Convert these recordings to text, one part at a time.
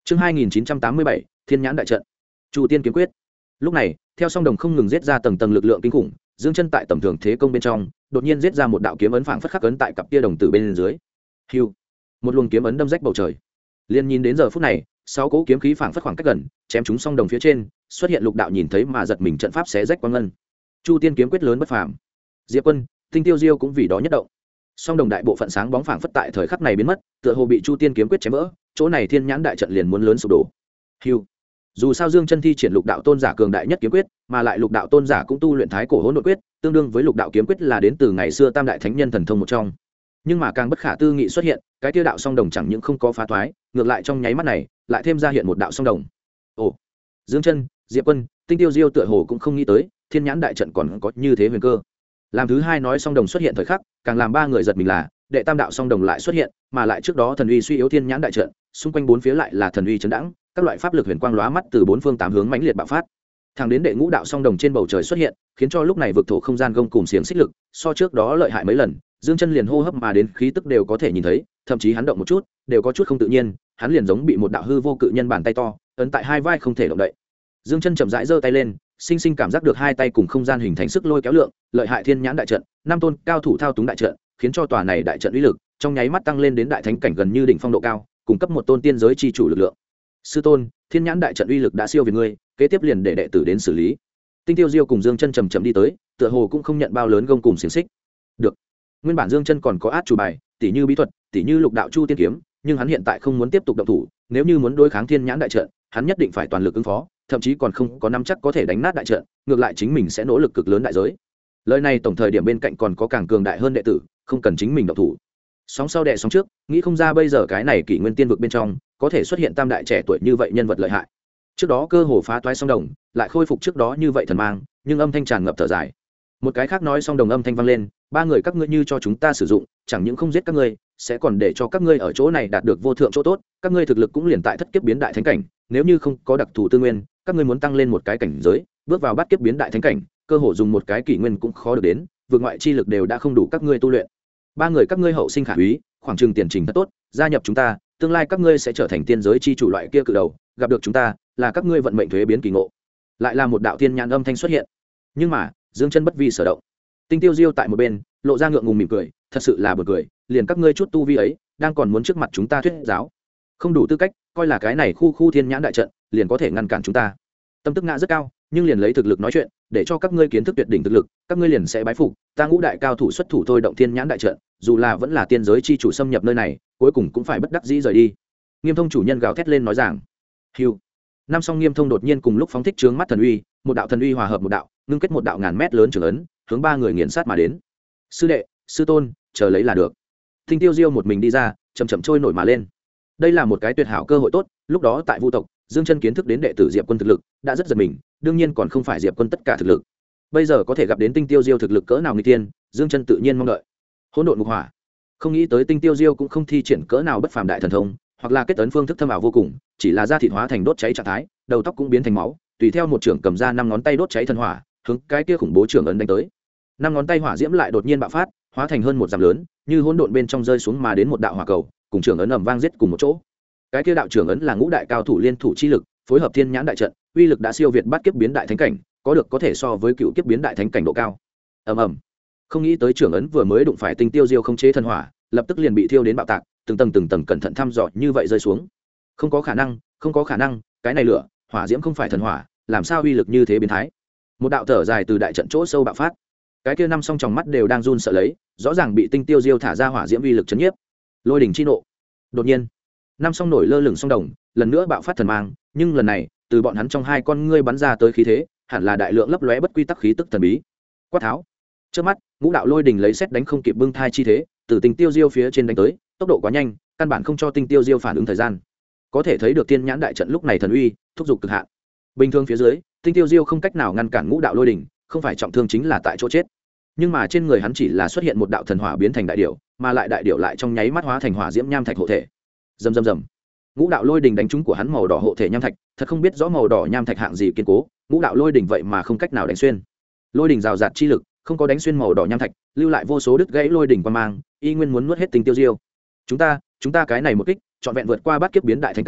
Chương 2987, Thiên Nhãn đại trận. Chu Tiên kiếm quyết. Lúc này, theo song đồng không ngừng giết ra tầng tầng lực lượng kinh khủng, Dương Chân tại tầm thường thế công bên trong, đột nhiên giết ra một đạo kiếm ấn phảng phất khắc ấn tại cặp kia đồng tử bên dưới. Hưu. Một luồng kiếm ấn đâm rách bầu trời. Liên nhìn đến giờ phút này, sáu cỗ kiếm khí phảng phất khoảng cách gần, chém chúng song đồng phía trên, xuất hiện lục đạo nhìn thấy mà giật mình trận pháp xé rách quang ngân. Chu Tiên kiếm quyết lớn bất phàm. Diệp Quân, Tinh Tiêu Diêu cũng vì đó nhất động. Song đồng đại bộ phận sáng bóng phảng phất tại thời khắc này biến mất, tựa hồ bị Chu Tiên kiếm quyết chém vỡ, chỗ này Thiên Nhãn đại trận liền muốn lớn sụp đổ. Hưu. Dù sao Dương Chân thi triển lục đạo tôn giả cường đại nhất kiếm quyết, mà lại lục đạo tôn giả cũng tu luyện thái cổ hỗn độn quyết, tương đương với lục đạo kiếm quyết là đến từ ngày xưa tam đại thánh nhân thần thông một trong. Nhưng mà càng bất khả tư nghị xuất hiện, cái tiêu đạo song đồng chẳng những không có phá thoái, ngược lại trong nháy mắt này, lại thêm ra hiện một đạo song đồng. Ồ, Dương Chân, Diệp Quân, Tinh Tiêu Diêu tựa hồ cũng không nghĩ tới, Thiên Nhãn đại trận còn có như thế huyền cơ. Làm thứ hai nói song đồng xuất hiện thời khắc, càng làm ba người giật mình là, đệ tam đạo song đồng lại xuất hiện, mà lại trước đó thần uy suy yếu Thiên Nhãn đại trận, xung quanh bốn phía lại là thần uy chấn đãng, các loại pháp lực huyền quang lóa mắt từ bốn phương tám hướng mãnh liệt bạo phát. Thẳng đến đệ ngũ đạo song đồng trên bầu trời xuất hiện, khiến cho lúc này vực thổ không gian gông cùm xiềng xích lực, so trước đó lợi hại mấy lần, Dương Chân liền hô hấp mà đến khí tức đều có thể nhìn thấy, thậm chí hắn động một chút, đều có chút không tự nhiên, hắn liền giống bị một đạo hư vô cự nhân bàn tay to ấn tại hai vai không thể động đậy. Dương Chân chậm rãi giơ tay lên, sinh sinh cảm giác được hai tay cùng không gian hình thành sức lôi kéo lượng, lợi hại Thiên Nhãn đại trận, năm tôn cao thủ thao túng đại trận, khiến cho tòa này đại trận uy lực trong nháy mắt tăng lên đến đại thánh cảnh gần như đỉnh phong độ cao, cung cấp một tôn tiên giới chi chủ lực lượng. Sư tôn, Thiên Nhãn đại trận uy lực đã siêu việt ngươi, kế tiếp liền để đệ tử đến xử lý. Tinh Tiêu Diêu cùng Dương Chân chậm chậm đi tới, tựa hồ cũng không nhận bao lớn gông cùng xiềng xích. Được. Nguyên bản Dương Chân còn có át chủ bài, tỷ như bí thuật, tỷ như lục đạo chu tiên kiếm, nhưng hắn hiện tại không muốn tiếp tục động thủ, nếu như muốn đối kháng Thiên Nhãn đại trận, hắn nhất định phải toàn lực ứng phó, thậm chí còn không có nắm chắc có thể đánh nát đại trận, ngược lại chính mình sẽ nỗ lực cực lớn đại giới. Lời này tổng thời điểm bên cạnh còn có càng cường đại hơn đệ tử, không cần chính mình động thủ. Sóng sau đè sóng trước, nghĩ không ra bây giờ cái này kỷ nguyên tiên vực bên trong có thể xuất hiện tam đại trẻ tuổi như vậy nhân vật lợi hại. Trước đó cơ hồ phá toái song đồng, lại khôi phục trước đó như vậy thần mang, nhưng âm thanh tràn ngập thở dài. Một cái khác nói song đồng âm thanh vang lên, ba người các ngươi như cho chúng ta sử dụng, chẳng những không giết các ngươi, sẽ còn để cho các ngươi ở chỗ này đạt được vô thượng chỗ tốt, các ngươi thực lực cũng liền tại thất kiếp biến đại thánh cảnh, nếu như không có đặc thù tư nguyên, các ngươi muốn tăng lên một cái cảnh giới, bước vào bát kiếp biến đại thánh cảnh, cơ hồ dùng một cái kỷ nguyên cũng khó được đến, vượt ngoại chi lực đều đã không đủ các ngươi tu luyện. Ba người các ngươi hậu sinh khả úy, khoảng chừng tiền trình thật tốt, gia nhập chúng ta, tương lai các ngươi sẽ trở thành tiên giới chi chủ loại kia cự đầu, gặp được chúng ta, là các ngươi vận mệnh thuế biến kỳ ngộ. Lại là một đạo tiên nhãn âm thanh xuất hiện. Nhưng mà, Dương Chân bất vi sở động. Tinh Tiêu Diêu tại một bên, lộ ra ngượng ngùng mỉm cười, thật sự là buồn cười, liền các ngươi chút tu vi ấy, đang còn muốn trước mặt chúng ta thuyết giáo, không đủ tư cách, coi là cái này khu thiên nhãn đại trận, liền có thể ngăn cản chúng ta. Tâm tức ngã rất cao, nhưng liền lấy thực lực nói chuyện, để cho các ngươi kiến thức tuyệt đỉnh thực lực, các ngươi liền sẽ bái phục, ta ngũ đại cao thủ xuất thủ thôi động thiên nhãn đại trận, dù là vẫn là tiên giới chi chủ xâm nhập nơi này, cuối cùng cũng phải bất đắc dĩ rời đi. Nghiêm Thông chủ nhân gào thét lên nói rằng, hưu. Năm song Nghiêm Thông đột nhiên cùng lúc phóng thích trướng mắt thần uy, một đạo thần uy hòa hợp một đạo, ngưng kết một đạo ngàn mét lớn trường ấn, hướng ba người nghiền sát mà đến. Sư đệ, sư tôn, chờ lấy là được. Tinh Tiêu Diêu một mình đi ra, chậm chậm trôi nổi mà lên. Đây là một cái tuyệt hảo cơ hội tốt, lúc đó tại Vu tộc, Dương Chân kiến thức đến đệ tử Diệp Quân thực lực, đã rất giật mình, đương nhiên còn không phải Diệp Quân tất cả thực lực. Bây giờ có thể gặp đến Tinh Tiêu Diêu thực lực cỡ nào nguy tiên, Dương Chân tự nhiên mong đợi. Hỗn độn ngục hỏa. Không nghĩ tới Tinh Tiêu Diêu cũng không thi triển cỡ nào bất phàm đại thần thông, hoặc là kết ấn phương thức thâm ảo vô cùng, chỉ là da thịt hóa thành đốt cháy trạng thái, đầu tóc cũng biến thành máu, tùy theo một trưởng cầm ra năm ngón tay đốt cháy thần hỏa, hướng cái kia khủng bố trưởng ấn đánh tới. Năm ngón tay hỏa diễm lại đột nhiên bạo phát, hóa thành hơn một dặm lớn, như hỗn độn bên trong rơi xuống mà đến một đạo hỏa cầu, cùng trưởng ấn ầm vang giết cùng một chỗ. Cái kia đạo trưởng ấn là ngũ đại cao thủ liên thủ chi lực, phối hợp thiên nhãn đại trận, uy lực đã siêu việt bát kiếp biến đại thánh cảnh, có thể so với cựu kiếp biến đại thánh cảnh độ cao. Ầm ầm. Không nghĩ tới trưởng ấn vừa mới đụng phải Tinh Tiêu Diêu không chế thần hỏa, lập tức liền bị thiêu đến bạo tạc, từng tầng cẩn thận thăm dò như vậy rơi xuống. Không có khả năng, cái này lửa, hỏa diễm không phải thần hỏa, làm sao uy lực như thế biến thái. Một đạo thở dài từ đại trận chỗ sâu bạo phát. Cái kia năm song tròng mắt đều đang run sợ lấy, rõ ràng bị Tinh Tiêu Diêu thả ra hỏa diễm uy lực chấn nhiếp. Lôi đỉnh chi nộ. Đột nhiên, năm song nổi lơ lửng song đồng, lần nữa bạo phát thần mang, nhưng lần này, từ bọn hắn trong hai con ngươi bắn ra tới khí thế, hẳn là đại lượng lấp lóe bất quy tắc khí tức thần bí. Quát tháo. Trước mắt, ngũ đạo lôi đỉnh lấy xét đánh không kịp bưng thai chi thế, từ Tinh Tiêu Diêu phía trên đánh tới, tốc độ quá nhanh, căn bản không cho Tinh Tiêu Diêu phản ứng thời gian. Có thể thấy được tiên nhãn đại trận lúc này thần uy thúc giục cực hạn. Bình thường phía dưới, Tinh Tiêu Diêu không cách nào ngăn cản ngũ đạo lôi đỉnh, không phải trọng thương chính là tại chỗ chết. Nhưng mà trên người hắn chỉ là xuất hiện một đạo thần hỏa biến thành đại điểu, mà lại đại điểu lại trong nháy mắt hóa thành hỏa diễm nham thạch hộ thể. Rầm rầm rầm. Ngũ đạo lôi đỉnh đánh trúng của hắn màu đỏ hộ thể nham thạch, thật không biết rõ màu đỏ nham thạch hạng gì kiên cố, ngũ đạo lôi đỉnh vậy mà không cách nào đánh xuyên. Lôi đỉnh rào rạt chi lực, không có đánh xuyên màu đỏ nham thạch, lưu lại vô số đứt gãy lôi đỉnh qua mang, y nguyên muốn nuốt hết Tinh Tiêu Diêu. Chúng ta cái này một kích, trọn vẹn vượt qua bát kiếp biến đại thánh cảnh,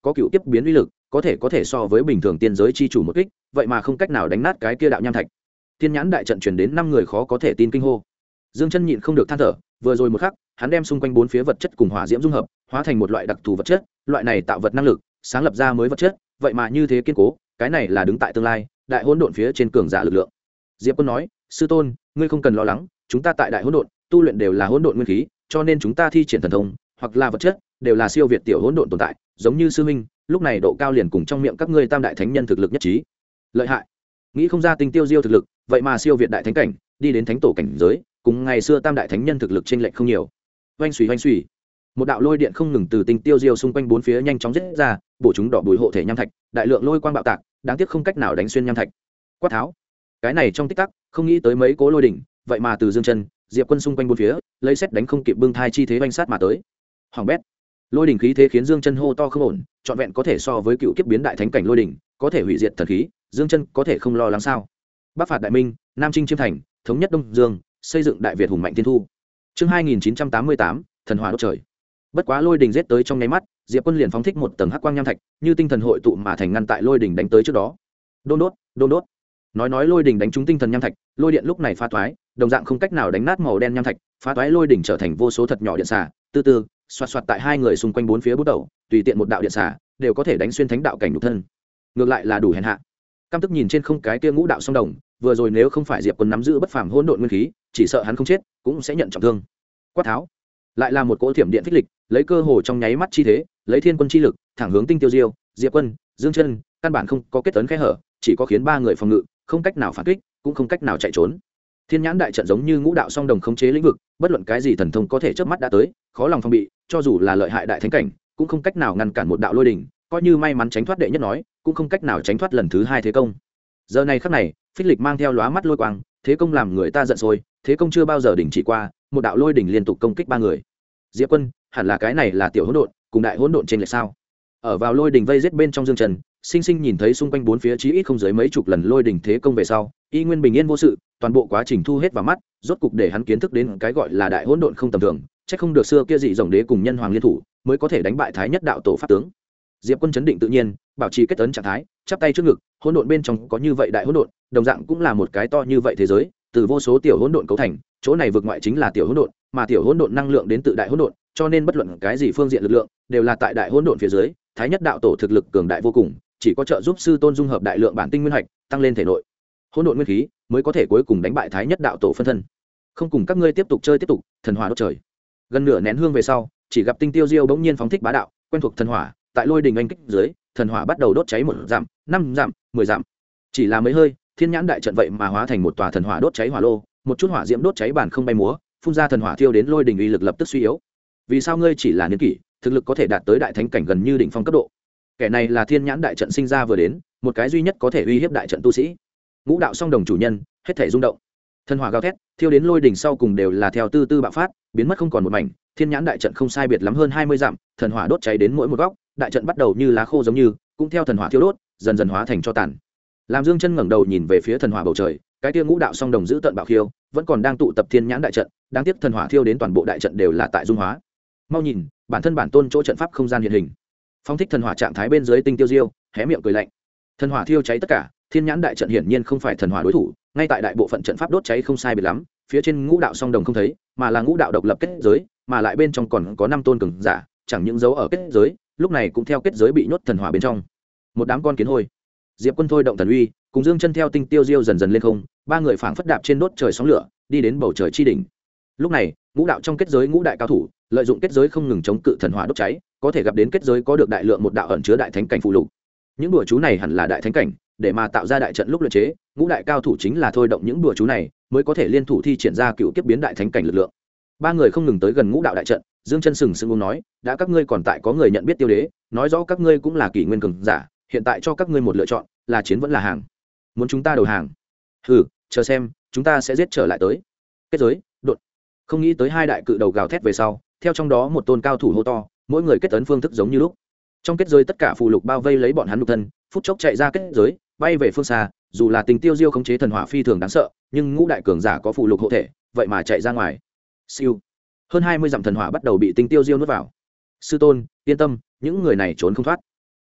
có cựu tiếp biến uy lực, có thể so với bình thường tiên giới chi chủ một kích, vậy mà không cách nào đánh nát cái kia đạo nham thạch. Thiên nhãn đại trận truyền đến 5 người khó có thể tin kinh hô. Dương Chân nhịn không được than thở, vừa rồi một khắc, hắn đem xung quanh 4 phía vật chất cùng hỏa diễm dung hợp, hóa thành một loại đặc thù vật chất, loại này tạo vật năng lực, sáng lập ra mới vật chất, vậy mà như thế kiên cố, cái này là đứng tại tương lai, đại hỗn độn phía trên cường giả lực lượng. Diệp Quân nói, sư tôn, ngươi không cần lo lắng, chúng ta tại đại hỗn độn, tu luyện đều là hỗn độn nguyên khí, cho nên chúng ta thi triển thần thông, hoặc là vật chất, đều là siêu việt tiểu hỗn độn tồn tại, giống như sư minh, lúc này độ cao liền cùng trong miệng các ngươi tam đại thánh nhân thực lực nhất trí. Lợi hại. Nghĩ không ra Tinh Tiêu Diêu thực lực, vậy mà siêu việt đại thánh cảnh, đi đến thánh tổ cảnh giới, cùng ngày xưa tam đại thánh nhân thực lực chênh lệch không nhiều. Oanh xùy, một đạo lôi điện không ngừng từ Tinh Tiêu Diêu xung quanh 4 phía nhanh chóng giết ra, bổ chúng đỏ bùi hộ thể nham thạch, đại lượng lôi quang bạo tạc, đáng tiếc không cách nào đánh xuyên nham thạch. Quát tháo. Cái này trong tích tắc, không nghĩ tới mấy cố lôi đỉnh, vậy mà từ Dương Chân, Diệp Quân xung quanh 4 phía, lấy xét đánh không kịp bưng thai chi thế oanh sát mà tới. Hoàng bét. Lôi đỉnh khí thế khiến Dương Chân hô to không ổn, trọn vẹn có thể so với cựu kiếp biến đại thánh cảnh lôi đỉnh, có thể hủy diệt thần khí, Dương Chân có thể không lo lắng sao? Bắc phạt đại minh, Nam chinh chiêm thành, thống nhất Đông Dương, xây dựng đại Việt hùng mạnh thiên thu. Chương 2988, thần hỏa đốt trời. Bất quá lôi đỉnh giết tới trong nháy mắt, Diệp Quân liền phóng thích một tầng hắc quang nham thạch, như tinh thần hội tụ mà thành ngăn tại lôi đỉnh đánh tới trước đó. Đôn đốt. Nói lôi đỉnh đánh trúng tinh thần nham thạch, lôi điện lúc này phá toái, đồng dạng không cách nào đánh nát màu đen nham thạch, phá toái lôi đỉnh trở thành vô số thật nhỏ điện xà, từ từ xoạt xoạt tại hai người xung quanh 4 phía bút đầu, tùy tiện một đạo điện xà đều có thể đánh xuyên thánh đạo cảnh nhục thân. Ngược lại là đủ hèn hạ. Căm tức nhìn trên không cái kia ngũ đạo song đồng, vừa rồi nếu không phải Diệp Quân nắm giữ bất phàm hỗn độn nguyên khí, chỉ sợ hắn không chết, cũng sẽ nhận trọng thương. Quát tháo. Lại là một cỗ thiểm điện phích lịch, lấy cơ hồ trong nháy mắt chi thế, lấy thiên quân chi lực, thẳng hướng Tinh Tiêu Diêu, Diệp Quân, Dương Chân, căn bản không có kết tấn khe hở, chỉ có khiến 3 người phòng ngự, không cách nào phản kích, cũng không cách nào chạy trốn. Thiên nhãn đại trận giống như ngũ đạo song đồng khống chế lĩnh vực, bất luận cái gì thần thông có thể chớp mắt đã tới, khó lòng phòng bị, cho dù là lợi hại đại thánh cảnh, cũng không cách nào ngăn cản một đạo lôi đỉnh, coi như may mắn tránh thoát đệ nhất nói, cũng không cách nào tránh thoát lần thứ 2 thế công. Giờ này khắc này, phích lịch mang theo lóa mắt lôi quang, thế công làm người ta giận sôi, thế công chưa bao giờ đình chỉ qua, một đạo lôi đỉnh liên tục công kích 3 người. Diệp Quân, hẳn là cái này là tiểu hỗn độn, cùng đại hỗn độn trên lệch sao? Ở vào lôi đỉnh vây giết bên trong Dương Trần, sinh sinh nhìn thấy xung quanh 4 phía chí ít không dưới mấy chục lần lôi đỉnh thế công về sau, y nguyên bình yên vô sự, toàn bộ quá trình thu hết vào mắt, rốt cục để hắn kiến thức đến cái gọi là đại hỗn độn không tầm thường, chắc không được xưa kia dị rồng đế cùng nhân hoàng liên thủ, mới có thể đánh bại thái nhất đạo tổ pháp tướng. Diệp Quân chấn định tự nhiên, bảo trì kết ấn trạng thái, chắp tay trước ngực, hỗn độn bên trong có như vậy đại hỗn độn, đồng dạng cũng là một cái to như vậy thế giới, từ vô số tiểu hỗn độn cấu thành, chỗ này vực ngoại chính là tiểu hỗn độn, mà tiểu hỗn độn năng lượng đến từ đại hỗn độn, cho nên bất luận cái gì phương diện lực lượng, đều là tại đại hỗn độn phía dưới, thái nhất đạo tổ thực lực cường đại vô cùng, chỉ có trợ giúp sư tôn dung hợp đại lượng bản tinh nguyên hạch, tăng lên thể nội hỗn độn nguyên khí, mới có thể cuối cùng đánh bại thái nhất đạo tổ phân thân. Không cùng các ngươi tiếp tục chơi tiếp tục, thần hỏa đốt trời. Gần nửa nén hương về sau, chỉ gặp Tinh Tiêu Diêu bỗng nhiên phóng thích bá đạo, quen thuộc thần hỏa, tại lôi đình anh kích dưới, thần hỏa bắt đầu đốt cháy 1 dặm, 5 dặm, 10 dặm. Chỉ là mấy hơi, thiên nhãn đại trận vậy mà hóa thành một tòa thần hỏa đốt cháy hỏa lô, một chút hỏa diễm đốt cháy bản không bay múa, phun ra thần hỏa thiêu đến lôi đình uy lực lập tức suy yếu. Vì sao ngươi chỉ là niên kỷ, thực lực có thể đạt tới đại thánh cảnh gần như đỉnh phong cấp độ? Kẻ này là thiên nhãn đại trận sinh ra vừa đến, một cái duy nhất có thể uy hiếp đại trận tu sĩ. Ngũ đạo song đồng chủ nhân, hết thể rung động. Thần hỏa gào thét, thiêu đến lôi đỉnh sau cùng đều là theo từ bạo phát, biến mất không còn một mảnh. Thiên nhãn đại trận không sai biệt lắm hơn 20 dặm, thần hỏa đốt cháy đến mỗi một góc, đại trận bắt đầu như lá khô giống như, cũng theo thần hỏa thiêu đốt, dần dần hóa thành tro tàn. Làm Dương Chân ngẩng đầu nhìn về phía thần hỏa bầu trời, cái kia ngũ đạo song đồng giữ tận bạo khiêu, vẫn còn đang tụ tập thiên nhãn đại trận, đáng tiếc thần hỏa thiêu đến toàn bộ đại trận đều là tại dung hóa. Mau nhìn, bản thân bản tôn chỗ trận pháp không gian hiện hình. Phong thích thần hỏa trạng thái bên dưới Tinh Tiêu Diêu, hé miệng cười lạnh. Thần hỏa thiêu cháy tất cả, thiên nhãn đại trận hiển nhiên không phải thần hỏa đối thủ, ngay tại đại bộ phận trận pháp đốt cháy không sai biệt lắm, phía trên ngũ đạo song đồng không thấy, mà là ngũ đạo độc lập kết giới, mà lại bên trong còn có 5 tôn cường giả, chẳng những dấu ở kết giới, lúc này cũng theo kết giới bị nhốt thần hỏa bên trong. Một đám con kiến hôi. Diệp Quân thôi động thần uy, cùng Dương Chân theo Tinh Tiêu Diêu dần dần lên không, 3 người phảng phất đạp trên đốt trời sóng lửa, đi đến bầu trời chi đỉnh. Lúc này, ngũ đạo trong kết giới ngũ đại cao thủ, lợi dụng kết giới không ngừng chống cự thần hỏa đốt cháy, có thể gặp đến kết giới có được đại lượng một đạo ẩn chứa đại thánh cảnh phụ lục. Những đùa chú này hẳn là đại thánh cảnh, để mà tạo ra đại trận lúc luyện chế, ngũ đại cao thủ chính là thôi động những đùa chú này, mới có thể liên thủ thi triển ra cựu kiếp biến đại thánh cảnh lực lượng. 3 người không ngừng tới gần ngũ đạo đại trận, Dương Chân sừng sững nói, đã các ngươi còn tại có người nhận biết Tiêu Đế, nói rõ các ngươi cũng là kỷ nguyên cường giả, hiện tại cho các ngươi một lựa chọn, là chiến vẫn là hàng. Muốn chúng ta đầu hàng? Hừ, chờ xem, chúng ta sẽ giết trở lại tới. Kết giới, đột. Không nghĩ tới 2 đại cự đầu gào thét về sau, theo trong đó một tôn cao thủ hô to, mỗi người kết ấn phương thức giống như lúc. Trong kết giới tất cả phù lục bao vây lấy bọn hắn nhục thân, phút chốc chạy ra kết giới, bay về phương xa, dù là Tình Tiêu Diêu khống chế thần hỏa phi thường đáng sợ, nhưng ngũ đại cường giả có phù lục hộ thể, vậy mà chạy ra ngoài. Siêu. Hơn 20 dặm thần hỏa bắt đầu bị Tình Tiêu Diêu nuốt vào. Sư tôn, yên tâm, những người này trốn không thoát.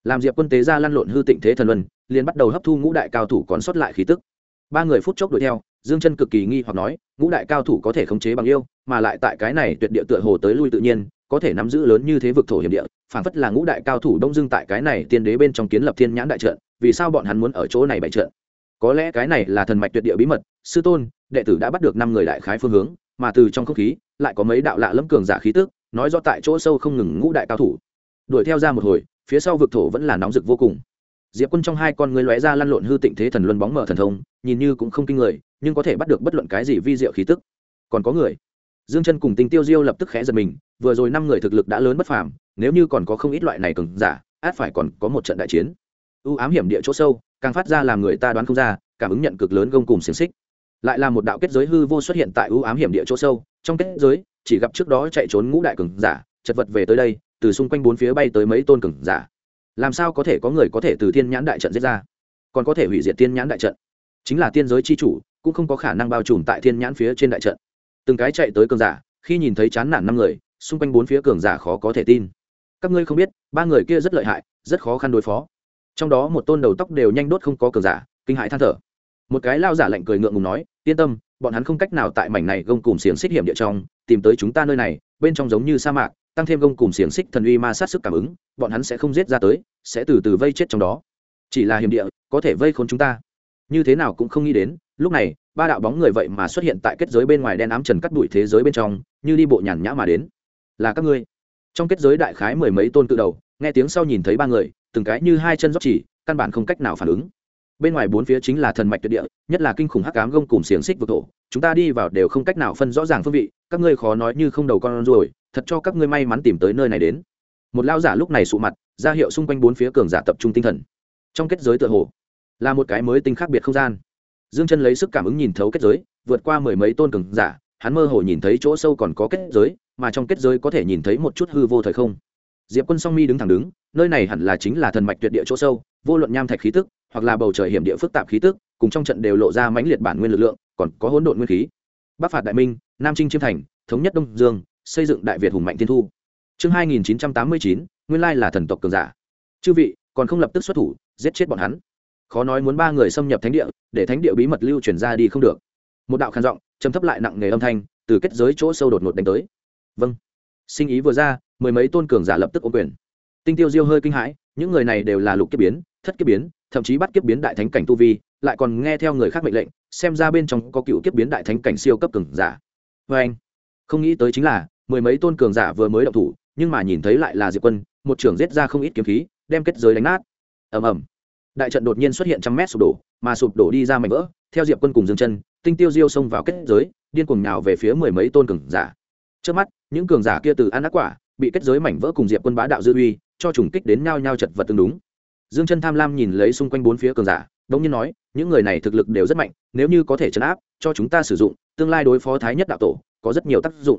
làm Diệp Quân tế ra lăn lộn hư tịnh thế thần luân, liền bắt đầu hấp thu ngũ đại cao thủ còn sót lại khí tức. Ba người phút chốc đuổi theo, Dương Chân cực kỳ nghi hoặc nói, ngũ đại cao thủ có thể khống chế bằng yêu, mà lại tại cái này tuyệt địa tựa hồ tới lui tự nhiên, có thể nắm giữ lớn như thế vực thổ hiểm địa, phản phất là ngũ đại cao thủ đông dương tại cái này tiên đế bên trong kiến lập thiên nhãn đại trận, vì sao bọn hắn muốn ở chỗ này bày trận? Có lẽ cái này là thần mạch tuyệt địa bí mật, sư tôn, đệ tử đã bắt được 5 người đại khái phương hướng, mà từ trong không khí lại có mấy đạo lạ lẫm cường giả khí tức, nói rõ tại chỗ sâu không ngừng ngũ đại cao thủ. Đuổi theo ra một hồi, phía sau vực thổ vẫn là nóng rực vô cùng. Diệp Quân trong hai con ngươi lóe ra lăn lộn hư tịnh thế thần luân bóng mở thần thông, nhìn như cũng không kinh người, nhưng có thể bắt được bất luận cái gì vi diệu khí tức. Còn có người. Dương Chân cùng Tinh Tiêu Diêu lập tức khẽ giật mình, vừa rồi 5 người thực lực đã lớn bất phàm, nếu như còn có không ít loại này cường giả, át phải còn có một trận đại chiến. U ám hiểm địa chỗ sâu, càng phát ra làm người ta đoán không ra, cảm ứng nhận cực lớn gông cùng xiềng xích. Lại là một đạo kết giới hư vô xuất hiện tại u ám hiểm địa chỗ sâu, trong kết giới, chỉ gặp trước đó chạy trốn ngũ đại cường giả, chật vật về tới đây, từ xung quanh bốn phía bay tới mấy tôn cường giả. Làm sao có thể có người có thể từ thiên nhãn đại trận giết ra, còn có thể hủy diệt thiên nhãn đại trận? Chính là tiên giới chi chủ, cũng không có khả năng bao trùm tại thiên nhãn phía trên đại trận. Từng cái chạy tới cường giả, khi nhìn thấy chán nản 5 người, xung quanh bốn phía cường giả khó có thể tin. Các ngươi không biết, 3 người kia rất lợi hại, rất khó khăn đối phó. Trong đó một tôn đầu tóc đều nhanh đốt không có cường giả, kinh hãi than thở. Một cái lao giả lạnh cười ngượng ngùng nói, yên tâm, bọn hắn không cách nào tại mảnh này gông cùm xiềng xích hiểm địa trong tìm tới chúng ta nơi này, bên trong giống như sa mạc, tăng thêm gông cùm xiềng xích thần uy ma sát sức cảm ứng, bọn hắn sẽ không giết ra tới, sẽ từ từ vây chết trong đó. Chỉ là hiểm địa, có thể vây khốn chúng ta. Như thế nào cũng không nghĩ đến, lúc này, 3 đạo bóng người vậy mà xuất hiện tại kết giới bên ngoài đen ám trần cắt đuổi thế giới bên trong, như đi bộ nhàn nhã mà đến. Là các ngươi. Trong kết giới đại khái 10 mấy tôn cự đầu, nghe tiếng sau nhìn thấy 3 người, từng cái như hai chân rót chỉ, căn bản không cách nào phản ứng. Bên ngoài bốn phía chính là thần mạch tuyệt địa, nhất là kinh khủng hắc ám gông cùm xiềng xích vực thổ, chúng ta đi vào đều không cách nào phân rõ ràng phương vị, các ngươi khó nói như không đầu con ruồi, thật cho các ngươi may mắn tìm tới nơi này đến. Một lao giả lúc này sụ mặt, ra hiệu xung quanh bốn phía cường giả tập trung tinh thần. Trong kết giới tựa hồ là một cái mới tinh khác biệt không gian. Dương Chân lấy sức cảm ứng nhìn thấu kết giới, vượt qua 10 mấy tôn cường giả, hắn mơ hồ nhìn thấy chỗ sâu còn có kết giới, mà trong kết giới có thể nhìn thấy một chút hư vô thời không. Diệp Quân song mi đứng thẳng đứng, nơi này hẳn là chính là thần mạch tuyệt địa chỗ sâu, vô luận nham thạch khí tức, hoặc là bầu trời hiểm địa phức tạp khí tức, cùng trong trận đều lộ ra mãnh liệt bản nguyên lực lượng, còn có hỗn độn nguyên khí. Bắc phạt đại minh, Nam chinh chiêm thành, thống nhất Đông Dương, xây dựng đại Việt hùng mạnh thiên thu. Chương 2989, nguyên lai là thần tộc cường giả. Chư vị, còn không lập tức xuất thủ, giết chết bọn hắn. Khó nói muốn 3 người xâm nhập thánh địa, để thánh địa bí mật lưu truyền ra đi không được. Một đạo khàn giọng, trầm thấp lại nặng nề âm thanh, từ kết giới chỗ sâu đột ngột đánh tới. Vâng. Sinh ý vừa ra, 10 mấy tôn cường giả lập tức ôm quyền. Tinh Tiêu Diêu hơi kinh hãi, những người này đều là lục kiếp biến, thất kiếp biến, thậm chí bắt kiếp biến đại thánh cảnh tu vi, lại còn nghe theo người khác mệnh lệnh, xem ra bên trong có cựu kiếp biến đại thánh cảnh siêu cấp cường giả. Và anh, không nghĩ tới chính là 10 mấy tôn cường giả vừa mới động thủ, nhưng mà nhìn thấy lại là Diệp Quân, một trưởng giết ra không ít kiếm khí, đem kết giới đánh nát. Ầm ầm. Đại trận đột nhiên xuất hiện trăm mét sụp đổ, mà sụp đổ đi ra mảnh vỡ, theo Diệp Quân cùng Dương Chân, Tinh Tiêu Diêu xông vào kết giới, điên cuồng nhào về phía 10 mấy tôn cường giả. Trước mắt, những cường giả kia từ ăn ác quả, bị kết giới mảnh vỡ cùng Diệp Quân bá đạo dư uy, cho trùng kích đến nhau nhau chật vật tương đúng. Dương Chân tham lam nhìn lấy xung quanh bốn phía cường giả, đống nhiên nói, những người này thực lực đều rất mạnh, nếu như có thể trấn áp, cho chúng ta sử dụng, tương lai đối phó Thái Nhất đạo tổ, có rất nhiều tác dụng.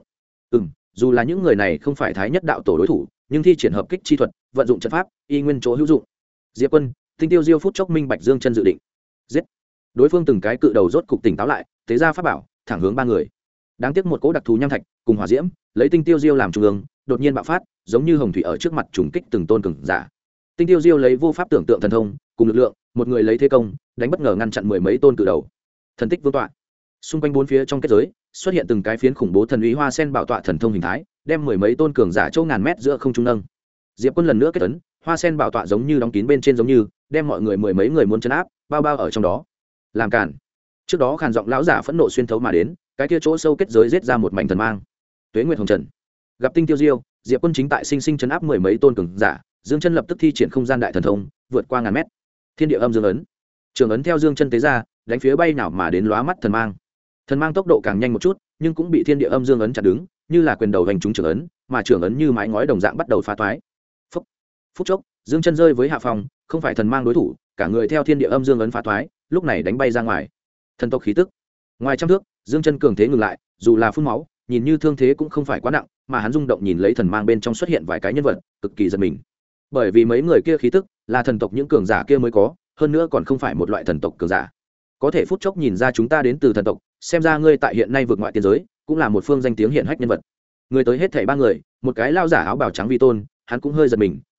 Dù là những người này không phải Thái Nhất đạo tổ đối thủ, nhưng thi triển hợp kích chi thuật, vận dụng trận pháp, y nguyên chỗ hữu dụng. Diệp Quân, Tinh Tiêu Diêu phút chốc minh bạch Dương Chân dự định. Giết. Đối phương từng cái cự đầu rốt cục tỉnh táo lại, tế ra pháp bảo, thẳng hướng 3 người. Đáng tiếc một cỗ đặc thù nham thạch cùng hỏa diễm, lấy Tinh Tiêu Diêu làm trung ương, đột nhiên bạo phát, giống như hồng thủy ở trước mặt trùng kích từng tôn cường giả. Tinh Tiêu Diêu lấy vô pháp tưởng tượng thần thông, cùng lực lượng, một người lấy thế công, đánh bất ngờ ngăn chặn 10 mấy tôn cự đầu. Thần tích vương tọa. Xung quanh bốn phía trong kết giới, xuất hiện từng cái phiến khủng bố thần uy hoa sen bảo tọa thần thông hình thái, đem 10 mấy tôn cường giả châu ngàn mét giữa không trung nâng. Diệp Quân lần nữa kết ấn, hoa sen bảo tọa giống như đóng kín bên trên giống như, đem mọi người 10 mấy người muốn trấn áp, bao bao ở trong đó. Làm cản. Trước đó khàn giọng lão giả phẫn nộ xuyên thấu mà đến, cái kia chỗ sâu kết giới giết ra một mảnh thần mang. Tuế Nguyệt Hồng Trần. Gặp Tinh Tiêu Diêu, Diệp Quân chính tại sinh sinh trấn áp 10 mấy tôn cường giả, Dương Chân lập tức thi triển không gian đại thần thông, vượt qua ngàn mét. Thiên địa âm dương ấn. Trường ấn theo Dương Chân tế ra, đánh phía bay nào mà đến lóa mắt thần mang. Thần mang tốc độ càng nhanh một chút, nhưng cũng bị thiên địa âm dương ấn chặn đứng, như là quyền đầu hành trúng trường ấn, mà trường ấn như mái ngói đồng dạng bắt đầu phá toái. Phút chốc, Dương Chân rơi với hạ phòng, không phải thần mang đối thủ, cả người theo thiên địa âm dương ấn phá toái, lúc này đánh bay ra ngoài. Thần tộc khí tức. Ngoài trăm thước, Dương Chân cường thế ngừng lại, dù là phun máu, nhìn như thương thế cũng không phải quá nặng, mà hắn rung động nhìn lấy thần mang bên trong xuất hiện vài cái nhân vật, cực kỳ giật mình. Bởi vì mấy người kia khí tức là thần tộc những cường giả kia mới có, hơn nữa còn không phải một loại thần tộc cường giả. Có thể phút chốc nhìn ra chúng ta đến từ thần tộc, xem ra ngươi tại hiện nay vượt ngoại tiên giới, cũng là một phương danh tiếng hiển hách nhân vật. Người tới hết thảy 3 người, một cái lao giả áo bào trắng vi tôn, hắn cũng hơi giật mình,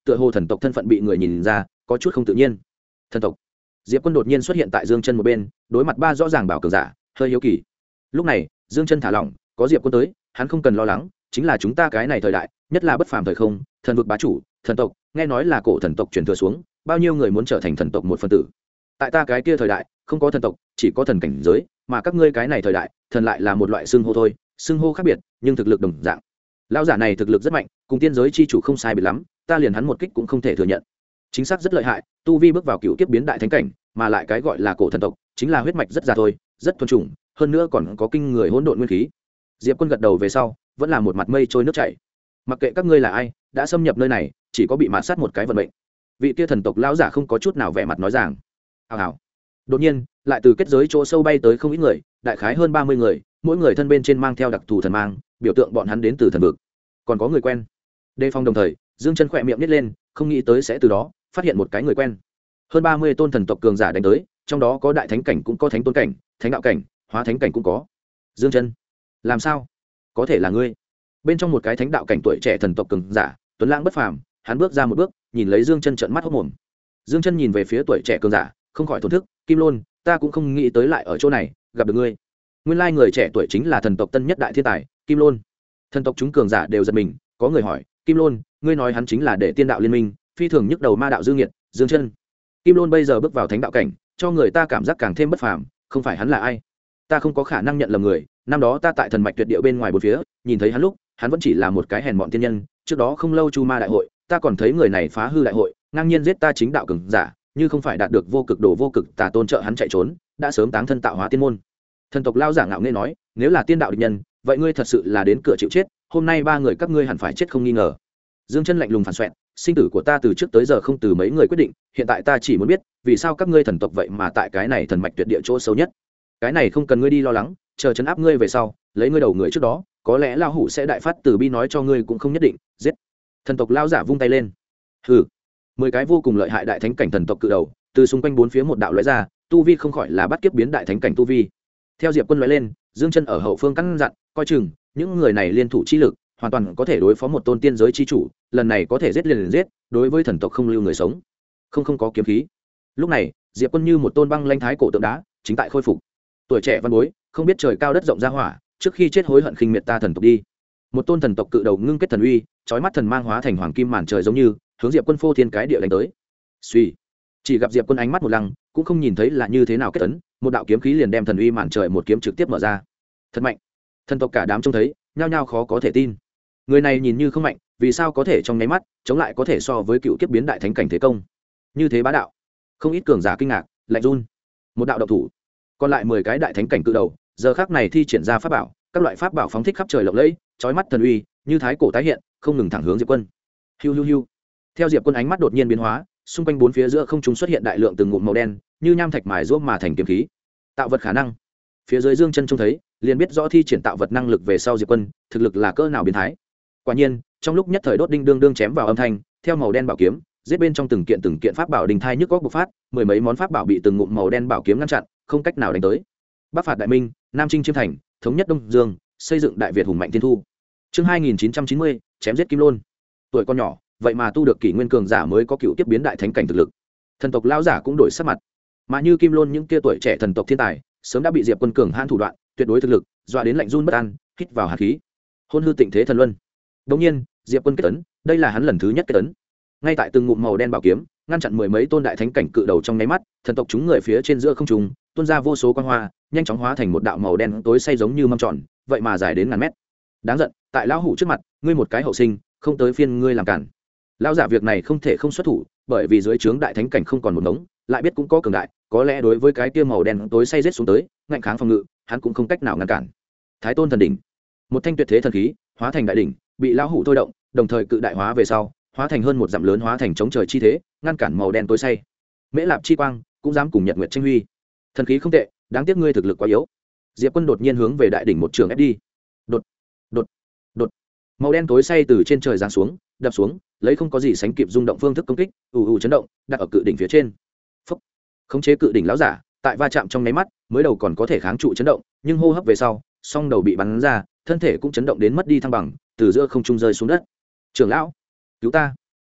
tựa hồ thần tộc thân phận bị người nhìn ra có chút không tự nhiên. Thần tộc. Diệp Quân đột nhiên xuất hiện tại Dương Chân một bên, đối mặt ba rõ ràng bảo cường giả, hơi hiếu kỳ. Lúc này Dương Chân thả lỏng, có Diệp Quân tới, hắn không cần lo lắng, chính là chúng ta cái này thời đại, nhất là bất phàm thời không, thần vực bá chủ, thần tộc, nghe nói là cổ thần tộc truyền thừa xuống, bao nhiêu người muốn trở thành thần tộc một phần tử. Tại ta cái kia thời đại, không có thần tộc, chỉ có thần cảnh giới, mà các ngươi cái này thời đại, thần lại là một loại xưng hô thôi, xưng hô khác biệt, nhưng thực lực đồng dạng. Lão giả này thực lực rất mạnh, cùng tiên giới chi chủ không sai biệt lắm, ta liền hắn một kích cũng không thể thừa nhận. Chính xác rất lợi hại, tu vi bước vào cựu kiếp biến đại thánh cảnh, mà lại cái gọi là cổ thần tộc, chính là huyết mạch rất già thôi, rất thuần chủng, hơn nữa còn có kinh người hỗn độn nguyên khí. Diệp Quân gật đầu về sau, vẫn là một mặt mây trôi nước chảy. Mặc kệ các ngươi là ai, đã xâm nhập nơi này, chỉ có bị mạt sát một cái vận mệnh. Vị kia thần tộc lão giả không có chút nào vẻ mặt nói rằng. Hào hào. Đột nhiên, lại từ kết giới chỗ sâu bay tới không ít người, đại khái hơn 30 người, mỗi người thân bên trên mang theo đặc thù thần mang, biểu tượng bọn hắn đến từ thần vực. Còn có người quen. Đề phòng đồng thời, Dương Chân khỏe miệng nhếch lên, không nghĩ tới sẽ từ đó phát hiện một cái người quen. Hơn 30 tôn thần tộc cường giả đánh tới, trong đó có đại thánh cảnh cũng có thánh tôn cảnh, thánh đạo cảnh, hóa thánh cảnh cũng có. Dương Chân, làm sao? Có thể là ngươi? Bên trong một cái thánh đạo cảnh tuổi trẻ thần tộc cường giả, tuấn lãng bất phàm, hắn bước ra một bước, nhìn lấy Dương Chân trợn mắt hốt mồm. Dương Chân nhìn về phía tuổi trẻ cường giả, không khỏi thổn thức, Kim Lôn, ta cũng không nghĩ tới lại ở chỗ này gặp được ngươi. Nguyên lai người trẻ tuổi chính là thần tộc tân nhất đại thiên tài, Kim Lôn. Thần tộc chúng cường giả đều giật mình, có người hỏi, Kim Lôn, ngươi nói hắn chính là để tiên đạo liên minh, phi thường nhức đầu ma đạo Dương Nghiệt, Dương Chân. Kim Lôn bây giờ bước vào thánh đạo cảnh, cho người ta cảm giác càng thêm bất phàm, không phải hắn là ai? Ta không có khả năng nhận lầm người, năm đó ta tại thần mạch tuyệt địa bên ngoài bốn phía, nhìn thấy hắn lúc, hắn vẫn chỉ là một cái hèn mọn tiên nhân, trước đó không lâu Chu Ma đại hội, ta còn thấy người này phá hư đại hội, ngang nhiên giết ta chính đạo cường giả, như không phải đạt được vô cực đồ vô cực tà tôn trợ hắn chạy trốn, đã sớm táng thân tạo hóa tiên môn. Thần tộc lao giả ngạo nghễ nói, nếu là tiên đạo địch nhân, vậy ngươi thật sự là đến cửa chịu chết, hôm nay ba người các ngươi hẳn phải chết không nghi ngờ. Dương Chân lạnh lùng phản xoẹt, sinh tử của ta từ trước tới giờ không từ mấy người quyết định, hiện tại ta chỉ muốn biết, vì sao các ngươi thần tộc vậy mà tại cái này thần mạch tuyệt địa chỗ xấu nhất. Cái này không cần ngươi đi lo lắng, chờ trấn áp ngươi về sau, lấy ngươi đầu người trước đó, có lẽ lão hủ sẽ đại phát từ bi nói cho ngươi cũng không nhất định. Giết. Thần tộc lao giả vung tay lên. Hừ. 10 cái vô cùng lợi hại đại thánh cảnh thần tộc cự đầu, từ xung quanh bốn phía một đạo lóe ra, tu vi không khỏi là bắt kiếp biến đại thánh cảnh tu vi. Theo Diệp Quân lóe lên, Dương Chân ở hậu phương căn dặn, coi chừng, những người này liên thủ chi lực, hoàn toàn có thể đối phó một tôn tiên giới chi chủ, lần này có thể giết liền giết, đối với thần tộc không lưu người sống. Không có kiếm khí. Lúc này, Diệp Quân như một tôn băng lãnh thái cổ tượng đá, chính tại khôi phục. Tuổi trẻ văn bối, không biết trời cao đất rộng ra hỏa, trước khi chết hối hận khinh miệt ta thần tộc đi. Một tôn thần tộc cự đầu ngưng kết thần uy, chói mắt thần mang hóa thành hoàng kim màn trời giống như, hướng Diệp Quân phô thiên cái địa đánh tới. Suy, chỉ gặp Diệp Quân ánh mắt một lăng, cũng không nhìn thấy là như thế nào kết tấn, một đạo kiếm khí liền đem thần uy màn trời một kiếm trực tiếp mở ra. Thật mạnh. Thần tộc cả đám trông thấy, nhao nhao khó có thể tin. Người này nhìn như không mạnh, vì sao có thể trong nháy mắt chống lại có thể so với cựu kiếp biến đại thánh cảnh thế công như thế bá đạo? Không ít cường giả kinh ngạc, lạnh run. Một đạo độc thủ, còn lại 10 cái đại thánh cảnh cự đầu, giờ khắc này thi triển ra pháp bảo, các loại pháp bảo phóng thích khắp trời lộng lẫy, chói mắt thần uy, như thái cổ tái hiện, không ngừng thẳng hướng Diệp Quân. Hiu hiu hiu. Theo Diệp Quân ánh mắt đột nhiên biến hóa, xung quanh bốn phía giữa không trung xuất hiện đại lượng từng ngụm màu đen, như nham thạch mài giũa mà thành kiếm khí. Tạo vật khả năng. Phía dưới Dương Chân trông thấy, liền biết rõ thi triển tạo vật năng lực về sau Diệp Quân, thực lực là cỡ nào biến thái. Quả nhiên, trong lúc nhất thời đốt đinh đương đương chém vào âm thanh, theo màu đen bảo kiếm, giết bên trong từng kiện pháp bảo đình thai nhức góc bộc phát, mười mấy món pháp bảo bị từng ngụm màu đen bảo kiếm ngăn chặn, không cách nào đánh tới. Bắc phạt đại minh, Nam chinh chiêm thành, thống nhất Đông Dương, xây dựng đại Việt hùng mạnh thiên thu. Chương 2990, chém giết Kim Lôn. Tuổi con nhỏ, vậy mà tu được kỷ nguyên cường giả mới có cựu tiếp biến đại thánh cảnh thực lực. Thần tộc lão giả cũng đổi sắc mặt. Mà như Kim Lôn những kia tuổi trẻ thần tộc thiên tài, sớm đã bị Diệp Quân cường hãn thủ đoạn, tuyệt đối thực lực, dọa đến lạnh run bất an, hít vào hàn khí. Hôn hư tịnh thế thần luân. Đương nhiên, Diệp Quân kết ấn, đây là hắn lần thứ nhất kết ấn. Ngay tại từng ngụm màu đen bảo kiếm, ngăn chặn mười mấy tôn đại thánh cảnh cự đầu trong nháy mắt, thần tộc chúng người phía trên giữa không trung, tuôn ra vô số quang hoa, nhanh chóng hóa thành một đạo màu đen tối say giống như mâm tròn, vậy mà dài đến ngàn mét. Đáng giận, tại lão hủ trước mặt, ngươi một cái hậu sinh, không tới phiên ngươi làm cản. Lão giả việc này không thể không xuất thủ, bởi vì dưới trướng đại thánh cảnh không còn một ngống, lại biết cũng có cường đại, có lẽ đối với cái kia màu đen tối say giết xuống tới, ngạnh kháng phòng ngự, hắn cũng không cách nào ngăn cản. Thái Tôn thần đỉnh, một thanh tuyệt thế thần khí, hóa thành đại đỉnh, bị lão hủ thôi động, đồng thời cự đại hóa về sau, hóa thành hơn một dặm lớn, hóa thành chống trời chi thế, ngăn cản màu đen tối say. Mễ Lạp chi quang, cũng dám cùng Nhật Nguyệt tranh huy. Thần khí không tệ, đáng tiếc ngươi thực lực quá yếu. Diệp Quân đột nhiên hướng về đại đỉnh một trường ép đi. Đột, đột, đột. Màu đen tối say từ trên trời giáng xuống, đập xuống, lấy không có gì sánh kịp rung động phương thức công kích, chấn động, đặt ở cự đỉnh phía trên. Phốc. Khống chế cự đỉnh lão giả, tại va chạm trong nháy mắt, mới đầu còn có thể kháng trụ chấn động, nhưng hô hấp về sau, song đầu bị bắn ra, thân thể cũng chấn động đến mất đi thăng bằng, từ giữa không trung rơi xuống đất. Trưởng lão, cứu ta!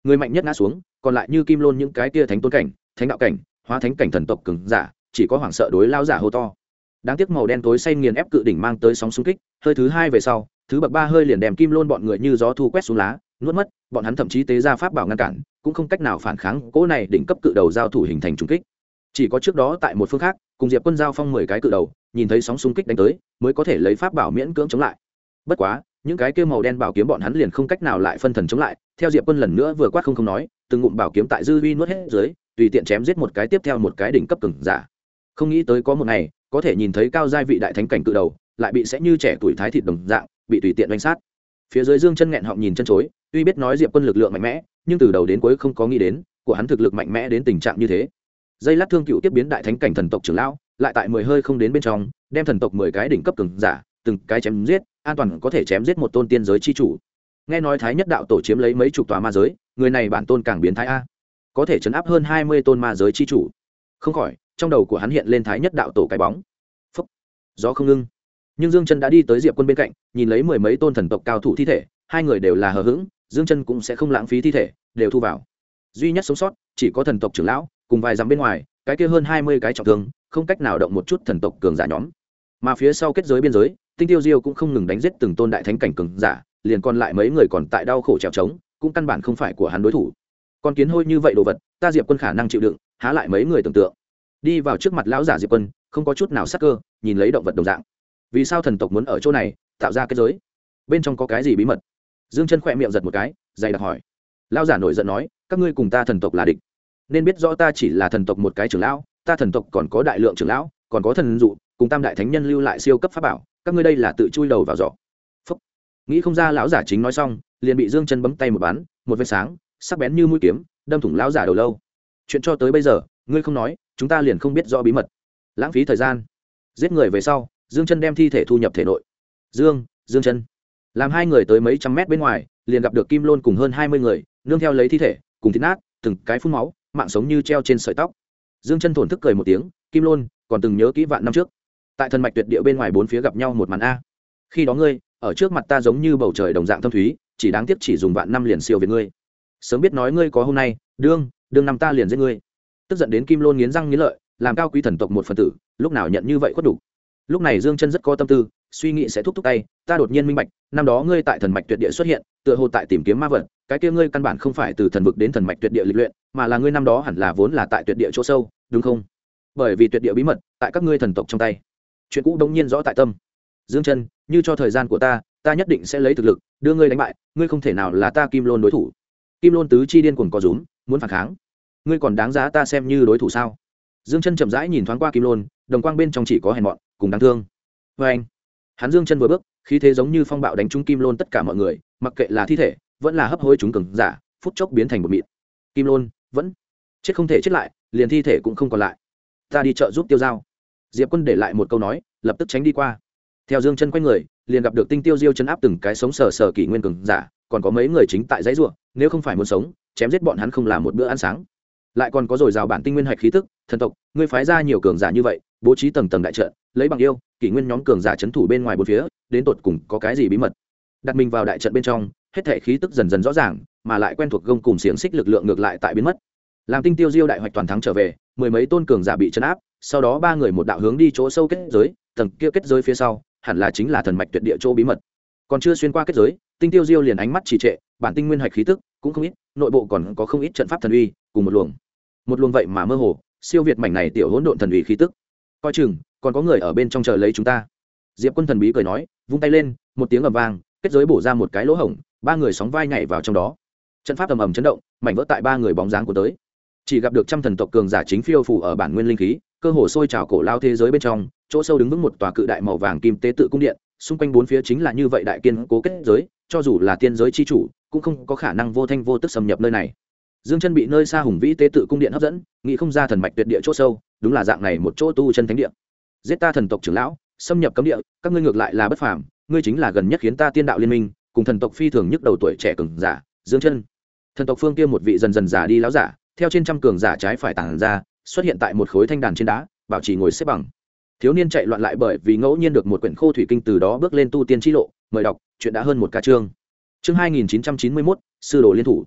người mạnh nhất ngã xuống, còn lại như kim lôn những cái kia thánh tôn cảnh, thánh đạo cảnh, hóa thánh cảnh thần tộc cường giả chỉ có hoảng sợ đối lao giả hô to. Đáng tiếc màu đen tối xanh nghiền ép cự đỉnh mang tới sóng xung kích, hơi thứ hai về sau, thứ bậc ba hơi liền đem kim lôn bọn người như gió thu quét xuống lá, nuốt mất. Bọn hắn thậm chí tế ra pháp bảo ngăn cản, cũng không cách nào phản kháng cỗ này đỉnh cấp cự đầu giao thủ hình thành trùng kích. Chỉ có trước đó tại một phương khác, cùng Diệp Quân giao phong 10 cái cự đầu, nhìn thấy sóng xung kích đánh tới, mới có thể lấy pháp bảo miễn cưỡng chống lại. Bất quá, những cái kia màu đen bảo kiếm bọn hắn liền không cách nào lại phân thần chống lại, theo Diệp Quân lần nữa vừa quát không nói, từng ngụm bảo kiếm tại dư uy nuốt hết dưới, tùy tiện chém giết một cái tiếp theo một cái đỉnh cấp cường giả. Không nghĩ tới có một ngày, có thể nhìn thấy cao giai vị đại thánh cảnh cự đầu, lại bị sẽ như trẻ tuổi thái thịt đồng dạng, bị tùy tiện đánh sát. Phía dưới Dương Chân nghẹn họng nhìn chân chối, tuy biết nói Diệp Quân lực lượng mạnh mẽ, nhưng từ đầu đến cuối không có nghĩ đến, của hắn thực lực mạnh mẽ đến tình trạng như thế. Dây lát thương cựu tiếp biến đại thánh cảnh thần tộc trưởng lão, lại tại 10 hơi không đến bên trong, đem thần tộc 10 cái đỉnh cấp cường giả, từng cái chém giết, an toàn có thể chém giết một tôn tiên giới chi chủ. Nghe nói Thái Nhất đạo tổ chiếm lấy mấy chục tòa ma giới, người này bản tôn càng biến thái a, có thể trấn áp hơn 20 tôn ma giới chi chủ. Không khỏi, trong đầu của hắn hiện lên Thái Nhất đạo tổ cái bóng. Phốc, gió không ngưng. Nhưng Dương Chân đã đi tới Diệp Quân bên cạnh, nhìn lấy mười mấy tôn thần tộc cao thủ thi thể, hai người đều là hờ hững, Dương Chân cũng sẽ không lãng phí thi thể, đều thu vào. Duy nhất sống sót chỉ có thần tộc trưởng lão, cùng vài dặm bên ngoài, cái kia hơn 20 cái trọng thương, không cách nào động một chút thần tộc cường giả nhóm. Mà phía sau kết giới biên giới, Tinh Tiêu Diêu cũng không ngừng đánh giết từng tôn đại thánh cảnh cường giả, liền còn lại mấy người còn tại đau khổ trèo trống, cũng căn bản không phải của hắn đối thủ. Con kiến hôi như vậy đồ vật, ta Diệp Quân khả năng chịu đựng, há lại mấy người tưởng tượng. Đi vào trước mặt lão giả Diệp Quân, không có chút nào sắc cơ, nhìn lấy động vật đồng dạng. Vì sao thần tộc muốn ở chỗ này tạo ra kết giới? Bên trong có cái gì bí mật? Dương Chân khẽ miệng giật một cái, dày đặc hỏi. Lão giả nổi giận nói, các ngươi cùng ta thần tộc là địch, nên biết rõ ta chỉ là thần tộc một cái trưởng lão, ta thần tộc còn có đại lượng trưởng lão, còn có thần dụ, cùng tam đại thánh nhân lưu lại siêu cấp pháp bảo, các ngươi đây là tự chui đầu vào giỏ. Phúc. Nghĩ không ra lão giả chính nói xong, liền bị Dương Chân bấm tay một bắn, một vệt sáng sắc bén như mũi kiếm, đâm thủng lão giả đầu lâu. Chuyện cho tới bây giờ, ngươi không nói, chúng ta liền không biết rõ bí mật. Lãng phí thời gian. Giết người về sau, Dương Chân đem thi thể thu nhập thể nội. Dương Chân. Làm hai người tới mấy trăm mét bên ngoài, liền gặp được Kim Lôn cùng hơn 20 người, nương theo lấy thi thể, cùng thịt nát, từng cái phun máu, mạng sống như treo trên sợi tóc. Dương Chân thổn thức cười một tiếng, Kim Lôn, còn từng nhớ kỹ vạn năm trước, tại thần mạch tuyệt địa bên ngoài bốn phía gặp nhau một màn a. Khi đó ngươi, ở trước mặt ta giống như bầu trời đồng dạng thâm thúy, chỉ đáng tiếc chỉ dùng vạn năm liền siêu việt ngươi. Sớm biết nói ngươi có hôm nay, đương năm ta liền giết ngươi. Tức giận đến Kim Lôn nghiến răng nghiến lợi, làm cao quý thần tộc một phần tử, lúc nào nhận như vậy khuất đủ. Lúc này Dương Chân rất có tâm tư, suy nghĩ sẽ thúc tay, ta đột nhiên minh bạch, năm đó ngươi tại thần mạch tuyệt địa xuất hiện, tựa hồ tại tìm kiếm ma vật, cái kia ngươi căn bản không phải từ thần vực đến thần mạch tuyệt địa lịch luyện, mà là ngươi năm đó hẳn là vốn là tại tuyệt địa chỗ sâu, đúng không? Bởi vì tuyệt địa bí mật tại các ngươi thần tộc trong tay. Chuyện cũ đống nhiên rõ tại tâm. Dương Chân, như cho thời gian của ta nhất định sẽ lấy thực lực đưa ngươi đánh bại, ngươi không thể nào là ta Kim Lôn đối thủ. Kim Lôn tứ chi điên cuồng co rúm, muốn phản kháng. Ngươi còn đáng giá ta xem như đối thủ sao? Dương Chân chậm rãi nhìn thoáng qua Kim Lôn, đồng quang bên trong chỉ có hèn mọn cùng đáng thương. Với anh, hắn Dương Chân vừa bước, khí thế giống như phong bạo đánh trúng Kim Lôn tất cả mọi người, mặc kệ là thi thể, vẫn là hấp hối chúng cường giả, phút chốc biến thành một mịn. Kim Lôn vẫn chết không thể chết lại, liền thi thể cũng không còn lại. Ta đi chợ giúp Tiêu Giao. Diệp Quân để lại một câu nói, lập tức tránh đi qua. Theo Dương Chân quay người, liền gặp được Tinh Tiêu Diêu chấn áp từng cái sống sờ kỷ nguyên cường giả, còn có mấy người chính tại dãy rủa, nếu không phải muốn sống, chém giết bọn hắn không làm một bữa ăn sáng. Lại còn có dồi dào bản tinh nguyên hạch khí tức, thần tộc, ngươi phái ra nhiều cường giả như vậy, bố trí tầng tầng đại trận, lấy bằng yêu, kỷ nguyên nhóm cường giả trấn thủ bên ngoài bốn phía, đến tột cùng có cái gì bí mật? Đặt mình vào đại trận bên trong, hết thảy khí tức dần dần rõ ràng, mà lại quen thuộc gông cùng xiềng xích lực lượng ngược lại tại biến mất. Làm Tinh Tiêu Diêu đại hoạch toàn thắng trở về, mười mấy tôn cường giả bị trấn áp, sau đó ba người một đạo hướng đi chỗ sâu kết giới, tầng kia kết giới phía sau, hẳn là chính là thần mạch tuyệt địa chỗ bí mật. Còn chưa xuyên qua kết giới, Tinh Tiêu Diêu liền ánh mắt trì trệ, bản tinh nguyên hạch khí tức cũng không ít, nội bộ còn có không ít trận pháp thần uy, cùng một luồng vậy mà mơ hồ, siêu việt mảnh này tiểu hỗn độn thần uy khí tức. Coi chừng, còn có người ở bên trong chờ lấy chúng ta. Diệp Quân thần bí cười nói, vung tay lên, một tiếng ầm vang, kết giới bổ ra một cái lỗ hổng, ba người sóng vai nhảy vào trong đó. Trận pháp ầm ầm chấn động, mảnh vỡ tại ba người bóng dáng của tới. Chỉ gặp được trăm thần tộc cường giả chính phiêu phù ở bản nguyên linh khí, cơ hồ sôi trào cổ lao thế giới bên trong, chỗ sâu đứng vững một tòa cự đại màu vàng kim tế tự cung điện, xung quanh bốn phía chính là như vậy đại kiên cố kết giới, cho dù là tiên giới chi chủ, cũng không có khả năng vô thanh vô tức xâm nhập nơi này. Dương Chân bị nơi xa hùng vĩ tế tự cung điện hấp dẫn, nghĩ không ra thần mạch tuyệt địa chỗ sâu, đúng là dạng này một chỗ tu chân thánh địa. Giết ta thần tộc trưởng lão, xâm nhập cấm địa, các ngươi ngược lại là bất phàm, ngươi chính là gần nhất khiến ta tiên đạo liên minh, cùng thần tộc phi thường nhức đầu tuổi trẻ cường giả, Dương Chân. Thần tộc phương kia một vị dần dần già đi lão giả, theo trên trăm cường giả trái phải tản ra, xuất hiện tại một khối thanh đàn trên đá, bảo trì ngồi xếp bằng. Thiếu niên chạy loạn lại bởi vì ngẫu nhiên được một quyển khô thủy kinh, từ đó bước lên tu tiên chi lộ, mời đọc, chuyện đã hơn một ca chương. Chương 2991, sư đồ liên thủ.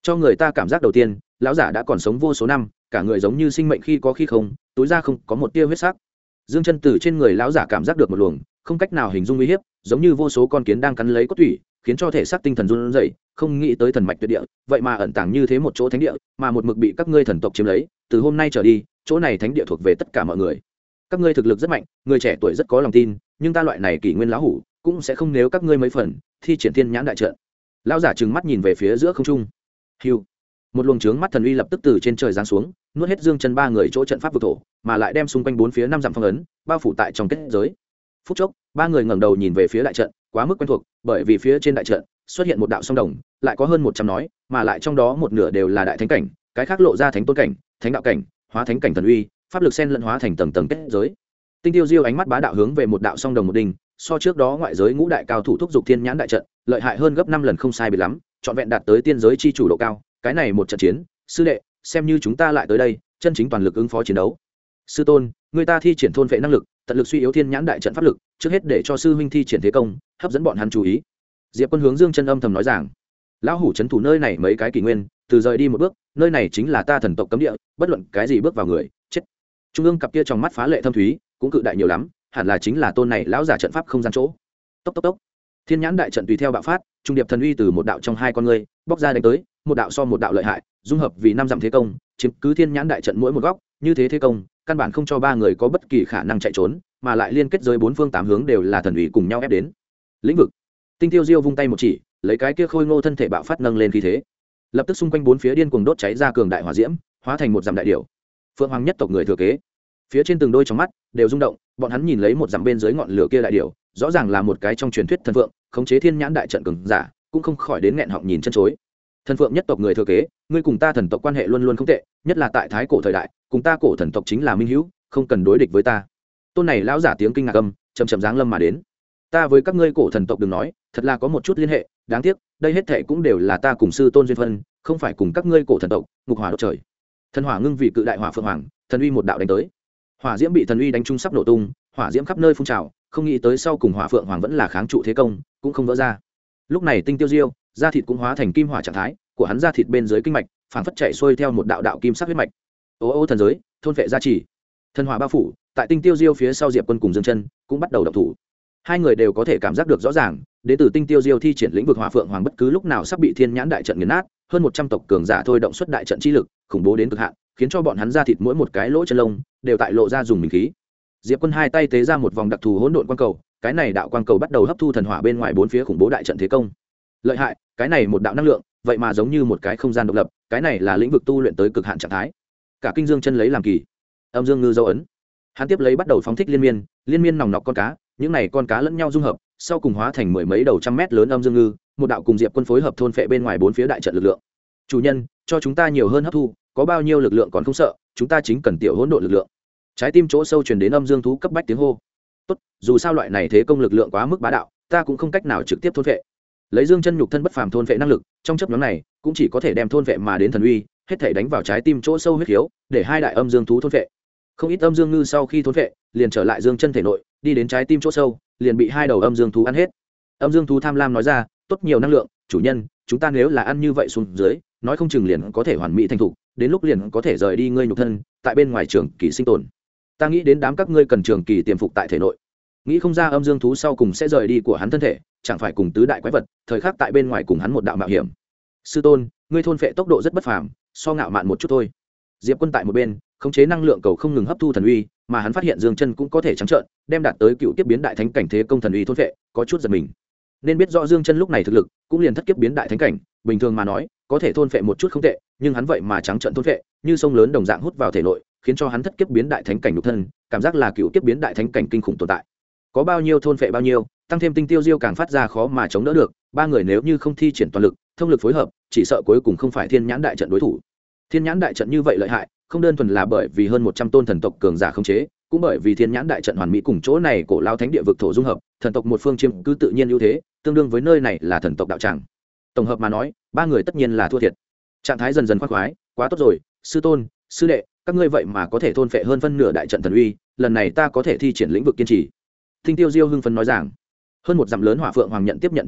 cho người ta cảm giác đầu tiên lão giả đã còn sống vô số năm, cả người giống như sinh mệnh khi có khi không, túi ra không có một tia huyết sắc. Dương chân từ trên người lão giả cảm giác được một luồng không cách nào hình dung uy hiếp, giống như vô số con kiến đang cắn lấy cốt tủy, khiến cho thể xác tinh thần run rẩy. Không nghĩ tới thần mạch tuyệt địa vậy mà ẩn tàng như thế một chỗ thánh địa, mà một mực bị các ngươi thần tộc chiếm lấy. Từ hôm nay trở đi, chỗ này thánh địa thuộc về tất cả mọi người. Các ngươi thực lực rất mạnh, người trẻ tuổi rất có lòng tin, nhưng ta loại này kỷ nguyên lão hủ cũng sẽ không nếu các ngươi mấy phần thi triển thiên nhãn đại trận. Lão giả trừng mắt nhìn về phía giữa không trung. Hưu, một luồng trướng mắt thần uy lập tức từ trên trời giáng xuống, nuốt hết Dương chân ba người chỗ trận pháp vực thổ, mà lại đem xung quanh bốn phía năm dặm phong ấn bao phủ tại trong kết giới. Phút chốc, ba người ngẩng đầu nhìn về phía đại trận, quá mức quen thuộc, bởi vì phía trên đại trận xuất hiện một đạo song đồng, lại có hơn 100 nói, mà lại trong đó một nửa đều là đại thánh cảnh, cái khác lộ ra thánh tôn cảnh, thánh đạo cảnh, hóa thánh cảnh thần uy, pháp lực xen lẫn hóa thành tầng tầng kết giới. Tinh Tiêu Diêu ánh mắt bá đạo hướng về một đạo song đồng một đinh, so trước đó ngoại giới ngũ đại cao thủ thúc dục thiên nhãn đại trận, lợi hại hơn gấp 5 lần không sai biệt lắm, trọn vẹn đạt tới tiên giới chi chủ độ cao. Cái này một trận chiến, sư đệ, xem như chúng ta lại tới đây, chân chính toàn lực ứng phó chiến đấu. Sư tôn, người ta thi triển thôn vệ năng lực, tận lực suy yếu thiên nhãn đại trận pháp lực, trước hết để cho sư huynh thi triển thế công, hấp dẫn bọn hắn chú ý. Diệp Quân hướng Dương chân âm thầm nói rằng, lão hủ trấn thủ nơi này mấy cái kỷ nguyên, từ rời đi một bước, nơi này chính là ta thần tộc cấm địa, bất luận cái gì bước vào người chết. Trung ương cặp kia trong mắt phá lệ thâm thúy, cũng cự đại nhiều lắm, hẳn là chính là tôn này lão giả trận pháp không gian chỗ. Tốc tốc tốc, thiên nhãn đại trận tùy theo bạo phát, trung điệp thần uy từ một đạo trong hai con ngươi bóc ra đánh tới, một đạo so một đạo lợi hại, dung hợp vì năm dặm thế công, chiếm cứ thiên nhãn đại trận mỗi một góc, như thế thế công, căn bản không cho ba người có bất kỳ khả năng chạy trốn, mà lại liên kết giới bốn phương tám hướng đều là thần uy cùng nhau ép đến. Lĩnh vực. Tinh Tiêu Diêu vung tay một chỉ, lấy cái kia khôi ngô thân thể bạo phát nâng lên khí thế. Lập tức xung quanh bốn phía điên cuồng đốt cháy ra cường đại hỏa diễm, hóa thành một dặm đại điểu. Phượng Hoàng nhất tộc người thừa kế. Phía trên từng đôi trong mắt đều rung động, bọn hắn nhìn lấy một dặm bên dưới ngọn lửa kia đại điểu, rõ ràng là một cái trong truyền thuyết thần phượng, khống chế thiên nhãn đại trận cường giả, cũng không khỏi đến nghẹn họng nhìn chân chối. Thần phượng nhất tộc người thừa kế, ngươi cùng ta thần tộc quan hệ luôn luôn không tệ, nhất là tại thái cổ thời đại, cùng ta cổ thần tộc chính là minh hữu, không cần đối địch với ta. Tôn này lão giả tiếng kinh ngạc âm, chậm chậm giáng lâm mà đến. Ta với các ngươi cổ thần tộc đừng nói, thật là có một chút liên hệ, đáng tiếc, đây hết thảy cũng đều là ta cùng sư tôn duyên phân, không phải cùng các ngươi cổ thần tộc, ngục hỏa đốt trời. Thần hỏa ngưng vì cự đại hỏa phượng hoàng, thần uy một đạo đánh tới. Hỏa diễm bị thần uy đánh trúng sắp nổ tung, hỏa diễm khắp nơi phun trào, không nghĩ tới sau cùng hỏa phượng hoàng vẫn là kháng trụ thế công, cũng không vỡ ra. Lúc này Tinh Tiêu Diêu, da thịt cũng hóa thành kim hỏa trạng thái, của hắn da thịt bên dưới kinh mạch, phảng phất chạy xuôi theo một đạo đạo kim sắc huyết mạch. Ô ô thần giới, thôn vệ gia trì. Thần hỏa bao phủ, tại Tinh Tiêu Diêu phía sau Diệp Quân cùng Dương Chân cũng bắt đầu động thủ. Hai người đều có thể cảm giác được rõ ràng, đến từ Tinh Tiêu Diêu thi triển lĩnh vực hỏa phượng hoàng bất cứ lúc nào sắp bị thiên nhãn đại trận nghiền nát, hơn 100 tộc cường giả thôi động xuất đại trận chi lực, khủng bố đến cực hạn, khiến cho bọn hắn da thịt mỗi một cái lỗ chân lông đều tại lộ ra dùng mình khí. Diệp Quân hai tay tế ra một vòng đặc thù hỗn độn quang cầu, cái này đạo quang cầu bắt đầu hấp thu thần hỏa bên ngoài bốn phía khủng bố đại trận thế công. Lợi hại, cái này một đạo năng lượng, vậy mà giống như một cái không gian độc lập, cái này là lĩnh vực tu luyện tới cực hạn trạng thái. Cả kinh Dương Chân lấy làm kỳ. Âm Dương Ngư dấu ấn. Hắn tiếp lấy bắt đầu phóng thích liên miên nòng nọc con cá, những này con cá lẫn nhau dung hợp, sau cùng hóa thành mười mấy đầu trăm mét lớn âm dương ngư, một đạo cùng Diệp Quân phối hợp thôn phệ bên ngoài bốn phía đại trận lực lượng. Chủ nhân, cho chúng ta nhiều hơn hấp thu, có bao nhiêu lực lượng còn không sợ, chúng ta chính cần tiểu hỗn độn lực lượng. Trái tim chỗ sâu truyền đến âm dương thú cấp bách tiếng hô. Tốt, dù sao loại này thế công lực lượng quá mức bá đạo, ta cũng không cách nào trực tiếp thôn phệ. Lấy Dương Chân nhục thân bất phàm thôn phệ năng lực, trong chớp nhoáng này, cũng chỉ có thể đem thôn phệ mà đến thần uy, hết thể đánh vào trái tim chỗ sâu huyết khiếu, để hai đại âm dương thú thôn phệ. Không ít âm dương ngư sau khi thôn phệ, liền trở lại Dương Chân thể nội, đi đến trái tim chỗ sâu, liền bị hai đầu âm dương thú ăn hết. Âm dương thú tham lam nói ra, tốt nhiều năng lượng, chủ nhân, chúng ta nếu là ăn như vậy xuống dưới, nói không chừng liền có thể hoàn mỹ thành thục, đến lúc liền có thể rời đi ngươi nhục thân, tại bên ngoài trường kỳ sinh tồn. Ta nghĩ đến đám các ngươi cần trường kỳ tiềm phục tại thể nội. Nghĩ không ra âm dương thú sau cùng sẽ rời đi của hắn thân thể, chẳng phải cùng tứ đại quái vật, thời khắc tại bên ngoài cùng hắn một đạo mạo hiểm. Sư tôn, ngươi thôn phệ tốc độ rất bất phàm, so ngạo mạn một chút thôi. Diệp Quân tại một bên, khống chế năng lượng cầu không ngừng hấp thu thần uy, mà hắn phát hiện Dương Chân cũng có thể trắng trợn, đem đạt tới cựu kiếp biến đại thánh cảnh thế công thần uy thôn phệ, có chút giật mình. Nên biết rõ Dương Chân lúc này thực lực, cũng liền thất kiếp biến đại thánh cảnh, bình thường mà nói, có thể thôn phệ một chút không tệ, nhưng hắn vậy mà trắng trợn thôn phệ, như sông lớn đồng dạng hút vào thể nội, khiến cho hắn thất kiếp biến đại thánh cảnh nhục thân, cảm giác là cựu kiếp biến đại thánh cảnh kinh khủng tồn tại. Có bao nhiêu thôn phệ bao nhiêu, tăng thêm Tinh Tiêu Diêu càng phát ra khó mà chống đỡ được, ba người nếu như không thi triển toàn lực, thông lực phối hợp, chỉ sợ cuối cùng không phải Thiên Nhãn đại trận đối thủ. Thiên Nhãn đại trận như vậy lợi hại, không đơn thuần là bởi vì hơn 100 tôn thần tộc cường giả khống chế, cũng bởi vì Thiên Nhãn đại trận hoàn mỹ cùng chỗ này cổ lao thánh địa vực thổ dung hợp, thần tộc một phương chiếm cứ tự nhiên ưu thế, tương đương với nơi này là thần tộc đạo tràng. Tổng hợp mà nói, ba người tất nhiên là thua thiệt. Trạng thái dần dần khoác khoái, quá tốt rồi, sư tôn, sư đệ, các ngươi vậy mà có thể thôn phệ hơn phân nửa đại trận thần uy, lần này ta có thể thi triển lĩnh vực kiên trì. Tinh Tiêu Diêu hưng phấn nói rằng, hơn một dặm lớn hỏa phượng hoàng nhận tiếp nhận trùng kích,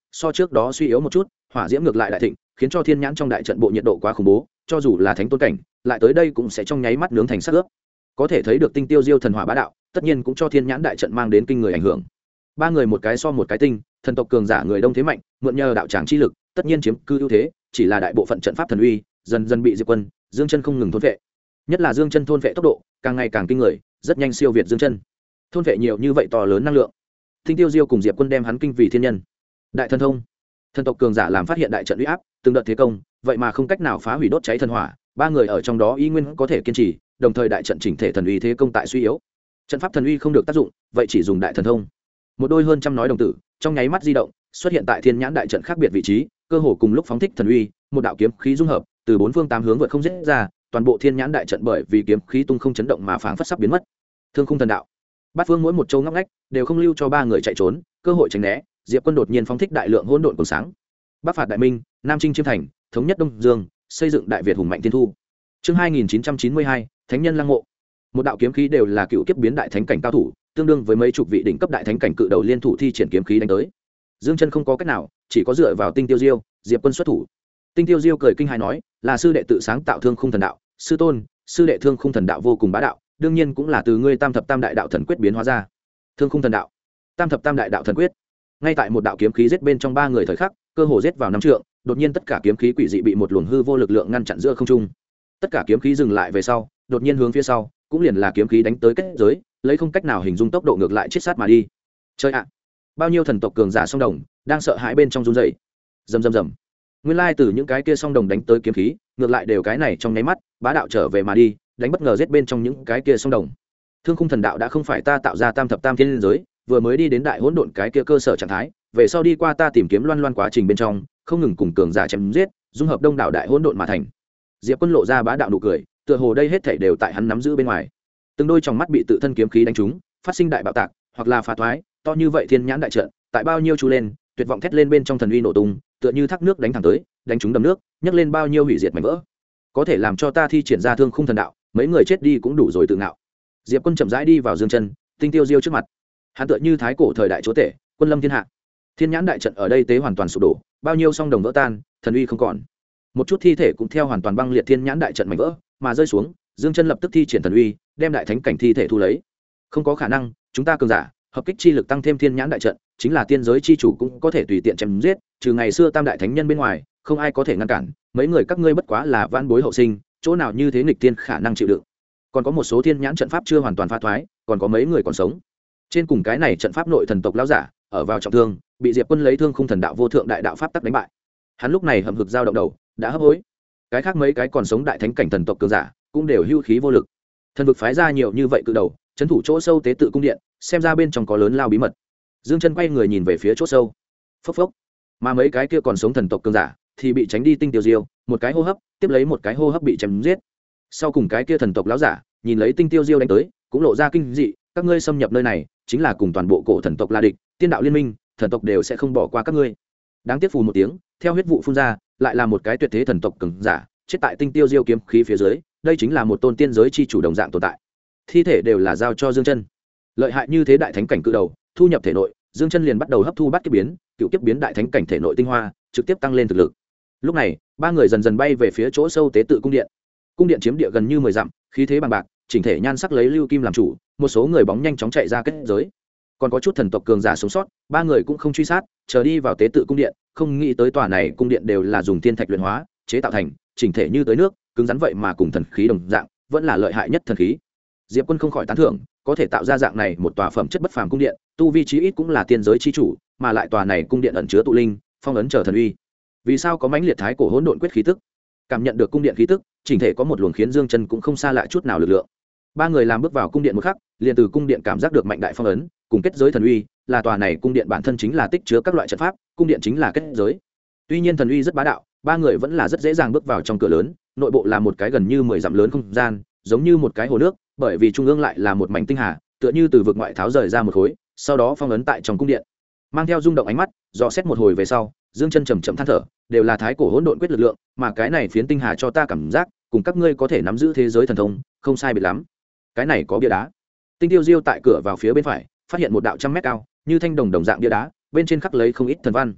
so trước đó suy yếu một chút, hỏa diễm ngược lại đại thịnh, khiến cho thiên nhãn trong đại trận bộ nhiệt độ quá khủng bố, cho dù là thánh tôn cảnh lại tới đây cũng sẽ trong nháy mắt nướng thành sắc ướp. Có thể thấy được tinh tiêu diêu thần hỏa bá đạo, tất nhiên cũng cho thiên nhãn đại trận mang đến kinh người ảnh hưởng. Ba người một cái so một cái tinh, thần tộc cường giả người đông thế mạnh, mượn nhờ đạo tràng chi lực, tất nhiên chiếm cư ưu thế, chỉ là đại bộ phận trận pháp thần uy dần dần bị Diệp Quân, Dương Chân không ngừng thôn vệ. Nhất là Dương Chân thôn vệ tốc độ càng ngày càng kinh người, rất nhanh siêu việt Dương Chân. Thôn vệ nhiều như vậy to lớn năng lượng. Tinh tiêu diêu cùng Diệp Quân đem hắn kinh vì thiên nhân. Đại thần thông, thần tộc cường giả làm phát hiện đại trận uy áp, từng đợt thế công, vậy mà không cách nào phá hủy đốt cháy thần hỏa, ba người ở trong đó y nguyên có thể kiên trì, đồng thời đại trận chỉnh thể thần uy thế công tại suy yếu. Trận pháp thần uy không được tác dụng, vậy chỉ dùng đại thần thông. Một đôi hơn trăm nói đồng tử, trong nháy mắt di động, xuất hiện tại thiên nhãn đại trận khác biệt vị trí, cơ hồ cùng lúc phóng thích thần uy, một đạo kiếm khí dung hợp, từ bốn phương tám hướng vượt không giết ra, toàn bộ thiên nhãn đại trận bởi vì kiếm khí tung không chấn động mà phảng phất sắp biến mất. Thương khung thần đạo, bát phương mỗi một châu ngóc ngách đều không lưu cho ba người chạy trốn, cơ hội tránh né. Diệp Quân đột nhiên phóng thích đại lượng hỗn độn cuồng sáng. Bắc phạt đại minh, nam chinh chiêm thành, thống nhất đông dương, xây dựng đại việt hùng mạnh thiên thu. Chương 2992, thánh nhân lăng mộ. Một đạo kiếm khí đều là cựu kiếp biến đại thánh cảnh cao thủ, tương đương với mấy chục vị đỉnh cấp đại thánh cảnh cự đầu liên thủ thi triển kiếm khí đánh tới. Dương Chân không có cách nào, chỉ có dựa vào Tinh Tiêu Diêu, Diệp Quân xuất thủ. Tinh Tiêu Diêu cười kinh hãi nói, là sư đệ tự sáng tạo Thương Khung Thần Đạo, sư tôn, sư đệ Thương Khung Thần Đạo vô cùng bá đạo, đương nhiên cũng là từ ngươi Tam thập tam đại đạo thần quyết biến hóa ra. Thương Khung Thần Đạo, Tam thập tam đại đạo thần quyết. Ngay tại một đạo kiếm khí giết bên trong ba người thời khắc, cơ hồ giết vào năm trượng, đột nhiên tất cả kiếm khí quỷ dị bị một luồng hư vô lực lượng ngăn chặn giữa không trung. Tất cả kiếm khí dừng lại về sau, đột nhiên hướng phía sau, cũng liền là kiếm khí đánh tới kết giới, lấy không cách nào hình dung tốc độ ngược lại chết sát mà đi. Chơi ạ! Bao nhiêu thần tộc cường giả song đồng đang sợ hãi bên trong run rẩy. Rầm rầm rầm. Nguyên lai từ những cái kia song đồng đánh tới kiếm khí, ngược lại đều cái này trong nháy mắt, bá đạo trở về mà đi, đánh bất ngờ giết bên trong những cái kia song đồng. Thương khung thần đạo đã không phải ta tạo ra tam thập tam thiên giới, vừa mới đi đến đại hỗn độn cái kia cơ sở trạng thái, về sau đi qua ta tìm kiếm loan loan quá trình bên trong, không ngừng cùng cường giả chém giết, dung hợp đông đảo đại hỗn độn mà thành. Diệp Quân lộ ra bá đạo nụ cười, tựa hồ đây hết thảy đều tại hắn nắm giữ bên ngoài. Từng đôi tròng mắt bị tự thân kiếm khí đánh trúng, phát sinh đại bạo tạc, hoặc là phá thoái, to như vậy thiên nhãn đại trận, tại bao nhiêu chú lên, tuyệt vọng thét lên bên trong thần uy nổ tung, tựa như thác nước đánh thẳng tới, đánh trúng đầm nước, nhấc lên bao nhiêu hủy diệt mảnh vỡ. Có thể làm cho ta thi triển ra Thương Khung Thần Đạo, mấy người chết đi cũng đủ rồi tự ngạo. Diệp Quân chậm rãi đi vào Dương Chân, Tinh Tiêu Diêu trước mặt. Hắn tựa như thái cổ thời đại chúa tể, quân lâm thiên hạ. Thiên nhãn đại trận ở đây tế hoàn toàn sụp đổ, bao nhiêu song đồng vỡ tan, thần uy không còn. Một chút thi thể cũng theo hoàn toàn băng liệt thiên nhãn đại trận mảnh vỡ, mà rơi xuống. Dương Chân lập tức thi triển thần uy, đem đại thánh cảnh thi thể thu lấy. Không có khả năng, chúng ta cường giả, hợp kích chi lực tăng thêm thiên nhãn đại trận, chính là tiên giới chi chủ cũng có thể tùy tiện chém giết, trừ ngày xưa tam đại thánh nhân bên ngoài, không ai có thể ngăn cản, mấy người các ngươi bất quá là vãn bối hậu sinh, chỗ nào như thế nghịch tiên khả năng chịu đựng. Còn có một số thiên nhãn trận pháp chưa hoàn toàn phá thoái, còn có mấy người còn sống. Trên cùng cái này trận pháp nội thần tộc lão giả, ở vào trọng thương, bị Diệp Quân lấy Thương Khung Thần Đạo vô thượng đại đạo pháp tắc đánh bại. Hắn lúc này hậm hực dao động đầu, đã hấp hối. Cái khác mấy cái còn sống đại thánh cảnh thần tộc cường giả, cũng đều hưu khí vô lực. Thần vực phái ra nhiều như vậy cự đầu, trấn thủ chỗ sâu tế tự cung điện, xem ra bên trong có lớn lao bí mật. Dương Chân quay người nhìn về phía chỗ sâu. Phốc phốc. Mà mấy cái kia còn sống thần tộc cường giả thì bị tránh đi Tinh Tiêu Diêu, một cái hô hấp, tiếp lấy một cái hô hấp bị chém giết. Sau cùng cái kia thần tộc lão giả, nhìn lấy Tinh Tiêu Diêu đánh tới, cũng lộ ra kinh dị, các ngươi xâm nhập nơi này, chính là cùng toàn bộ cổ thần tộc là địch, tiên đạo liên minh, thần tộc đều sẽ không bỏ qua các ngươi. Đáng tiếc phù một tiếng, theo huyết vụ phun ra, lại là một cái tuyệt thế thần tộc cường giả, chết tại Tinh Tiêu Diêu kiếm khí phía dưới, đây chính là một tôn tiên giới chi chủ đồng dạng tồn tại. Thi thể đều là giao cho Dương Chân. Lợi hại như thế đại thánh cảnh cự đầu, thu nhập thể nội, Dương Chân liền bắt đầu hấp thu bát kiếp biến, cựu kiếp biến đại thánh cảnh thể nội tinh hoa, trực tiếp tăng lên thực lực. Lúc này, ba người dần dần bay về phía chỗ sâu tế tự cung điện. Cung điện chiếm địa gần như 10 dặm, khí thế bằng bạc, chỉnh thể nhan sắc lấy lưu kim làm chủ, một số người bóng nhanh chóng chạy ra kết giới. Còn có chút thần tộc cường giả sống sót, ba người cũng không truy sát, chờ đi vào tế tự cung điện, không nghĩ tới tòa này cung điện đều là dùng thiên thạch luyện hóa, chế tạo thành, chỉnh thể như tới nước, cứng rắn vậy mà cùng thần khí đồng dạng, vẫn là lợi hại nhất thần khí. Diệp Quân không khỏi tán thưởng, có thể tạo ra dạng này một tòa phẩm chất bất phàm cung điện, tu vi chí ít cũng là tiên giới chi chủ, mà lại tòa này cung điện ẩn chứa tụ linh, phong ấn trở thần uy. Vì sao có mãnh liệt thái cổ hỗn độn quyết khí tức? Cảm nhận được cung điện khí tức, chỉnh thể có một luồng khiến Dương Chân cũng không xa lạ chút nào lực lượng. Ba người làm bước vào cung điện một khắc, liền từ cung điện cảm giác được mạnh đại phong ấn, cùng kết giới thần uy, là tòa này cung điện bản thân chính là tích chứa các loại trận pháp, cung điện chính là kết giới. Tuy nhiên thần uy rất bá đạo, ba người vẫn là rất dễ dàng bước vào trong cửa lớn, nội bộ là một cái gần như 10 dặm lớn không gian, giống như một cái hồ nước, bởi vì trung ương lại là một mảnh tinh hà, tựa như từ vực ngoại tháo rời ra một khối, sau đó phong ấn tại trong cung điện. Mang theo rung động ánh mắt, dò xét một hồi về sau, Dương Chân chậm chậm than thở, đều là thái cổ hỗn độn quyết lực lượng, mà cái này phiến tinh hà cho ta cảm giác, cùng các ngươi có thể nắm giữ thế giới thần thông, không sai biệt lắm. Cái này có bia đá. Tinh Tiêu Diêu tại cửa vào phía bên phải, phát hiện một đạo trăm mét cao, như thanh đồng đồng dạng bia đá, bên trên khắc lấy không ít thần văn.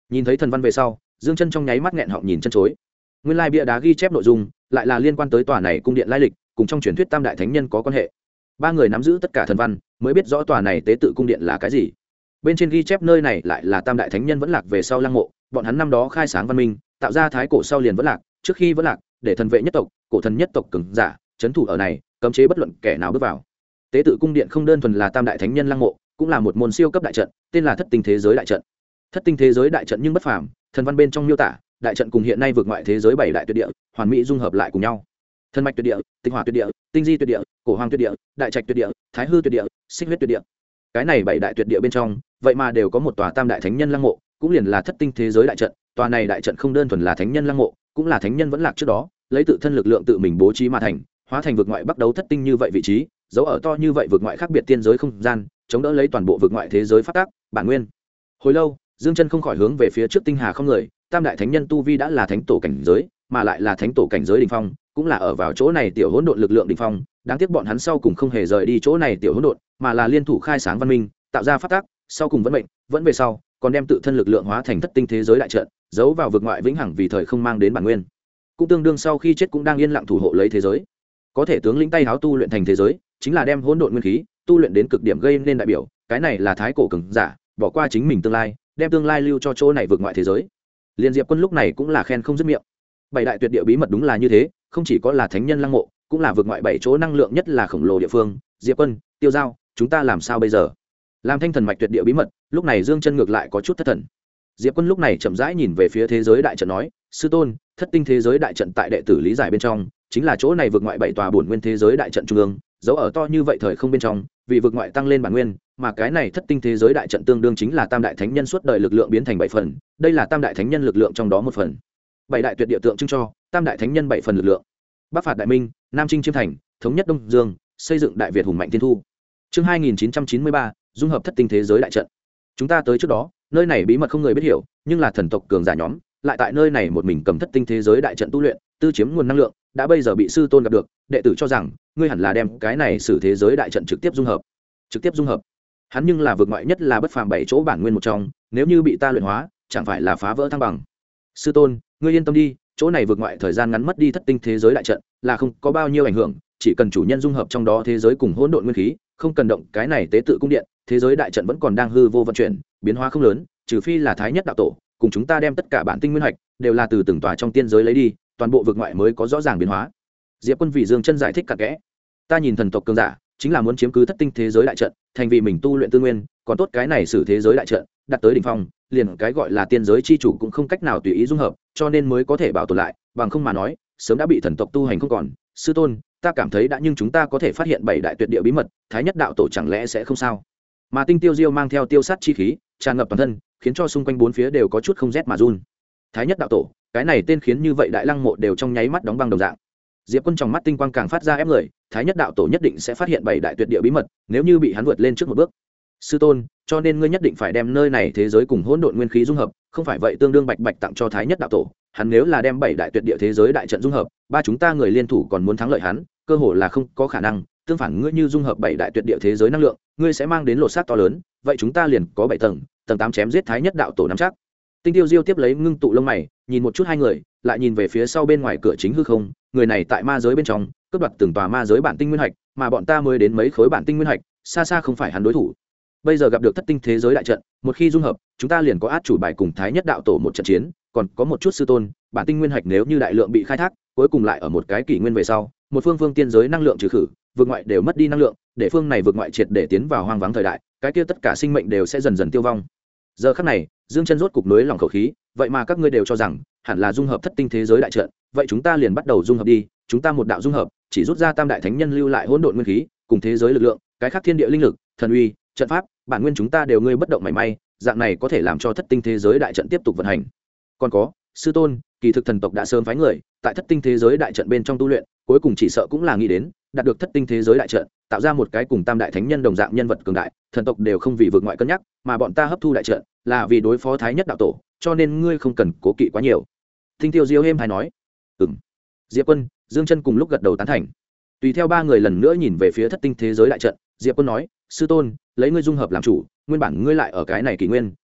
Nhìn thấy thần văn về sau, Dương Chân trong nháy mắt nghẹn họng nhìn chân chối. Nguyên lai bia đá ghi chép nội dung lại là liên quan tới tòa này cung điện lai lịch, cùng trong truyền thuyết tam đại thánh nhân có quan hệ. Ba người nắm giữ tất cả thần văn, mới biết rõ tòa này tế tự cung điện là cái gì. Bên trên ghi chép nơi này lại là tam đại thánh nhân vẫn lạc về sau lăng mộ, bọn hắn năm đó khai sáng văn minh, tạo ra thái cổ sau liền vẫn lạc, trước khi vẫn lạc, để thần vệ nhất tộc, cổ thần nhất tộc cường giả, trấn thủ ở này, cấm chế bất luận kẻ nào bước vào. Tế tự cung điện không đơn thuần là tam đại thánh nhân lăng mộ, cũng là một môn siêu cấp đại trận, tên là Thất tinh thế giới đại trận. Thất tinh thế giới đại trận nhưng bất phàm, thần văn bên trong miêu tả, đại trận cùng hiện nay vượt ngoại thế giới bảy đại tuyệt địa, hoàn mỹ dung hợp lại cùng nhau. Thần mạch tuyệt địa, tinh hỏa tuyệt địa, tinh di tuyệt địa, cổ hoàng tuyệt địa, đại trạch tuyệt địa, thái hư tuyệt địa, xích huyết tuyệt địa. Cái này bảy đại tuyệt địa bên trong, vậy mà đều có một tòa tam đại thánh nhân lăng mộ, cũng liền là Thất tinh thế giới đại trận. Tòa này đại trận không đơn thuần là thánh nhân lăng mộ, cũng là thánh nhân vẫn lạc trước đó, lấy tự thân lực lượng tự mình bố trí mà thành, hóa thành vượt ngoại bắt đấu thất tinh như vậy vị trí, dấu ở to như vậy vượt ngoại khác biệt tiên giới không gian, chống đỡ lấy toàn bộ vượt ngoại thế giới phát tác, bản nguyên. Hồi lâu, Dương Chân không khỏi hướng về phía trước tinh hà không người, tam đại thánh nhân tu vi đã là thánh tổ cảnh giới, mà lại là thánh tổ cảnh giới đỉnh phong, cũng là ở vào chỗ này tiểu hỗn độn lực lượng đỉnh phong, đáng tiếc bọn hắn sau cùng không hề rời đi chỗ này tiểu hỗn độn, mà là liên thủ khai sáng văn minh, tạo ra phát tác, sau cùng vẫn mệnh, vẫn về sau, còn đem tự thân lực lượng hóa thành thất tinh thế giới đại trận, giấu vào vực ngoại vĩnh hằng vì thời không mang đến bản nguyên. Cũng tương đương sau khi chết cũng đang yên lặng thủ hộ lấy thế giới. Có thể tướng lĩnh tay háo tu luyện thành thế giới, chính là đem hỗn độn nguyên khí tu luyện đến cực điểm gây nên đại biểu, cái này là thái cổ cường giả, bỏ qua chính mình tương lai, đem tương lai lưu cho chỗ này vực ngoại thế giới. Liên Diệp Quân lúc này cũng là khen không dứt miệng. Bảy đại tuyệt địa bí mật đúng là như thế, không chỉ có là thánh nhân lăng mộ, cũng là vực ngoại bảy chỗ năng lượng nhất là khổng lồ địa phương. Diệp Quân, Tiêu Giao, chúng ta làm sao bây giờ? Làm thanh thần mạch tuyệt địa bí mật, lúc này Dương Chân ngược lại có chút thất thần. Diệp Quân lúc này chậm rãi nhìn về phía thế giới đại trận nói, sư tôn, thất tinh thế giới đại trận tại đệ tử lý giải bên trong, chính là chỗ này vực ngoại bảy tòa bổn nguyên thế giới đại trận trung ương, dấu ở to như vậy thời không bên trong, vì vực ngoại tăng lên bản nguyên, mà cái này thất tinh thế giới đại trận tương đương chính là tam đại thánh nhân suốt đời lực lượng biến thành bảy phần, đây là tam đại thánh nhân lực lượng trong đó một phần. Bảy đại tuyệt địa tượng trưng cho tam đại thánh nhân bảy phần lực lượng. Bắc phạt đại minh, nam chinh chiêm thành, thống nhất đông dương, xây dựng đại việt hùng mạnh thiên thu. Chương 2993, dung hợp thất tinh thế giới đại trận. Chúng ta tới trước đó, nơi này bí mật không người biết hiểu, nhưng là thần tộc cường giả nhóm, lại tại nơi này một mình cầm thất tinh thế giới đại trận tu luyện, tư chiếm nguồn năng lượng, đã bây giờ bị sư tôn gặp được, đệ tử cho rằng, ngươi hẳn là đem cái này sử thế giới đại trận trực tiếp dung hợp. Trực tiếp dung hợp. Hắn nhưng là vượt ngoại nhất là bất phàm bảy chỗ bản nguyên một trong, nếu như bị ta luyện hóa, chẳng phải là phá vỡ thăng bằng. Sư tôn, ngươi yên tâm đi, chỗ này vượt ngoại thời gian ngắn mất đi thất tinh thế giới đại trận, là không có bao nhiêu ảnh hưởng, chỉ cần chủ nhân dung hợp trong đó thế giới cùng hỗn độn nguyên khí, không cần động cái này tế tự cung điện, thế giới đại trận vẫn còn đang hư vô vận chuyển, biến hóa không lớn, trừ phi là thái nhất đạo tổ, cùng chúng ta đem tất cả bản tinh nguyên hạch đều là từ từng tòa trong tiên giới lấy đi, toàn bộ vực ngoại mới có rõ ràng biến hóa. Diệp Quân vì Dương Chân giải thích cặn kẽ. Ta nhìn thần tộc cường giả, chính là muốn chiếm cứ thất tinh thế giới đại trận, thành vì mình tu luyện tư nguyên, còn tốt cái này sử thế giới đại trận, đặt tới đỉnh phong, liền cái gọi là tiên giới chi chủ cũng không cách nào tùy ý dung hợp, cho nên mới có thể bảo tồn lại, bằng không mà nói, sớm đã bị thần tộc tu hành không còn. Sư tôn, ta cảm thấy đã nhưng chúng ta có thể phát hiện bảy đại tuyệt địa bí mật, thái nhất đạo tổ chẳng lẽ sẽ không sao? Mà Tinh Tiêu Diêu mang theo tiêu sát chi khí, tràn ngập toàn thân, khiến cho xung quanh bốn phía đều có chút không rét mà run. Thái nhất đạo tổ, cái này tên khiến như vậy đại lăng mộ đều trong nháy mắt đóng băng đồng dạng. Diệp Quân trong mắt tinh quang càng phát ra ép người, thái nhất đạo tổ nhất định sẽ phát hiện bảy đại tuyệt địa bí mật, nếu như bị hắn vượt lên trước một bước. Sư tôn, cho nên ngươi nhất định phải đem nơi này thế giới cùng hỗn độn nguyên khí dung hợp, không phải vậy tương đương bạch bạch tặng cho thái nhất đạo tổ. Hắn nếu là đem bảy đại tuyệt địa thế giới đại trận dung hợp, ba chúng ta người liên thủ còn muốn thắng lợi hắn, cơ hội là không có khả năng. Tương phản ngươi như dung hợp bảy đại tuyệt địa thế giới năng lượng, ngươi sẽ mang đến lột xác to lớn, vậy chúng ta liền có bảy tầng, tầng 8 chém giết thái nhất đạo tổ nắm chắc. Tinh Tiêu Diêu tiếp lấy ngưng tụ lông mày, nhìn một chút hai người, lại nhìn về phía sau bên ngoài cửa chính hư không, người này tại ma giới bên trong, cướp đoạt từng tòa ma giới bản tinh nguyên hạch, mà bọn ta mới đến mấy khối bản tinh nguyên hạch, xa xa không phải hắn đối thủ. Bây giờ gặp được thất tinh thế giới đại trận, một khi dung hợp, chúng ta liền có át chủ bài cùng thái nhất đạo tổ một trận chiến, còn có một chút sư tôn, bản tinh nguyên hạch nếu như đại lượng bị khai thác, cuối cùng lại ở một cái kỷ nguyên về sau, một phương tiên giới năng lượng trừ khử, vượt ngoại đều mất đi năng lượng, để phương này vượt ngoại triệt để tiến vào hoang vắng thời đại, cái kia tất cả sinh mệnh đều sẽ dần dần tiêu vong. Giờ khắc này, Dương Chân rốt cục nới lỏng khẩu khí, vậy mà các ngươi đều cho rằng hẳn là dung hợp thất tinh thế giới đại trận, vậy chúng ta liền bắt đầu dung hợp đi, chúng ta một đạo dung hợp, chỉ rút ra tam đại thánh nhân lưu lại hỗn độn nguyên khí, cùng thế giới lực lượng, cái khác thiên địa linh lực, thần uy, trận pháp, bản nguyên chúng ta đều ngươi bất động mảy may, dạng này có thể làm cho thất tinh thế giới đại trận tiếp tục vận hành. Còn có, sư tôn, kỳ thực thần tộc đã sớm phái người tại thất tinh thế giới đại trận bên trong tu luyện, cuối cùng chỉ sợ cũng là nghĩ đến đạt được thất tinh thế giới đại trận, tạo ra một cái cùng tam đại thánh nhân đồng dạng nhân vật cường đại, thần tộc đều không vì vượt ngoại cân nhắc, mà bọn ta hấp thu đại trận là vì đối phó thái nhất đạo tổ, cho nên ngươi không cần cố kỵ quá nhiều. Tinh Tiêu Diêu êm hay nói. Diệp Quân, Dương Chân cùng lúc gật đầu tán thành. Tùy theo ba người lần nữa nhìn về phía thất tinh thế giới đại trận, Diệp Quân nói, sư tôn, lấy ngươi dung hợp làm chủ, nguyên bản ngươi lại ở cái này kỷ nguyên,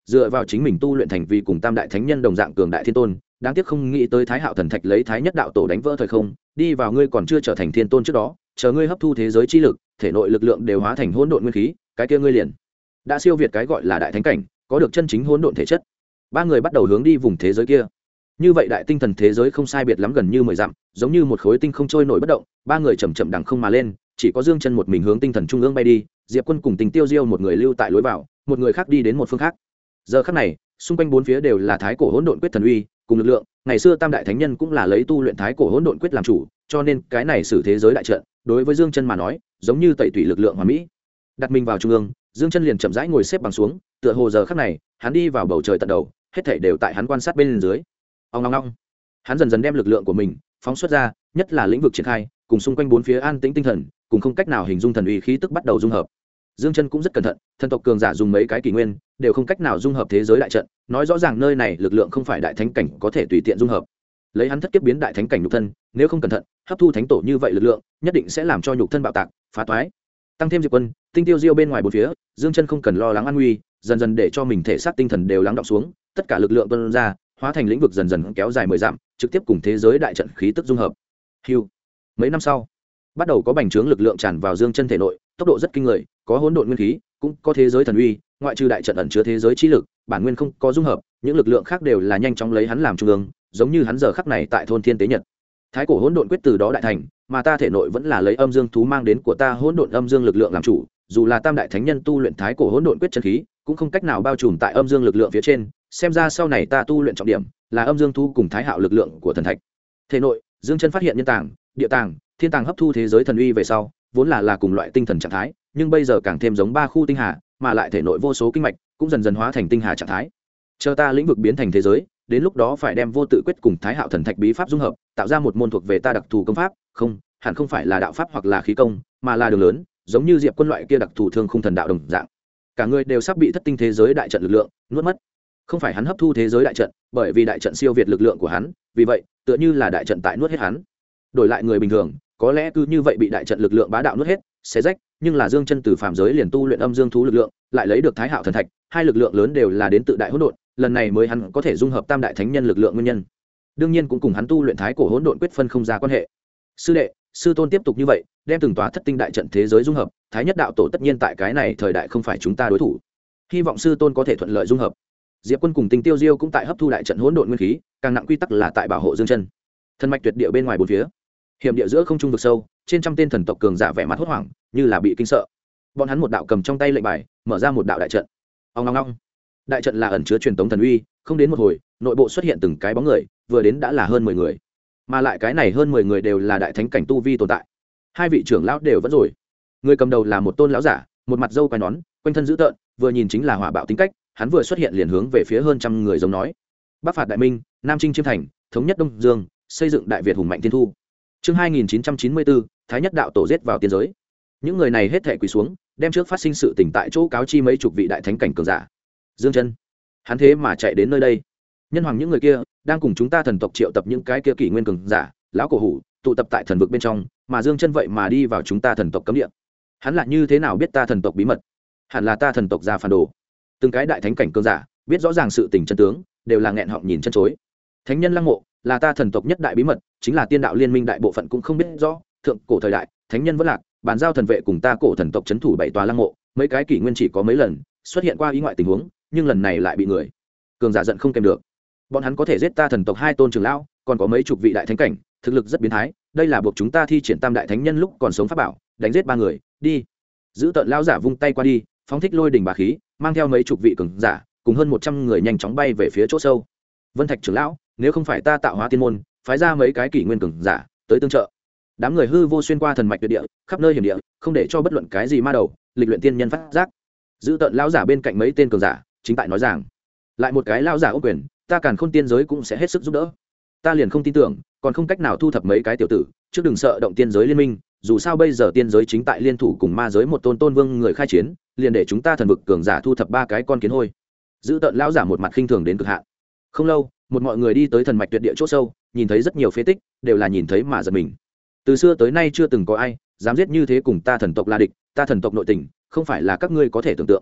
dựa vào chính mình tu luyện thành vì cùng tam đại thánh nhân đồng dạng cường đại thiên tôn, đáng tiếc không nghĩ tới Thái Hạo thần thạch lấy Thái Nhất đạo tổ đánh vỡ thời không, đi vào ngươi còn chưa trở thành thiên tôn trước đó, chờ ngươi hấp thu thế giới chi lực, thể nội lực lượng đều hóa thành hỗn độn nguyên khí, cái kia ngươi liền đã siêu việt cái gọi là đại thánh cảnh, có được chân chính hỗn độn thể chất. Ba người bắt đầu hướng đi vùng thế giới kia. Như vậy đại tinh thần thế giới không sai biệt lắm gần như 10 dặm, giống như một khối tinh không trôi nổi bất động, ba người chậm chậm đằng không mà lên, chỉ có Dương Chân một mình hướng tinh thần trung ương bay đi, Diệp Quân cùng Tình Tiêu Diêu một người lưu tại lối vào, một người khác đi đến một phương khác. Giờ khắc này, xung quanh bốn phía đều là thái cổ hỗn độn quyết thần uy, cùng lực lượng, ngày xưa tam đại thánh nhân cũng là lấy tu luyện thái cổ hỗn độn quyết làm chủ, cho nên cái này sử thế giới đại trận, đối với Dương Chân mà nói, giống như tẩy tủy lực lượng hoàn mỹ. Đặt mình vào trung ương, Dương Chân liền chậm rãi ngồi xếp bằng xuống, tựa hồ giờ khắc này, hắn đi vào bầu trời tận đầu, hết thảy đều tại hắn quan sát bên dưới. Ong ong ong. Hắn dần dần đem lực lượng của mình phóng xuất ra, nhất là lĩnh vực triển khai, cùng xung quanh bốn phía an tĩnh tinh thần, cùng không cách nào hình dung thần uy khí tức bắt đầu dung hợp. Dương Chân cũng rất cẩn thận, thần tộc cường giả dùng mấy cái kỷ nguyên, đều không cách nào dung hợp thế giới đại trận, nói rõ ràng nơi này lực lượng không phải đại thánh cảnh có thể tùy tiện dung hợp. Lấy hắn thất kiếp biến đại thánh cảnh nhục thân, nếu không cẩn thận, hấp thu thánh tổ như vậy lực lượng, nhất định sẽ làm cho nhục thân bạo tạc, phá toái. Tăng thêm Diệp Quân, Tinh Tiêu Diêu bên ngoài bốn phía, Dương Chân không cần lo lắng an nguy, dần dần để cho mình thể xác tinh thần đều lắng đọng xuống, tất cả lực lượng tuôn ra, hóa thành lĩnh vực dần dần kéo dài 10 dặm, trực tiếp cùng thế giới đại trận khí tức dung hợp. Hưu. Mấy năm sau, bắt đầu có bành trướng lực lượng tràn vào Dương Chân thể nội, tốc độ rất kinh người, có hỗn độn nguyên khí, cũng có thế giới thần uy, ngoại trừ đại trận ẩn chứa thế giới chi lực, bản nguyên không có dung hợp, những lực lượng khác đều là nhanh chóng lấy hắn làm trung ương, giống như hắn giờ khắc này tại thôn Thiên Tế Nhật. Thái cổ hỗn độn quyết từ đó đại thành, mà ta thể nội vẫn là lấy âm dương thú mang đến của ta hỗn độn âm dương lực lượng làm chủ, dù là tam đại thánh nhân tu luyện thái cổ hỗn độn quyết chân khí, cũng không cách nào bao trùm tại âm dương lực lượng phía trên, xem ra sau này ta tu luyện trọng điểm là âm dương thú cùng thái hạo lực lượng của thần thạch. Thể nội, Dương Chân phát hiện nhân tàng, địa tàng, thiên tàng hấp thu thế giới thần uy về sau, vốn là cùng loại tinh thần trạng thái, nhưng bây giờ càng thêm giống ba khu tinh hà, mà lại thể nội vô số kinh mạch cũng dần dần hóa thành tinh hà trạng thái. Chờ ta lĩnh vực biến thành thế giới, đến lúc đó phải đem vô tự quyết cùng thái hạo thần thạch bí pháp dung hợp, tạo ra một môn thuộc về ta đặc thù công pháp, không, hẳn không phải là đạo pháp hoặc là khí công, mà là đường lớn, giống như Diệp Quân loại kia đặc thù thương khung thần đạo đồng dạng. Cả người đều sắp bị thất tinh thế giới đại trận lực lượng nuốt mất. Không phải hắn hấp thu thế giới đại trận, bởi vì đại trận siêu việt lực lượng của hắn, vì vậy, tựa như là đại trận tại nuốt hết hắn. Đổi lại người bình thường, có lẽ cứ như vậy bị đại trận lực lượng bá đạo nuốt hết, xé rách, nhưng là Dương Chân từ phàm giới liền tu luyện âm dương thú lực lượng, lại lấy được thái hạo thần thạch, hai lực lượng lớn đều là đến tự đại hỗn độn, lần này mới hắn có thể dung hợp tam đại thánh nhân lực lượng nguyên nhân. Đương nhiên cũng cùng hắn tu luyện thái cổ hỗn độn quyết phân không ra quan hệ. Sư đệ, sư tôn tiếp tục như vậy, đem từng tòa thất tinh đại trận thế giới dung hợp, thái nhất đạo tổ tất nhiên tại cái này thời đại không phải chúng ta đối thủ. Hy vọng sư tôn có thể thuận lợi dung hợp. Diệp Quân cùng Tình Tiêu Diêu cũng tại hấp thu đại trận hỗn độn nguyên khí, càng nặng quy tắc là tại bảo hộ Dương Chân. Thần mạch tuyệt địa bên ngoài bốn phía, hiểm địa giữa không trung vực sâu, trên trăm tên thần tộc cường giả vẻ mặt hốt hoảng, như là bị kinh sợ. Bọn hắn một đạo cầm trong tay lệnh bài, mở ra một đạo đại trận. Ong ong ong. Đại trận là ẩn chứa truyền tống thần uy, không đến một hồi, nội bộ xuất hiện từng cái bóng người, vừa đến đã là hơn 10 người. Mà lại cái này hơn 10 người đều là đại thánh cảnh tu vi tồn tại. Hai vị trưởng lão đều vẫn rồi. Người cầm đầu là một tôn lão giả, một mặt râu quai nón, quanh thân dữ tợn, vừa nhìn chính là hỏa bạo tính cách, hắn vừa xuất hiện liền hướng về phía hơn trăm người giống nói: Bắc phạt đại minh, Nam chinh chiêm thành, thống nhất Đông Dương, xây dựng đại Việt hùng mạnh thiên thu. Chương 2994, Thái nhất đạo tổ giết vào tiên giới. Những người này hết thảy quỳ xuống, đem trước phát sinh sự tình tại chỗ cáo chi mấy chục vị đại thánh cảnh cường giả. Dương Chân, hắn thế mà chạy đến nơi đây. Nhân hoàng những người kia đang cùng chúng ta thần tộc triệu tập những cái kia kỷ nguyên cường giả, lão cổ hủ, tụ tập tại thần vực bên trong, mà Dương Chân vậy mà đi vào chúng ta thần tộc cấm địa. Hắn là như thế nào biết ta thần tộc bí mật? Hẳn là ta thần tộc ra phản đồ. Từng cái đại thánh cảnh cường giả biết rõ ràng sự tình chân tướng, đều là nghẹn họng nhìn chân chối. Thánh nhân lăng mộ là ta thần tộc nhất đại bí mật, chính là tiên đạo liên minh đại bộ phận cũng không biết rõ. Thượng cổ thời đại, thánh nhân vẫn lạc, bàn giao thần vệ cùng ta cổ thần tộc trấn thủ 7 tòa lăng mộ, mấy cái kỷ nguyên chỉ có mấy lần xuất hiện qua ý ngoại tình huống, nhưng lần này lại bị người cường giả giận không kèm được. Bọn hắn có thể giết ta thần tộc 2 tôn trưởng lão, còn có mấy chục vị đại thánh cảnh, thực lực rất biến thái, đây là buộc chúng ta thi triển tam đại thánh nhân lúc còn sống pháp bảo, đánh giết 3 người, đi. Giữ tợn lão giả vung tay qua đi, phóng thích lôi đỉnh bá khí, mang theo mấy chục vị cường giả, cùng hơn 100 người nhanh chóng bay về phía chỗ sâu. Vân Thạch trưởng lão, nếu không phải ta tạo hóa tiên môn, phái ra mấy cái kỷ nguyên cường giả tới tương trợ. Đám người hư vô xuyên qua thần mạch tuyệt địa, khắp nơi hiểm địa, không để cho bất luận cái gì ma đầu, lịch luyện tiên nhân phát giác. Giữ tợn lão giả bên cạnh mấy tên cường giả, chính tại nói rằng, lại một cái lão giả ô quyền, ta Càn Khôn tiên giới cũng sẽ hết sức giúp đỡ. Ta liền không tin tưởng, còn không cách nào thu thập mấy cái tiểu tử, trước đừng sợ động tiên giới liên minh, dù sao bây giờ tiên giới chính tại liên thủ cùng ma giới một tôn vương người khai chiến, liền để chúng ta thần vực cường giả thu thập 3 cái con kiến hôi. Giữ tợn lão giả một mặt khinh thường đến cực hạn. Không lâu, một mọi người đi tới thần mạch tuyệt địa chỗ sâu, nhìn thấy rất nhiều phế tích, đều là nhìn thấy mà giật mình. Từ xưa tới nay chưa từng có ai dám giết như thế cùng ta thần tộc là địch, ta thần tộc nội tình không phải là các ngươi có thể tưởng tượng.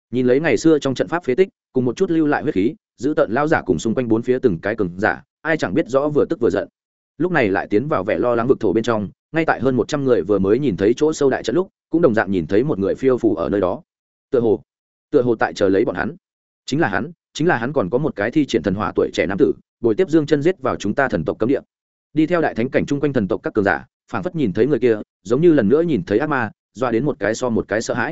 nhìn lấy ngày xưa trong trận pháp phế tích cùng một chút lưu lại huyết khí, giữ tận lao giả cùng xung quanh bốn phía từng cái cường giả, ai chẳng biết rõ vừa tức vừa giận. Lúc này lại tiến vào vẻ lo lắng vực thổ bên trong, ngay tại hơn 100 người vừa mới nhìn thấy chỗ sâu đại trận lúc, cũng đồng dạng nhìn thấy một người phiêu phù ở nơi đó. Tựa hồ tại chờ lấy bọn hắn. Chính là hắn còn có một cái thi triển thần hỏa tuổi trẻ nam tử, bồi tiếp Dương Chân giết vào chúng ta thần tộc cấm địa. Đi theo đại thánh cảnh chung quanh thần tộc các cường giả, phảng phất nhìn thấy người kia, giống như lần nữa nhìn thấy ác ma, doa đến một cái so một cái sợ hãi.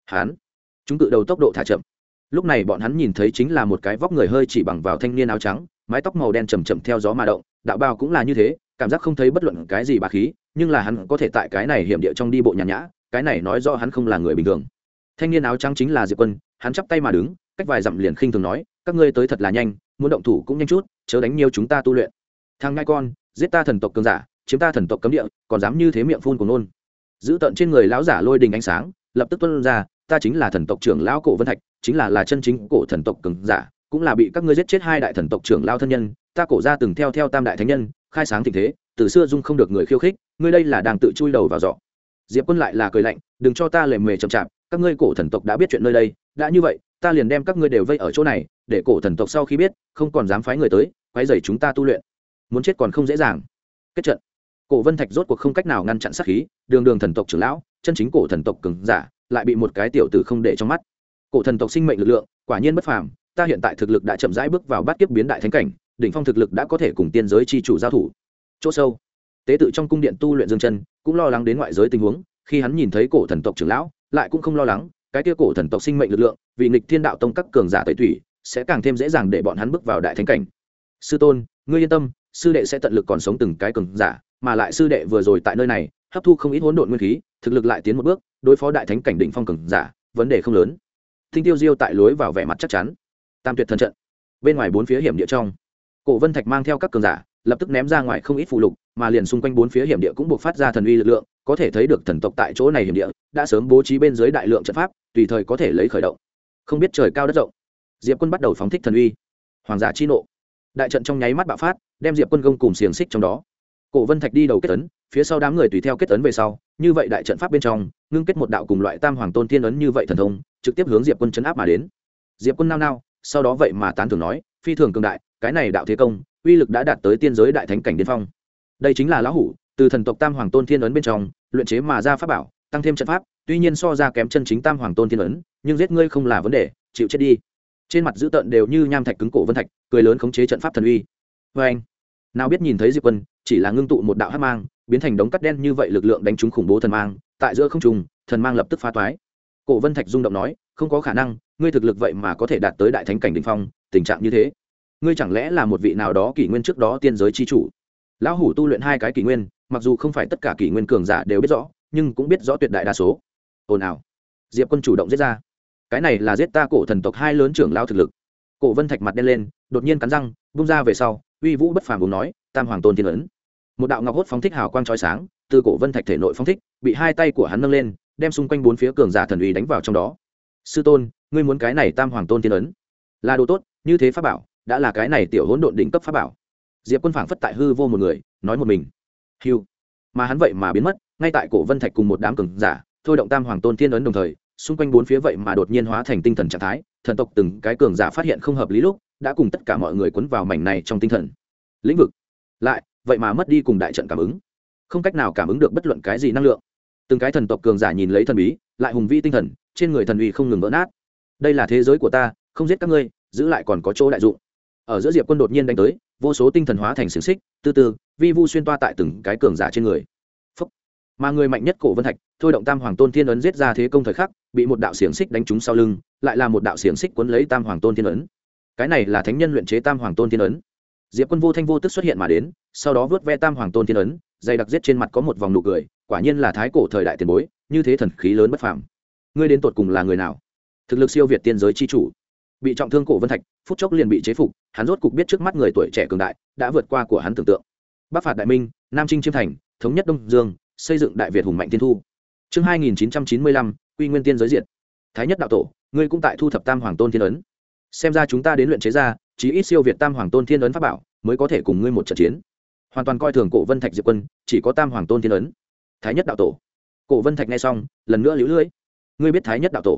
Chúng cự đầu tốc độ thả chậm. Lúc này bọn hắn nhìn thấy chính là một cái vóc người hơi chỉ bằng vào thanh niên áo trắng, mái tóc màu đen chậm chậm theo gió mà động, đạo bào cũng là như thế, cảm giác không thấy bất luận cái gì bá khí, nhưng là hắn có thể tại cái này hiểm địa trong đi bộ nhàn nhã, cái này nói rõ hắn không là người bình thường. Thanh niên áo trắng chính là Diệp Quân, hắn chắp tay mà đứng, cách vài dặm liền khinh thường nói, các ngươi tới thật là nhanh, muốn động thủ cũng nhanh chút, chớ đánh nhiều chúng ta tu luyện. Thằng ngai con, giết ta thần tộc cường giả, chiếm ta thần tộc cấm địa, còn dám như thế miệng phun của nôn. Giữ tận trên người lão giả lôi đình ánh sáng, lập tức tuôn ra, ta chính là thần tộc trưởng lão Cổ Vân Thạch, chính là chân chính cổ thần tộc cường giả, cũng là bị các ngươi giết chết hai đại thần tộc trưởng lão thân nhân, ta Cổ gia từng theo tam đại thánh nhân, khai sáng thịnh thế, từ xưa dung không được người khiêu khích, ngươi đây là đang tự chui đầu vào giỏ. Diệp Quân lại là cười lạnh, đừng cho ta lề mề chậm chạp, các ngươi cổ thần tộc đã biết chuyện nơi đây, đã như vậy, ta liền đem các ngươi đều vây ở chỗ này, để cổ thần tộc sau khi biết, không còn dám phái người tới, quấy rầy chúng ta tu luyện. Muốn chết còn không dễ dàng. Kết trận. Cổ Vân Thạch rốt cuộc không cách nào ngăn chặn sát khí, đường thần tộc trưởng lão, chân chính cổ thần tộc cường giả, lại bị một cái tiểu tử không để trong mắt. Cổ thần tộc sinh mệnh lực lượng, quả nhiên bất phàm, ta hiện tại thực lực đã chậm rãi bước vào bát kiếp biến đại thánh cảnh, đỉnh phong thực lực đã có thể cùng tiên giới chi chủ giao thủ. Chỗ sâu, tế tự trong cung điện tu luyện Dương Chân, cũng lo lắng đến ngoại giới tình huống, khi hắn nhìn thấy cổ thần tộc trưởng lão, lại cũng không lo lắng, cái kia cổ thần tộc sinh mệnh lực lượng, vì nghịch thiên đạo tông các cường giả tẩy thủy, sẽ càng thêm dễ dàng để bọn hắn bước vào đại thánh cảnh. Sư tôn, ngươi yên tâm, sư đệ sẽ tận lực còn sống từng cái cường giả, mà lại sư đệ vừa rồi tại nơi này, hấp thu không ít hỗn độn nguyên khí, thực lực lại tiến một bước, đối phó đại thánh cảnh đỉnh phong cường giả, vấn đề không lớn. Thinh Tiêu Diêu tại lối vào vẻ mặt chắc chắn. Tam tuyệt thần trận. Bên ngoài bốn phía hiểm địa trong, Cổ Vân Thạch mang theo các cường giả, lập tức ném ra ngoài không ít phù lục, mà liền xung quanh bốn phía hiểm địa cũng buộc phát ra thần uy lực lượng, có thể thấy được thần tộc tại chỗ này hiểm địa đã sớm bố trí bên dưới đại lượng trận pháp, tùy thời có thể lấy khởi động. Không biết trời cao đất rộng, Diệp Quân bắt đầu phóng thích thần uy. Hoàng giả chi nộ. Đại trận trong nháy mắt bạo phát, đem Diệp Quân gông cùng xiềng xích trong đó. Cổ Vân Thạch đi đầu kết ấn, phía sau đám người tùy theo kết ấn về sau, như vậy đại trận pháp bên trong, ngưng kết một đạo cùng loại Tam Hoàng Tôn Thiên ấn như vậy thần thông, trực tiếp hướng Diệp Quân chấn áp mà đến. Diệp Quân nao nao, sau đó vậy mà tán thưởng nói, phi thường cường đại, cái này đạo thế công, uy lực đã đạt tới tiên giới đại thánh cảnh điên phong. Đây chính là lão hủ, từ thần tộc Tam Hoàng Tôn Thiên ấn bên trong, luyện chế mà ra pháp bảo, tăng thêm trận pháp, tuy nhiên so ra kém chân chính Tam Hoàng Tôn Thiên ấn, nhưng giết ngươi không là vấn đề, chịu chết đi. Trên mặt dữ tợn đều như nham thạch cứng. Cổ Vân Thạch cười lớn khống chế trận pháp thần uy. Và anh, nào biết nhìn thấy Diệp Quân, chỉ là ngưng tụ một đạo hắc mang, biến thành đống cắt đen như vậy lực lượng đánh trúng khủng bố thần mang, tại giữa không trung, thần mang lập tức phá toái. Cổ Vân Thạch rung động nói, không có khả năng, ngươi thực lực vậy mà có thể đạt tới đại thánh cảnh đỉnh phong, tình trạng như thế, ngươi chẳng lẽ là một vị nào đó kỷ nguyên trước đó tiên giới chi chủ? Lão hủ tu luyện 2 cái kỷ nguyên, mặc dù không phải tất cả kỷ nguyên cường giả đều biết rõ, nhưng cũng biết rõ tuyệt đại đa số. Ồn ào. Diệp Quân chủ động giết ra. Cái này là giết ta cổ thần tộc 2 lớn trưởng lão thực lực. Cổ Vân Thạch mặt đen lên, đột nhiên cắn răng, bung ra về sau, uy vũ bất phàm uống nói, Tam Hoàng Tôn Thiên ấn. Một đạo ngọc hốt phóng thích hào quang chói sáng, từ Cổ Vân Thạch thể nội phóng thích, bị 2 tay của hắn nâng lên, đem xung quanh 4 phía cường giả thần uy đánh vào trong đó. Sư tôn, ngươi muốn cái này Tam Hoàng Tôn Thiên ấn? Là đồ tốt, như thế pháp bảo, đã là cái này tiểu hỗn độn đỉnh cấp pháp bảo. Diệp Quân phảng phất tại hư vô một người, nói một mình. Hưu. Mà hắn vậy mà biến mất, ngay tại Cổ Vân Thạch cùng một đám cường giả, thôi động Tam Hoàng Tôn Thiên ấn đồng thời, xung quanh 4 phía vậy mà đột nhiên hóa thành tinh thần trạng thái, thần tộc từng cái cường giả phát hiện không hợp lý lúc, đã cùng tất cả mọi người cuốn vào mảnh này trong tinh thần lĩnh vực. Lại, vậy mà mất đi cùng đại trận cảm ứng, không cách nào cảm ứng được bất luận cái gì năng lượng. Từng cái thần tộc cường giả nhìn lấy thần bí, lại hùng vĩ tinh thần, trên người thần uy không ngừng vỡ nát. Đây là thế giới của ta, không giết các ngươi, giữ lại còn có chỗ đại dụng. Ở giữa Diệp Quân đột nhiên đánh tới, vô số tinh thần hóa thành xiềng xích, từ từ vi vu xuyên toa tại từng cái cường giả trên người. Phúc. Mà người mạnh nhất Cổ Vân Thạch, thôi động Tam Hoàng Tôn Thiên ấn giết ra thế công thời khắc, bị một đạo xiềng xích đánh trúng sau lưng, lại là một đạo xiềng xích cuốn lấy Tam Hoàng Tôn Thiên ấn. Cái này là thánh nhân luyện chế Tam Hoàng Tôn Thiên ấn. Diệp Quân vô thanh vô tức xuất hiện mà đến, sau đó vớt ve Tam Hoàng Tôn Thiên ấn, dày đặc giết trên mặt có một vòng nụ cười, quả nhiên là thái cổ thời đại tiền bối, như thế thần khí lớn bất phàm. Ngươi đến tột cùng là người nào? Thực lực siêu việt tiên giới chi chủ. Bị trọng thương Cổ Vân Thạch, phút chốc liền bị chế phục, hắn rốt cục biết trước mắt người tuổi trẻ cường đại đã vượt qua của hắn tưởng tượng. Bắc phạt đại minh, Nam chinh chiêm thành, thống nhất Đông Dương, xây dựng đại Việt hùng mạnh tiên thu. Chương 2995, Quy Nguyên Tiên giới diệt. Thái nhất đạo tổ, ngươi cũng tại thu thập Tam Hoàng Tôn Thiên ấn. Xem ra chúng ta đến luyện chế ra, chí ít siêu việt Tam Hoàng Tôn Thiên ấn pháp bảo, mới có thể cùng ngươi một trận chiến. Hoàn toàn coi thường Cổ Vân Thạch Diệp Quân, chỉ có Tam Hoàng Tôn Thiên ấn. Thái nhất đạo tổ. Cổ Vân Thạch nghe xong, lần nữa liễu lưỡi. Ngươi biết Thái nhất đạo tổ?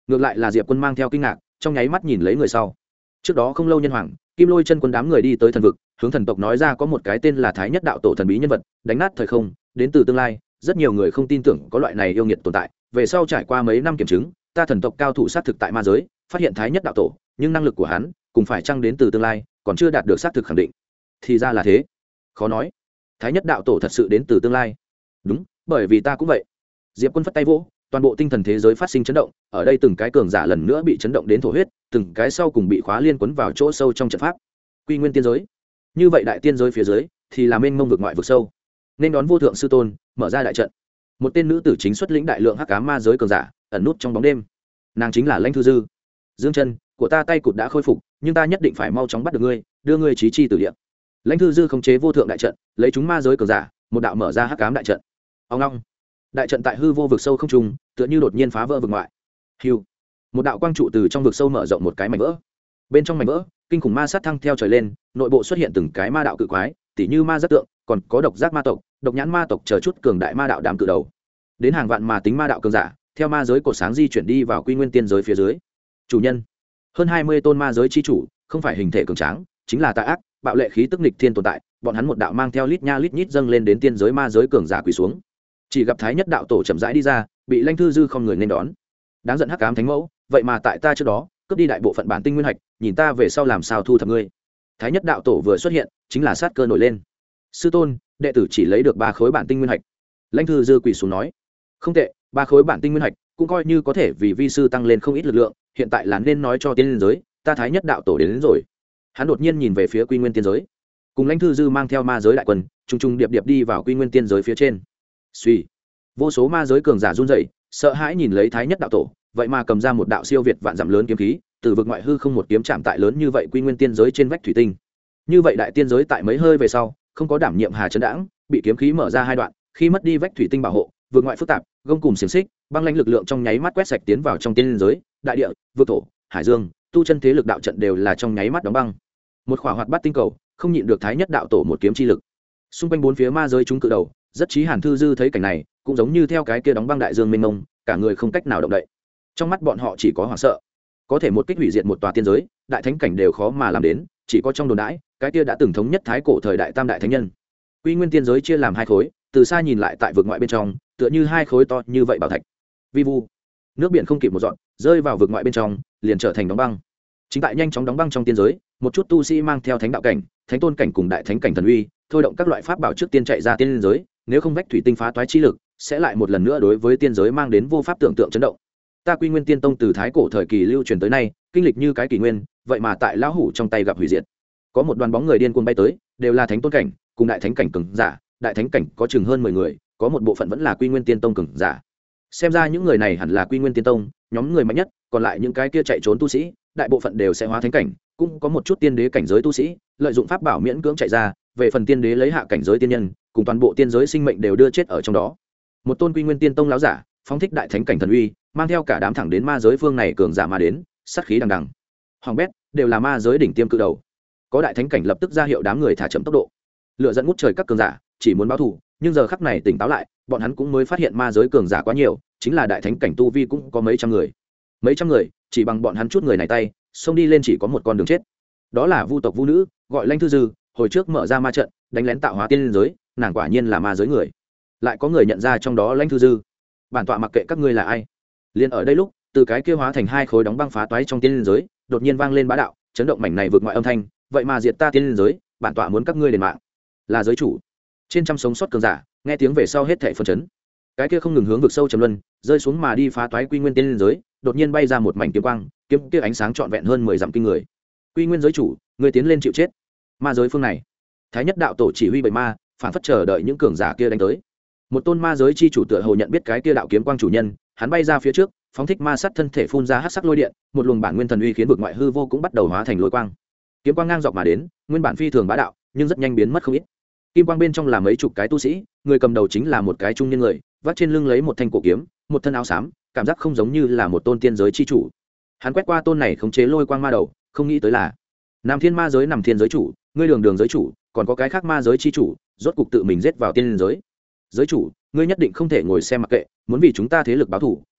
ngược lại là Diệp Quân mang theo kinh ngạc, trong nháy mắt nhìn lấy người sau. Trước đó không lâu nhân hoàng Kim Lôi chân quân đám người đi tới thần vực, hướng thần tộc nói ra có một cái tên là Thái Nhất đạo tổ thần bí nhân vật, đánh nát thời không, đến từ tương lai, rất nhiều người không tin tưởng có loại này yêu nghiệt tồn tại. Về sau trải qua mấy năm kiểm chứng, ta thần tộc cao thủ sát thực tại ma giới, phát hiện Thái Nhất đạo tổ, nhưng năng lực của hắn cùng phải chăng đến từ tương lai, còn chưa đạt được xác thực khẳng định. Thì ra là thế. Khó nói. Thái Nhất đạo tổ thật sự đến từ tương lai. Đúng, bởi vì ta cũng vậy. Diệp Quân phất tay vỗ, toàn bộ tinh thần thế giới phát sinh chấn động, ở đây từng cái cường giả lần nữa bị chấn động đến thổ huyết, từng cái sau cùng bị khóa liên quấn vào chỗ sâu trong trận pháp. Quy nguyên tiên giới. Như vậy đại tiên giới phía dưới thì là mênh mông vực ngoại vực sâu. Nên đón vô thượng sư tôn, mở ra đại trận. Một tên nữ tử chính xuất lĩnh đại lượng hắc ám ma giới cường giả, ẩn nút trong bóng đêm. Nàng chính là Lãnh Thư Dư. Dương chân của ta tay cụt đã khôi phục, nhưng ta nhất định phải mau chóng bắt được ngươi, đưa ngươi chí chi tử địa. Lãnh Thư Dư khống chế vô thượng đại trận, lấy chúng ma giới cường giả, một đạo mở ra hắc ám đại trận. Ông long. Đại trận tại hư vô vực sâu không trung, tựa như đột nhiên phá vỡ vực ngoại. Hưu. Một đạo quang trụ từ trong vực sâu mở rộng một cái mảnh vỡ. Bên trong mảnh vỡ, kinh khủng ma sát thăng theo trời lên, nội bộ xuất hiện từng cái ma đạo cự quái, tỉ như ma giác tượng, còn có độc giác ma tộc, độc nhãn ma tộc chờ chút cường đại ma đạo đám cự đầu. Đến hàng vạn ma tính ma đạo cường giả, theo ma giới cổ sáng di chuyển đi vào quy nguyên tiên giới phía dưới. Chủ nhân, hơn 20 tôn ma giới chi chủ, không phải hình thể cường tráng, chính là tà ác, bạo lệ khí tức nghịch thiên tồn tại, bọn hắn một đạo mang theo lít nha lít nhít dâng lên đến tiên giới ma giới cường giả quỳ xuống. Chỉ gặp Thái Nhất đạo tổ chậm rãi đi ra, bị Lãnh Thư Dư không người nên đón. Đáng giận hắc ám thánh mẫu, vậy mà tại ta trước đó cướp đi đại bộ phận bản tinh nguyên hạch, nhìn ta về sau làm sao thu thập ngươi. Thái Nhất đạo tổ vừa xuất hiện, chính là sát cơ nổi lên. Sư tôn, đệ tử chỉ lấy được 3 khối bản tinh nguyên hạch. Lãnh Thư Dư quỳ xuống nói, không tệ, 3 khối bản tinh nguyên hạch cũng coi như có thể vì vi sư tăng lên không ít lực lượng, hiện tại là nên nói cho tiên liên giới, ta Thái Nhất đạo tổ đến rồi. Hắn đột nhiên nhìn về phía quy nguyên tiên giới, cùng Lãnh Thư Dư mang theo ma giới đại quân, trùng trùng điệp điệp đi vào quy nguyên tiên giới phía trên. Suy, vô số ma giới cường giả run rẩy, sợ hãi nhìn lấy Thái Nhất đạo tổ, vậy mà cầm ra một đạo siêu việt vạn dặm lớn kiếm khí, từ vực ngoại hư không một kiếm chạm tại lớn như vậy quy nguyên tiên giới trên vách thủy tinh. Như vậy đại tiên giới tại mấy hơi về sau, không có đảm nhiệm hà chấn đãng, bị kiếm khí mở ra 2 đoạn, khi mất đi vách thủy tinh bảo hộ, vực ngoại phức tạp, gông cùm xiềng xích, băng lãnh lực lượng trong nháy mắt quét sạch tiến vào trong tiên giới, đại địa, vực thổ, hải dương, tu chân thế lực đạo trận đều là trong nháy mắt đóng băng. Một khỏa hoạt bát tinh cầu, không nhịn được Thái Nhất đạo tổ một kiếm chi lực. Xung quanh 4 phía ma giới chúng cự đầu, rất chí Hàn Thư Dư thấy cảnh này, cũng giống như theo cái kia đóng băng đại dương mênh mông, cả người không cách nào động đậy. Trong mắt bọn họ chỉ có hoảng sợ. Có thể một kích hủy diệt một tòa tiên giới, đại thánh cảnh đều khó mà làm đến, chỉ có trong đồn đãi, cái kia đã từng thống nhất thái cổ thời đại tam đại thánh nhân. Quy nguyên tiên giới chia làm 2 khối, từ xa nhìn lại tại vực ngoại bên trong, tựa như 2 khối to như vậy bảo thạch. Vi vu, nước biển không kịp một dọn, rơi vào vực ngoại bên trong, liền trở thành đóng băng. Chính tại nhanh chóng đóng băng trong tiên giới, một chút tu sĩ mang theo thánh đạo cảnh, thánh tôn cảnh cùng đại thánh cảnh thần uy, thôi động các loại pháp bảo trước tiên chạy ra tiên giới, nếu không vách thủy tinh phá toái chi lực, sẽ lại một lần nữa đối với tiên giới mang đến vô pháp tưởng tượng chấn động. Ta Quy Nguyên Tiên Tông từ thái cổ thời kỳ lưu truyền tới nay, kinh lịch như cái kỷ nguyên, vậy mà tại lão hủ trong tay gặp hủy diệt. Có một đoàn bóng người điên cuồng bay tới, đều là thánh tôn cảnh, cùng đại thánh cảnh cường giả, đại thánh cảnh có chừng hơn 10 người, có một bộ phận vẫn là Quy Nguyên Tiên Tông cường giả. Xem ra những người này hẳn là Quy Nguyên Tiên Tông nhóm người mạnh nhất, còn lại những cái kia chạy trốn tu sĩ, đại bộ phận đều sẽ hóa thánh cảnh, cũng có một chút tiên đế cảnh giới tu sĩ, lợi dụng pháp bảo miễn cưỡng chạy ra, về phần tiên đế lấy hạ cảnh giới tiên nhân, cùng toàn bộ tiên giới sinh mệnh đều đưa chết ở trong đó. Một tôn Quy Nguyên Tiên Tông lão giả, phóng thích đại thánh cảnh thần uy, mang theo cả đám thẳng đến ma giới phương này cường giả mà đến, sát khí đằng đằng. Hoàng bét, đều là ma giới đỉnh tiêm cự đầu. Có đại thánh cảnh lập tức ra hiệu đám người thả chậm tốc độ. Lửa dẫn ngút trời các cường giả, chỉ muốn báo thù, nhưng giờ khắc này tỉnh táo lại, bọn hắn cũng mới phát hiện ma giới cường giả quá nhiều, chính là đại thánh cảnh tu vi cũng có mấy trăm người. Mấy trăm người, chỉ bằng bọn hắn chút người này tay, xông đi lên chỉ có một con đường chết. Đó là vu tộc vu nữ, gọi Lãnh Thư Dư, hồi trước mở ra ma trận, đánh lén tạo hóa tiên giới, nàng quả nhiên là ma giới người. Lại có người nhận ra trong đó Lãnh Thư Dư. Bản tọa mặc kệ các ngươi là ai. Liên ở đây lúc, từ cái kia hóa thành 2 khối đóng băng phá toái trong tiên giới, đột nhiên vang lên bá đạo, chấn động mảnh này vượt ngoại âm thanh, vậy mà diệt ta tiên giới, bản tọa muốn các ngươi đền mạng. Là giới chủ. Trên trăm sống sót cường giả, nghe tiếng về sau hết thảy phân chấn. Cái kia không ngừng hướng vực sâu trầm luân, rơi xuống mà đi phá toái Quy Nguyên tiên giới, đột nhiên bay ra một mảnh kiếm quang, kiếm kia ánh sáng trọn vẹn hơn 10 dặm kinh người. Quy Nguyên giới chủ, ngươi tiến lên chịu chết. Ma giới phương này, Thái Nhất đạo tổ chỉ huy bầy ma, phản phất chờ đợi những cường giả kia đánh tới. Một tôn ma giới chi chủ tựa hồ nhận biết cái kia đạo kiếm quang chủ nhân, hắn bay ra phía trước, phóng thích ma sát thân thể phun ra hắc sắc lôi điện, một luồng bản nguyên thần uy khiến vực ngoại hư vô cũng bắt đầu hóa thành lôi quang. Kiếm quang ngang dọc mà đến, nguyên bản phi thường bá đạo, nhưng rất nhanh biến mất không ít. Kim quang bên trong là mấy chục cái tu sĩ, người cầm đầu chính là một cái trung niên người, vác trên lưng lấy một thanh cổ kiếm, một thân áo xám, cảm giác không giống như là một tôn tiên giới chi chủ. Hắn quét qua tôn này khống chế lôi quang ma đầu, không nghĩ tới là Nam Thiên ma giới nằm thiên giới chủ, ngươi đường đường giới chủ, còn có cái khác ma giới chi chủ, rốt cục tự mình giết vào tiên giới. Giới chủ, ngươi nhất định không thể ngồi xem mặc kệ, muốn vì chúng ta thế lực báo thù,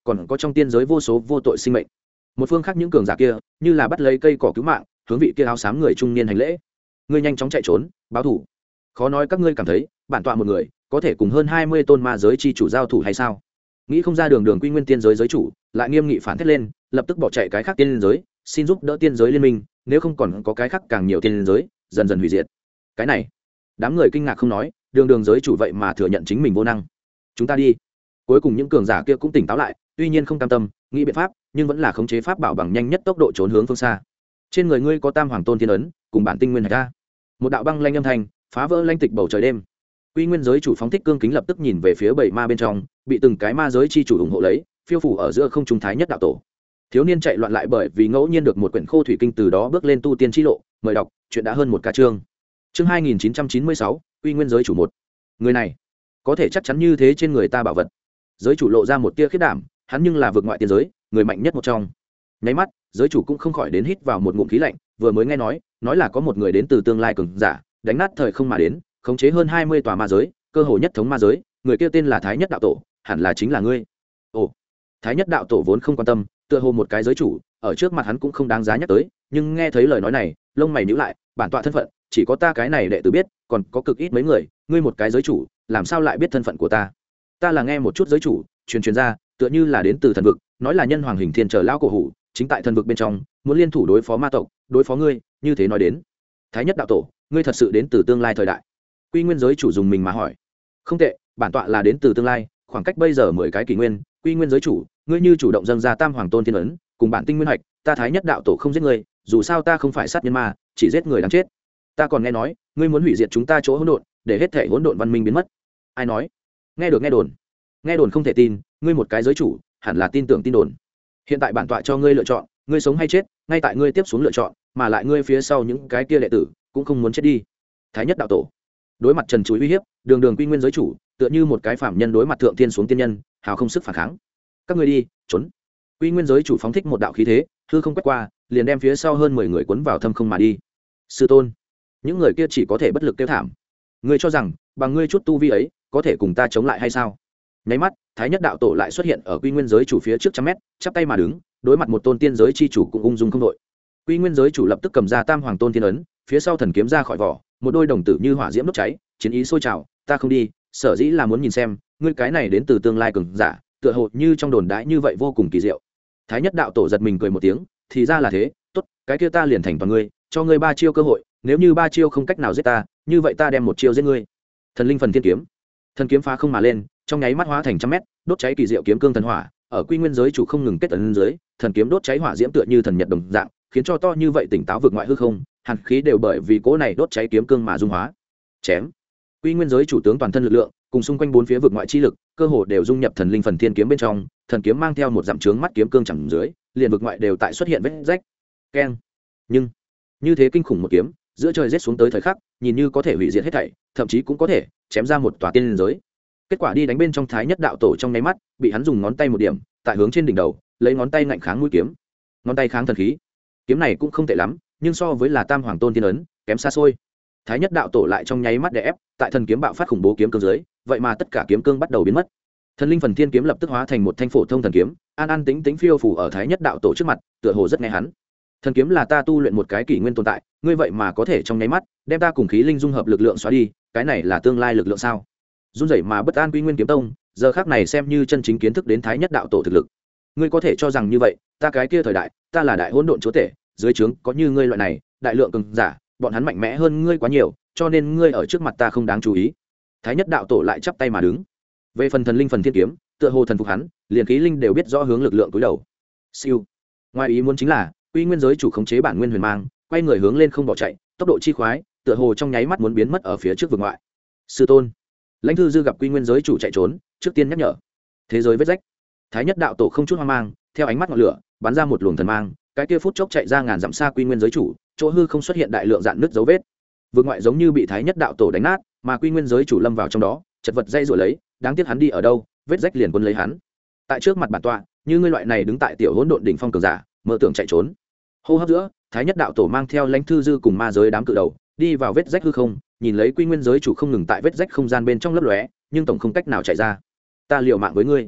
còn có trong tiên giới vô số vô tội sinh mệnh. Một phương khác những cường giả kia như là bắt lấy cây cỏ cứu mạng, hướng vị kia áo xám người trung niên hành lễ. Ngươi nhanh chóng chạy trốn báo thủ. Khó nói các ngươi cảm thấy bản tọa một người có thể cùng hơn 20 tôn ma giới chi chủ giao thủ hay sao? Nghĩ không ra đường quy nguyên tiên giới giới chủ lại nghiêm nghị phản thét lên, lập tức bỏ chạy cái khác tiên giới, xin giúp đỡ tiên giới liên minh, nếu không còn có cái khác càng nhiều tiên giới dần dần hủy diệt. Cái này, đám người kinh ngạc không nói, đường giới chủ vậy mà thừa nhận chính mình vô năng. Chúng ta đi. Cuối cùng những cường giả kia cũng tỉnh táo lại, tuy nhiên không cam tâm, nghĩ biện pháp, nhưng vẫn là khống chế pháp bảo bằng nhanh nhất tốc độ trốn hướng phương xa. Trên người ngươi có Tam Hoàng Tôn Thiên ấn, cùng bản tinh nguyên hạch ra. Một đạo băng lanh âm thanh phá vỡ lanh tịch bầu trời đêm. Quy nguyên giới chủ phóng thích cương kính lập tức nhìn về phía bảy ma bên trong, bị từng cái ma giới chi chủ ủng hộ lấy, phiêu phủ ở giữa không trung thái nhất đạo tổ. Thiếu niên chạy loạn lại bởi vì ngẫu nhiên được một quyển khô thủy kinh, từ đó bước lên tu tiên chi lộ. Mời đọc, chuyện đã hơn một ca chương. Chương 2996, Quy nguyên giới chủ một. Người này có thể chắc chắn như thế trên người ta bảo vật. Giới chủ lộ ra một tia khiếp đảm, hắn nhưng là vượt ngoại tiên giới người mạnh nhất một trong. Nháy mắt giới chủ cũng không khỏi đến hít vào một ngụm khí lạnh, vừa mới nghe nói là có một người đến từ tương lai cường giả đánh nát thời không mà đến, khống chế hơn 20 tòa ma giới, cơ hội nhất thống ma giới, người kia tên là Thái Nhất đạo tổ, hẳn là chính là ngươi. Ồ. Thái Nhất đạo tổ vốn không quan tâm, tựa hồ một cái giới chủ ở trước mặt hắn cũng không đáng giá nhắc tới, nhưng nghe thấy lời nói này lông mày nhíu lại, bản tọa thân phận chỉ có ta cái này đệ tử biết, còn có cực ít mấy người, ngươi một cái giới chủ làm sao lại biết thân phận của ta? Ta là nghe một chút giới chủ truyền ra, tựa như là đến từ thần vực, nói là nhân hoàng hình thiên chờ lão cổ hủ chính tại thần vực bên trong, muốn liên thủ đối phó ma tộc, đối phó ngươi, như thế nói đến. Thái Nhất đạo tổ, ngươi thật sự đến từ tương lai thời đại? Quy nguyên giới chủ dùng mình mà hỏi. Không tệ, bản tọa là đến từ tương lai, khoảng cách bây giờ 10 cái kỷ nguyên. Quy nguyên giới chủ, ngươi như chủ động dâng ra Tam Hoàng Tôn Thiên ấn cùng bản tinh nguyên hạch, ta Thái Nhất đạo tổ không giết ngươi, dù sao ta không phải sát nhân ma, chỉ giết người đáng chết. Ta còn nghe nói ngươi muốn hủy diệt chúng ta chỗ hỗn độn, để hết thể hỗn độn văn minh biến mất. Ai nói? Nghe đồn không thể tin, ngươi một cái giới chủ hẳn là tin tưởng tin đồn. Hiện tại bản tọa cho ngươi lựa chọn, ngươi sống hay chết, ngay tại ngươi tiếp xuống lựa chọn, mà lại ngươi phía sau những cái kia đệ tử cũng không muốn chết đi. Thái Nhất đạo tổ đối mặt trần chuối uy hiếp, đường quy nguyên giới chủ tựa như một cái phạm nhân đối mặt thượng thiên xuống tiên nhân, hào không sức phản kháng. Các ngươi đi, trốn. Quy nguyên giới chủ phóng thích một đạo khí thế, hư không quét qua, liền đem phía sau hơn 10 người cuốn vào thâm không mà đi. Sư tôn, những người kia chỉ có thể bất lực kêu thảm. Ngươi cho rằng bằng ngươi chút tu vi ấy có thể cùng ta chống lại hay sao? Nháy mắt Thái Nhất đạo tổ lại xuất hiện ở quy nguyên giới chủ phía trước trăm mét, chắp tay mà đứng, đối mặt một tôn tiên giới chi chủ cũng ung dung không đội. Quy nguyên giới chủ lập tức cầm ra Tam Hoàng Tôn Thiên ấn, phía sau thần kiếm ra khỏi vỏ, một đôi đồng tử như hỏa diễm đốt cháy, chiến ý sôi trào. Ta không đi, sở dĩ là muốn nhìn xem ngươi cái này đến từ tương lai cường giả, tựa hồ như trong đồn đãi như vậy vô cùng kỳ diệu. Thái Nhất đạo tổ giật mình cười một tiếng, thì ra là thế, tốt, cái kia ta liền thành toàn ngươi, cho ngươi 3 chiêu cơ hội, nếu như 3 chiêu không cách nào giết ta, như vậy ta đem 1 chiêu giết ngươi. Thần linh phần thiên kiếm, thần kiếm phá không mà lên, trong nháy mắt hóa thành trăm mét, đốt cháy kỳ diệu kiếm cương thần hỏa, ở quy nguyên giới chủ không ngừng kết ấn dưới, thần kiếm đốt cháy hỏa diễm tựa như thần nhật đồng dạng, khiến cho to như vậy tỉnh táo vượt ngoại hư không, hàn khí đều bởi vì cỗ này đốt cháy kiếm cương mà dung hóa. Chém. Quy nguyên giới chủ tướng toàn thân lực lượng, cùng xung quanh 4 phía vượt ngoại chi lực, cơ hồ đều dung nhập thần linh phần thiên kiếm bên trong, thần kiếm mang theo một dặm chướng mắt kiếm cương chẳng dưới, liền vượt ngoại đều tại xuất hiện vết rách. Keng. Nhưng như thế kinh khủng một kiếm, giữa trời rết xuống tới thời khắc, nhìn như có thể hủy diệt hết thảy, thậm chí cũng có thể chém ra một tòa tiên giới. Kết quả đi đánh bên trong Thái Nhất đạo tổ trong nháy mắt, bị hắn dùng ngón tay một điểm, tại hướng trên đỉnh đầu, lấy ngón tay ngạnh kháng mũi kiếm. Ngón tay kháng thần khí. Kiếm này cũng không tệ lắm, nhưng so với là Tam Hoàng Tôn Thiên ấn, kém xa xôi. Thái Nhất đạo tổ lại trong nháy mắt đè ép, tại thần kiếm bạo phát khủng bố kiếm cương dưới, vậy mà tất cả kiếm cương bắt đầu biến mất. Thần linh phần thiên kiếm lập tức hóa thành một thanh phổ thông thần kiếm, an an tĩnh tĩnh phiêu phù ở Thái Nhất đạo tổ trước mặt, tựa hồ rất nghe hắn. Thần kiếm là ta tu luyện một cái kỷ nguyên tồn tại, ngươi vậy mà có thể trong nháy mắt đem ta cùng khí linh dung hợp lực lượng xóa đi, cái này là tương lai lực lượng sao? Run rẩy mà bất an Quy Nguyên kiếm tông, giờ khắc này xem như chân chính kiến thức đến Thái Nhất đạo tổ thực lực. Ngươi có thể cho rằng như vậy, ta cái kia thời đại, ta là đại hỗn độn chúa tể, dưới trướng có như ngươi loại này, đại lượng cường giả, bọn hắn mạnh mẽ hơn ngươi quá nhiều, cho nên ngươi ở trước mặt ta không đáng chú ý. Thái Nhất đạo tổ lại chắp tay mà đứng. Về phần thần linh phần thiên kiếm, tựa hồ thần phục hắn, liền khí linh đều biết rõ hướng lực lượng cúi đầu. Siêu. Ngoài ý muốn chính là, Quy Nguyên giới chủ khống chế bản nguyên huyền mang, quay người hướng lên không bỏ chạy, tốc độ chi khoái, tựa hồ trong nháy mắt muốn biến mất ở phía trước vực ngoại. Sư tôn. Lãnh Thư Dư gặp Quy Nguyên giới chủ chạy trốn, trước tiên nhắc nhở. Thế giới vết rách. Thái Nhất đạo tổ không chút hoang mang, theo ánh mắt ngọn lửa, bắn ra một luồng thần mang, cái kia phút chốc chạy ra ngàn dặm xa Quy Nguyên giới chủ, chỗ hư không xuất hiện đại lượng dạn nứt dấu vết. Vực ngoại giống như bị Thái Nhất đạo tổ đánh nát, mà Quy Nguyên giới chủ lâm vào trong đó, chật vật dây rồi lấy, đáng tiếc hắn đi ở đâu, vết rách liền cuốn lấy hắn. Tại trước mặt bản tọa, như ngươi loại này đứng tại tiểu hỗn độn đỉnh phong cường giả, mơ tưởng chạy trốn. Hô hấp giữa, Thái Nhất đạo tổ mang theo Lãnh Thư Dư cùng ma giới đám cự đầu, đi vào vết rách hư không, nhìn lấy Quy Nguyên giới chủ không ngừng tại vết rách không gian bên trong lấp lóe, nhưng tổng không cách nào chạy ra. Ta liều mạng với ngươi.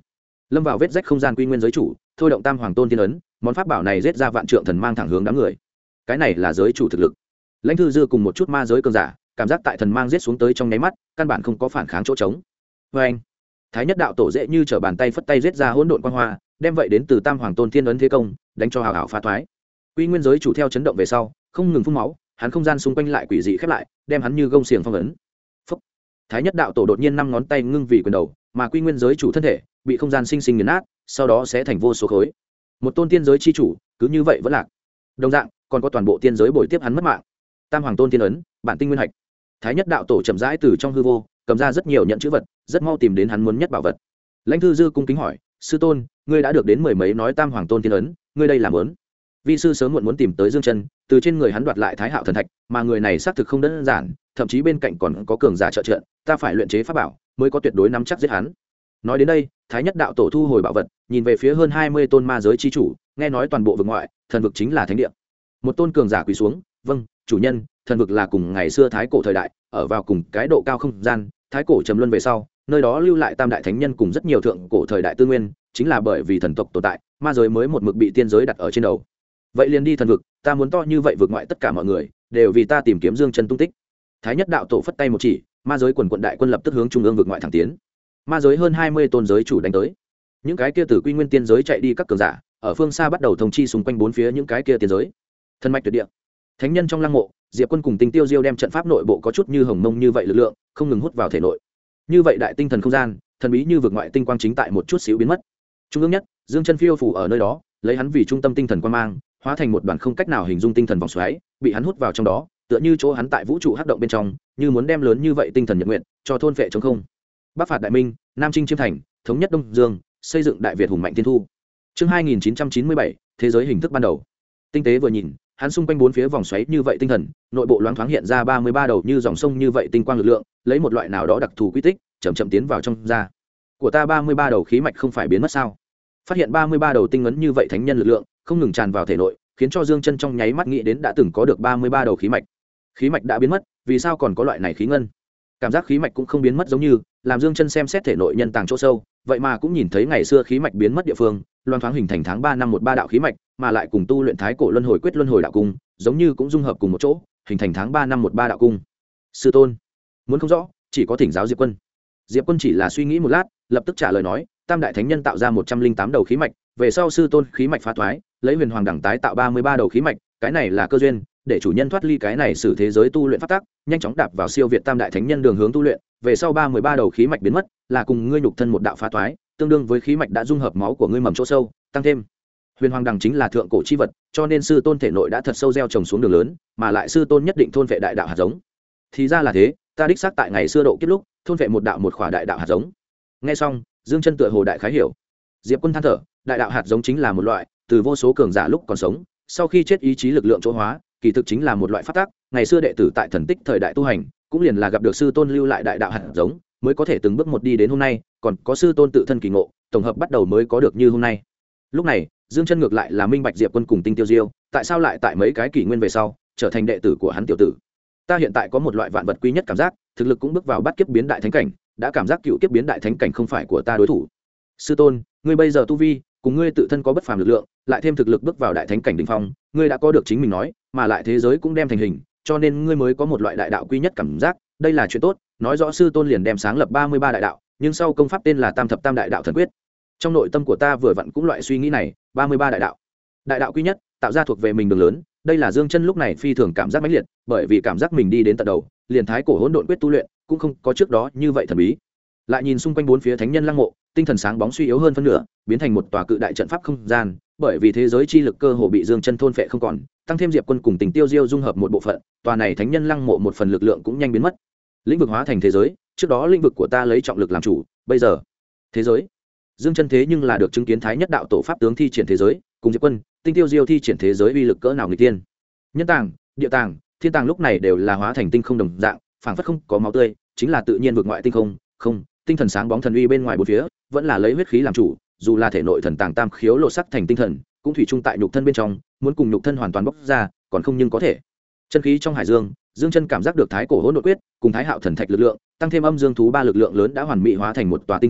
lâm vào vết rách không gian quy nguyên giới chủ thôi động tam hoàng tôn tiên ấn, món pháp bảo này giết ra vạn trượng thần mang thẳng hướng đám người. Cái này là giới chủ thực lực. Lãnh Thư Dư cùng một chút ma giới cường giả cảm giác tại thần mang giết xuống tới trong nháy mắt căn bản không có phản kháng chỗ trống. Vê anh, thái nhất đạo tổ dễ như trở bàn tay phất tay giết ra hỗn độn quang hoa, đem vậy đến từ tam hoàng tôn thiên ấn thế công đánh cho hào hào phá thoái. Quy nguyên giới chủ theo chấn động về sau không ngừng phun máu, hắn không gian xung quanh lại quỷ dị khép lại, đem hắn như gông xiềng phong ấn. Phúc. Thái nhất đạo tổ đột nhiên 5 ngón tay ngưng vì quyền đầu, mà quy nguyên giới chủ thân thể bị không gian sinh sinh nghiền nát, sau đó sẽ thành vô số khối. Một tôn tiên giới chi chủ cứ như vậy vẫn lạc. Đồng dạng còn có toàn bộ tiên giới bồi tiếp hắn mất mạng. Tam hoàng tôn tiên ấn, bản tinh nguyên hạch. Thái nhất đạo tổ chậm rãi từ trong hư vô cầm ra rất nhiều nhận chữ vật, rất mau tìm đến hắn muốn nhất bảo vật. Lãnh Thư Dư cung kính hỏi, sư tôn, ngươi đã được đến 10 mấy nói tam hoàng tôn tiên ấn, ngươi đây làm muốn? Vi sư sớm muộn muốn tìm tới Dương Chân, từ trên người hắn đoạt lại Thái Hạo thần thạch, mà người này xác thực không đơn giản, thậm chí bên cạnh còn có cường giả trợ trận, ta phải luyện chế pháp bảo, mới có tuyệt đối nắm chắc giết hắn. Nói đến đây, Thái nhất đạo tổ thu hồi bảo vật, nhìn về phía hơn 20 tôn ma giới chi chủ, nghe nói toàn bộ vực ngoại, thần vực chính là thánh địa. Một tôn cường giả quỳ xuống, vâng, chủ nhân, thần vực là cùng ngày xưa thái cổ thời đại, ở vào cùng cái độ cao không gian, thái cổ trầm luân về sau, nơi đó lưu lại tam đại thánh nhân cùng rất nhiều thượng cổ thời đại tư nguyên, chính là bởi vì thần tộc tồn tại, ma giới mới một mực bị tiên giới đặt ở trên đầu. Vậy liền đi thần vực, ta muốn to như vậy vực ngoại tất cả mọi người đều vì ta tìm kiếm Dương Chân tung tích. Thái nhất đạo tổ phất tay một chỉ, ma giới quần quận đại quân lập tức hướng trung ương vực ngoại thẳng tiến. Ma giới hơn 20 tôn giới chủ đánh tới. Những cái kia từ quy nguyên tiên giới chạy đi các cường giả, ở phương xa bắt đầu thông chi xung quanh bốn phía những cái kia tiên giới. Thần mạch tuyệt địa, thánh nhân trong lăng mộ, Diệp Quân cùng Tinh Tiêu Diêu đem trận pháp nội bộ có chút như hồng mông như vậy lực lượng, không ngừng hút vào thể nội. Như vậy đại tinh thần không gian, thần bí như vực ngoại tinh quang chính tại một chút xíu biến mất. Trung ương nhất, Dương Chân phiêu phù ở nơi đó, lấy hắn vì trung tâm tinh thần quang mang, hóa thành một đoàn không cách nào hình dung tinh thần vòng xoáy, bị hắn hút vào trong đó, tựa như chỗ hắn tại vũ trụ hắc động bên trong, như muốn đem lớn như vậy tinh thần nhật nguyện cho thôn phệ trống không. Bắc phạt đại minh, Nam chinh chiêm thành, thống nhất Đông Dương, xây dựng đại Việt hùng mạnh thiên thu. Chương 2997, thế giới hình thức ban đầu. Tinh tế vừa nhìn, hắn xung quanh bốn phía vòng xoáy như vậy tinh thần, nội bộ loáng thoáng hiện ra 33 đầu như dòng sông như vậy tinh quang lực lượng, lấy một loại nào đó đặc thù quy tích, chậm chậm tiến vào trong da. Của ta 33 đầu khí mạch không phải biến mất sao? Phát hiện 33 đầu tinh ấn như vậy thánh nhân lực lượng, không ngừng tràn vào thể nội, khiến cho Dương Chân trong nháy mắt nghĩ đến đã từng có được 33 đầu khí mạch. Khí mạch đã biến mất, vì sao còn có loại này khí ngân? Cảm giác khí mạch cũng không biến mất giống như, làm Dương Chân xem xét thể nội nhân tàng chỗ sâu, vậy mà cũng nhìn thấy ngày xưa khí mạch biến mất địa phương, loan thoáng hình thành tháng 3 năm 13 đạo khí mạch, mà lại cùng tu luyện thái cổ luân hồi quyết luân hồi đạo cung, giống như cũng dung hợp cùng một chỗ, hình thành tháng 3 năm 13 đạo cung. Sư tôn, muốn không rõ, chỉ có thỉnh giáo Diệp Quân. Diệp Quân chỉ là suy nghĩ một lát, lập tức trả lời nói, tam đại thánh nhân tạo ra 108 đầu khí mạch, về sau sư tôn khí mạch phá thoái, lấy huyền hoàng đẳng tái tạo 33 đầu khí mạch, cái này là cơ duyên, để chủ nhân thoát ly cái này xử thế giới tu luyện pháp tắc, nhanh chóng đạp vào siêu việt tam đại thánh nhân đường hướng tu luyện, về sau 33 đầu khí mạch biến mất, là cùng ngươi nhục thân một đạo phá thoái, tương đương với khí mạch đã dung hợp máu của ngươi mầm chỗ sâu, tăng thêm huyền hoàng đằng chính là thượng cổ chi vật, cho nên sư tôn thể nội đã thật sâu gieo trồng xuống đường lớn, mà lại sư tôn nhất định thôn vệ đại đạo hạt giống. Thì ra là thế, ta đích xác tại ngày xưa độ kiếp lúc thôn vệ một đạo một khỏa đại đạo hạt giống. Nghe xong, Dương Chân tựa hồ đại khái hiểu. Diệp Quân than thở, đại đạo hạt giống chính là một loại từ vô số cường giả lúc còn sống, sau khi chết ý chí lực lượng chỗ hóa, kỳ thực chính là một loại pháp tắc. Ngày xưa đệ tử tại thần tích thời đại tu hành, cũng liền là gặp được sư tôn lưu lại đại đạo hạt giống, mới có thể từng bước một đi đến hôm nay, còn có sư tôn tự thân kỳ ngộ, tổng hợp bắt đầu mới có được như hôm nay. Lúc này, Dương Chân ngược lại là minh bạch Diệp Quân cùng Tinh Tiêu Diêu, tại sao lại tại mấy cái kỷ nguyên về sau trở thành đệ tử của hắn tiểu tử. Ta hiện tại có một loại vạn vật quy nhất cảm giác, thực lực cũng bước vào bát kiếp biến đại thánh cảnh, đã cảm giác cựu kiếp biến đại thánh cảnh không phải của ta đối thủ. Sư tôn, ngươi bây giờ tu vi, cùng ngươi tự thân có bất phàm lực lượng, lại thêm thực lực bước vào đại thánh cảnh đỉnh phong, ngươi đã có được chính mình nói, mà lại thế giới cũng đem thành hình, cho nên ngươi mới có một loại đại đạo quy nhất cảm giác, đây là chuyện tốt, nói rõ sư tôn liền đem sáng lập 33 đại đạo, nhưng sau công pháp tên là Tam thập tam đại đạo thần quyết. Trong nội tâm của ta vừa vặn cũng loại suy nghĩ này, 33 đại đạo. Đại đạo quy nhất, tạo ra thuộc về mình đường lớn, đây là Dương Chân lúc này phi thường cảm giác mãnh liệt, bởi vì cảm giác mình đi đến tận đầu, liền thái cổ hỗn độn quyết tu luyện, cũng không có trước đó như vậy thần bí. Lại nhìn xung quanh bốn phía thánh nhân lăng mộ, tinh thần sáng bóng suy yếu hơn phân nửa, biến thành một tòa cự đại trận pháp không gian, bởi vì thế giới chi lực cơ hồ bị Dương Chân thôn phệ không còn, tăng thêm Diệp Quân cùng Tình Tiêu Diêu dung hợp một bộ phận, tòa này thánh nhân lăng mộ một phần lực lượng cũng nhanh biến mất. Lĩnh vực hóa thành thế giới, trước đó lĩnh vực của ta lấy trọng lực làm chủ, bây giờ thế giới. Dương Chân thế nhưng là được chứng kiến thái nhất đạo tổ pháp tướng thi triển thế giới, cùng Diệp Quân, Tinh Tiêu Diêu thi triển thế giới uy lực cỡ nào người tiên. Nhân tàng, địa tàng, thiên tàng lúc này đều là hóa thành tinh không đồng dạng, phảng phất không có máu tươi, chính là tự nhiên vượt ngoại tinh không, không, tinh thần sáng bóng thần uy bên ngoài bốn phía, vẫn là lấy huyết khí làm chủ, dù là thể nội thần tàng tam khiếu lộ sắc thành tinh thần, cũng thủy chung tại nhục thân bên trong, muốn cùng nhục thân hoàn toàn bóc ra, còn không nhưng có thể. Chân khí trong hải dương, Dương Chân cảm giác được thái cổ hỗn độn quyết cùng thái hạo thần thạch lực lượng, tăng thêm âm dương thú ba lực lượng lớn đã hoàn mỹ hóa thành một tòa tinh thần,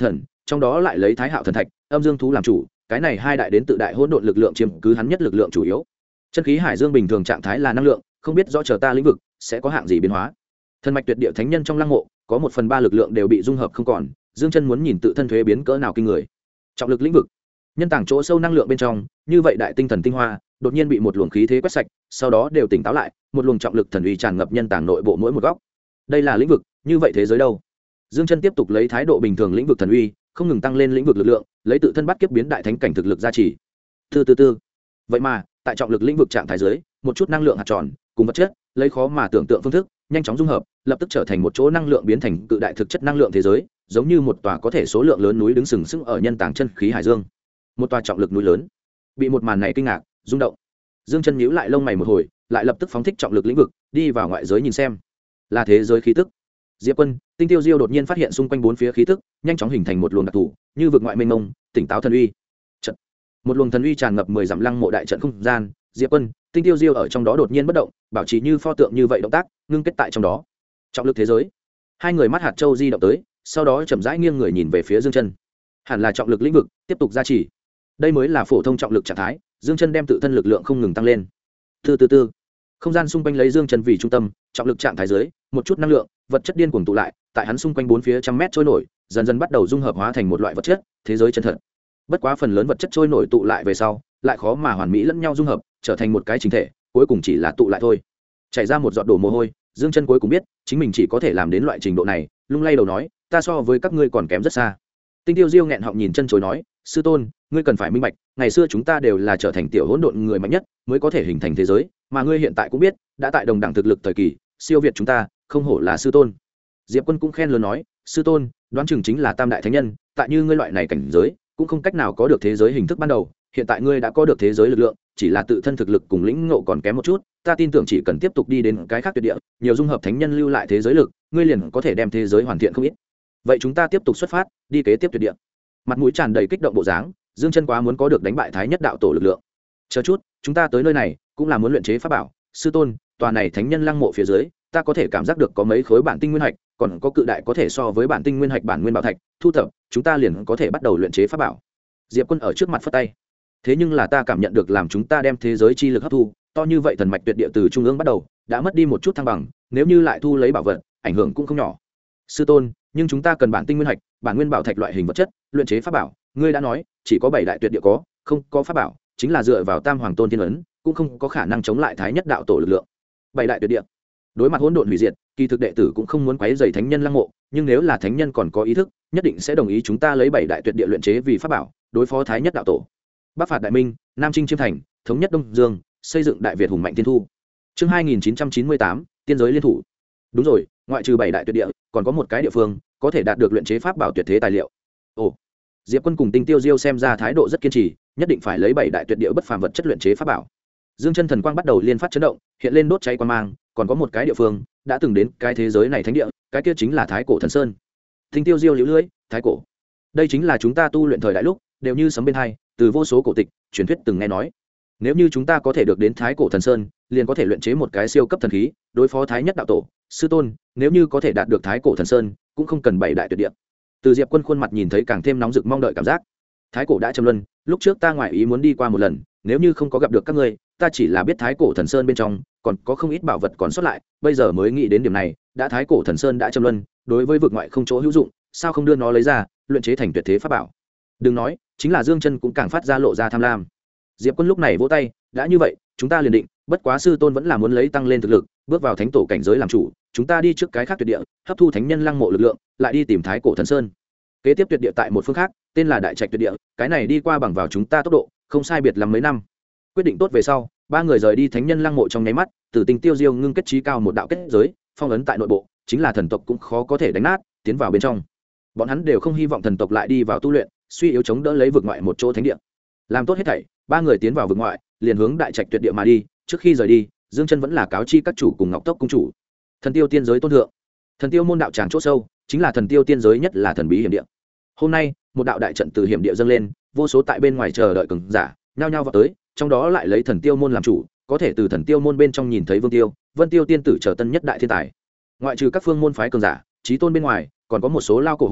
trong đó lại lấy thái hạo thần thạch âm dương thú làm chủ, cái này hai đại đến tự đại hỗn độn lực lượng chiếm cứ hắn nhất lực lượng chủ yếu. Chân khí hải dương bình thường trạng thái là năng lượng, không biết rõ chờ ta lĩnh vực sẽ có hạng gì biến hóa. Thần mạch tuyệt địa thánh nhân trong lăng mộ có 1/3 lực lượng đều bị dung hợp không còn, Dương Chân muốn nhìn tự thân thuế biến cỡ nào kinh người. Trọng lực lĩnh vực, nhân tảng chỗ sâu năng lượng bên trong, như vậy đại tinh thần tinh hoa đột nhiên bị một luồng khí thế quét sạch, sau đó đều tỉnh táo lại, một luồng trọng lực thần uy tràn ngập nhân tảng nội bộ mỗi một góc. Đây là lĩnh vực, như vậy thế giới đâu? Dương Chân tiếp tục lấy thái độ bình thường lĩnh vực thần uy, không ngừng tăng lên lĩnh vực lực lượng, lấy tự thân bắt kiếp biến đại thánh cảnh thực lực gia trì. Từ. Vậy mà, tại trọng lực lĩnh vực trạng thái dưới, một chút năng lượng hạt tròn cùng vật chất, lấy khó mà tưởng tượng phương thức, nhanh chóng dung hợp, lập tức trở thành một chỗ năng lượng biến thành cự đại thực chất năng lượng thế giới, giống như một tòa có thể số lượng lớn núi đứng sừng sững ở nhân tảng chân khí hải dương. Một tòa trọng lực núi lớn. Bị một màn này kinh ngạc, rung động. Dương Chân nhíu lại lông mày một hồi, lại lập tức phóng thích trọng lực lĩnh vực, đi vào ngoại giới nhìn xem. Là thế giới khí tức. Diệp Quân, Tinh Tiêu Diêu đột nhiên phát hiện xung quanh bốn phía khí tức, nhanh chóng hình thành một luồng đặc thù, như vực ngoại mênh mông, tỉnh táo thần uy. Trận. Một luồng thần uy tràn ngập 10 dặm lăng mộ đại trận không gian, Diệp Quân, Tinh Tiêu Diêu ở trong đó đột nhiên bất động, bảo trì như pho tượng như vậy động tác, ngưng kết tại trong đó. Trọng lực thế giới. Hai người mắt hạt châu di động tới, sau đó chậm rãi nghiêng người nhìn về phía Dương Chân. Hẳn là trọng lực lĩnh vực, tiếp tục gia trì. Đây mới là phổ thông trọng lực trạng thái, Dương Chân đem tự thân lực lượng không ngừng tăng lên. Từ. Không gian xung quanh lấy Dương Chân vì trung tâm, trọng lực trạng thái dưới, một chút năng lượng, vật chất điên cuồng tụ lại, tại hắn xung quanh bốn phía trăm mét trôi nổi, dần dần bắt đầu dung hợp hóa thành một loại vật chất, thế giới chân thật. Bất quá phần lớn vật chất trôi nổi tụ lại về sau, lại khó mà hoàn mỹ lẫn nhau dung hợp, trở thành một cái chính thể, cuối cùng chỉ là tụ lại thôi. Chảy ra một giọt đổ mồ hôi, Dương Chân cuối cùng biết, chính mình chỉ có thể làm đến loại trình độ này, lung lay đầu nói, ta so với các ngươi còn kém rất xa. Tinh Tiêu Diêu nghẹn họng nhìn chân chối nói, sư tôn, ngươi cần phải minh bạch, ngày xưa chúng ta đều là trở thành tiểu hỗn độn người mạnh nhất, mới có thể hình thành thế giới, mà ngươi hiện tại cũng biết, đã tại đồng đẳng thực lực thời kỳ, siêu việt chúng ta, không hổ là sư tôn. Diệp Quân cũng khen lớn nói, sư tôn, đoán chừng chính là tam đại thánh nhân, tại như ngươi loại này cảnh giới, cũng không cách nào có được thế giới hình thức ban đầu, hiện tại ngươi đã có được thế giới lực lượng, chỉ là tự thân thực lực cùng lĩnh ngộ còn kém một chút, ta tin tưởng chỉ cần tiếp tục đi đến cái khác tuyệt địa, nhiều dung hợp thánh nhân lưu lại thế giới lực, ngươi liền có thể đem thế giới hoàn thiện không ít. Vậy chúng ta tiếp tục xuất phát, đi kế tiếp tuyệt địa. Mặt mũi tràn đầy kích động bộ dáng, Dương Chân quá muốn có được đánh bại thái nhất đạo tổ lực lượng. Chờ chút, chúng ta tới nơi này, cũng là muốn luyện chế pháp bảo, sư tôn, tòa này thánh nhân lăng mộ phía dưới, ta có thể cảm giác được có mấy khối bản tinh nguyên hạch, còn có cự đại có thể so với bản tinh nguyên hạch bản nguyên bảo thạch, thu thập, chúng ta liền có thể bắt đầu luyện chế pháp bảo. Diệp Quân ở trước mặt phất tay. Thế nhưng là ta cảm nhận được làm chúng ta đem thế giới chi lực hấp thu, to như vậy thần mạch tuyệt địa từ trung ương bắt đầu, đã mất đi một chút thăng bằng, nếu như lại thu lấy bảo vật, ảnh hưởng cũng không nhỏ. Sư tôn, nhưng chúng ta cần bản tinh nguyên hạch, bản nguyên bảo thạch loại hình vật chất, luyện chế pháp bảo, ngươi đã nói, chỉ có 7 đại tuyệt địa có, không có pháp bảo, chính là dựa vào Tam Hoàng Tôn Thiên ấn, cũng không có khả năng chống lại thái nhất đạo tổ lực lượng. 7 đại tuyệt địa. Đối mặt hỗn độn hủy diệt, kỳ thực đệ tử cũng không muốn quấy rầy thánh nhân lăng mộ, nhưng nếu là thánh nhân còn có ý thức, nhất định sẽ đồng ý chúng ta lấy 7 đại tuyệt địa luyện chế vì pháp bảo, đối phó thái nhất đạo tổ. Bắc phạt đại minh, Nam chinh chiêm thành, thống nhất Đông Dương, xây dựng đại Việt hùng mạnh tiên thu. Chương 2998, tiên giới liên thủ. Đúng rồi, ngoại trừ 7 đại tuyệt địa, còn có một cái địa phương có thể đạt được luyện chế pháp bảo tuyệt thế tài liệu. Ồ. Diệp Quân cùng Tinh Tiêu Diêu xem ra thái độ rất kiên trì, nhất định phải lấy 7 đại tuyệt địa bất phàm vật chất luyện chế pháp bảo. Dương Chân thần quang bắt đầu liên phát chấn động, hiện lên đốt cháy quang mang, còn có một cái địa phương đã từng đến cái thế giới này thánh địa, cái kia chính là Thái Cổ Thần Sơn. Tinh Tiêu Diêu liễu lưỡi, Thái Cổ. Đây chính là chúng ta tu luyện thời đại lúc, đều như sấm bên hai, từ vô số cổ tịch, truyền thuyết từng nghe nói. Nếu như chúng ta có thể được đến Thái Cổ Thần Sơn, liền có thể luyện chế một cái siêu cấp thần khí, đối phó Thái Nhất đạo tổ. Sư tôn, nếu như có thể đạt được Thái Cổ Thần Sơn, cũng không cần 7 đại tuyệt địa. Từ Diệp Quân khuôn mặt nhìn thấy càng thêm nóng rực mong đợi cảm giác. Thái Cổ đã trầm luân, lúc trước ta ngoại ý muốn đi qua một lần, nếu như không có gặp được các ngươi, ta chỉ là biết Thái Cổ Thần Sơn bên trong còn có không ít bảo vật còn sót lại, bây giờ mới nghĩ đến điểm này, đã Thái Cổ Thần Sơn đã trầm luân, đối với vực ngoại không chỗ hữu dụng, sao không đưa nó lấy ra, luyện chế thành tuyệt thế pháp bảo. Đừng nói, chính là Dương Chân cũng càng phát ra lộ ra tham lam. Diệp Quân lúc này vỗ tay, đã như vậy, chúng ta liền định, bất quá sư tôn vẫn là muốn lấy tăng lên thực lực, bước vào thánh tổ cảnh giới làm chủ, chúng ta đi trước cái khác tuyệt địa, hấp thu thánh nhân lăng mộ lực lượng, lại đi tìm Thái Cổ Thần Sơn. Kế tiếp tuyệt địa tại một phương khác, tên là Đại Trạch tuyệt địa, cái này đi qua bằng vào chúng ta tốc độ, không sai biệt lắm mấy năm. Quyết định tốt về sau, ba người rời đi thánh nhân lăng mộ trong nháy mắt, từ Tinh Tiêu Diêu ngưng kết trí cao một đạo kết giới, phong ấn tại nội bộ, chính là thần tộc cũng khó có thể đánh nát, tiến vào bên trong. Bọn hắn đều không hy vọng thần tộc lại đi vào tu luyện, suy yếu chống đỡ lấy vực ngoại một chỗ thánh địa. Làm tốt hết thảy, ba người tiến vào vực ngoại, liền hướng Đại Trạch tuyệt địa mà đi. Trước khi rời đi, Dương Chân vẫn là cáo chi các chủ cùng Ngọc Tốc cung chủ. Thần Tiêu tiên giới tôn thượng, Thần Tiêu môn đạo tràng chỗ sâu, chính là Thần Tiêu tiên giới nhất là thần bí hiểm địa. Hôm nay, một đạo đại trận từ hiểm địa dâng lên, vô số tại bên ngoài chờ đợi cường giả, nhao nhao vào tới, trong đó lại lấy Thần Tiêu môn làm chủ, có thể từ Thần Tiêu môn bên trong nhìn thấy Vương Tiêu, Vân Tiêu tiên tử trở tân nhất đại thiên tài. Ngoại trừ các phương môn phái cường giả, chí tôn bên ngoài, còn có một số lao cổ hủ,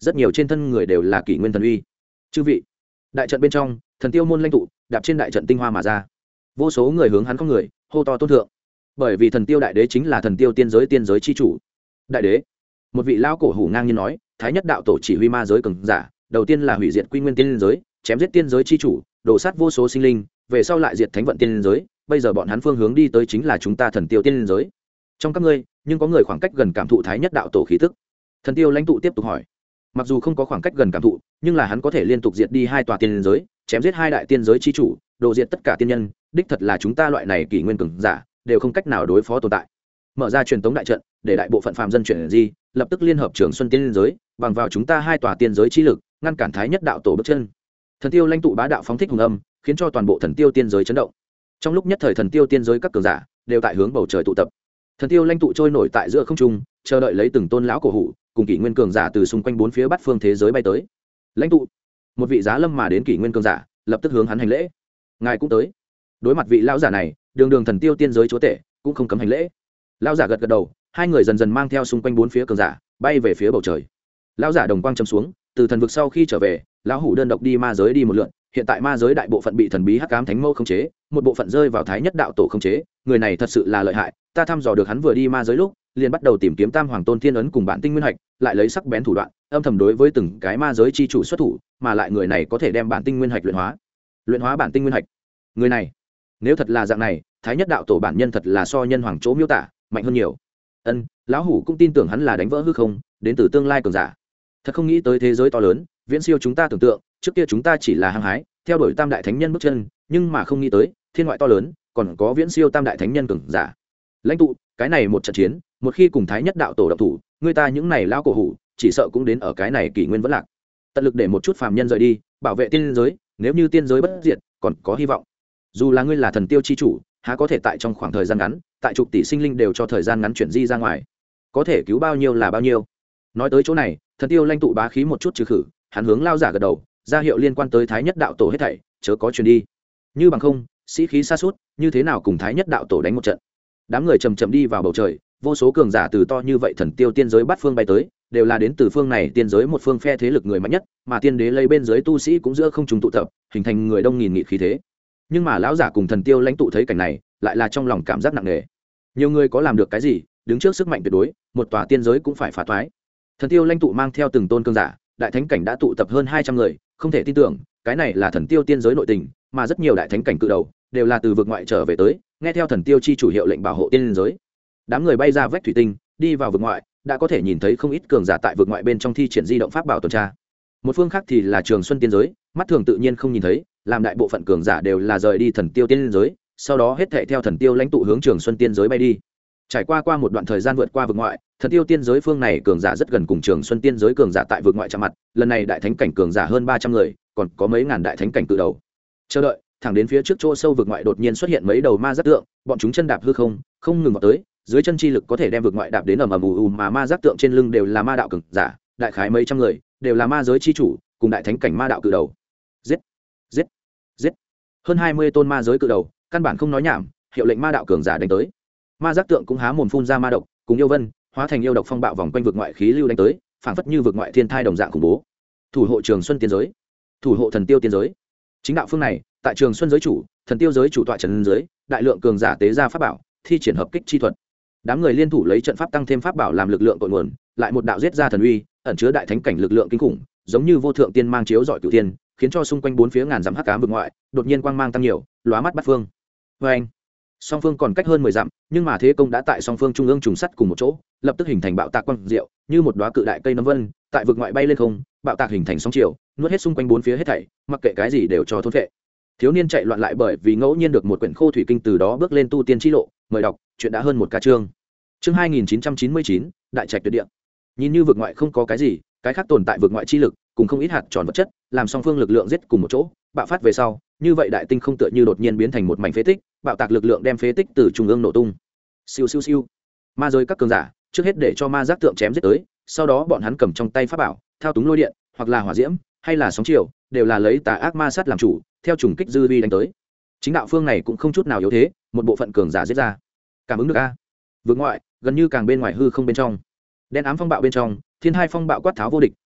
rất nhiều trên thân người đều là kỷ nguyên thần uy. Chư vị, đại trận bên trong, thần tiêu môn lãnh tụ đạp trên đại trận tinh hoa mà ra, vô số người hướng hắn không người hô to tôn thượng, bởi vì thần tiêu đại đế chính là thần tiêu tiên giới chi chủ. Đại đế, một vị lao cổ hủ ngang nhiên nói, thái nhất đạo tổ chỉ huy ma giới cường giả, đầu tiên là hủy diệt quy nguyên tiên giới, chém giết tiên giới chi chủ, đổ sát vô số sinh linh, về sau lại diệt thánh vận tiên giới, bây giờ bọn hắn phương hướng đi tới chính là chúng ta thần tiêu tiên giới. Trong các ngươi, nhưng có người khoảng cách gần cảm thụ thái nhất đạo tổ khí tức. Thần tiêu lãnh tụ tiếp tục hỏi. Mặc dù không có khoảng cách gần cảm thụ, nhưng là hắn có thể liên tục diệt đi 2 tòa tiên giới, chém giết 2 đại tiên giới chi chủ, đồ diệt tất cả tiên nhân, đích thật là chúng ta loại này kỷ nguyên cường giả đều không cách nào đối phó tồn tại. Mở ra truyền tống đại trận, để đại bộ phận phàm dân chuyển di, lập tức liên hợp Trường Xuân tiên giới, bằng vào chúng ta 2 tòa tiên giới chi lực, ngăn cản thái nhất đạo tổ bước chân. Thần tiêu lãnh tụ bá đạo phóng thích hùng âm, khiến cho toàn bộ thần tiêu tiên giới chấn động. Trong lúc nhất thời thần tiêu tiên giới các cường giả đều tại hướng bầu trời tụ tập. Thần tiêu lãnh tụ trôi nổi tại giữa không trung, chờ đợi lấy từng tôn lão cổ hủ cùng kỷ nguyên cường giả từ xung quanh 4 phía bát phương thế giới bay tới. Lãnh tụ, một vị giá lâm mà đến kỷ nguyên cường giả lập tức hướng hắn hành lễ. Ngài cũng tới. Đối mặt vị lão giả này, đường thần tiêu tiên giới chúa tể cũng không cấm hành lễ. Lão giả gật gật đầu, hai người dần dần mang theo xung quanh 4 phía cường giả bay về phía bầu trời. Lão giả đồng quang châm xuống, từ thần vực sau khi trở về, lão hủ đơn độc đi ma giới đi một lượt, hiện tại ma giới đại bộ phận bị thần bí hắc ám thánh mâu khống chế, một bộ phận rơi vào thái nhất đạo tổ khống chế, người này thật sự là lợi hại, ta thăm dò được hắn vừa đi ma giới lúc liền bắt đầu tìm kiếm tam hoàng tôn thiên ấn cùng bản tinh nguyên hạch, lại lấy sắc bén thủ đoạn âm thầm đối với từng cái ma giới chi chủ xuất thủ, mà lại người này có thể đem bản tinh nguyên hạch luyện hóa bản tinh nguyên hạch. Người này nếu thật là dạng này, thái nhất đạo tổ bản nhân thật là so nhân hoàng chỗ miêu tả mạnh hơn nhiều. Lão hủ cũng tin tưởng hắn là đánh vỡ hư không đến từ tương lai cường giả, thật không nghĩ tới thế giới to lớn viễn siêu chúng ta tưởng tượng. Trước kia chúng ta chỉ là hăng hái theo đuổi tam đại thánh nhân bước chân, nhưng mà không nghĩ tới thiên ngoại to lớn còn có viễn siêu tam đại thánh nhân cường giả. Lãnh tụ, cái này một trận chiến, một khi cùng thái nhất đạo tổ động thủ, người ta những này lao cổ hủ chỉ sợ cũng đến ở cái này kỷ nguyên vẫn lạc. Tận lực để một chút phàm nhân rời đi, bảo vệ tiên giới, nếu như tiên giới bất diệt còn có hy vọng. Dù là ngươi là thần tiêu chi chủ, há có thể tại trong khoảng thời gian ngắn, tại chục tỷ sinh linh đều cho thời gian ngắn chuyển di ra ngoài, có thể cứu bao nhiêu là bao nhiêu. Nói tới chỗ này, thần tiêu lãnh tụ bá khí một chút trừ khử, hắn hướng lao giả gật đầu, ra hiệu liên quan tới thái nhất đạo tổ hết thảy chớ có truyền đi, như bằng không sĩ khí sa sút như thế nào cùng thái nhất đạo tổ đánh một trận. Đám người chầm chậm đi vào bầu trời, vô số cường giả từ to như vậy thần tiêu tiên giới bát phương bay tới, đều là đến từ phương này tiên giới một phương phe thế lực người mạnh nhất, mà tiên đế lấy bên dưới tu sĩ cũng giữa không trùng tụ tập, hình thành người đông nghìn nghị khí thế. Nhưng mà lão giả cùng thần tiêu lãnh tụ thấy cảnh này, lại là trong lòng cảm giác nặng nề. Nhiều người có làm được cái gì, đứng trước sức mạnh tuyệt đối, một tòa tiên giới cũng phải phá toái. Thần tiêu lãnh tụ mang theo từng tôn cường giả, đại thánh cảnh đã tụ tập hơn 200 người, không thể tin tưởng, cái này là thần tiêu tiên giới nội tình, mà rất nhiều đại thánh cảnh cự đầu đều là từ vực ngoại trở về tới, nghe theo thần tiêu chi chủ hiệu lệnh bảo hộ tiên giới. Đám người bay ra vách thủy tinh, đi vào vực ngoại, đã có thể nhìn thấy không ít cường giả tại vực ngoại bên trong thi triển di động pháp bảo tuần tra. Một phương khác thì là Trường Xuân tiên giới, mắt thường tự nhiên không nhìn thấy, làm đại bộ phận cường giả đều là rời đi thần tiêu tiên giới, sau đó hết thảy theo thần tiêu lãnh tụ hướng Trường Xuân tiên giới bay đi. Trải qua một đoạn thời gian vượt qua vực ngoại, thần tiêu tiên giới phương này cường giả rất gần cùng Trường Xuân tiên giới cường giả tại vực ngoại chạm mặt, lần này đại thánh cảnh cường giả hơn 300 người, còn có mấy ngàn đại thánh cảnh cự đầu. Chờ đợi, thẳng đến phía trước chỗ sâu vực ngoại đột nhiên xuất hiện mấy đầu ma giác tượng, bọn chúng chân đạp hư không, không ngừng vào tới, dưới chân chi lực có thể đem vực ngoại đạp đến ầm ầm ù ù, mà ma giác tượng trên lưng đều là ma đạo cường giả, đại khái mấy trăm người, đều là ma giới chi chủ, cùng đại thánh cảnh ma đạo cự đầu. Giết, giết, giết. Hơn 20 tôn ma giới cự đầu, căn bản không nói nhảm, hiệu lệnh ma đạo cường giả đánh tới. Ma giác tượng cũng há mồm phun ra ma độc, cùng yêu vân hóa thành yêu độc phong bạo vòng quanh vực ngoại khí lưu đánh tới, phảng phất như vực ngoại thiên thai đồng dạng khủng bố. Thủ hộ Trường Xuân tiên giới, thủ hộ thần tiêu tiên giới. Chính đạo phương này, tại Trường Xuân giới chủ, thần tiêu giới chủ tọa trấn giới, đại lượng cường giả tế ra pháp bảo, thi triển hợp kích chi thuật. Đám người liên thủ lấy trận pháp tăng thêm pháp bảo làm lực lượng cội nguồn, lại một đạo giết ra thần uy, ẩn chứa đại thánh cảnh lực lượng kinh khủng, giống như vô thượng tiên mang chiếu rọi cửu tiên, khiến cho xung quanh 4 phía ngàn dặm hắc ám vực ngoại, đột nhiên quang mang tăng nhiều, lóa mắt bát phương. Oeng! Song phương còn cách hơn 10 dặm, nhưng mà thế công đã tại song phương trung ương trùng sắt cùng một chỗ, lập tức hình thành bạo tạc quang diệu, như một đóa cự đại cây nấm vân, tại vực ngoại bay lên không, bạo tạc hình thành sóng chiều, nuốt hết xung quanh 4 phía hết thảy, mặc kệ cái gì đều cho thôn phệ. Thiếu niên chạy loạn lại bởi vì ngẫu nhiên được một quyển khô thủy kinh, từ đó bước lên tu tiên chi lộ, mời đọc, chuyện đã hơn một ca chương. Chương 2999, đại trạch tuyệt địa. Nhìn như vực ngoại không có cái gì, cái khác tồn tại vực ngoại chi lực, cùng không ít hạt tròn vật chất, làm song phương lực lượng giết cùng một chỗ, bạo phát về sau, như vậy đại tinh không tựa như đột nhiên biến thành một mảnh phế tích, bạo tạc lực lượng đem phế tích từ trung ương nổ tung. Siêu siêu siêu. Ma giới các cường giả, trước hết để cho ma giác tượng chém giết tới, sau đó bọn hắn cầm trong tay pháp bảo, thao túng lôi điện, hoặc là hỏa diễm, hay là sóng chiều, đều là lấy tà ác ma sát làm chủ, theo trùng kích dư vi đánh tới. Chính đạo phương này cũng không chút nào yếu thế, một bộ phận cường giả giết ra. Cảm ứng được a? Vực ngoại, gần như càng bên ngoài hư không bên trong. Đen ám phong bạo bên trong, thiên hai phong bạo quát tháo vô địch,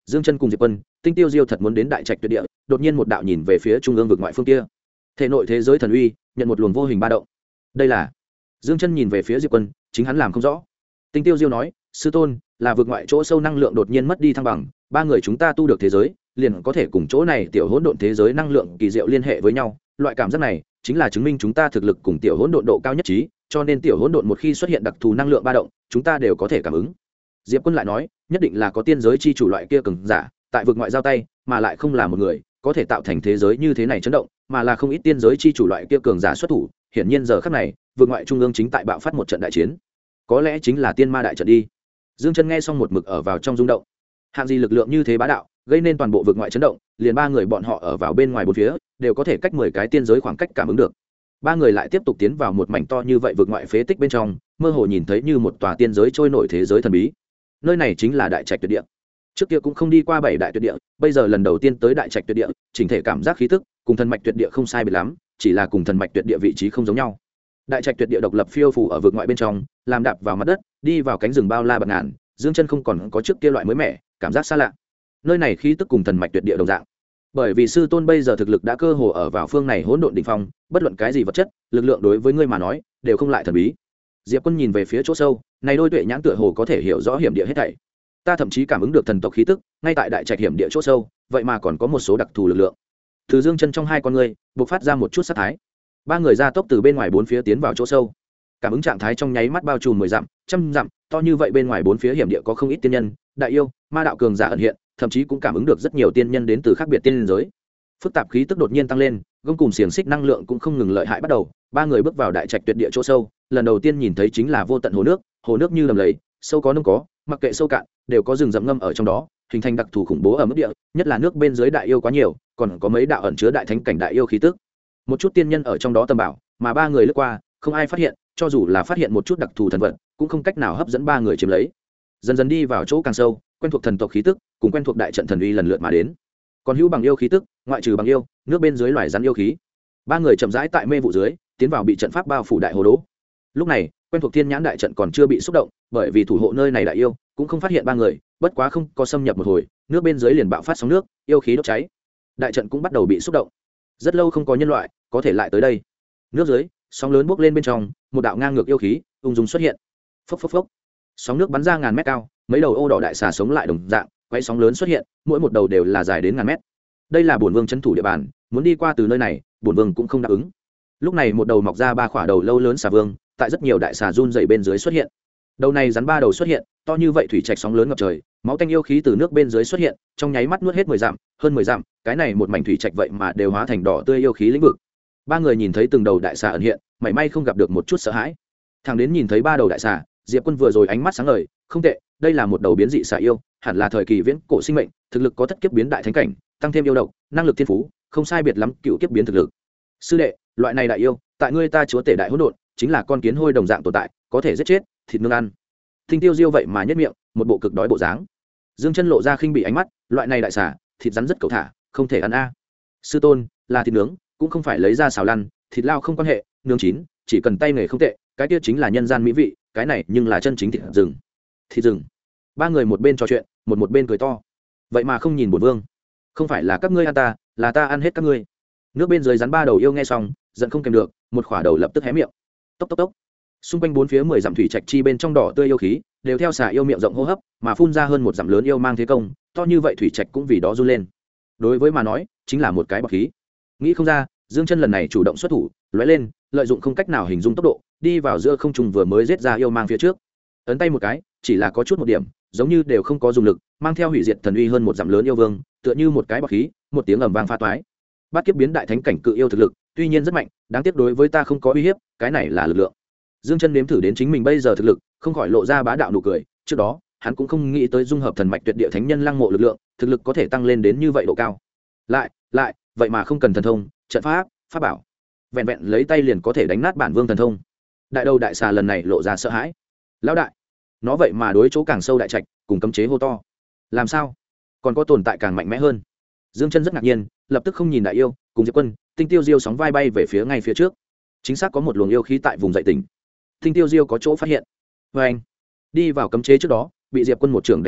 Dương Chân cùng Diệp Quân, Tinh Tiêu Diêu thật muốn đến đại trạch tuyệt địa, đột nhiên một đạo nhìn về phía trung ương vực ngoại phương kia. Thể nội thế giới thần uy nhận một luồng vô hình ba động. Đây là Dương Chân nhìn về phía Diệp Quân, chính hắn làm không rõ. Tinh Tiêu Diêu nói, sư tôn, là vực ngoại chỗ sâu năng lượng đột nhiên mất đi thăng bằng, ba người chúng ta tu được thế giới, liền có thể cùng chỗ này tiểu hỗn độn thế giới năng lượng kỳ diệu liên hệ với nhau, loại cảm giác này chính là chứng minh chúng ta thực lực cùng tiểu hỗn độn độ cao nhất trí, cho nên tiểu hỗn độn một khi xuất hiện đặc thù năng lượng ba động, chúng ta đều có thể cảm ứng. Diệp Quân lại nói, nhất định là có tiên giới chi chủ loại kia cường giả, tại vực ngoại giao tay, mà lại không là một người, có thể tạo thành thế giới như thế này chấn động, mà là không ít tiên giới chi chủ loại kia cường giả xuất thủ, hiển nhiên giờ khắc này, vực ngoại trung ương chính tại bạo phát một trận đại chiến. Có lẽ chính là tiên ma đại trận đi. Dương Chân nghe xong một mực ở vào trong rung động. Hạng gì lực lượng như thế bá đạo, gây nên toàn bộ vực ngoại chấn động, liền ba người bọn họ ở vào bên ngoài bốn phía, đều có thể cách 10 cái tiên giới khoảng cách cảm ứng được. Ba người lại tiếp tục tiến vào một mảnh to như vậy vực ngoại phế tích bên trong, mơ hồ nhìn thấy như một tòa tiên giới trôi nổi thế giới thần bí. Nơi này chính là đại trạch tuyệt địa. Trước kia cũng không đi qua 7 đại tuyệt địa, bây giờ lần đầu tiên tới đại trạch tuyệt địa, chỉnh thể cảm giác khí tức cùng thần mạch tuyệt địa không sai biệt lắm, chỉ là cùng thần mạch tuyệt địa vị trí không giống nhau. Đại trạch tuyệt địa độc lập phiêu phù ở vực ngoại bên trong, làm đạp vào mặt đất, đi vào cánh rừng bao la bạt ngàn, Dương Chân không còn có trước kia loại mới mẻ, cảm giác xa lạ. Nơi này khí tức cùng thần mạch tuyệt địa đồng dạng. Bởi vì sư tôn bây giờ thực lực đã cơ hồ ở vào phương này hỗn độn đỉnh phong, bất luận cái gì vật chất, lực lượng đối với ngươi mà nói, đều không lại thần bí. Diệp Quân nhìn về phía chỗ sâu, này đôi tuệ nhãn tựa hồ có thể hiểu rõ hiểm địa hết thảy. Ta thậm chí cảm ứng được thần tộc khí tức, ngay tại đại trạch hiểm địa chỗ sâu, vậy mà còn có một số đặc thù lực lượng. Từ Dương Chân trong hai con ngươi, bộc phát ra một chút sát thái. Ba người ra tốc từ bên ngoài bốn phía tiến vào chỗ sâu. Cảm ứng trạng thái trong nháy mắt bao trùm 10 dặm, trăm dặm, to như vậy bên ngoài bốn phía hiểm địa có không ít tiên nhân, đại yêu, ma đạo cường giả ẩn hiện, thậm chí cũng cảm ứng được rất nhiều tiên nhân đến từ khác biệt tiên giới. Phức tạp khí tức đột nhiên tăng lên, gông cùng xiềng xích năng lượng cũng không ngừng lợi hại bắt đầu. Ba người bước vào đại trạch tuyệt địa chỗ sâu, lần đầu tiên nhìn thấy chính là vô tận hồ nước như đầm lầy, sâu có nông có, mặc kệ sâu cạn, đều có rừng rậm ngâm ở trong đó, hình thành đặc thù khủng bố ở mức địa, nhất là nước bên dưới đại yêu quá nhiều, còn có mấy đạo ẩn chứa đại thánh cảnh đại yêu khí tức. Một chút tiên nhân ở trong đó tầm bảo, mà ba người lướt qua, không ai phát hiện, cho dù là phát hiện một chút đặc thù thần vật, cũng không cách nào hấp dẫn ba người chiếm lấy. Dần dần đi vào chỗ càng sâu, quen thuộc thần tộc khí tức, cùng quen thuộc đại trận thần uy lần lượt mà đến. Còn hữu bằng yêu khí tức, ngoại trừ bằng yêu, nước bên dưới loài rắn yêu khí. Ba người chậm rãi tại mê vụ dưới, tiến vào bị trận pháp bao phủ đại hồ đố. Lúc này, quen thuộc thiên nhãn đại trận còn chưa bị xúc động, bởi vì thủ hộ nơi này đại yêu cũng không phát hiện ba người, bất quá không có xâm nhập một hồi, nước bên dưới liền bạo phát sóng nước, yêu khí đốt cháy. Đại trận cũng bắt đầu bị xúc động. Rất lâu không có nhân loại có thể lại tới đây. Nước dưới, sóng lớn bốc lên bên trong, một đạo ngang ngược yêu khí ung dung xuất hiện. Phốc phốc phốc. Sóng nước bắn ra ngàn mét cao, mấy đầu ô đỏ đại xà sống lại đồng dạng, quay sóng lớn xuất hiện, mỗi một đầu đều là dài đến ngàn mét. Đây là bổn vương trấn thủ địa bàn, muốn đi qua từ nơi này, bổn vương cũng không đáp ứng. Lúc này một đầu mọc ra ba khỏa đầu lâu lớn xà vương, tại rất nhiều đại xà run dày bên dưới xuất hiện. Đầu này rắn ba đầu xuất hiện, to như vậy thủy trạch sóng lớn ngập trời, máu tanh yêu khí từ nước bên dưới xuất hiện, trong nháy mắt nuốt hết 10 dặm, hơn 10 dặm, cái này một mảnh thủy trạch vậy mà đều hóa thành đỏ tươi yêu khí lĩnh vực. Ba người nhìn thấy từng đầu đại xà ẩn hiện, mảy may không gặp được một chút sợ hãi. Thằng đến nhìn thấy ba đầu đại xà, Diệp Quân vừa rồi ánh mắt sáng ngời, không tệ, đây là một đầu biến dị xà yêu, hẳn là thời kỳ viễn cổ sinh mệnh, thực lực có thất kiếp biến đại thánh cảnh, tăng thêm yêu độc, năng lực thiên phú, không sai biệt lắm cựu kiếp biến thực lực. Sư đệ, loại này đại yêu, tại ngươi ta chúa tể đại hỗn độn, chính là con kiến hôi đồng dạng tồn tại, có thể giết chết, thịt nướng ăn. Tinh Tiêu Diêu vậy mà nhếch miệng, một bộ cực đói bộ dáng. Dương Chân lộ ra khinh bị ánh mắt, loại này đại xà, thịt rắn rất cẩu thả, không thể ăn a. Sư tôn, là thịt nướng, cũng không phải lấy ra xào lăn, thịt lao không quan hệ, nướng chín, chỉ cần tay nghề không tệ, cái kia chính là nhân gian mỹ vị, cái này nhưng là chân chính thịt rừng. Thịt rừng. Ba người một bên trò chuyện, một bên cười to. Vậy mà không nhìn bổn vương, không phải là các ngươi ăn ta, là ta ăn hết các ngươi. Nước bên dưới rắn ba đầu yêu nghe xong, giận không kèm được, một khỏa đầu lập tức hé miệng. Tốc tốc tốc. Xung quanh bốn phía 10 dặm thủy trạch chi bên trong đỏ tươi yêu khí, đều theo xà yêu miệng rộng hô hấp, mà phun ra hơn một dặm lớn yêu mang thế công, to như vậy thủy trạch cũng vì đó run lên. Đối với mà nói, chính là một cái bọt khí. Nghĩ không ra, Dương Chân lần này chủ động xuất thủ, lóe lên, lợi dụng không cách nào hình dung tốc độ, đi vào giữa không trung vừa mới giết ra yêu mang phía trước. Ấn tay một cái, chỉ là có chút một điểm, giống như đều không có dùng lực, mang theo hủy diệt thần uy hơn một dặm lớn yêu vương, tựa như một cái bọt khí, một tiếng ầm vang pha toái. Bát kiếp biến đại thánh cảnh cự yêu thực lực, tuy nhiên rất mạnh, đáng tiếc đối với ta không có uy hiếp, cái này là lực lượng. Dương Chân nếm thử đến chính mình bây giờ thực lực, không khỏi lộ ra bá đạo nụ cười, trước đó, hắn cũng không nghĩ tới dung hợp thần mạch tuyệt địa thánh nhân lăng mộ lực lượng, thực lực có thể tăng lên đến như vậy độ cao. Lại, vậy mà không cần thần thông, trận pháp, pháp bảo, vẹn vẹn lấy tay liền có thể đánh nát bản vương thần thông. Đại đầu đại xà lần này lộ ra sợ hãi. Lão đại, nó vậy mà đối chỗ càng sâu đại trạch, cùng cấm chế hô to. Làm sao? Còn có tồn tại càng mạnh mẽ hơn. Dương Chân rất ngạc nhiên, lập tức không nhìn đại yêu, cùng Diệp Quân, Tinh Tiêu Diêu sóng vai bay về phía ngay phía trước. Chính xác có một luồng yêu khí tại vùng dậy tỉnh. Tinh Tiêu Diêu có chỗ phát hiện. Và anh đi vào cấm chế trước đó, bị Diệp Quân một trường đánh nát,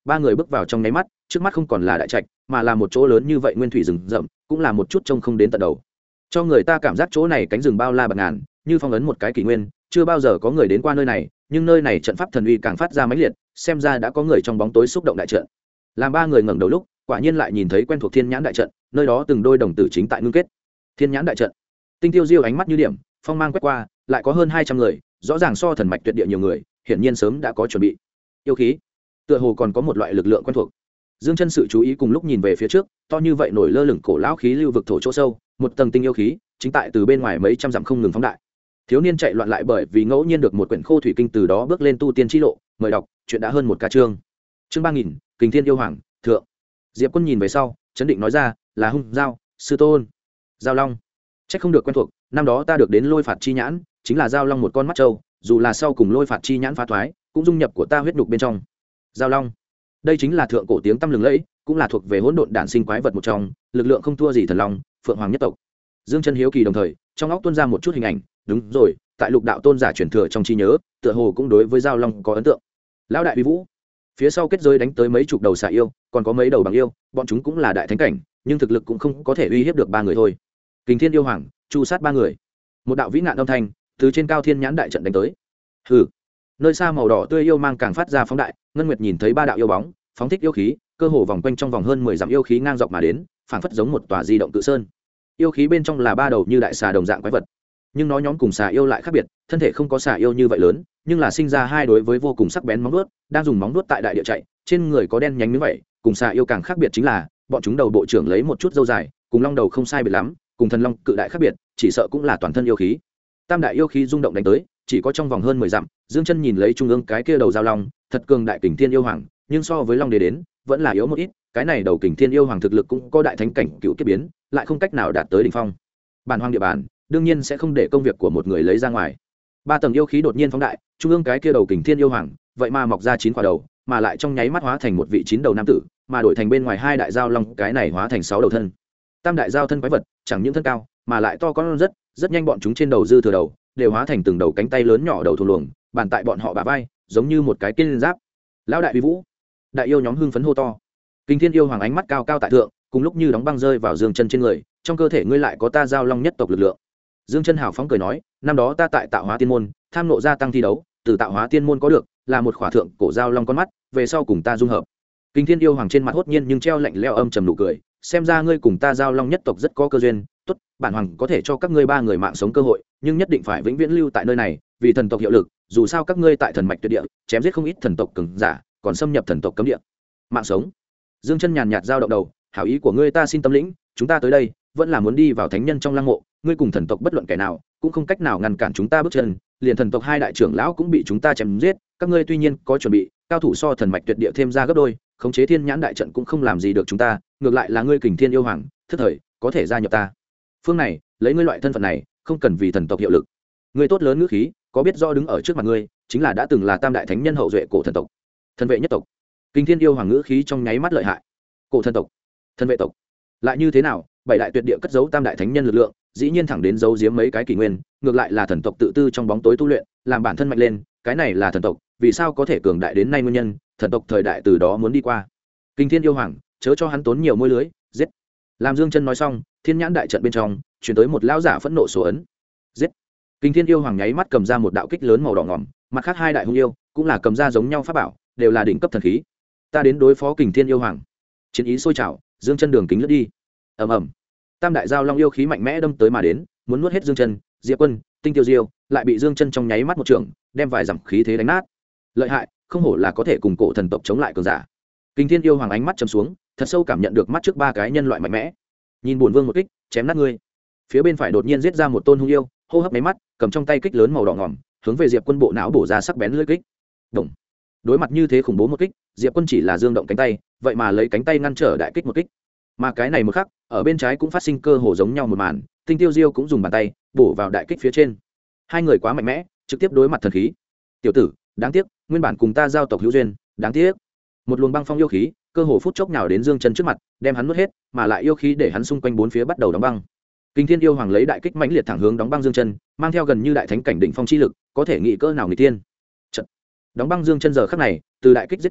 ba người bước vào trong nháy mắt trước mắt không còn là đại trạch mà là một chỗ lớn như vậy nguyên thủy rừng rậm, cũng là một chút trông không đến tận đầu, cho người ta cảm giác chỗ này cánh rừng bao la bạt ngàn, như phong ấn một cái kỷ nguyên, chưa bao giờ có người đến qua nơi này, nhưng nơi này trận pháp thần uy càng phát ra mãnh liệt, xem ra đã có người trong bóng tối xúc động đại trận. Làm ba người ngẩng đầu lúc, quả nhiên lại nhìn thấy quen thuộc thiên nhãn đại trận, nơi đó từng đôi đồng tử chính tại ngưng kết. Thiên nhãn đại trận. Tinh Tiêu Diêu ánh mắt như điểm, phong mang quét qua, lại có hơn 200 người, rõ ràng so thần mạch tuyệt địa nhiều người, hiển nhiên sớm đã có chuẩn bị. Yêu khí, tựa hồ còn có một loại lực lượng quen thuộc. Dương Chân sự chú ý cùng lúc nhìn về phía trước, to như vậy nổi lơ lửng cổ lão khí lưu vực thổ chỗ sâu, một tầng tinh yêu khí, chính tại từ bên ngoài mấy trăm dặm không ngừng phóng đại. Thiếu niên chạy loạn lại bởi vì ngẫu nhiên được một quyển khô thủy kinh từ đó bước lên tu tiên chi lộ, mời đọc, chuyện đã hơn một ca chương. Chương 3000, Kình Thiên yêu hoàng, thượng. Diệp Quân nhìn về sau, chấn định nói ra, là Hung Giao, sư tôn. Giao Long. Chắc không được quen thuộc, năm đó ta được đến Lôi Phạt chi nhãn, chính là Giao Long một con mắt trâu, dù là sau cùng Lôi Phạt chi nhãn phá thoái, cũng dung nhập của ta huyết nhục bên trong. Giao Long. Đây chính là thượng cổ tiếng tăm lừng lẫy, cũng là thuộc về hỗn độn đản sinh quái vật một trong, lực lượng không thua gì thần long, phượng hoàng nhất tộc. Dương Chân hiếu kỳ đồng thời, trong óc tuôn ra một chút hình ảnh, đúng rồi, tại Lục đạo tôn giả truyền thừa trong trí nhớ, tựa hồ cũng đối với Giao Long có ấn tượng. Lão đại uy vũ, phía sau kết giới đánh tới mấy chục đầu xà yêu, còn có mấy đầu bằng yêu, bọn chúng cũng là đại thánh cảnh, nhưng thực lực cũng không có thể uy hiếp được ba người thôi. Kình Thiên yêu hoàng chu sát ba người, một đạo vĩ nạn âm thanh từ trên cao thiên nhãn đại trận đánh tới. Hừ. Nơi xa màu đỏ tươi yêu mang càng phát ra phóng đại, Ngân Nguyệt nhìn thấy ba đạo yêu bóng phóng thích yêu khí, cơ hồ vòng quanh trong vòng hơn 10 dặm yêu khí ngang dọc mà đến, phảng phất giống một tòa di động tự sơn. Yêu khí bên trong là ba đầu như đại xà đồng dạng quái vật, nhưng nó nhóm cùng xà yêu lại khác biệt, thân thể không có xà yêu như vậy lớn, nhưng là sinh ra hai đối với vô cùng sắc bén móng vuốt, đang dùng móng vuốt tại đại địa chạy, trên người có đen nhánh như vậy, cùng xà yêu càng khác biệt chính là, bọn chúng đầu bộ trưởng lấy một chút râu dài, cùng long đầu không sai biệt lắm, cùng thần long cự đại khác biệt, chỉ sợ cũng là toàn thân yêu khí. Tam đại yêu khí rung động đánh tới, chỉ có trong vòng hơn 10 dặm, Dương Chân nhìn lấy trung ương cái kia đầu Giao Long, thật cường đại Kình Thiên yêu hoàng, nhưng so với long đế đến, vẫn là yếu một ít, cái này đầu Kình Thiên yêu hoàng thực lực cũng có đại thánh cảnh cựu kiếp biến, lại không cách nào đạt tới đỉnh phong. Bản hoang địa bàn, đương nhiên sẽ không để công việc của một người lấy ra ngoài. Ba tầng yêu khí đột nhiên phóng đại, trung ương cái kia đầu Kình Thiên yêu hoàng, vậy mà mọc ra 9 quả đầu, mà lại trong nháy mắt hóa thành một vị 9 đầu nam tử, mà đổi thành bên ngoài hai đại giao long, cái này hóa thành 6 đầu thân. Tam đại giao thân quái vật, chẳng những thân cao, mà lại to con rất nhanh bọn chúng trên đầu dư thừa đầu, đều hóa thành từng đầu cánh tay lớn nhỏ đầu thù luồng, bàn tại bọn họ bả vai, giống như một cái tiên giáp. Lão đại uy vũ, đại yêu nhóm hưng phấn hô to. Kình Thiên yêu hoàng ánh mắt cao cao tại thượng, cùng lúc như đóng băng rơi vào Dương Chân trên người, trong cơ thể ngươi lại có ta Giao Long nhất tộc lực lượng. Dương Chân hào phóng cười nói, năm đó ta tại Tạo Hóa Tiên môn, tham nộ gia tăng thi đấu, từ Tạo Hóa Tiên môn có được, là một khỏa thượng cổ Giao Long con mắt, về sau cùng ta dung hợp. Kình Thiên yêu hoàng trên mặt hốt nhiên nhưng treo lạnh lẽo âm trầm nụ cười, xem ra ngươi cùng ta Giao Long nhất tộc rất có cơ duyên, tốt, bản hoàng có thể cho các ngươi ba người mạng sống cơ hội, nhưng nhất định phải vĩnh viễn lưu tại nơi này, vì thần tộc hiệu lực, dù sao các ngươi tại thần mạch tuyệt địa, chém giết không ít thần tộc cường giả, còn xâm nhập thần tộc cấm địa. Mạng sống. Dương Chân nhàn nhạt giao động đầu, hảo ý của ngươi ta xin tâm lĩnh, chúng ta tới đây, vẫn là muốn đi vào thánh nhân trong lăng mộ, ngươi cùng thần tộc bất luận kẻ nào, cũng không cách nào ngăn cản chúng ta bước chân, liền thần tộc hai đại trưởng lão cũng bị chúng ta chém giết, các ngươi tuy nhiên có chuẩn bị, cao thủ so thần mạch tuyệt địa thêm ra gấp đôi, khống chế thiên nhãn đại trận cũng không làm gì được chúng ta, ngược lại là ngươi Kình Thiên yêu hoàng, thức thời có thể gia nhập ta. Phương này, lấy ngươi loại thân phận này, không cần vì thần tộc hiệu lực. Ngươi tốt lớn ngữ khí, có biết rõ đứng ở trước mặt ngươi, chính là đã từng là tam đại thánh nhân hậu duệ cổ thần tộc, thần vệ nhất tộc. Kình Thiên yêu hoàng ngữ khí trong nháy mắt lợi hại. Cổ thần tộc, thần vệ tộc, lại như thế nào? Bảy đại tuyệt địa cất giấu tam đại thánh nhân lực lượng, dĩ nhiên thẳng đến giấu giếm mấy cái kỷ nguyên, ngược lại là thần tộc tự tư trong bóng tối tu luyện, làm bản thân mạnh lên, cái này là thần tộc, vì sao có thể cường đại đến nay nguyên nhân, thần tộc thời đại từ đó muốn đi qua. Kình Thiên yêu hoàng, chớ cho hắn tốn nhiều môi lưới, giết. Làm Dương Chân nói xong, thiên nhãn đại trận bên trong truyền tới một lão giả phẫn nộ số ấn. Giết. Kình Thiên yêu hoàng nháy mắt cầm ra một đạo kích lớn màu đỏ ngòm, mặt khác hai đại hung yêu cũng là cầm ra giống nhau pháp bảo, đều là đỉnh cấp thần khí. Ta đến đối phó Kình Thiên yêu hoàng. Chiến ý sôi trào, Dương Chân đường kính lướt đi. Ầm ầm. Tam đại giao long yêu khí mạnh mẽ đâm tới mà đến, muốn nuốt hết Dương Chân, Diệp Quân, Tinh Tiêu Diêu, lại bị Dương Chân trong nháy mắt một trường, đem vài dặm khí thế đánh nát. Lợi hại, không hổ là có thể cùng cổ thần tộc chống lại cường giả. Kình Thiên yêu hoàng ánh mắt trầm xuống, thật sâu cảm nhận được mắt trước ba cái nhân loại mạnh mẽ. Nhìn bổn vương một kích, chém nát ngươi. Phía bên phải đột nhiên giết ra một tôn hung yêu, hô hấp mấy mắt, cầm trong tay kích lớn màu đỏ ngòm, hướng về Diệp Quân bộ não bổ ra sắc bén lưỡi kích. Động. Đối mặt như thế khủng bố một kích, Diệp Quân chỉ là dương động cánh tay, vậy mà lấy cánh tay ngăn trở đại kích một kích. Mà cái này một khắc, ở bên trái cũng phát sinh cơ hồ giống nhau một màn, Tinh Tiêu Diêu cũng dùng bàn tay bổ vào đại kích phía trên. Hai người quá mạnh mẽ, trực tiếp đối mặt thần khí. Tiểu tử, đáng tiếc, nguyên bản cùng ta giao tộc hữu duyên, đáng tiếc. Một luồng băng phong yêu khí, cơ hồ phút chốc nào đến Dương Chân trước mặt, đem hắn nuốt hết, mà lại yêu khí để hắn xung quanh bốn phía bắt đầu đóng băng. Kình Thiên yêu hoàng lấy đại kích mãnh liệt thẳng hướng đóng băng Dương Chân, mang theo gần như đại thánh cảnh đỉnh phong chi lực, có thể nghĩ cỡ nào người tiên. Chật. Đóng băng Dương Chân giờ khắc này, từ đại kích giết tới,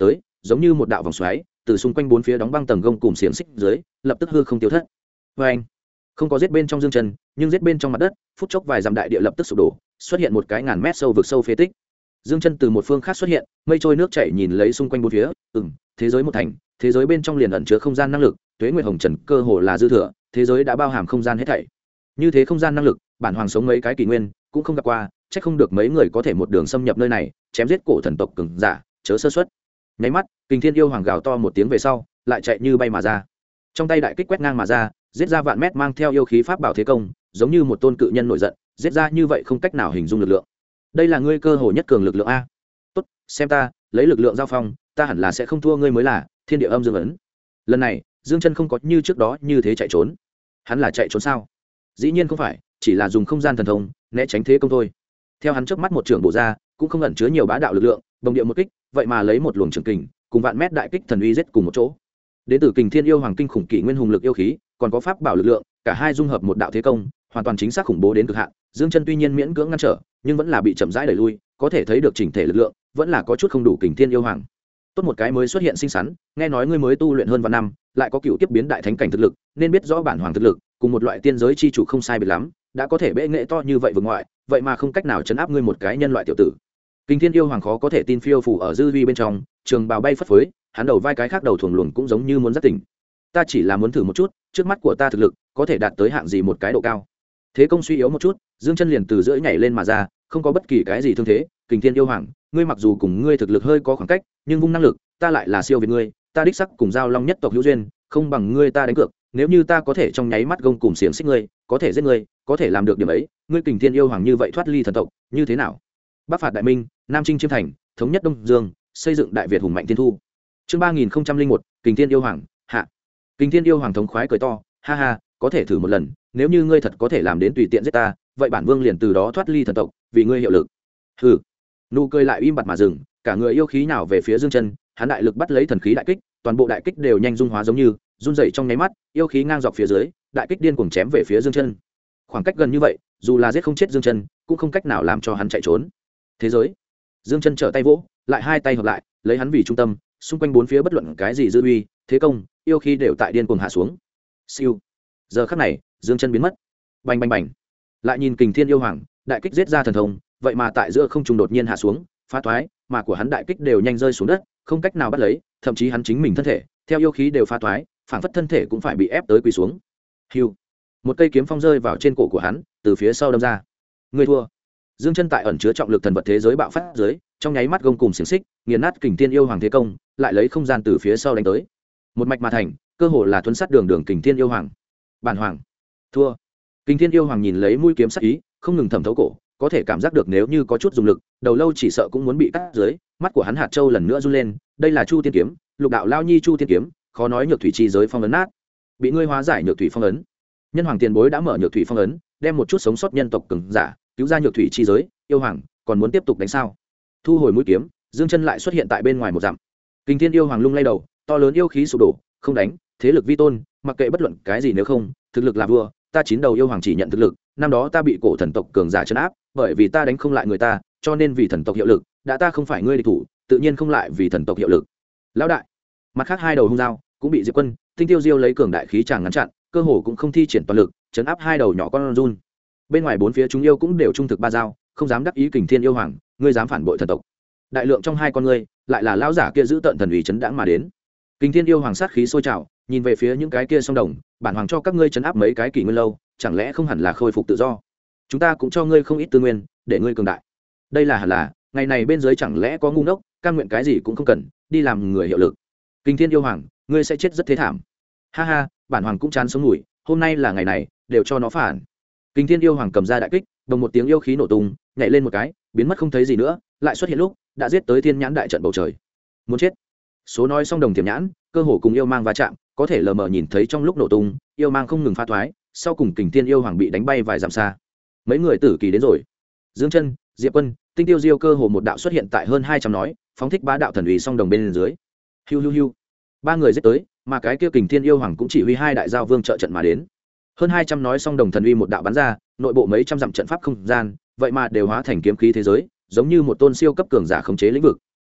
giống như một đạo vòng xoáy từ xung quanh bốn phía đóng băng tầng gông cùng xiềng xích dưới lập tức hư không tiêu thất. Vê anh, không có giết bên trong dương chân, nhưng giết bên trong mặt đất, phút chốc vài dặm đại địa lập tức sụp đổ, xuất hiện một cái ngàn mét sâu vực sâu phế tích. Dương chân từ một phương khác xuất hiện, mây trôi nước chảy nhìn lấy xung quanh bốn phía, thế giới một thành, thế giới bên trong liền ẩn chứa không gian năng lực, tuế nguyệt hồng trần cơ hồ là dư thừa, thế giới đã bao hàm không gian hết thảy. Như thế không gian năng lực, bản hoàng sống mấy cái kỷ nguyên cũng không gặp qua, chắc không được mấy người có thể một đường xâm nhập nơi này, chém giết cổ thần tộc cường giả, chớ sơ suất. Nháy mắt, Kình Thiên yêu hoàng gào to một tiếng về sau, lại chạy như bay mà ra. Trong tay đại kích quét ngang mà ra, giết ra vạn mét mang theo yêu khí pháp bảo thế công, giống như một tôn cự nhân nổi giận, giết ra như vậy không cách nào hình dung lực lượng. Đây là ngươi cơ hội nhất cường lực lượng a. Tốt, xem ta, lấy lực lượng giao phong, ta hẳn là sẽ không thua ngươi mới là, thiên địa âm dương ấn. Lần này, Dương Chân không có như trước đó như thế chạy trốn. Hắn là chạy trốn sao? Dĩ nhiên không phải, chỉ là dùng không gian thần thông né tránh thế công thôi. Theo hắn trước mắt một trường bộ ra, cũng không ẩn chứa nhiều bá đạo lực lượng, bồng địa một kích, vậy mà lấy một luồng trường kình cùng vạn mét đại kích thần uy giết cùng một chỗ. Đến từ Kình Thiên yêu hoàng kinh khủng kỷ nguyên hùng lực yêu khí, còn có pháp bảo lực lượng, cả hai dung hợp một đạo thế công, hoàn toàn chính xác khủng bố đến cực hạn. Dương Chân tuy nhiên miễn cưỡng ngăn trở, nhưng vẫn là bị chậm rãi đẩy lui, có thể thấy được chỉnh thể lực lượng vẫn là có chút không đủ Kình Thiên yêu hoàng. Tốt một cái mới xuất hiện xinh xắn, nghe nói ngươi mới tu luyện hơn vạn năm, lại có cựu kiếp biến đại thánh cảnh thực lực, nên biết rõ bản hoàng thực lực, cùng một loại tiên giới chi chủ không sai biệt lắm, đã có thể bệ nghệ to như vậy vực ngoại, vậy mà không cách nào chấn áp ngươi một cái nhân loại tiểu tử. Kình Thiên yêu hoàng khó có thể tin phiêu phủ ở dư vi bên trong, trường bào bay phất phới, hắn đầu vai cái khác đầu thuồng luồng cũng giống như muốn giác tỉnh. Ta chỉ là muốn thử một chút, trước mắt của ta thực lực có thể đạt tới hạng gì một cái độ cao. Thế công suy yếu một chút, Dương Chân liền từ giữa nhảy lên mà ra, không có bất kỳ cái gì thương thế. Kình Thiên yêu hoàng, ngươi mặc dù cùng ngươi thực lực hơi có khoảng cách, nhưng vung năng lực, ta lại là siêu việt ngươi, ta đích sắc cùng giao long nhất tộc hữu duyên, không bằng ngươi ta đánh cược, nếu như ta có thể trong nháy mắt gông cùng xiềng xích ngươi, có thể giết ngươi, có thể làm được điểm ấy, ngươi Kình Thiên yêu hoàng như vậy thoát ly thần tộc, như thế nào? Bắc phạt đại minh, Nam chinh chiêm thành, thống nhất Đông Dương, xây dựng đại Việt hùng mạnh thiên thu. Chương 3001, Kình Thiên yêu hoàng, hạ. Kình Thiên yêu hoàng thống khoái cười to, ha ha, có thể thử một lần, nếu như ngươi thật có thể làm đến tùy tiện giết ta, vậy bản vương liền từ đó thoát ly thần tộc, vì ngươi hiệu lực. Hừ. Nụ cười lại im bặt mà dừng, cả người yêu khí nào về phía Dương Chân, hắn đại lực bắt lấy thần khí đại kích, toàn bộ đại kích đều nhanh dung hóa giống như run rẩy trong nháy mắt, yêu khí ngang dọc phía dưới, đại kích điên cuồng chém về phía Dương Chân. Khoảng cách gần như vậy, dù là giết không chết Dương Chân, cũng không cách nào làm cho hắn chạy trốn. Thế giới, Dương Chân trở tay vỗ, lại hai tay hợp lại, lấy hắn vì trung tâm, xung quanh bốn phía bất luận cái gì dư uy, thế công, yêu khí đều tại điên cuồng hạ xuống. Siêu. Giờ khắc này, Dương Chân biến mất. Bành bành bành. Lại nhìn Kình Thiên yêu hoàng, đại kích giết ra thần thông, vậy mà tại giữa không trung đột nhiên hạ xuống, phá toái, mà của hắn đại kích đều nhanh rơi xuống đất, không cách nào bắt lấy, thậm chí hắn chính mình thân thể, theo yêu khí đều phá toái, phảng phất thân thể cũng phải bị ép tới quỳ xuống. Hưu. Một cây kiếm phong rơi vào trên cổ của hắn, từ phía sau đâm ra. Ngươi thua. Dương Chân tại ẩn chứa trọng lực thần vật thế giới bạo phát dưới, trong nháy mắt gông cùng xiềng xích, nghiền nát Kình Thiên yêu hoàng thế công, lại lấy không gian từ phía sau đánh tới. Một mạch mà thành, cơ hồ là thuấn sát đường Kình Thiên yêu hoàng. Bản hoàng thua. Kình Thiên yêu hoàng nhìn lấy mũi kiếm sắc ý, không ngừng thẩm thấu cổ, có thể cảm giác được nếu như có chút dùng lực, đầu lâu chỉ sợ cũng muốn bị cắt dưới. Mắt của hắn hạt châu lần nữa run lên, đây là Chu Tiên kiếm, Lục đạo lao nhi Chu Tiên kiếm, khó nói nhược thủy chi giới phong ấn nát, bị ngươi hóa giải nhược thủy phong ấn. Nhân hoàng tiền bối đã mở nhược thủy phong ấn, đem một chút sống sót nhân tộc cường giả cứu ra nhược thủy chi giới, yêu hoàng còn muốn tiếp tục đánh sao? Thu hồi mũi kiếm, Dương Chân lại xuất hiện tại bên ngoài một dặm. Kình Thiên yêu hoàng lung lay đầu, to lớn yêu khí sụp đổ, không đánh, thế lực vi tôn, mặc kệ bất luận cái gì nếu không, thực lực là vua, ta chín đầu yêu hoàng chỉ nhận thực lực, năm đó ta bị cổ thần tộc cường giả trấn áp, bởi vì ta đánh không lại người ta, cho nên vì thần tộc hiệu lực, đã ta không phải ngươi địch thủ, tự nhiên không lại vì thần tộc hiệu lực. Lão đại, mặt khác hai đầu hung dao cũng bị Diệp Quân, Tinh Tiêu Diêu lấy cường đại khí tràng ngăn chặn, cơ hồ cũng không thi triển toàn lực, trấn áp hai đầu nhỏ con run. Bên ngoài bốn phía chúng yêu cũng đều trung thực ba dao, không dám đắc ý Kình Thiên yêu hoàng, ngươi dám phản bội thần tộc. Đại lượng trong hai con ngươi, lại là lão giả kia giữ tận thần ủy chấn đãng mà đến. Kình Thiên yêu hoàng sát khí sôi trào, nhìn về phía những cái kia song đồng, bản hoàng cho các ngươi trấn áp mấy cái kỷ nguyên lâu, chẳng lẽ không hẳn là khôi phục tự do? Chúng ta cũng cho ngươi không ít tư nguyên, để ngươi cường đại. Đây là hẳn là, ngày này bên dưới chẳng lẽ có ngu ngốc, cam nguyện cái gì cũng không cần, đi làm người hiệu lực. Kình Thiên yêu hoàng, ngươi sẽ chết rất thế thảm. Ha ha, bản hoàng cũng chán sống ngủi, hôm nay là ngày này, đều cho nó phản. Kình Thiên yêu hoàng cầm ra đại kích, đồng một tiếng yêu khí nổ tung, nhảy lên một cái, biến mất không thấy gì nữa, lại xuất hiện lúc đã giết tới thiên nhãn đại trận bầu trời. Muốn chết. Số nói xong đồng tiềm nhãn, cơ hồ cùng yêu mang va chạm, có thể lờ mờ nhìn thấy trong lúc nổ tung, yêu mang không ngừng phá thoái, sau cùng Kình Thiên yêu hoàng bị đánh bay vài dặm xa. Mấy người tử kỳ đến rồi. Dương Chân, Diệp Quân, Tinh Tiêu Diêu cơ hồ một đạo xuất hiện tại hơn 200 nói, phóng thích bá đạo thần uy song đồng bên dưới. Hiu hiu hiu. Ba người giết tới, mà cái kia Kình Thiên yêu hoàng cũng chỉ huy hai đại giao vương trợ trận mà đến. Hơn 200 nói song đồng thần uy một đạo bắn ra, nội bộ mấy trăm dặm trận pháp không gian, vậy mà đều hóa thành kiếm khí thế giới, giống như một tôn siêu cấp cường giả khống chế lĩnh vực.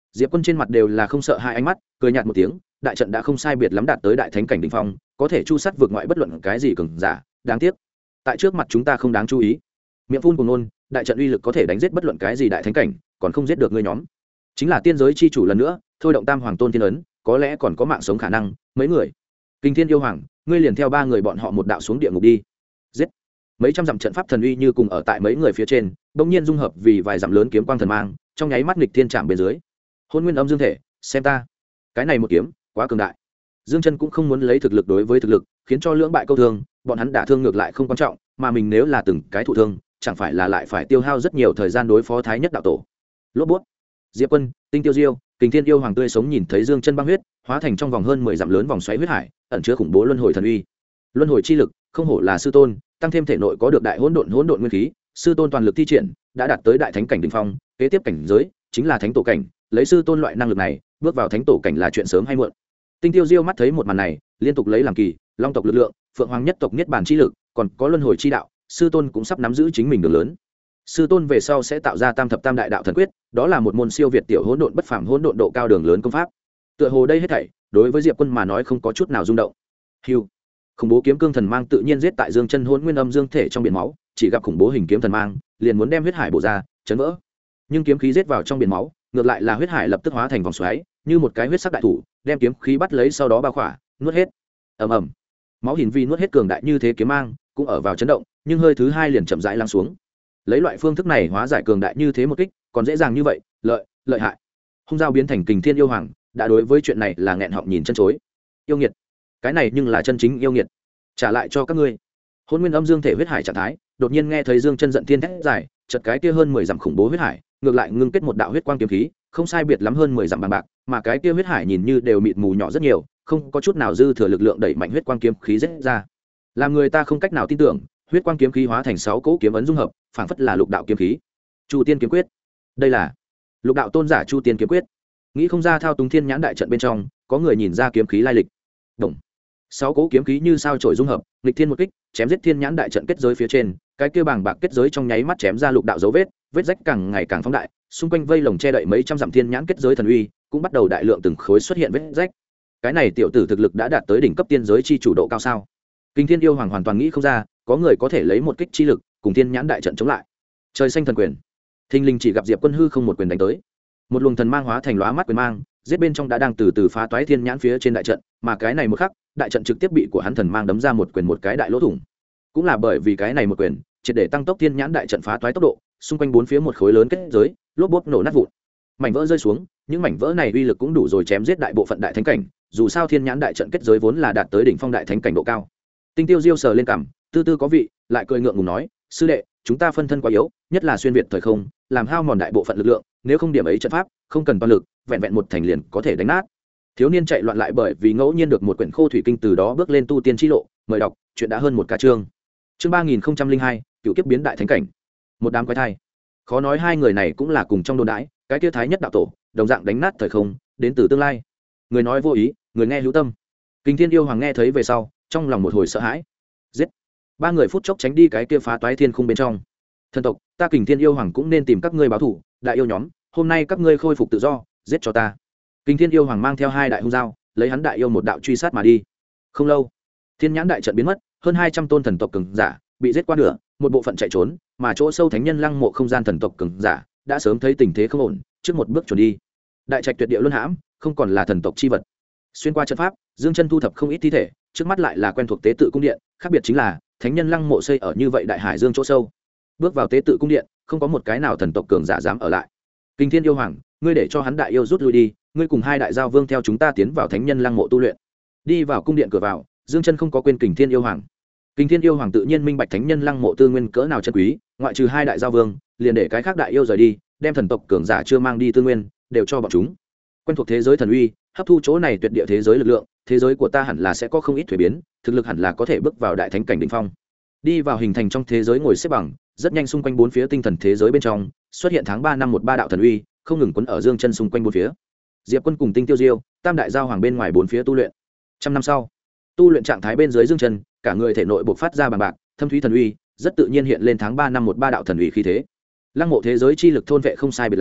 Diệp Quân trên mặt đều là không sợ hai ánh mắt, cười nhạt một tiếng, đại trận đã không sai biệt lắm đạt tới đại thánh cảnh đỉnh phong, có thể chu sát vượt ngoại bất luận cái gì cường giả, đáng tiếc, tại trước mặt chúng ta không đáng chú ý. Miệng phun cuồng ngôn, đại trận uy lực có thể đánh giết bất luận cái gì đại thánh cảnh, còn không giết được ngươi nhóm. Chính là tiên giới chi chủ lần nữa, thôi động Tam Hoàng Tôn Thiên ấn, có lẽ còn có mạng sống khả năng, mấy người. Kinh Thiên yêu hoàng, ngươi liền theo ba người bọn họ một đạo xuống địa ngục đi. Giết. Mấy trăm dặm trận pháp thần uy như cùng ở tại mấy người phía trên, bỗng nhiên dung hợp vì vài dặm lớn kiếm quang thần mang, trong nháy mắt nghịch thiên chạm bên dưới. Hôn nguyên âm dương thể, xem ta. Cái này một kiếm, quá cường đại. Dương Chân cũng không muốn lấy thực lực đối với thực lực, khiến cho lưỡng bại câu thương, bọn hắn đả thương ngược lại không quan trọng, mà mình nếu là từng cái thụ thương, chẳng phải là lại phải tiêu hao rất nhiều thời gian đối phó thái nhất đạo tổ. Lốp bút. Diệp Quân, Tinh Tiêu Diêu, Kình Thiên yêu hoàng tươi sống nhìn thấy Dương Chân băng huyết, hóa thành trong vòng hơn 10 dặm lớn vòng xoáy huyết hải, ẩn chứa khủng bố luân hồi thần uy. Luân hồi chi lực, không hổ là sư tôn, tăng thêm thể nội có được đại hỗn độn nguyên khí, sư tôn toàn lực thi triển, đã đạt tới đại thánh cảnh đỉnh phong, kế tiếp cảnh giới chính là thánh tổ cảnh, lấy sư tôn loại năng lực này, bước vào thánh tổ cảnh là chuyện sớm hay muộn. Tinh Tiêu Diêu mắt thấy một màn này, liên tục lấy làm kỳ, long tộc lực lượng, phượng hoàng nhất tộc niết bàn chi lực, còn có luân hồi chi đạo, sư tôn cũng sắp nắm giữ chính mình đường lớn. Sư tôn về sau sẽ tạo ra tam thập tam đại đạo thần quyết, đó là một môn siêu việt tiểu hỗn độn bất phàm hỗn độn độ cao đường lớn công pháp. Tựa hồ đây hết thảy, đối với Diệp Quân mà nói không có chút nào rung động. Hưu, khủng bố kiếm cương thần mang tự nhiên giết tại Dương Chân hỗn nguyên âm dương thể trong biển máu, chỉ gặp khủng bố hình kiếm thần mang, liền muốn đem huyết hải bổ ra, chấn vỡ. Nhưng kiếm khí giết vào trong biển máu, ngược lại là huyết hải lập tức hóa thành vòng xoáy, như một cái huyết sắc đại thủ, đem kiếm khí bắt lấy sau đó bao khỏa, nuốt hết. Ầm ầm. Máu hiển vi nuốt hết cường đại như thế kiếm mang, cũng ở vào chấn động, nhưng hơi thứ hai liền chậm rãi lắng xuống. Lấy loại phương thức này hóa giải cường đại như thế một kích, còn dễ dàng như vậy, lợi hại. Hung dao biến thành Kình Thiên yêu hoàng, đã đối với chuyện này là nghẹn họng nhìn chân chối. Yêu nghiệt, cái này nhưng là chân chính yêu nghiệt. Trả lại cho các ngươi. Hôn nguyên âm dương thể huyết hải trạng thái, đột nhiên nghe thấy Dương Chân giận thiên thét dài, chợt cái kia hơn 10 dặm khủng bố huyết hải, ngược lại ngưng kết một đạo huyết quang kiếm khí, không sai biệt lắm hơn 10 dặm bằng bạc, mà cái kia huyết hải nhìn như đều mịt mù nhỏ rất nhiều, không có chút nào dư thừa lực lượng đẩy mạnh huyết quang kiếm khí giết ra. Làm người ta không cách nào tin tưởng, huyết quang kiếm khí hóa thành 6 cỗ kiếm ấn dung hợp, phảng phất là lục đạo kiếm khí. Chu Tiên kiếm quyết. Đây là lục đạo tôn giả Chu Tiên kiếm quyết. Nghĩ không ra thao túng thiên nhãn đại trận bên trong, có người nhìn ra kiếm khí lai lịch. Đồng. 6 cỗ kiếm khí như sao chổi dung hợp, nghịch thiên một kích, chém giết thiên nhãn đại trận kết giới phía trên, cái kia bàng bạc kết giới trong nháy mắt chém ra lục đạo dấu vết, vết rách càng ngày càng phóng đại, xung quanh vây lồng che đậy mấy trăm dặm thiên nhãn kết giới thần uy, cũng bắt đầu đại lượng từng khối xuất hiện vết rách. Cái này tiểu tử thực lực đã đạt tới đỉnh cấp tiên giới chi chủ độ cao sao? Kinh Thiên yêu hoàng hoàn toàn nghĩ không ra, có người có thể lấy một kích chi lực cùng thiên nhãn đại trận chống lại. Trời xanh thần quyền. Thinh linh chỉ gặp Diệp Quân hư không một quyền đánh tới, một luồng thần mang hóa thành lóa mắt quyền mang, giết bên trong đã đang từ từ phá toái thiên nhãn phía trên đại trận, mà cái này một khắc, đại trận trực tiếp bị của hắn thần mang đấm ra một quyền một cái đại lỗ thủng. Cũng là bởi vì cái này một quyền, triệt để tăng tốc thiên nhãn đại trận phá toái tốc độ, xung quanh bốn phía một khối lớn kết giới, lốp bốp nổ nát vụn. Mảnh vỡ rơi xuống, những mảnh vỡ này uy lực cũng đủ rồi chém giết đại bộ phận đại thánh cảnh, dù sao thiên nhãn đại trận kết giới vốn là đạt tới đỉnh phong đại thánh cảnh độ cao. Tinh Tiêu Diêu sờ lên cằm, tư tư có vị, lại cười ngượng ngùng nói, sư đệ, chúng ta phân thân quá yếu, nhất là xuyên việt thời không, làm hao mòn đại bộ phận lực lượng, nếu không điểm ấy trận pháp, không cần toàn lực, vẹn vẹn một thành liền có thể đánh nát. Thiếu niên chạy loạn lại bởi vì ngẫu nhiên được một quyển khô thủy kinh, từ đó bước lên tu tiên chi lộ, mời đọc, chuyện đã hơn một ca chương. Chương 3002, cựu kiếp biến đại thánh cảnh. Một đám quái thai. Khó nói hai người này cũng là cùng trong đồn đãi, cái kia thái nhất đạo tổ, đồng dạng đánh nát thời không, đến từ tương lai. Người nói vô ý, người nghe hữu tâm. Kình Thiên yêu hoàng nghe thấy về sau, trong lòng một hồi sợ hãi. Giết. Ba người phút chốc tránh đi cái kia phá toái thiên khung bên trong. Thần tộc, ta Kình Thiên yêu hoàng cũng nên tìm các ngươi báo thù, đại yêu nhóm, hôm nay các ngươi khôi phục tự do, giết cho ta. Kình Thiên yêu hoàng mang theo hai đại hung dao, lấy hắn đại yêu một đạo truy sát mà đi. Không lâu, thiên nhãn đại trận biến mất, hơn 200 tôn thần tộc cường giả bị giết qua nửa, một bộ phận chạy trốn, mà chỗ sâu thánh nhân lăng mộ không gian thần tộc cường giả đã sớm thấy tình thế không ổn, trước một bước chuẩn đi. Đại trạch tuyệt địa luân hãm, không còn là thần tộc chi vật. Xuyên qua trận pháp, Dương Chân thu thập không ít thi thể, trước mắt lại là quen thuộc tế tự cung điện, khác biệt chính là thánh nhân lăng mộ xây ở như vậy đại hải dương chỗ sâu. Bước vào tế tự cung điện, không có một cái nào thần tộc cường giả dám ở lại. Kình Thiên yêu hoàng, ngươi để cho hắn đại yêu rút lui đi, ngươi cùng hai đại giao vương theo chúng ta tiến vào thánh nhân lăng mộ tu luyện. Đi vào cung điện cửa vào, Dương Chân không có quên Kình Thiên yêu hoàng. Kình Thiên yêu hoàng tự nhiên minh bạch thánh nhân lăng mộ tư nguyên cỡ nào chân quý, ngoại trừ hai đại giao vương, liền để cái khác đại yêu rời đi, đem thần tộc cường giả chưa mang đi tư nguyên đều cho bọn chúng. Quen thuộc thế giới thần uy, hấp thu chỗ này tuyệt địa thế giới lực lượng, thế giới của ta hẳn là sẽ có không ít thuế biến, thực lực hẳn là có thể bước vào đại thánh cảnh đỉnh phong. Đi vào hình thành trong thế giới ngồi xếp bằng, rất nhanh xung quanh bốn phía tinh thần thế giới bên trong xuất hiện tháng 3 năm 13 đạo thần uy, không ngừng quấn ở Dương Chân xung quanh bốn phía. Diệp Quân cùng Tinh Tiêu Diêu, tam đại giao hoàng bên ngoài bốn phía tu luyện. Trăm năm sau, tu luyện trạng thái bên dưới Dương Chân, cả người thể nội bộc phát ra bằng bạc, thâm thúy thần uy, rất tự nhiên hiện lên tháng 3 năm 13 đạo thần uy khí thế. Lăng mộ thế giới chi lực thôn vệ không sai biệt lắm,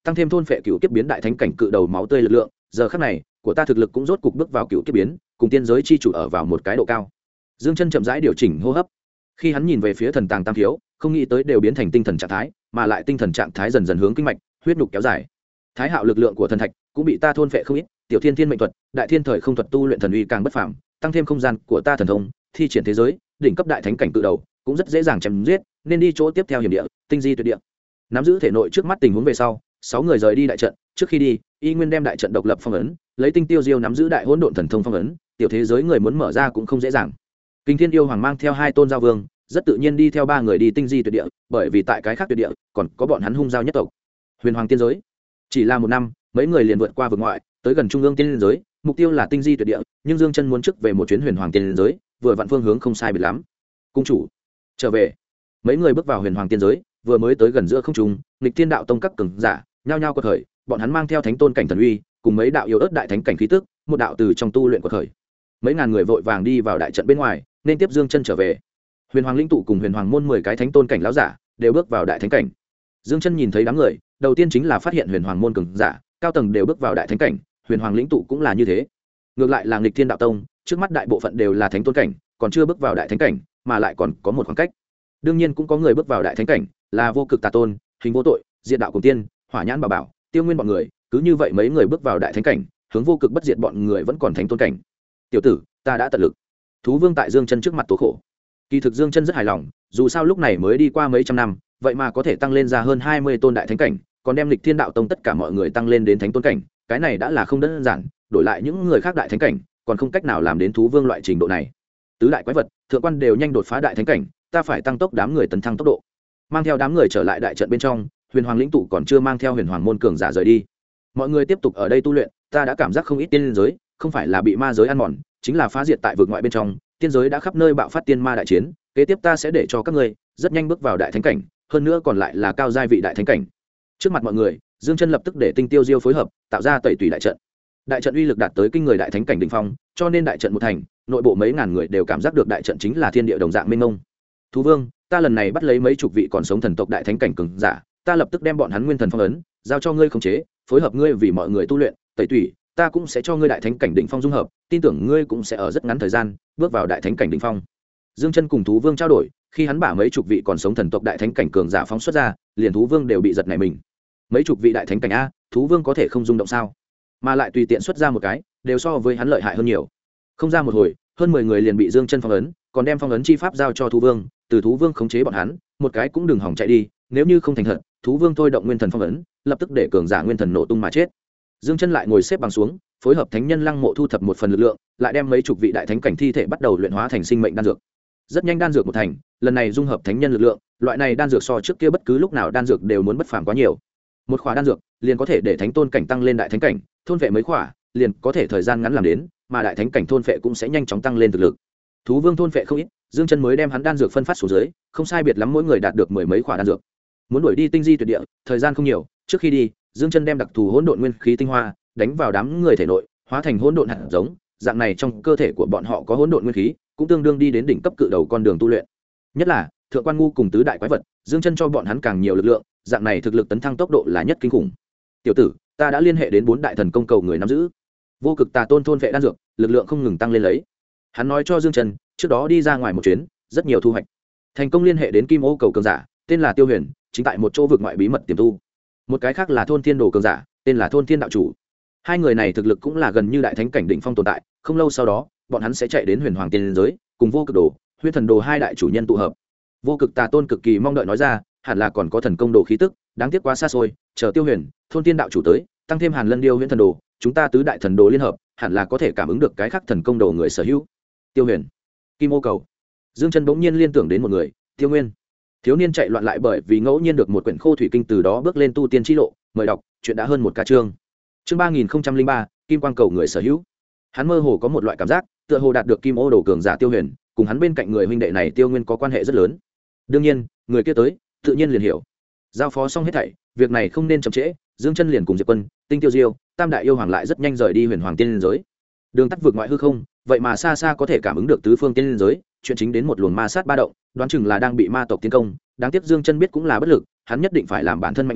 tăng thêm thôn phệ cựu kiếp biến đại thánh cảnh cự đầu máu tươi lực lượng, giờ khắc này của ta thực lực cũng rốt cục bước vào cựu kiếp biến, cùng tiên giới chi chủ ở vào một cái độ cao. Dương Chân chậm rãi điều chỉnh hô hấp. Khi hắn nhìn về phía thần tàng tam thiếu, không nghĩ tới đều biến thành tinh thần trạng thái, mà lại tinh thần trạng thái dần dần hướng kinh mạch, huyết nhục kéo dài. Thái hạo lực lượng của thần thạch cũng bị ta thôn phệ không ít, tiểu thiên thiên mệnh thuật, đại thiên thời không thuật tu luyện thần uy càng bất phàm, tăng thêm không gian của ta thần thông, thi triển thế giới, đỉnh cấp đại thánh cảnh cự đầu, cũng rất dễ dàng chém giết, nên đi chỗ tiếp theo hiểm địa, tinh di tuyệt địa. Nắm giữ thể nội trước mắt tình huống về sau, 6 người rời đi đại trận, trước khi đi, y nguyên đem đại trận độc lập phong ấn, lấy tinh tiêu diêu nắm giữ đại hỗn độn thần thông phong ấn, tiểu thế giới người muốn mở ra cũng không dễ dàng. Kinh Thiên yêu hoàng mang theo 2 tôn giao vương, rất tự nhiên đi theo 3 người đi tinh di tuyệt địa, bởi vì tại cái khác tuyệt địa, còn có bọn hắn hung giao nhất tộc. Huyền Hoàng tiên giới. Chỉ là 1 năm, mấy người liền vượt qua vực ngoại, tới gần trung ương tiên giới, mục tiêu là tinh di tuyệt địa, nhưng Dương Chân muốn trước về một chuyến Huyền Hoàng tiên giới, vừa vặn phương hướng không sai biệt lắm. Cung chủ, trở về. Mấy người bước vào Huyền Hoàng tiên giới, vừa mới tới gần giữa không trung, nghịch thiên đạo tông các cường giả nhao nhao quật khởi, bọn hắn mang theo thánh tôn cảnh thần uy, cùng mấy đạo yếu ớt đại thánh cảnh khí tức, một đạo từ trong tu luyện quật khởi. Mấy ngàn người vội vàng đi vào đại trận bên ngoài, nên tiếp Dương Chân trở về. Huyền Hoàng lĩnh tụ cùng Huyền Hoàng môn 10 cái thánh tôn cảnh lão giả đều bước vào đại thánh cảnh. Dương Chân nhìn thấy đám người, đầu tiên chính là phát hiện Huyền Hoàng môn cường giả, cao tầng đều bước vào đại thánh cảnh, Huyền Hoàng lĩnh tụ cũng là như thế. Ngược lại là nghịch thiên đạo tông, trước mắt đại bộ phận đều là thánh tôn cảnh, còn chưa bước vào đại thánh cảnh, mà lại còn có một khoảng cách. Đương nhiên cũng có người bước vào đại thánh cảnh, là Vô Cực Tà Tôn, Hình Vô Tội, Diệt Đạo Cùng Tiên, Hỏa Nhãn Bảo Bảo, Tiêu Nguyên bọn người, cứ như vậy mấy người bước vào đại thánh cảnh, hướng Vô Cực bất diệt bọn người vẫn còn thánh tôn cảnh. Tiểu tử, ta đã tận lực. Thú Vương tại Dương Chân trước mặt tố khổ. Kỳ thực Dương Chân rất hài lòng, dù sao lúc này mới đi qua mấy trăm năm, vậy mà có thể tăng lên ra hơn 20 tôn đại thánh cảnh, còn đem Lịch Thiên Đạo Tông tất cả mọi người tăng lên đến thánh tôn cảnh, cái này đã là không đơn giản, đổi lại những người khác đại thánh cảnh, còn không cách nào làm đến Thú Vương loại trình độ này. Tứ đại quái vật, thượng quan đều nhanh đột phá đại thánh cảnh, ta phải tăng tốc đám người tấn thăng tốc độ. Mang theo đám người trở lại đại trận bên trong, Huyền Hoàng lĩnh tụ còn chưa mang theo Huyền Hoàng môn cường giả rời đi. Mọi người tiếp tục ở đây tu luyện, ta đã cảm giác không ít tiên giới, không phải là bị ma giới ăn mòn, chính là phá diệt tại vực ngoại bên trong, tiên giới đã khắp nơi bạo phát tiên ma đại chiến, kế tiếp ta sẽ để cho các ngươi rất nhanh bước vào đại thánh cảnh, hơn nữa còn lại là cao giai vị đại thánh cảnh. Trước mặt mọi người, Dương Chân lập tức để tinh tiêu diêu phối hợp, tạo ra tẩy tùy đại trận. Đại trận uy lực đạt tới kinh người đại thánh cảnh đỉnh phong, cho nên đại trận một thành, nội bộ mấy ngàn người đều cảm giác được đại trận chính là thiên địa đồng dạng mênh mông. Thú Vương, ta lần này bắt lấy mấy chục vị còn sống thần tộc đại thánh cảnh cường giả, ta lập tức đem bọn hắn nguyên thần phong ấn, giao cho ngươi khống chế, phối hợp ngươi vì mọi người tu luyện, tẩy tùy, ta cũng sẽ cho ngươi đại thánh cảnh đỉnh phong dung hợp, tin tưởng ngươi cũng sẽ ở rất ngắn thời gian bước vào đại thánh cảnh đỉnh phong. Dương Chân cùng Thú Vương trao đổi, khi hắn bả mấy chục vị còn sống thần tộc đại thánh cảnh cường giả phóng xuất ra, liền Thú Vương đều bị giật nảy mình. Mấy chục vị đại thánh cảnh a, Thú Vương có thể không rung động sao? Mà lại tùy tiện xuất ra một cái, đều so với hắn lợi hại hơn nhiều. Không ra một hồi, hơn 10 người liền bị Dương Chân phong ấn, còn đem phong ấn chi pháp giao cho Thú Vương, từ Thú Vương khống chế bọn hắn, một cái cũng đừng hỏng chạy đi, nếu như không thành thật, Thú Vương thôi động nguyên thần phong ấn, lập tức để cường giả nguyên thần nổ tung mà chết. Dương Chân lại ngồi xếp bằng xuống, phối hợp thánh nhân lăng mộ thu thập một phần lực lượng, lại đem mấy chục vị đại thánh cảnh thi thể bắt đầu luyện hóa thành sinh mệnh đan dược. Rất nhanh đan dược một thành, lần này dung hợp thánh nhân lực lượng, loại này đan dược so trước kia bất cứ lúc nào đan dược đều muốn bất phàm quá nhiều. Một khỏa đan dược liền có thể để thánh tôn cảnh tăng lên đại thánh cảnh, thôn vệ mấy khỏa liền có thể thời gian ngắn làm đến, mà đại thánh cảnh thôn vệ cũng sẽ nhanh chóng tăng lên thực lực. Thú Vương thôn vệ không ít, Dương Chân mới đem hắn đan dược phân phát xuống dưới, không sai biệt lắm mỗi người đạt được 10 mấy khỏa đan dược. Muốn đuổi đi tinh di tuyệt địa, thời gian không nhiều, trước khi đi, Dương Chân đem đặc thù hỗn độn nguyên khí tinh hoa đánh vào đám người thể nội, hóa thành hỗn độn hạt giống, dạng này trong cơ thể của bọn họ có hỗn độn nguyên khí, cũng tương đương đi đến đỉnh cấp cự đầu con đường tu luyện. Nhất là thượng quan ngu cùng tứ đại quái vật, Dương Chân cho bọn hắn càng nhiều lực lượng, dạng này thực lực tấn thăng tốc độ là nhất kinh khủng. Tiểu tử, ta đã liên hệ đến 4 đại thần công cầu người nắm giữ. Vô Cực Tà Tôn thôn vệ đan dược, lực lượng không ngừng tăng lên lấy. Hắn nói cho Dương Chân, trước đó đi ra ngoài một chuyến, rất nhiều thu hoạch. Thành công liên hệ đến Kim Ô cầu cường giả, tên là Tiêu Huyền, chính tại một chỗ vực ngoại bí mật tiềm tu. Một cái khác là thôn Thiên Đồ cường giả, tên là thôn Thiên đạo chủ. Hai người này thực lực cũng là gần như đại thánh cảnh đỉnh phong tồn tại, không lâu sau đó, bọn hắn sẽ chạy đến Huyền Hoàng tiên giới, cùng Vô Cực Đồ, Huyết Thần Đồ hai đại chủ nhân tụ hợp. Vô Cực Tà Tôn cực kỳ mong đợi nói ra, hẳn là còn có thần công đồ khí tức, đáng tiếc quá xa xôi, chờ Tiêu Huyền, thôn Thiên đạo chủ tới, tăng thêm Hàn Lân Điêu Huyễn Thần Đồ, chúng ta tứ đại thần đồ liên hợp, hẳn là có thể cảm ứng được cái khác thần công đồ người sở hữu. Tiêu Huyền, Kim Ô cầu. Dương Chân bỗng nhiên liên tưởng đến một người, Tiêu Nguyên. Thiếu niên chạy loạn lại bởi vì ngẫu nhiên được một quyển khô thủy kinh, từ đó bước lên tu tiên chi lộ, mời đọc, chuyện đã hơn một cả chương. Chương 3003, Kim Quang cầu người sở hữu. Hắn mơ hồ có một loại cảm giác, tựa hồ đạt được Kim Ô đồ cường giả Tiêu Huyền, cùng hắn bên cạnh người huynh đệ này Tiêu Nguyên có quan hệ rất lớn. Đương nhiên, người kia tới, tự nhiên liền hiểu. Giao phó xong hết thảy, việc này không nên chậm trễ, Dương Chân liền cùng Diệp Quân, Tinh Tiêu Diêu, Tam đại yêu hoàng lại rất nhanh rời đi Huyền Hoàng tiên giới. Đường tắt vượt ngoại hư không, vậy mà xa xa có thể cảm ứng được tứ phương tiên giới, chuyện chính đến một luồng ma sát ba động, đoán chừng là đang bị ma tộc tiến công, đáng tiếc Dương Chân biết cũng là bất lực, hắn nhất định phải làm bản thân mạnh lên,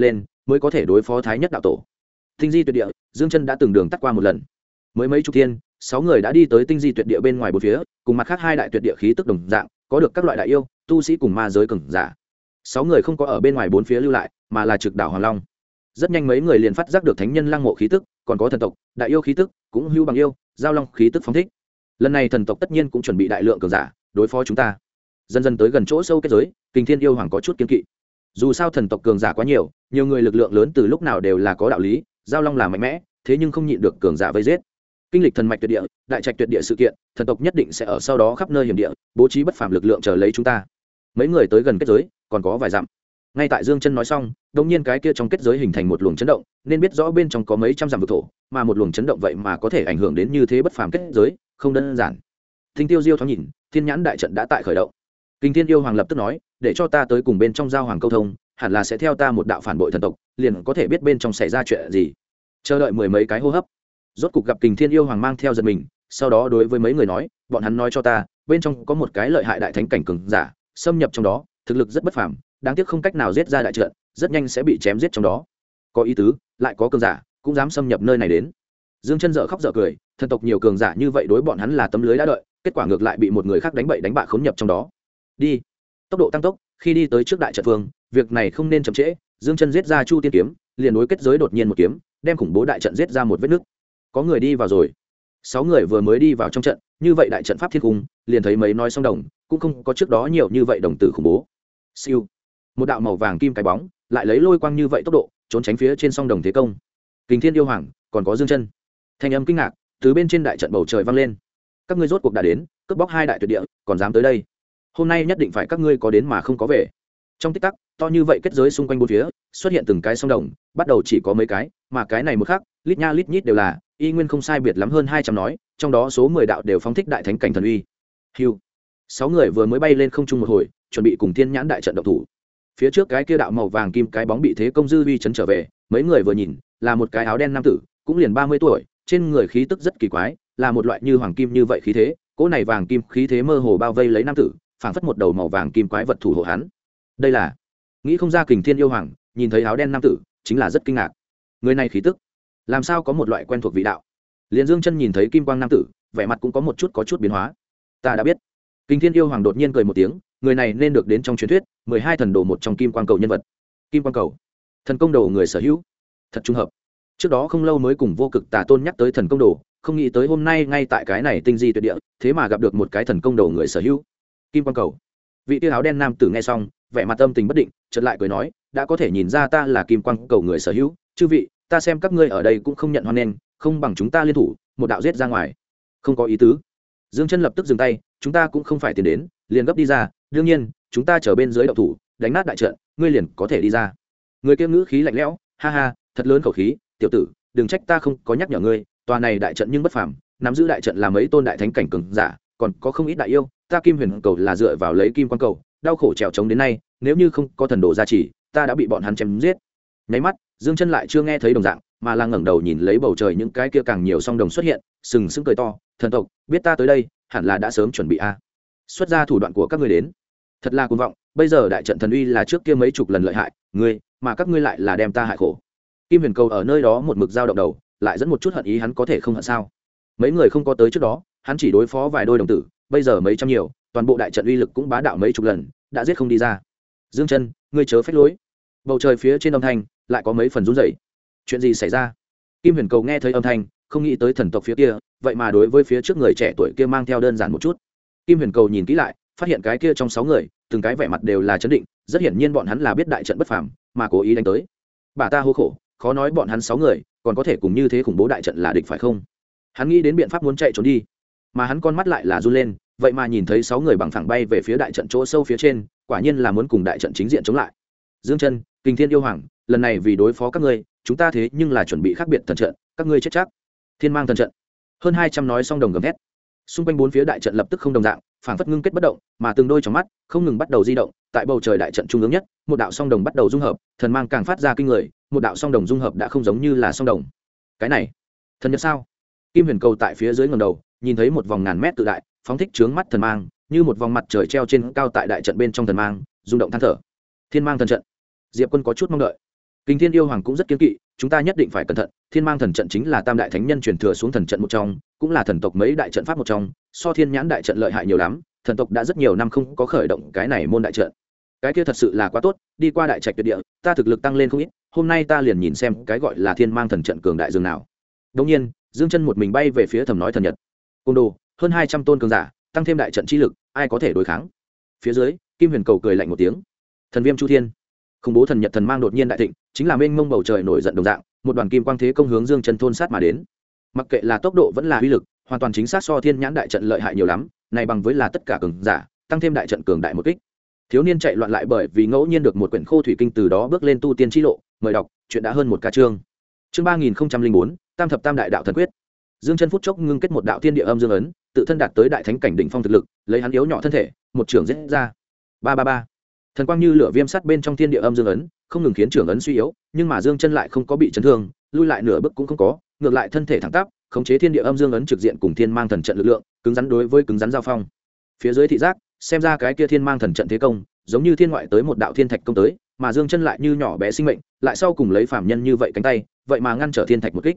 mới có thể đối phó thái nhất đạo tổ. Tinh di tuyệt địa, Dương Chân đã từng đường tắt qua một lần. Mới mấy chục thiên, 6 người đã đi tới tinh di tuyệt địa bên ngoài bốn phía, cùng mặt khác hai đại tuyệt địa khí tức đồng dạng, có được các loại đại yêu, tu sĩ cùng ma giới cường giả. 6 người không có ở bên ngoài bốn phía lưu lại, mà là trực đảo Hoàng Long. Rất nhanh mấy người liền phát giác được thánh nhân lăng mộ khí tức, còn có thần tộc, đại yêu khí tức, cũng hưu bằng yêu, giao long khí tức phóng thích. Lần này thần tộc tất nhiên cũng chuẩn bị đại lượng cường giả đối phó chúng ta. Dần dần tới gần chỗ sâu kết giới, Kình Thiên yêu hoàng có chút kiên kỵ. Dù sao thần tộc cường giả quá nhiều, nhiều người lực lượng lớn từ lúc nào đều là có đạo lý, giao long là mạnh mẽ, thế nhưng không nhịn được cường giả vây giết. Kinh lịch thần mạch tuyệt địa, đại trạch tuyệt địa sự kiện, thần tộc nhất định sẽ ở sau đó khắp nơi hiểm địa, bố trí bất phàm lực lượng chờ lấy chúng ta. Mấy người tới gần kết giới, còn có vài dặm. Ngay tại Dương Chân nói xong, đột nhiên cái kia trong kết giới hình thành một luồng chấn động, nên biết rõ bên trong có mấy trăm dặm vực thổ, mà một luồng chấn động vậy mà có thể ảnh hưởng đến như thế bất phàm kết giới, không đơn giản. Tinh Tiêu Diêu thoáng nhìn, Thiên Nhãn đại trận đã tại khởi động. Kình Thiên yêu hoàng lập tức nói, để cho ta tới cùng bên trong giao hoàng câu thông, hẳn là sẽ theo ta một đạo phản bội thần tộc, liền có thể biết bên trong xảy ra chuyện gì. Chờ đợi mười mấy cái hô hấp, rốt cục gặp Kình Thiên yêu hoàng mang theo giật mình, sau đó đối với mấy người nói, bọn hắn nói cho ta, bên trong có một cái lợi hại đại thánh cảnh cường giả, xâm nhập trong đó, thực lực rất bất phàm, đáng tiếc không cách nào giết ra đại trận, rất nhanh sẽ bị chém giết trong đó. Có ý tứ, lại có cường giả cũng dám xâm nhập nơi này đến. Dương Chân dở khóc dở cười, thần tộc nhiều cường giả như vậy đối bọn hắn là tấm lưới đã đợi, kết quả ngược lại bị một người khác đánh bậy đánh bạ khốn nhập trong đó. Đi, tốc độ tăng tốc, khi đi tới trước đại trận phương, việc này không nên chậm trễ. Dương Chân giết ra Chu Tiên kiếm, liền đối kết giới đột nhiên một kiếm, đem khủng bố đại trận giết ra một vết nứt. Có người đi vào rồi. 6 người vừa mới đi vào trong trận, như vậy đại trận pháp thiên cung, liền thấy mấy nói song đồng, cũng không có trước đó nhiều như vậy đồng tử khủng bố. Siêu, một đạo màu vàng kim cái bóng, lại lấy lôi quang như vậy tốc độ, trốn tránh phía trên song đồng thế công. Kình Thiên yêu hoàng, còn có Dương Chân. Thanh âm kinh ngạc từ bên trên đại trận bầu trời vang lên. Các ngươi rốt cuộc đã đến, cướp bóc hai đại tuyệt địa, còn dám tới đây? Hôm nay nhất định phải các ngươi có đến mà không có về. Trong tích tắc, to như vậy kết giới xung quanh bốn phía, xuất hiện từng cái song đồng, bắt đầu chỉ có mấy cái, mà cái này một khác, lít nha lít nhít đều là, y nguyên không sai biệt lắm hơn 200 nói, trong đó số 10 đạo đều phóng thích đại thánh cảnh thần uy. Hưu. 6 người vừa mới bay lên không trung một hồi, chuẩn bị cùng Thiên Nhãn đại trận động thủ. Phía trước cái kia đạo màu vàng kim cái bóng bị thế công dư uy chấn trở về, mấy người vừa nhìn, là một cái áo đen nam tử, cũng liền 30 tuổi, trên người khí tức rất kỳ quái, là một loại như hoàng kim như vậy khí thế, cỗ này vàng kim khí thế mơ hồ bao vây lấy nam tử, phảng phất một đầu màu vàng kim quái vật thủ hộ hắn. Đây là, nghĩ không ra Kình Thiên yêu hoàng, nhìn thấy áo đen nam tử, chính là rất kinh ngạc. Người này khí tức, làm sao có một loại quen thuộc vị đạo. Liên Dương Chân nhìn thấy kim quang nam tử, vẻ mặt cũng có chút biến hóa. Ta đã biết. Kình Thiên yêu hoàng đột nhiên cười một tiếng, người này nên được đến trong truyền thuyết 12 thần đồ một trong kim quang cầu nhân vật. Kim quang cầu, thần công đồ người sở hữu, thật trùng hợp. Trước đó không lâu mới cùng Vô Cực Tà Tôn nhắc tới thần công đồ, không nghĩ tới hôm nay ngay tại cái này tinh di tuyệt địa, thế mà gặp được một cái thần công đồ người sở hữu. Kim quang cầu. Vị tiêu áo đen nam tử nghe xong, vẻ mặt âm tình bất định, chợt lại cười nói, đã có thể nhìn ra ta là kim quang cầu người sở hữu, chư vị, ta xem các ngươi ở đây cũng không nhận hoan nghênh, không bằng chúng ta liên thủ, một đạo giết ra ngoài. Không có ý tứ. Dương Chân lập tức dừng tay, chúng ta cũng không phải tiền đến, liền gấp đi ra, đương nhiên, chúng ta chờ bên dưới động thủ, đánh nát đại trận, ngươi liền có thể đi ra. Người kia ngữ khí lạnh lẽo, ha ha, thật lớn khẩu khí, tiểu tử, đừng trách ta không có nhắc nhở ngươi, tòa này đại trận nhưng bất phàm, nắm giữ đại trận là mấy tôn đại thánh cảnh cường giả, còn có không ít đại yêu, ta Kim Huyền cầu là dựa vào lấy kim quan cầu, đau khổ trèo chống đến nay, nếu như không có thần đồ gia trì, ta đã bị bọn hắn chém giết. Nháy mắt, Dương Chân lại chưa nghe thấy đồng dạng, mà là ngẩng đầu nhìn lấy bầu trời những cái kia càng nhiều song đồng xuất hiện, sừng sững cười to, thần tộc, biết ta tới đây, hẳn là đã sớm chuẩn bị a. Xuất ra thủ đoạn của các ngươi đến. Thật là cuồng vọng, bây giờ đại trận thần uy là trước kia mấy chục lần lợi hại, ngươi, mà các ngươi lại là đem ta hại khổ. Kim Huyền cầu ở nơi đó một mực dao động đầu, lại dẫn một chút hận ý, hắn có thể không hận sao? Mấy người không có tới trước đó, hắn chỉ đối phó vài đôi đồng tử, bây giờ mấy trăm nhiều, toàn bộ đại trận uy lực cũng bá đạo mấy chục lần, đã giết không đi ra. Dương Chân, ngươi chớ phách lối. Bầu trời phía trên âm thanh lại có mấy phần run rẩy. Chuyện gì xảy ra? Kim Huyền cầu nghe thấy âm thanh, không nghĩ tới thần tộc phía kia, vậy mà đối với phía trước người trẻ tuổi kia mang theo đơn giản một chút. Kim Huyền cầu nhìn kỹ lại, phát hiện cái kia trong 6 người, từng cái vẻ mặt đều là chấn định, rất hiển nhiên bọn hắn là biết đại trận bất phàm, mà cố ý đánh tới. Bà ta hô khổ, khó nói bọn hắn 6 người còn có thể cùng như thế khủng bố đại trận là địch phải không? Hắn nghĩ đến biện pháp muốn chạy trốn đi, mà hắn con mắt lại là run lên, vậy mà nhìn thấy 6 người bằng phẳng bay về phía đại trận chỗ sâu phía trên, quả nhiên là muốn cùng đại trận chính diện chống lại. Dương Chân, Kình Thiên yêu hoàng, lần này vì đối phó các ngươi, chúng ta thế nhưng là chuẩn bị khác biệt thần trận, các ngươi chết chắc. Thiên Mang thần trận. Hơn 200 nói song đồng gầm thét. Xung quanh bốn phía đại trận lập tức không đồng dạng, phảng phất ngưng kết bất động, mà từng đôi trong mắt không ngừng bắt đầu di động, tại bầu trời đại trận trung ương nhất, một đạo song đồng bắt đầu dung hợp, thần mang càng phát ra kinh người, một đạo song đồng dung hợp đã không giống như là song đồng. Cái này, thần nhật sao? Kim Huyền cầu tại phía dưới ngẩng đầu, nhìn thấy một vòng ngàn mét tự đại, phóng thích chướng mắt thần mang, như một vòng mặt trời treo trên cao tại đại trận bên trong thần mang, rung động than thở. Thiên Mang thần trận. Diệp Quân có chút mong đợi. Kình Thiên yêu hoàng cũng rất kiên kỵ, chúng ta nhất định phải cẩn thận, Thiên Mang thần trận chính là tam đại thánh nhân truyền thừa xuống thần trận một trong, cũng là thần tộc mấy đại trận pháp một trong, so Thiên Nhãn đại trận lợi hại nhiều lắm, thần tộc đã rất nhiều năm không có khởi động cái này môn đại trận. Cái kia thật sự là quá tốt, đi qua đại trạch tuyệt địa, ta thực lực tăng lên không ít, hôm nay ta liền nhìn xem cái gọi là Thiên Mang thần trận cường đại dường nào. Đương nhiên, Dương Chân một mình bay về phía Thầm nói thần nhật. Côn đồ, hơn 200 tôn cường giả, tăng thêm đại trận chi lực, ai có thể đối kháng? Phía dưới, Kim Huyền Cầu cười lạnh một tiếng. Thần viêm chu thiên, khủng bố thần nhật thần mang đột nhiên đại thịnh, chính là mênh mông bầu trời nổi giận đồng dạng, một đoàn kim quang thế công hướng Dương Chân thôn sát mà đến. Mặc kệ là tốc độ vẫn là uy lực, hoàn toàn chính xác so Thiên Nhãn đại trận lợi hại nhiều lắm, này bằng với là tất cả cường giả, tăng thêm đại trận cường đại một kích. Thiếu niên chạy loạn lại bởi vì ngẫu nhiên được một quyển khô thủy kinh từ đó bước lên tu tiên chi lộ, mời đọc, chuyện đã hơn một ca chương. Chương 3004, Tam thập tam đại đạo thần quyết. Dương Chân phút chốc ngưng kết một đạo thiên địa âm dương ấn, tự thân đạt tới đại thánh cảnh đỉnh phong thực lực, lấy hắn yếu nhỏ thân thể, một trường giết ra. Ba ba ba. Thần quang như lửa viêm sắt bên trong thiên địa âm dương ấn, không ngừng khiến trường ấn suy yếu, nhưng mà Dương Chân lại không có bị chấn thương, lui lại nửa bước cũng không có, ngược lại thân thể thẳng tắp, khống chế thiên địa âm dương ấn trực diện cùng Thiên Mang thần trận lực lượng, cứng rắn đối với cứng rắn giao phong. Phía dưới thị giác, xem ra cái kia Thiên Mang thần trận thế công, giống như thiên ngoại tới một đạo thiên thạch công tới, mà Dương Chân lại như nhỏ bé sinh mệnh, lại sau cùng lấy phàm nhân như vậy cánh tay, vậy mà ngăn trở thiên thạch một kích.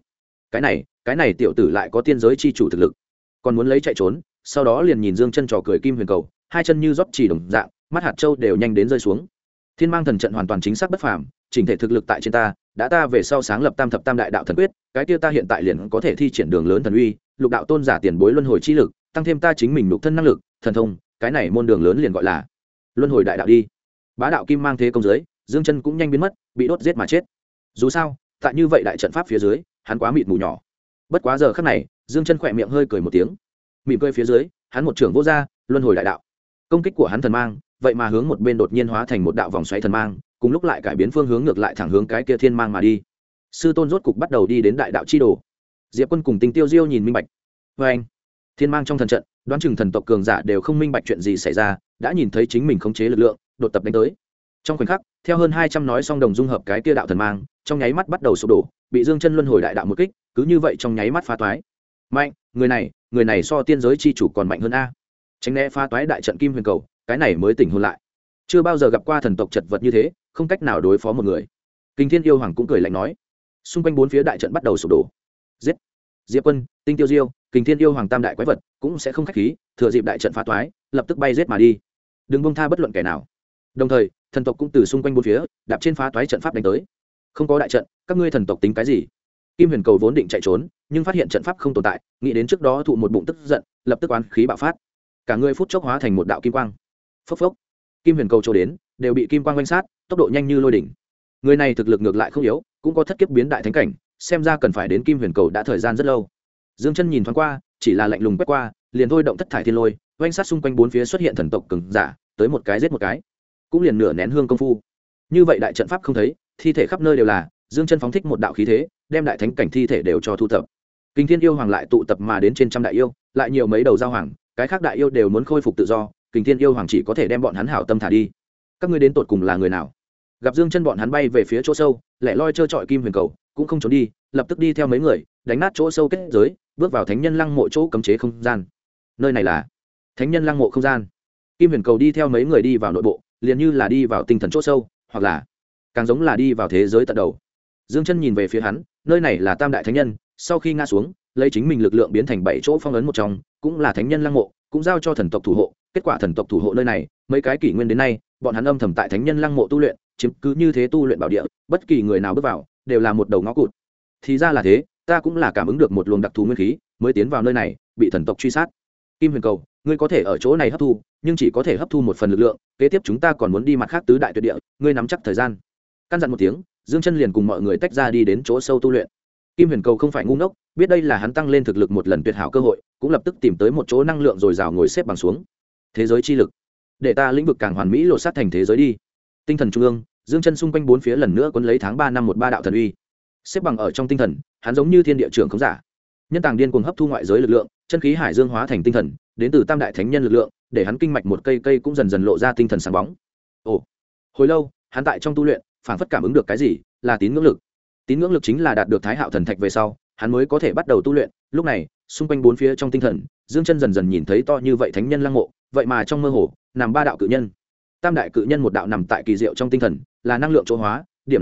Cái này tiểu tử lại có tiên giới chi chủ thực lực, còn muốn lấy chạy trốn, sau đó liền nhìn Dương Chân trò cười Kim Huyền Cầu, hai chân như rót chỉ đồng dạng, mắt hạt châu đều nhanh đến rơi xuống. Thiên Mang thần trận hoàn toàn chính xác bất phàm, chỉnh thể thực lực tại trên ta, đã ta về sau sáng lập Tam thập tam đại đạo thần quyết, cái kia ta hiện tại liền có thể thi triển đường lớn thần uy, lục đạo tôn giả tiền bối luân hồi chi lực, tăng thêm ta chính mình lục thân năng lực, thần thông, cái này môn đường lớn liền gọi là luân hồi đại đạo đi. Bá đạo kim mang thế công dưới, Dương Chân cũng nhanh biến mất, bị đốt giết mà chết. Dù sao, tại như vậy đại trận pháp phía dưới, hắn quá mịt mù nhỏ. Bất quá giờ khắc này, Dương Chân khẽ miệng hơi cười một tiếng. Mỉm cười phía dưới, hắn một trường vô ra, luân hồi đại đạo. Công kích của hắn thần mang, vậy mà hướng một bên đột nhiên hóa thành một đạo vòng xoáy thần mang, cùng lúc lại cải biến phương hướng ngược lại thẳng hướng cái kia thiên mang mà đi. Sư tôn rốt cục bắt đầu đi đến đại đạo chi đồ. Diệp Quân cùng Tinh Tiêu Diêu nhìn minh bạch. Và anh, thiên mang trong thần trận, đoán chừng thần tộc cường giả đều không minh bạch chuyện gì xảy ra, đã nhìn thấy chính mình khống chế lực lượng, đột tập đánh tới. Trong khoảnh khắc, theo hơn 200 nói song đồng dung hợp cái kia đạo thần mang, trong nháy mắt bắt đầu sụp đổ, bị Dương Chân luân hồi đại đạo một kích, cứ như vậy trong nháy mắt phá toái. Mạnh, người này so tiên giới chi chủ còn mạnh hơn a. Tránh né phá toái đại trận Kim Huyền Cầu, cái này mới tỉnh hồn lại. Chưa bao giờ gặp qua thần tộc chật vật như thế, không cách nào đối phó một người. Kình Thiên yêu hoàng cũng cười lạnh nói. Xung quanh bốn phía đại trận bắt đầu sụp đổ. Giết! Diệp Quân, Tinh Tiêu Diêu, Kình Thiên yêu hoàng tam đại quái vật cũng sẽ không khách khí, thừa dịp đại trận phá toái, lập tức bay giết mà đi. Đừng buông tha bất luận kẻ nào. Đồng thời, thần tộc cũng từ xung quanh bốn phía, đạp trên phá toái trận pháp đánh tới. Không có đại trận, các ngươi thần tộc tính cái gì? Kim Huyền Cầu vốn định chạy trốn, nhưng phát hiện trận pháp không tồn tại, nghĩ đến trước đó thụ một bụng tức giận, lập tức oán khí bạo phát. Cả người phút chốc hóa thành một đạo kim quang. Phốc phốc. Kim Huyền Cầu trôi đến, đều bị kim quang quanh sát, tốc độ nhanh như lôi đỉnh. Người này thực lực ngược lại không yếu, cũng có thất kiếp biến đại thánh cảnh, xem ra cần phải đến Kim Huyền Cầu đã thời gian rất lâu. Dương Chân nhìn thoáng qua, chỉ là lạnh lùng quét qua, liền thôi động thất thải thiên lôi, quanh sát xung quanh bốn phía xuất hiện thần tộc cường giả, tới một cái giết một cái, cũng liền nửa nén hương công phu. Như vậy đại trận pháp không thấy, thi thể khắp nơi đều là, Dương Chân phóng thích một đạo khí thế, đem đại thánh cảnh thi thể đều cho thu thập. Kình Thiên yêu hoàng lại tụ tập mà đến trên trăm đại yêu, lại nhiều mấy đầu giao hoàng, cái khác đại yêu đều muốn khôi phục tự do, Kình Thiên yêu hoàng chỉ có thể đem bọn hắn hảo tâm thả đi. Các ngươi đến tụt cùng là người nào? Gặp Dương Chân bọn hắn bay về phía chỗ sâu, lẻ loi trơ trọi Kim Huyền Cầu, cũng không trốn đi, lập tức đi theo mấy người, đánh nát chỗ sâu kết giới, bước vào thánh nhân lăng mộ chỗ cấm chế không gian. Nơi này là thánh nhân lăng mộ không gian. Kim Huyền Cầu đi theo mấy người đi vào nội bộ, liền như là đi vào tinh thần chỗ sâu, hoặc là càng giống là đi vào thế giới tận đầu. Dương Chân nhìn về phía hắn, nơi này là tam đại thánh nhân, sau khi ngã xuống, lấy chính mình lực lượng biến thành 7 chỗ phong ấn một trong, cũng là thánh nhân lăng mộ, cũng giao cho thần tộc thủ hộ. Kết quả thần tộc thủ hộ nơi này, mấy cái kỷ nguyên đến nay, bọn hắn âm thầm tại thánh nhân lăng mộ tu luyện, chiếm cứ như thế tu luyện bảo địa, bất kỳ người nào bước vào, đều là một đầu ngõ cụt. Thì ra là thế, ta cũng là cảm ứng được một luồng đặc thù nguyên khí, mới tiến vào nơi này, bị thần tộc truy sát. Kim Huyền Cầu, ngươi có thể ở chỗ này hấp thu, nhưng chỉ có thể hấp thu một phần lực lượng, kế tiếp chúng ta còn muốn đi mặt khác tứ đại tuyệt địa, ngươi nắm chắc thời gian. Căn dặn một tiếng, Dương Chân liền cùng mọi người tách ra đi đến chỗ sâu tu luyện. Kim Huyền Cầu không phải ngu ngốc, biết đây là hắn tăng lên thực lực một lần tuyệt hảo cơ hội, cũng lập tức tìm tới một chỗ năng lượng dồi dào ngồi xếp bằng xuống. Thế giới chi lực, để ta lĩnh vực càng hoàn mỹ lột xác thành thế giới đi. Tinh thần trung ương, Dương Chân xung quanh bốn phía lần nữa cuốn lấy tháng 3 năm 13 đạo thần uy. Xếp bằng ở trong tinh thần, hắn giống như thiên địa trưởng không giả. Nhân tàng điên cuồng hấp thu ngoại giới lực lượng, chân khí hải dương hóa thành tinh thần, đến từ tam đại thánh nhân lực lượng, để hắn kinh mạch một cây cây cũng dần dần lộ ra tinh thần sáng bóng. Ồ, hồi lâu, hắn tại trong tu luyện, phảng phất cảm ứng được cái gì, là tín ngưỡng lực. Tín ngưỡng lực chính là đạt được Thái Hạo thần thạch về sau, hắn mới có thể bắt đầu tu luyện. Lúc này, xung quanh bốn phía trong tinh thần, Dương Chân dần dần nhìn thấy to như vậy thánh nhân lăng mộ, vậy mà trong mơ hồ nằm 3 đạo cự nhân. Tam đại cự nhân một đạo nằm tại kỳ diệu trong tinh thần, là năng lượng chỗ hóa, điểm này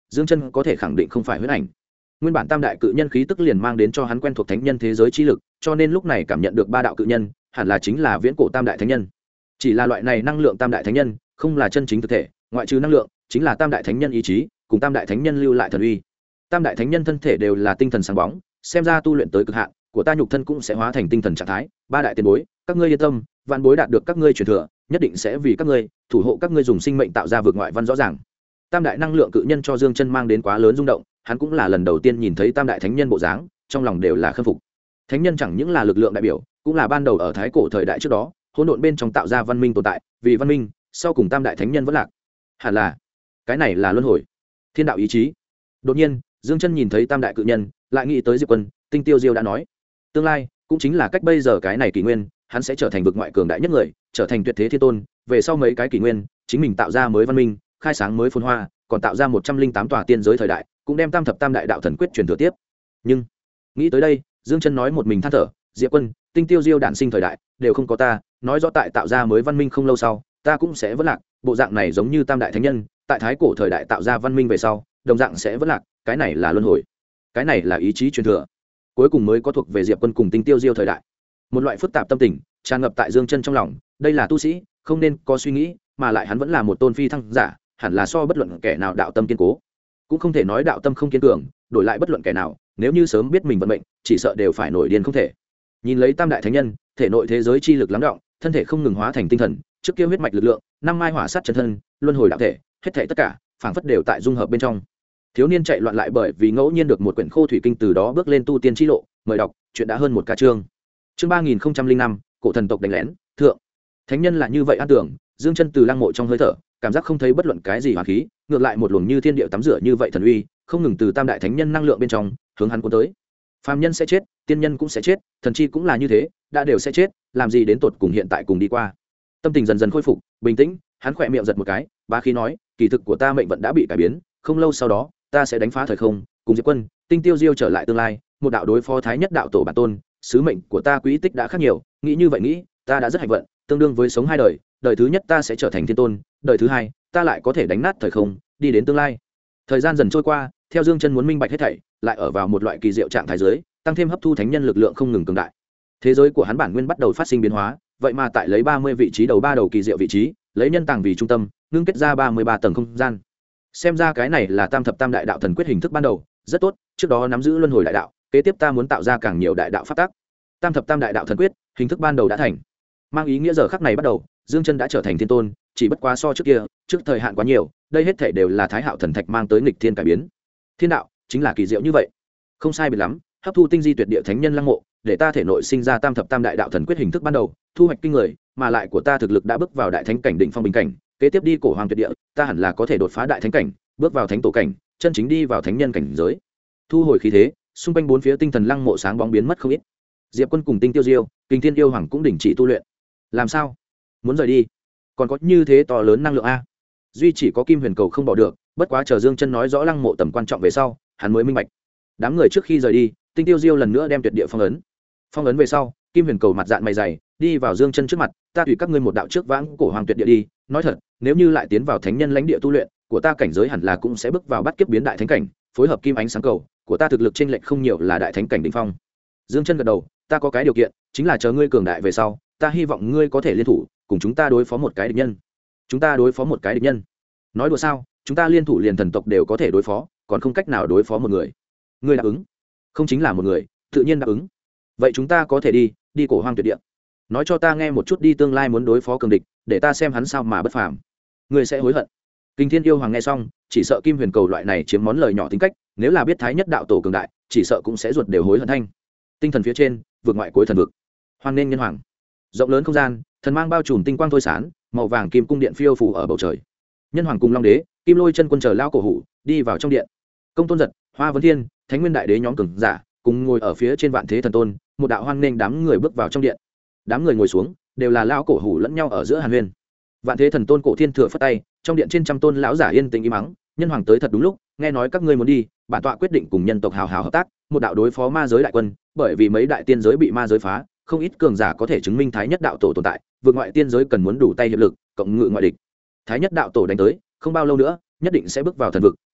Dương Chân có thể khẳng định không phải huyễn ảnh. Nguyên bản tam đại cự nhân khí tức liền mang đến cho hắn quen thuộc thánh nhân thế giới chi lực, cho nên lúc này cảm nhận được ba đạo cự nhân, hẳn là chính là viễn cổ tam đại thánh nhân. Chỉ là loại này năng lượng tam đại thánh nhân, không là chân chính thực thể, ngoại trừ năng lượng, chính là tam đại thánh nhân ý chí, cùng tam đại thánh nhân lưu lại thần uy. Tam đại thánh nhân thân thể đều là tinh thần sáng bóng, xem ra tu luyện tới cực hạn, của ta nhục thân cũng sẽ hóa thành tinh thần trạng thái. Ba đại tiền bối, các ngươi yên tâm, vạn bối đạt được các ngươi truyền thừa, nhất định sẽ vì các ngươi thủ hộ các ngươi dùng sinh mệnh tạo ra vượt ngoại văn rõ ràng. Tam đại năng lượng cự nhân cho Dương Chân mang đến quá lớn rung động, hắn cũng là lần đầu tiên nhìn thấy tam đại thánh nhân bộ dáng, trong lòng đều là khâm phục. Thánh nhân chẳng những là lực lượng đại biểu, cũng là ban đầu ở thái cổ thời đại trước đó, hỗn độn bên trong tạo ra văn minh tồn tại, vì văn minh, sau cùng tam đại thánh nhân vẫn lạc. Hẳn là, cái này là luân hồi, thiên đạo ý chí. Đột nhiên, Dương Chân nhìn thấy tam đại cự nhân, lại nghĩ tới Diệp Quân, Tinh Tiêu Diêu đã nói, tương lai cũng chính là cách bây giờ cái này kỷ nguyên, hắn sẽ trở thành vực ngoại cường đại nhất người, trở thành tuyệt thế thiên tôn, về sau mấy cái kỷ nguyên, chính mình tạo ra mới văn minh, khai sáng mới phồn hoa, còn tạo ra 108 tòa tiên giới thời đại, cũng đem tam thập tam đại đạo thần quyết truyền thừa tiếp. Nhưng nghĩ tới đây, Dương Chân nói một mình than thở, Diệp Quân, Tinh Tiêu Diêu đản sinh thời đại, đều không có ta, nói rõ tại tạo ra mới văn minh không lâu sau, ta cũng sẽ vỡ lạc, bộ dạng này giống như tam đại thánh nhân, tại thái cổ thời đại tạo ra văn minh về sau, đồng dạng sẽ vỡ lạc, cái này là luân hồi. Cái này là ý chí truyền thừa. Cuối cùng mới có thuộc về Diệp Quân cùng Tinh Tiêu Diêu thời đại. Một loại phức tạp tâm tình tràn ngập tại Dương Chân trong lòng, đây là tu sĩ, không nên có suy nghĩ, mà lại hắn vẫn là một tôn phi thăng giả, hẳn là so bất luận kẻ nào đạo tâm kiên cố. Cũng không thể nói đạo tâm không kiên cường, đổi lại bất luận kẻ nào, nếu như sớm biết mình vận mệnh, chỉ sợ đều phải nổi điên không thể. Nhìn lấy tam đại thánh nhân, thể nội thế giới chi lực lắng đọng, thân thể không ngừng hóa thành tinh thần, trước kia huyết mạch lực lượng, năm mai hỏa sát chân thân, luân hồi đạo thể, hết thảy tất cả, phảng phất đều tại dung hợp bên trong. Thiếu niên chạy loạn lại bởi vì ngẫu nhiên được một quyển khô thủy kinh, từ đó bước lên tu tiên chi lộ, mời đọc, chuyện đã hơn một cả chương. Chương 3005, cổ thần tộc đánh lén, thượng. Thánh nhân là như vậy an tưởng, Dương Chân từ lăng mộ trong hơi thở, cảm giác không thấy bất luận cái gì hỏa khí, ngược lại một luồng như thiên địa tắm rửa như vậy thần uy, không ngừng từ tam đại thánh nhân năng lượng bên trong hướng hắn cuốn tới. Phàm nhân sẽ chết, tiên nhân cũng sẽ chết, thần chi cũng là như thế, đã đều sẽ chết, làm gì đến tột cùng hiện tại cùng đi qua. Tâm tình dần dần khôi phục, bình tĩnh, hắn khẽ miệng giật một cái, bá khí nói, kỳ thực của ta mệnh vận đã bị cải biến, không lâu sau đó, ta sẽ đánh phá thời không, cùng Diệp Quân, Tinh Tiêu Diêu trở lại tương lai, một đạo đối phó thái nhất đạo tổ bản tôn, sứ mệnh của ta quỹ tích đã khác nhiều, nghĩ như vậy nghĩ, ta đã rất hạnh vận, tương đương với sống hai đời, đời thứ nhất ta sẽ trở thành thiên tôn, đời thứ hai, ta lại có thể đánh nát thời không, đi đến tương lai. Thời gian dần trôi qua, theo Dương Chân muốn minh bạch hết thảy, lại ở vào một loại kỳ diệu trạng thái dưới, tăng thêm hấp thu thánh nhân lực lượng không ngừng cường đại. Thế giới của hắn bản nguyên bắt đầu phát sinh biến hóa, vậy mà tại lấy 30 vị trí đầu ba đầu kỳ diệu vị trí, lấy nhân tàng vì trung tâm, ngưng kết ra 33 tầng không gian. Xem ra cái này là tam thập tam đại đạo thần quyết hình thức ban đầu, rất tốt, trước đó nắm giữ luân hồi đại đạo, kế tiếp ta muốn tạo ra càng nhiều đại đạo pháp tắc. Tam thập tam đại đạo thần quyết, hình thức ban đầu đã thành. Mang ý nghĩa giờ khắc này bắt đầu, Dương Chân đã trở thành thiên tôn, chỉ bất quá so trước kia, trước thời hạn quá nhiều, đây hết thảy đều là Thái Hạo thần thạch mang tới nghịch thiên cải biến. Thiên đạo chính là kỳ diệu như vậy. Không sai biệt lắm, hấp thu tinh di tuyệt địa thánh nhân lăng mộ, để ta thể nội sinh ra tam thập tam đại đạo thần quyết hình thức ban đầu, thu hoạch kinh người, mà lại của ta thực lực đã bước vào đại thánh cảnh đỉnh phong bình cảnh, kế tiếp đi cổ hoàng tuyệt địa, ta hẳn là có thể đột phá đại thánh cảnh, bước vào thánh tổ cảnh, chân chính đi vào thánh nhân cảnh giới. Thu hồi khí thế, xung quanh bốn phía tinh thần lăng mộ sáng bóng biến mất không ít. Diệp Quân cùng Tinh Tiêu Diêu, Kình Thiên yêu hoàng cũng đình chỉ tu luyện. Làm sao? Muốn rời đi? Còn có như thế to lớn năng lượng a? Duy chỉ có Kim Huyền Cầu không bỏ được, bất quá chờ Dương Chân nói rõ lăng mộ tầm quan trọng về sau, hắn mới minh bạch. Đám người trước khi rời đi, Tinh Tiêu Diêu lần nữa đem tuyệt địa phong ấn. Phong ấn về sau, Kim Huyền Cầu mặt dạn mày dày, đi vào Dương Chân trước mặt, ta tùy các ngươi một đạo trước vãng cổ hoàng tuyệt địa đi, nói thật, nếu như lại tiến vào thánh nhân lãnh địa tu luyện, của ta cảnh giới hẳn là cũng sẽ bước vào bắt kiếp biến đại thánh cảnh, phối hợp kim ánh sáng cầu, của ta thực lực chênh lệch không nhiều là đại thánh cảnh đỉnh phong. Dương Chân gật đầu, ta có cái điều kiện, chính là chờ ngươi cường đại về sau, ta hy vọng ngươi có thể liên thủ, cùng chúng ta đối phó một cái địch nhân. Chúng ta đối phó một cái địch nhân? Nói đùa sao, chúng ta liên thủ liền thần tộc đều có thể đối phó, còn không cách nào đối phó một người. Ngươi đáp ứng? Không chính là một người, tự nhiên đáp ứng. Vậy chúng ta có thể đi cổ hoang tuyệt địa. Nói cho ta nghe một chút đi tương lai muốn đối phó cường địch, để ta xem hắn sao mà bất phàm. Ngươi sẽ hối hận. Kình Thiên yêu hoàng nghe xong, chỉ sợ Kim Huyền Cầu loại này chiếm món lời nhỏ tính cách, nếu là biết thái nhất đạo tổ cường đại, chỉ sợ cũng sẽ ruột đều hối hận thanh. Tinh thần phía trên, vượt ngoại cuối thần vực. Hoan nên nhân hoàng. Rộng lớn không gian, thần mang bao trùm tinh quang thôi sáng, màu vàng kim cung điện phiêu phù ở bầu trời. Nhân hoàng cùng Long Đế, Kim Lôi chân quân chờ lao cổ hủ, đi vào trong điện. Công Tôn Giật, Hoa Vấn Thiên, Thánh Nguyên đại đế nhóm cường giả, cùng ngồi ở phía trên vạn thế thần tôn, một đạo hoan nên đám người bước vào trong điện. Đám người ngồi xuống, đều là lao cổ hủ lẫn nhau ở giữa hàn huyên. Vạn thế thần tôn Cổ Thiên Thừa phất tay, trong điện trên trăm tôn lão giả yên tĩnh im mắng, nhân hoàng tới thật đúng lúc, nghe nói các ngươi muốn đi, bản tọa quyết định cùng nhân tộc hào hào hợp tác, một đạo đối phó ma giới đại quân, bởi vì mấy đại tiên giới bị ma giới phá, không ít cường giả có thể chứng minh thái nhất đạo tổ tồn tại, vượt ngoại tiên giới cần muốn đủ tay hiệp lực, cộng ngự ngoại địch. Thái nhất đạo tổ đánh tới, không bao lâu nữa, nhất định sẽ bước vào thần vực,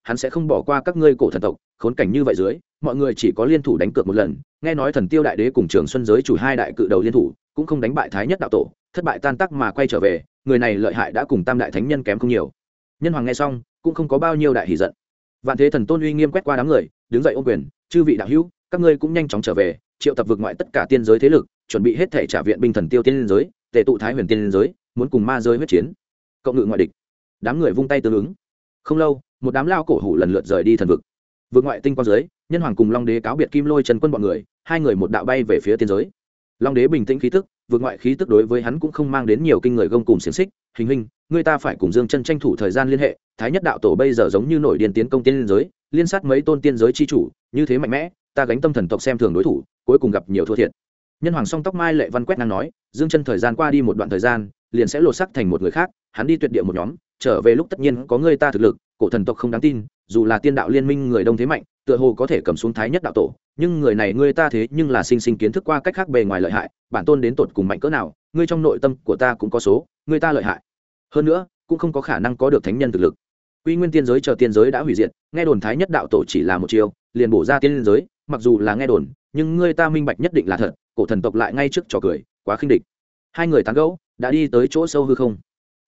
hắn sẽ không bỏ qua các ngươi cổ thần tộc. Khốn cảnh như vậy dưới, mọi người chỉ có liên thủ đánh cược một lần. Nghe nói Thần Tiêu đại đế cùng Trường Xuân giới chủ hai đại cự đầu liên thủ, cũng không đánh bại Thái Nhất đạo tổ, thất bại tan tác mà quay trở về. Người này lợi hại đã cùng Tam đại thánh nhân kém không nhiều. Nhân Hoàng nghe xong cũng không có bao nhiêu đại hỉ giận. Vạn Thế Thần Tôn uy nghiêm quét qua đám người, đứng dậy ôm quyền: chư vị đạo hữu, các ngươi cũng nhanh chóng trở về, triệu tập vực ngoại tất cả tiên giới thế lực, chuẩn bị hết thể trả viện binh Thần Tiêu tiên giới, tề tụ Thái Huyền tiên giới, muốn cùng ma giới huyết chiến, cộng ngự ngoại địch. Đám người vung tay tương ứng. Không lâu, một đám lao cổ hủ lần lượt rời đi thần vực. Vực ngoại tinh quang giới, Nhân Hoàng cùng Long Đế cáo biệt Kim Lôi Trần Quân bọn người, hai người một đạo bay về phía tiên giới. Long Đế bình tĩnh khí tức, vực ngoại khí tức đối với hắn cũng không mang đến nhiều kinh người gông cùng xiềng xích. Hình hình, người ta phải cùng Dương Chân tranh thủ thời gian liên hệ. Thái Nhất đạo tổ bây giờ giống như nổi điên tiến công tiên giới, liên sát mấy tôn tiên giới chi chủ, như thế mạnh mẽ, ta gánh tâm thần tộc xem thường đối thủ, cuối cùng gặp nhiều thua thiệt. Nhân Hoàng song tóc mai lệ văn quét ngang nói, Dương Chân thời gian qua đi một đoạn thời gian, liền sẽ lột xác thành một người khác, hắn đi tuyệt địa một nhóm, trở về lúc tất nhiên có người ta thực lực, cổ thần tộc không đáng tin, dù là tiên đạo liên minh người đông thế mạnh, tựa hồ có thể cầm xuống Thái Nhất đạo tổ, nhưng người này người ta thế nhưng là sinh sinh kiến thức qua cách khác bề ngoài lợi hại, bản tôn đến tột cùng mạnh cỡ nào, ngươi trong nội tâm của ta cũng có số, người ta lợi hại. Hơn nữa, cũng không có khả năng có được thánh nhân thực lực. Quy Nguyên tiên giới chờ tiên giới đã hủy diệt, nghe đồn Thái Nhất đạo tổ chỉ là một chiêu, liền bổ ra tiên giới, mặc dù là nghe đồn, nhưng người ta minh bạch nhất định là thật, cổ thần tộc lại ngay trước trò cười, quá khinh địch. Hai người tán gẫu, đã đi tới chỗ sâu hư không.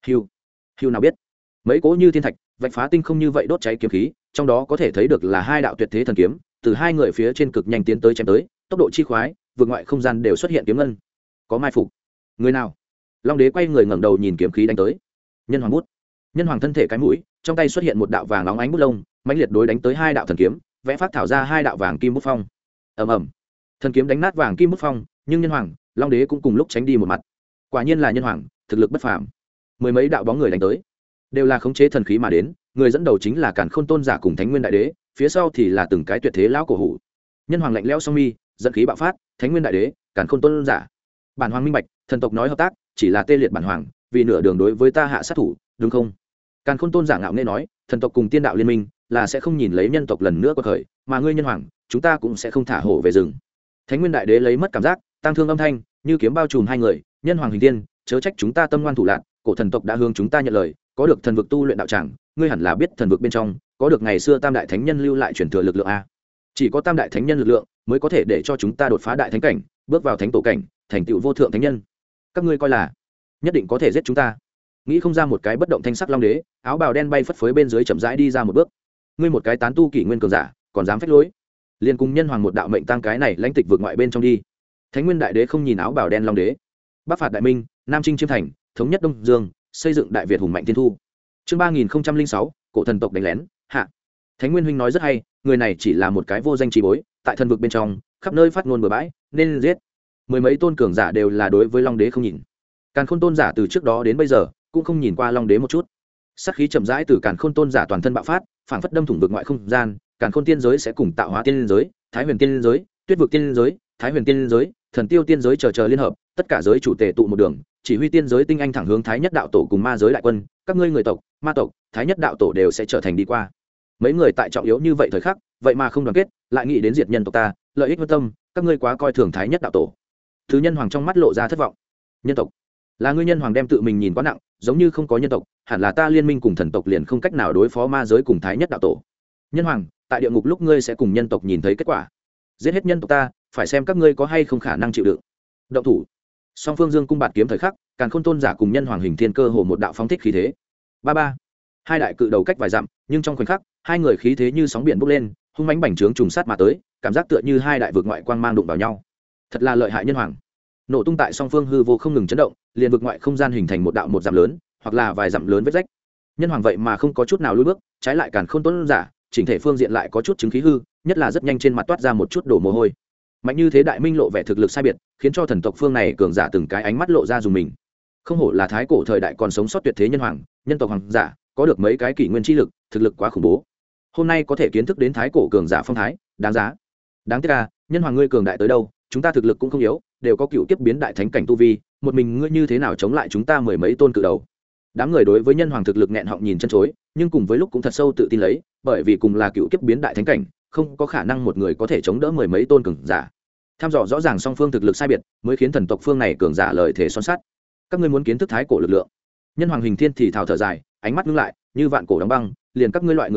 Hưu nào biết, mấy cỗ như thiên thạch, vạch phá tinh không như vậy đốt cháy kiếm khí, trong đó có thể thấy được là hai đạo tuyệt thế thần kiếm, từ hai người phía trên cực nhanh tiến tới chém tới, tốc độ chi khoái, vượt ngoại không gian đều xuất hiện kiếm ngân. Có mai phục. Người nào? Long Đế quay người ngẩng đầu nhìn kiếm khí đánh tới. Nhân Hoàng bút. Nhân Hoàng thân thể cái mũi, trong tay xuất hiện một đạo vàng óng ánh bút lông, mãnh liệt đối đánh tới hai đạo thần kiếm, vẽ phát thảo ra hai đạo vàng kim bút phong. Ầm ầm. Thần kiếm đánh nát vàng kim bút phong, nhưng Nhân Hoàng, Long Đế cũng cùng lúc tránh đi một mặt. Quả nhiên là Nhân Hoàng, thực lực bất phàm. Mười mấy đạo bóng người đánh tới, đều là khống chế thần khí mà đến, người dẫn đầu chính là Càn Khôn Tôn giả cùng Thánh Nguyên đại đế, phía sau thì là từng cái tuyệt thế lão cổ hủ. Nhân Hoàng lạnh lẽo song mi, dẫn khí bạo phát, Thánh Nguyên đại đế, Càn Khôn Tôn giả. Bản hoàng minh bạch, thần tộc nói hợp tác, chỉ là tê liệt bản hoàng, vì nửa đường đối với ta hạ sát thủ, đúng không? Càn Khôn Tôn giả ngạo nghễ nói, thần tộc cùng tiên đạo liên minh là sẽ không nhìn lấy nhân tộc lần nữa quật khởi, mà ngươi Nhân Hoàng, chúng ta cũng sẽ không thả hổ về rừng. Thánh Nguyên đại đế lấy mất cảm giác, tăng thương âm thanh, như kiếm bao trùm hai người, Nhân Hoàng hình tiên, chớ trách chúng ta tâm ngoan thủ lạn, cổ thần tộc đã hướng chúng ta nhận lời, có được thần vực tu luyện đạo tràng, ngươi hẳn là biết thần vực bên trong có được ngày xưa tam đại thánh nhân lưu lại truyền thừa lực lượng a. Chỉ có tam đại thánh nhân lực lượng mới có thể để cho chúng ta đột phá đại thánh cảnh, bước vào thánh tổ cảnh, thành tựu vô thượng thánh nhân. Các ngươi coi là nhất định có thể giết chúng ta? Nghĩ không ra một cái bất động thanh sắc Long Đế, áo bào đen bay phất phới bên dưới chậm rãi đi ra một bước. Ngươi một cái tán tu kỷ nguyên cường giả, còn dám phách lối? Liên cùng Nhân Hoàng một đạo mệnh tăng cái này lãnh tịch vượt ngoại bên trong đi. Thánh Nguyên đại đế không nhìn áo bào đen Long Đế. Bắc phạt đại minh, nam chinh chiêm thành, thống nhất đông dương, xây dựng đại việt hùng mạnh thiên thu. Chương 3006, cổ thần tộc đánh lén, hạ. Thánh Nguyên huynh nói rất hay, người này chỉ là một cái vô danh chi bối, tại thần vực bên trong, khắp nơi phát ngôn bừa bãi, nên giết. Mười mấy tôn cường giả đều là đối với Long Đế không nhìn. Càn Khôn Tôn giả từ trước đó đến bây giờ cũng không nhìn qua Long Đế một chút. Sát khí chậm rãi từ Càn Khôn Tôn giả toàn thân bạo phát, phảng phất đâm thủng vực ngoại không gian, Càn Khôn tiên giới sẽ cùng tạo hóa tiên giới, Thái Huyền tiên giới, Tuyết vực tiên giới, Thái Huyền tiên giới, Thần Tiêu tiên giới chờ liên hợp, tất cả giới chủ tề tụ một đường, chỉ huy tiên giới tinh anh thẳng hướng Thái Nhất đạo tổ cùng ma giới đại quân, các ngươi người tộc, ma tộc, Thái Nhất đạo tổ đều sẽ trở thành đi qua. Mấy người tại trọng yếu như vậy thời khắc, vậy mà không đoàn kết, lại nghĩ đến diệt nhân tộc ta, lợi ích vô tâm, các ngươi quá coi thường Thái Nhất đạo tổ. Thứ Nhân Hoàng trong mắt lộ ra thất vọng. Nhân tộc? Là ngươi Nhân Hoàng đem tự mình nhìn quá nặng, giống như không có nhân tộc, hẳn là ta liên minh cùng thần tộc liền không cách nào đối phó ma giới cùng Thái Nhất đạo tổ. Nhân Hoàng, tại địa ngục lúc ngươi sẽ cùng nhân tộc nhìn thấy kết quả. Giết hết nhân tộc ta, phải xem các ngươi có hay không khả năng chịu đựng. Động thủ. Song phương dương cung bạt kiếm thời khắc, Càn Khôn Tôn giả cùng Nhân Hoàng hình thiên cơ hồ một đạo phóng thích khí thế. Ba. Hai đại cự đầu cách vài dặm, nhưng trong khoảnh khắc, hai người khí thế như sóng biển bốc lên, hung mãnh bành trướng trùng sát mà tới, cảm giác tựa như hai đại vực ngoại quang mang đụng vào nhau. Thật là lợi hại Nhân Hoàng. Nổ tung tại song phương hư vô không ngừng chấn động, liền vực ngoại không gian hình thành một đạo một dặm lớn, hoặc là vài dặm lớn vết rách. Nhân Hoàng vậy mà không có chút nào lùi bước, trái lại Càn Khôn Tôn giả, chỉnh thể phương diện lại có chút chứng khí hư, nhất là rất nhanh trên mặt toát ra một chút đổ mồ hôi. Mạnh như thế đại minh lộ vẻ thực lực sai biệt, khiến cho thần tộc phương này cường giả từng cái ánh mắt lộ ra dùng mình. Không hổ là thái cổ thời đại còn sống sót tuyệt thế nhân hoàng, nhân tộc hoàng giả, có được mấy cái kỷ nguyên chi lực, thực lực quá khủng bố. Hôm nay có thể kiến thức đến thái cổ cường giả phong thái, đáng giá. Đáng tiếc à, nhân hoàng ngươi cường đại tới đâu, chúng ta thực lực cũng không yếu, đều có cựu kiếp biến đại thánh cảnh tu vi, một mình ngươi như thế nào chống lại chúng ta mười mấy tôn cự đầu. Đám người đối với nhân hoàng thực lực nghẹn họng nhìn chân chối, nhưng cùng với lúc cũng thật sâu tự tin lấy, bởi vì cùng là cựu kiếp biến đại thánh cảnh, không có khả năng một người có thể chống đỡ mười mấy tôn cường giả. Tham dò rõ ràng song phương thực lực sai biệt, mới khiến thần tộc phương này cường giả lời thể son sắt. Các ngươi muốn kiến thức thái cổ lực lượng. Nhân hoàng hình thiên thì thào thở dài, ánh mắt ngưng lại, như vạn cổ đóng băng, liền các ngươi loại người này,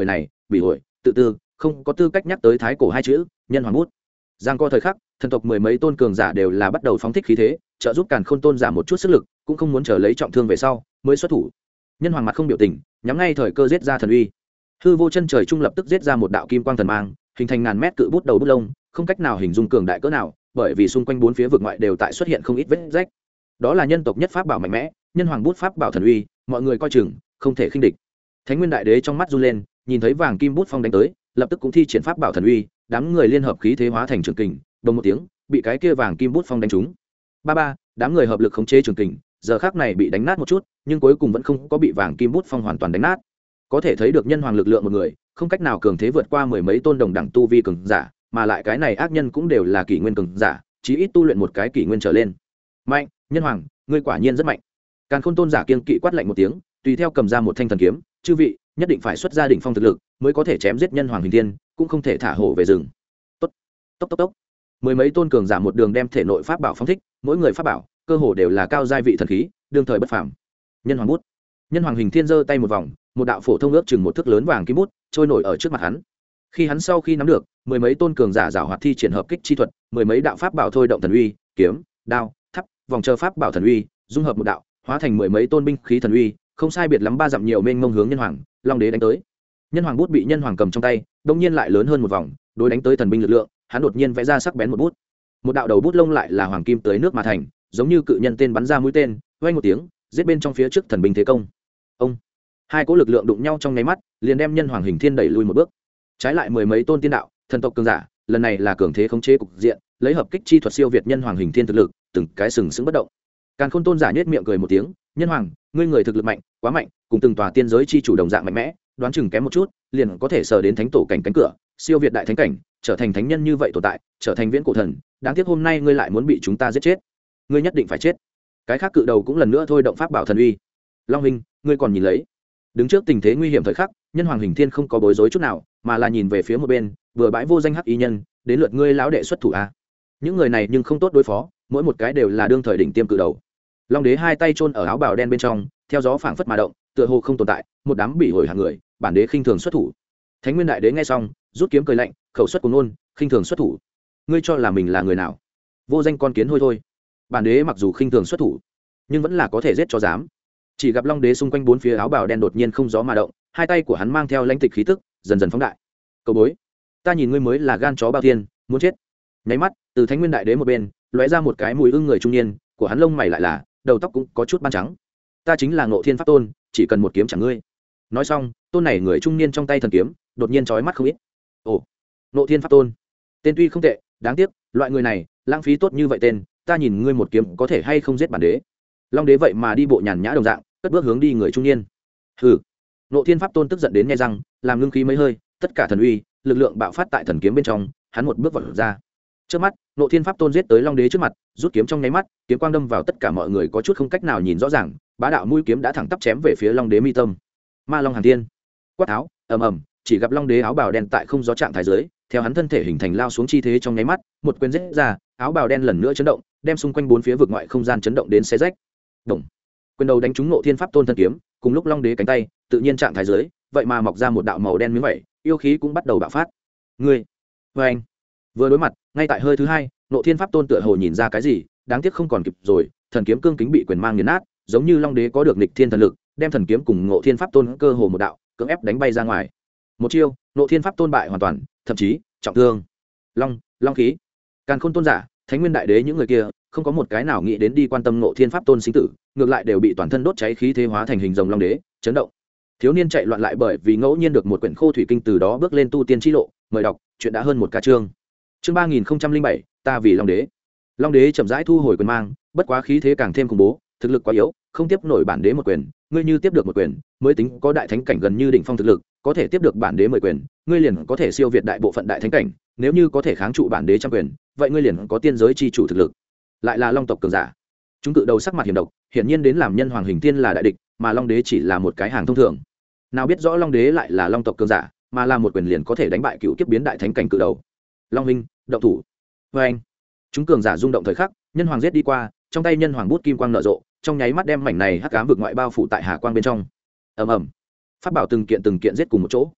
bị ổi tự tư, không có tư cách nhắc tới thái cổ hai chữ nhân hoàng bút. Giang co thời khắc, thần tộc mười mấy tôn cường giả đều là bắt đầu phóng thích khí thế, trợ giúp Càn Khôn tôn giả một chút sức lực, cũng không muốn chờ lấy trọng thương về sau mới xuất thủ. Nhân hoàng mặt không biểu tình, nhắm ngay thời cơ giết ra thần uy. Hư vô chân trời trung lập tức giết ra một đạo kim quang thần mang, hình thành ngàn mét cự bút đầu bút lông, không cách nào hình dung cường đại cỡ nào, bởi vì xung quanh bốn phía vực ngoại đều tại xuất hiện không ít vết rách. Đó là nhân tộc nhất pháp bảo mạnh mẽ, nhân hoàng bút pháp bảo thần uy, mọi người coi chừng, không thể khinh địch. Thánh Nguyên Đại Đế trong mắt run lên, nhìn thấy vàng kim bút phong đánh tới, lập tức cũng thi triển pháp bảo thần uy, đám người liên hợp khí thế hóa thành trường kình, đồng một tiếng, bị cái kia vàng kim bút phong đánh trúng. Ba, đám người hợp lực khống chế trường kình, giờ khắc này bị đánh nát một chút, nhưng cuối cùng vẫn không có bị vàng kim bút phong hoàn toàn đánh nát. Có thể thấy được nhân hoàng lực lượng một người, không cách nào cường thế vượt qua mười mấy tôn đồng đẳng tu vi cường giả, mà lại cái này ác nhân cũng đều là kỷ nguyên cường giả, chí ít tu luyện một cái kỷ nguyên trở lên. Mạnh, nhân hoàng, ngươi quả nhiên rất mạnh. Càn Khôn tôn giả kiên kỵ quát lạnh một tiếng, tùy theo cầm ra một thanh thần kiếm, chư vị, nhất định phải xuất ra đỉnh phong thực lực, mới có thể chém giết nhân hoàng hình thiên, cũng không thể thả hổ về rừng. Tốt, tốc. Mười mấy tôn cường giả một đường đem thể nội pháp bảo phóng thích, mỗi người pháp bảo, cơ hồ đều là cao giai vị thần khí, đương thời bất phàm. Nhân hoàng bút. Nhân hoàng hình thiên giơ tay một vòng, một đạo phổ thông ước chừng một thước lớn vàng kim bút trôi nổi ở trước mặt hắn. Khi hắn sau khi nắm được, mười mấy tôn cường giả giảo hoạt thi triển hợp kích chi thuật, mười mấy đạo pháp bảo thôi động thần uy, kiếm, đao, thắp, vòng chờ pháp bảo thần uy, dung hợp một đạo, hóa thành mười mấy tôn binh khí thần uy, không sai biệt lắm ba dặm nhiều mênh mông hướng nhân hoàng, long đế đánh tới. Nhân hoàng bút bị nhân hoàng cầm trong tay, đột nhiên lại lớn hơn một vòng, đối đánh tới thần binh lực lượng, hắn đột nhiên vẽ ra sắc bén một bút. Một đạo đầu bút lông lại là hoàng kim tới nước mà thành, giống như cự nhân tên bắn ra mũi tên, vang một tiếng, giết bên trong phía trước thần binh thế công. Ông hai cỗ lực lượng đụng nhau trong nháy mắt, liền đem nhân hoàng hình thiên đẩy lui một bước. Trái lại mười mấy tôn tiên đạo thần tộc cường giả, lần này là cường thế khống chế cục diện, lấy hợp kích chi thuật siêu việt nhân hoàng hình thiên thực lực, từng cái sừng sững bất động. Càn Khôn tôn giả nhếch miệng cười một tiếng, nhân hoàng, ngươi người thực lực mạnh, quá mạnh, cùng từng tòa tiên giới chi chủ đồng dạng mạnh mẽ, đoán chừng kém một chút, liền có thể sờ đến thánh tổ cảnh cánh cửa, siêu việt đại thánh cảnh, trở thành thánh nhân như vậy tồn tại, trở thành viễn cổ thần, đáng tiếc hôm nay ngươi lại muốn bị chúng ta giết chết. Ngươi nhất định phải chết. Cái khác cự đầu cũng lần nữa thôi động pháp bảo thần uy. Long huynh, ngươi còn nhìn lấy. Đứng trước tình thế nguy hiểm thời khắc, nhân hoàng hình thiên không có bối rối chút nào, mà là nhìn về phía một bên, vừa bãi vô danh hắc y nhân, đến lượt ngươi lão đệ xuất thủ a. Những người này nhưng không tốt đối phó, mỗi một cái đều là đương thời đỉnh tiêm cự đầu. Long đế hai tay chôn ở áo bào đen bên trong, theo gió phảng phất mà động, tựa hồ không tồn tại, một đám bị hồi hàng người, bản đế khinh thường xuất thủ. Thánh Nguyên Đại Đế nghe xong, rút kiếm cười lạnh, khẩu xuất cuồng ngôn, khinh thường xuất thủ. Ngươi cho là mình là người nào? Vô danh con kiến hôi thôi. Bản đế mặc dù khinh thường xuất thủ, nhưng vẫn là có thể giết cho dám. Chỉ gặp long đế xung quanh bốn phía áo bào đen đột nhiên không gió mà động, hai tay của hắn mang theo lãnh tịch khí tức, dần dần phóng đại. Cậu bối, ta nhìn ngươi mới là gan chó bao thiên, muốn chết. Nháy mắt, từ Thánh Nguyên Đại Đế một bên lóe ra một cái mùi ưng người trung niên, của hắn lông mày lại là, đầu tóc cũng có chút ban trắng. Ta chính là Ngộ Thiên Pháp Tôn, chỉ cần một kiếm chẳng ngươi. Nói xong, tôn này người trung niên trong tay thần kiếm đột nhiên chói mắt không ít. Ồ, Ngộ Thiên Pháp Tôn, tên tuy không tệ, đáng tiếc loại người này lãng phí tốt như vậy tên, ta nhìn ngươi một kiếm có thể hay không giết bản đế. Long đế vậy mà đi bộ nhàn nhã đồng dạng, cất bước hướng đi người trung niên. Hừ. Ngộ Thiên Pháp Tôn tức giận đến nghe răng, làm ngưng khí mấy hơi, tất cả thần uy lực lượng bạo phát tại thần kiếm bên trong, hắn một bước vọt ra. Trước mắt, Ngộ Thiên Pháp Tôn giết tới long đế trước mặt, rút kiếm trong nháy mắt, kiếm quang đâm vào tất cả mọi người có chút không cách nào nhìn rõ ràng, bá đạo mũi kiếm đã thẳng tắp chém về phía long đế mi tâm. Ma Long Hàn Thiên, quát tháo, ầm ầm, chỉ gặp long đế áo bào đen tại không gió trạng thái dưới, theo hắn thân thể hình thành lao xuống chi thế trong nháy mắt, một quyền giết ra, áo bào đen lần nữa chấn động, đem xung quanh bốn phía vực ngoại không gian chấn động đến xé rách. Động. Quyền đầu đánh trúng Ngộ Thiên Pháp Tôn thân kiếm, cùng lúc long đế cánh tay, tự nhiên trạng thái dưới, vậy mà mọc ra một đạo màu đen miếng vảy, yêu khí cũng bắt đầu bạo phát. Ngươi, với anh, vừa đối mặt, ngay tại hơi thứ hai, Ngộ Thiên Pháp Tôn tựa hồ nhìn ra cái gì, đáng tiếc không còn kịp rồi, thần kiếm cương kính bị quyền mang nghiền nát, giống như long đế có được nghịch thiên thần lực, đem thần kiếm cùng Ngộ Thiên Pháp Tôn cơ hồ một đạo, cưỡng ép đánh bay ra ngoài. Một chiêu, Ngộ Thiên Pháp Tôn bại hoàn toàn, thậm chí trọng thương. Long khí, Càn Khôn tôn giả, Thánh Nguyên Đại Đế những người kia, không có một cái nào nghĩ đến đi quan tâm Ngộ Thiên Pháp Tôn sinh tử, ngược lại đều bị toàn thân đốt cháy khí thế hóa thành hình rồng long đế, chấn động. Thiếu niên chạy loạn lại bởi vì ngẫu nhiên được một quyển khô thủy kinh, từ đó bước lên tu tiên chi lộ, mời đọc, chuyện đã hơn một ca chương. Chương 3007, ta vì long đế. Long đế chậm rãi thu hồi quyền mang, bất quá khí thế càng thêm khủng bố, thực lực quá yếu, không tiếp nổi bản đế một quyền, ngươi như tiếp được một quyền, mới tính có đại thánh cảnh gần như đỉnh phong thực lực, có thể tiếp được bản đế 10 quyền, ngươi liền có thể siêu việt đại bộ phận đại thánh cảnh, nếu như có thể kháng trụ bản đế trăm quyền, vậy ngươi liền có tiên giới chi chủ thực lực. Lại là long tộc cường giả. Chúng cự đầu sắc mặt hiểm độc, hiển nhiên đến làm nhân hoàng hình tiên là đại địch, mà long đế chỉ là một cái hàng thông thường. Nào biết rõ long đế lại là long tộc cường giả, mà là một quyền liền có thể đánh bại cựu kiếp biến đại thánh cảnh cự đầu. Long huynh, động thủ. Với anh. Chúng cường giả rung động thời khắc, nhân hoàng giết đi qua, trong tay nhân hoàng bút kim quang nở rộ, trong nháy mắt đem mảnh này hắc ám vực ngoại bao phủ tại hà quang bên trong. Ầm ầm. Pháp bảo từng kiện giết cùng một chỗ.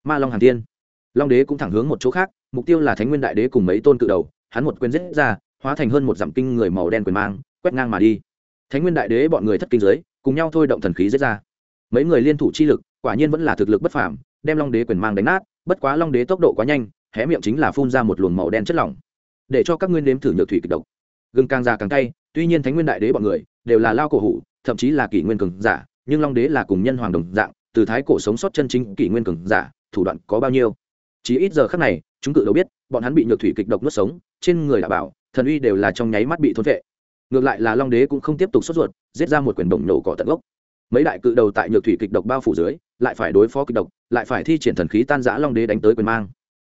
Ma long hàng thiên. Long đế cũng thẳng hướng một chỗ khác, mục tiêu là Thánh Nguyên Đại Đế cùng mấy tôn cự đầu, hắn một quyền giết ra, hóa thành hơn một dặm kinh người màu đen quyền mang, quét ngang mà đi. Thánh Nguyên Đại Đế bọn người thất kinh dưới, cùng nhau thôi động thần khí giết ra. Mấy người liên thủ chi lực, quả nhiên vẫn là thực lực bất phàm, đem Long đế quyền mang đánh nát, bất quá Long đế tốc độ quá nhanh, hé miệng chính là phun ra một luồng màu đen chất lỏng. Để cho các ngươi nếm thử nhược thủy kịch độc. Gừng càng già càng cay, tuy nhiên Thánh Nguyên Đại Đế bọn người đều là lao cổ hủ, thậm chí là kỷ nguyên cường giả, nhưng Long đế là cùng nhân hoàng đồng dạng, từ thái cổ sống sót chân chính kỷ nguyên cường giả, thủ đoạn có bao nhiêu. Chỉ ít giờ khắc này, chúng cự đầu biết, bọn hắn bị nhược thủy kịch độc nuốt sống, trên người đã bảo, thần uy đều là trong nháy mắt bị thôn phệ. Ngược lại là Long đế cũng không tiếp tục sốt ruột, giết ra một quyền đồng nổ cỏ tận gốc. Mấy đại cự đầu tại nhược thủy kịch độc bao phủ dưới, lại phải đối phó kịch độc, lại phải thi triển thần khí tan rã Long đế đánh tới quyền mang.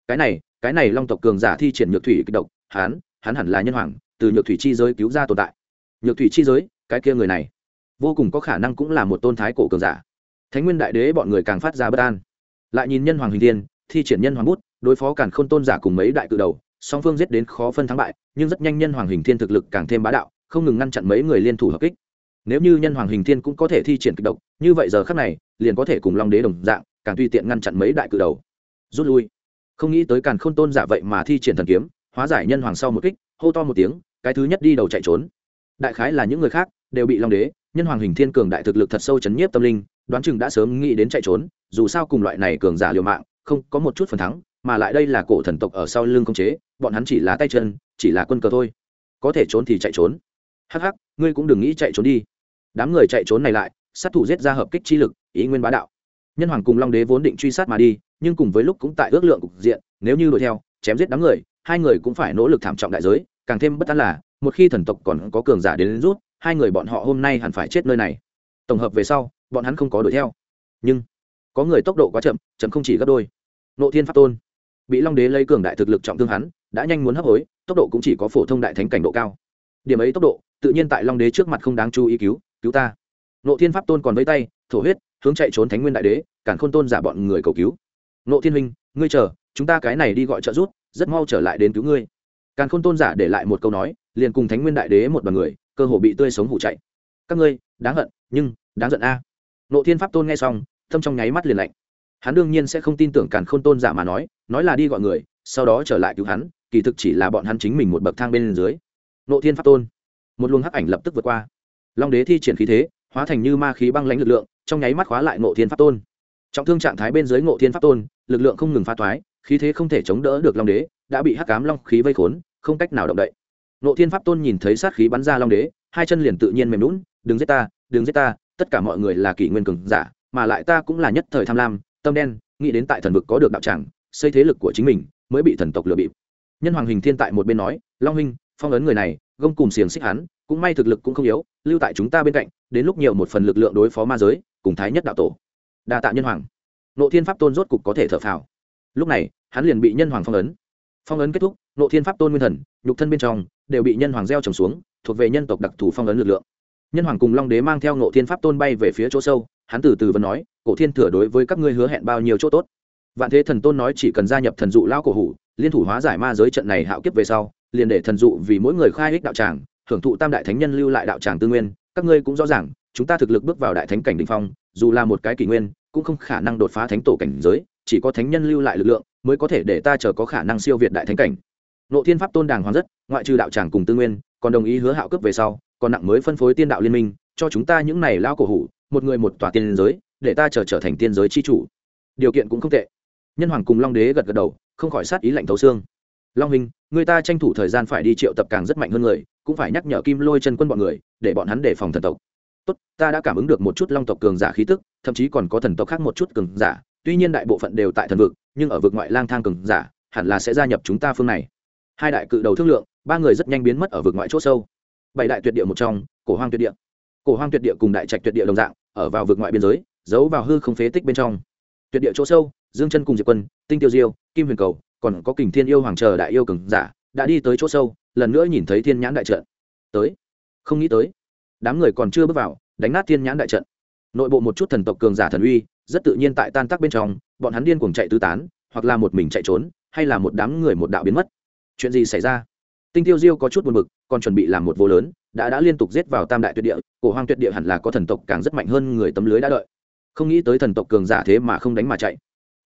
Cái này Long tộc cường giả thi triển nhược thủy kịch độc, hắn hẳn là nhân hoàng, từ nhược thủy chi giới cứu ra tồn tại. Nhược thủy chi giới, cái kia người này, vô cùng có khả năng cũng là một tôn thái cổ cường giả. Thánh Nguyên Đại Đế bọn người càng phát ra bất an. Lại nhìn nhân hoàng hình thiên, thi triển nhân hoàng bút, đối phó Càn Khôn tôn giả cùng mấy đại cự đầu, song phương giết đến khó phân thắng bại, nhưng rất nhanh nhân hoàng hình thiên thực lực càng thêm bá đạo, không ngừng ngăn chặn mấy người liên thủ hợp kích. Nếu như nhân hoàng hình thiên cũng có thể thi triển kịch độc, như vậy giờ khắc này liền có thể cùng Long đế đồng dạng, càng tùy tiện ngăn chặn mấy đại cự đầu. Rút lui. Không nghĩ tới Càn Khôn tôn giả vậy mà thi triển thần kiếm, hóa giải nhân hoàng sau một kích, hô to một tiếng, cái thứ nhất đi đầu chạy trốn. Đại khái là những người khác đều bị Long đế, nhân hoàng hình thiên cường đại thực lực thật sâu chấn nhiếp tâm linh, đoán chừng đã sớm nghĩ đến chạy trốn, dù sao cùng loại này cường giả liều mạng, không có một chút phần thắng, mà lại đây là cổ thần tộc ở sau lưng khống chế, bọn hắn chỉ là tay chân, chỉ là quân cờ thôi, có thể trốn thì chạy trốn. Hắc hắc, ngươi cũng đừng nghĩ chạy trốn đi. Đám người chạy trốn này lại, sát thủ giết ra hợp kích chi lực, ý nguyên bá đạo. Nhân hoàng cùng Long đế vốn định truy sát mà đi, nhưng cùng với lúc cũng tại ước lượng cục diện, nếu như đuổi theo, chém giết đám người, hai người cũng phải nỗ lực thảm trọng đại giới, càng thêm bất an là, một khi thần tộc còn có cường giả đến rút, hai người bọn họ hôm nay hẳn phải chết nơi này. Tổng hợp về sau, bọn hắn không có đuổi theo, nhưng có người tốc độ quá chậm, chậm không chỉ gấp đôi. Nộ Thiên Pháp Tôn bị Long đế lấy cường đại thực lực trọng thương, hắn đã nhanh muốn hấp hối, tốc độ cũng chỉ có phổ thông đại thánh cảnh độ cao. Điểm ấy tốc độ, tự nhiên tại Long đế trước mặt không đáng chú ý, cứu ta. Nộ Thiên Pháp Tôn còn với tay thổ huyết, hướng chạy trốn Thánh Nguyên Đại Đế, Càn Khôn tôn giả bọn người cầu cứu. Nộ Thiên huynh, ngươi chờ, chúng ta cái này đi gọi trợ giúp, rất mau trở lại đến cứu ngươi. Càn Khôn tôn giả để lại một câu nói, liền cùng Thánh Nguyên Đại Đế một đoàn người, cơ hồ bị tươi sống hụ chạy. Các ngươi, đáng hận, nhưng đáng giận a. Nộ Thiên Pháp Tôn nghe xong, tâm trong nháy mắt liền lạnh. Hắn đương nhiên sẽ không tin tưởng Càn Khôn tôn giả mà nói là đi gọi người, sau đó trở lại cứu hắn, kỳ thực chỉ là bọn hắn chính mình một bậc thang bên dưới. Nộ Thiên Pháp Tôn, một luồng hắc ảnh lập tức vượt qua. Long đế thi triển khí thế, hóa thành như ma khí băng lãnh lực lượng, trong nháy mắt khóa lại Ngộ Thiên Pháp Tôn. Trọng thương trạng thái bên dưới Ngộ Thiên Pháp Tôn, lực lượng không ngừng phá toái, khí thế không thể chống đỡ được Long đế, đã bị hắc ám long khí vây khốn, không cách nào động đậy. Ngộ Thiên Pháp Tôn nhìn thấy sát khí bắn ra Long đế, hai chân liền tự nhiên mềm nhũn, đừng giết ta, đừng giết ta, tất cả mọi người là kỷ nguyên cường giả, mà lại ta cũng là nhất thời tham lam, tâm đen, nghĩ đến tại thần vực có được đạo tràng, xây thế lực của chính mình, mới bị thần tộc lừa bịp. Nhân hoàng hình thiên tại một bên nói, Long huynh, phong ấn người này, gông cùm xiềng xích hắn, cũng may thực lực cũng không yếu, lưu tại chúng ta bên cạnh, đến lúc nhiều một phần lực lượng đối phó ma giới, cùng thái nhất đạo tổ. Đa tạ nhân hoàng. Nộ Thiên Pháp Tôn rốt cục có thể thở phào. Lúc này, hắn liền bị nhân hoàng phong ấn. Phong ấn kết thúc, Nộ Thiên Pháp Tôn nguyên thần, nhục thân bên trong đều bị nhân hoàng gieo trồng xuống, thuộc về nhân tộc đặc thù phong ấn lực lượng. Nhân hoàng cùng Long đế mang theo Nộ Thiên Pháp Tôn bay về phía chỗ sâu, hắn từ từ vẫn nói, cổ thiên thừa đối với các ngươi hứa hẹn bao nhiêu chỗ tốt. Vạn Thế Thần Tôn nói chỉ cần gia nhập thần dụ lao cổ hủ, liên thủ hóa giải ma giới trận này hạo kiếp về sau, liền để thần dụ vì mỗi người khai ích đạo tràng, hưởng thụ tam đại thánh nhân lưu lại đạo tràng tư nguyên. Các ngươi cũng rõ ràng, chúng ta thực lực bước vào đại thánh cảnh đỉnh phong, dù là một cái kỷ nguyên, cũng không khả năng đột phá thánh tổ cảnh giới, chỉ có thánh nhân lưu lại lực lượng mới có thể để ta chờ có khả năng siêu việt đại thánh cảnh. Nộ Thiên Pháp Tôn đàng hoàng rất, ngoại trừ đạo tràng cùng tư nguyên, còn đồng ý hứa hạo cướp về sau, còn nặng mới phân phối tiên đạo liên minh, cho chúng ta những này lao cổ hủ, một người một tòa tiên giới, để ta trở thành tiên giới chi chủ. Điều kiện cũng không tệ. Nhân hoàng cùng Long đế gật gật đầu, không khỏi sát ý lạnh thấu xương. Long huynh, người ta tranh thủ thời gian phải đi triệu tập càng rất mạnh hơn người, cũng phải nhắc nhở Kim Lôi chân quân bọn người, để bọn hắn đề phòng thần tộc. Tốt, ta đã cảm ứng được một chút long tộc cường giả khí tức, thậm chí còn có thần tộc khác một chút cường giả, tuy nhiên đại bộ phận đều tại thần vực, nhưng ở vực ngoại lang thang cường giả, hẳn là sẽ gia nhập chúng ta phương này. Hai đại cự đầu thương lượng, ba người rất nhanh biến mất ở vực ngoại chỗ sâu. Bảy đại tuyệt địa một trong, Cổ Hoang tuyệt địa. Cổ Hoang tuyệt địa cùng đại trạch tuyệt địa đồng dạng, ở vào vực ngoại biên giới, giấu vào hư không phế tích bên trong. Tuyệt địa chỗ sâu, Dương Chân cùng Diệp Quân, Tinh Tiêu Diêu, Kim Huyền Cầu, còn có Kình Thiên yêu hoàng chờ đại yêu cường giả, đã đi tới chỗ sâu, lần nữa nhìn thấy Thiên Nhãn đại trận. Tới, không nghĩ tới, đám người còn chưa bước vào, đánh nát Thiên Nhãn đại trận. Nội bộ một chút thần tộc cường giả thần uy, rất tự nhiên tại tan tác bên trong, bọn hắn điên cuồng chạy tứ tán, hoặc là một mình chạy trốn, hay là một đám người một đạo biến mất. Chuyện gì xảy ra? Tinh Tiêu Diêu có chút buồn bực, còn chuẩn bị làm một vô lớn, đã liên tục giết vào tam đại tuyệt địa, Cổ Hoang tuyệt địa hẳn là có thần tộc càng rất mạnh hơn người tấm lưới đã đợi. Không nghĩ tới thần tộc cường giả thế mà không đánh mà chạy.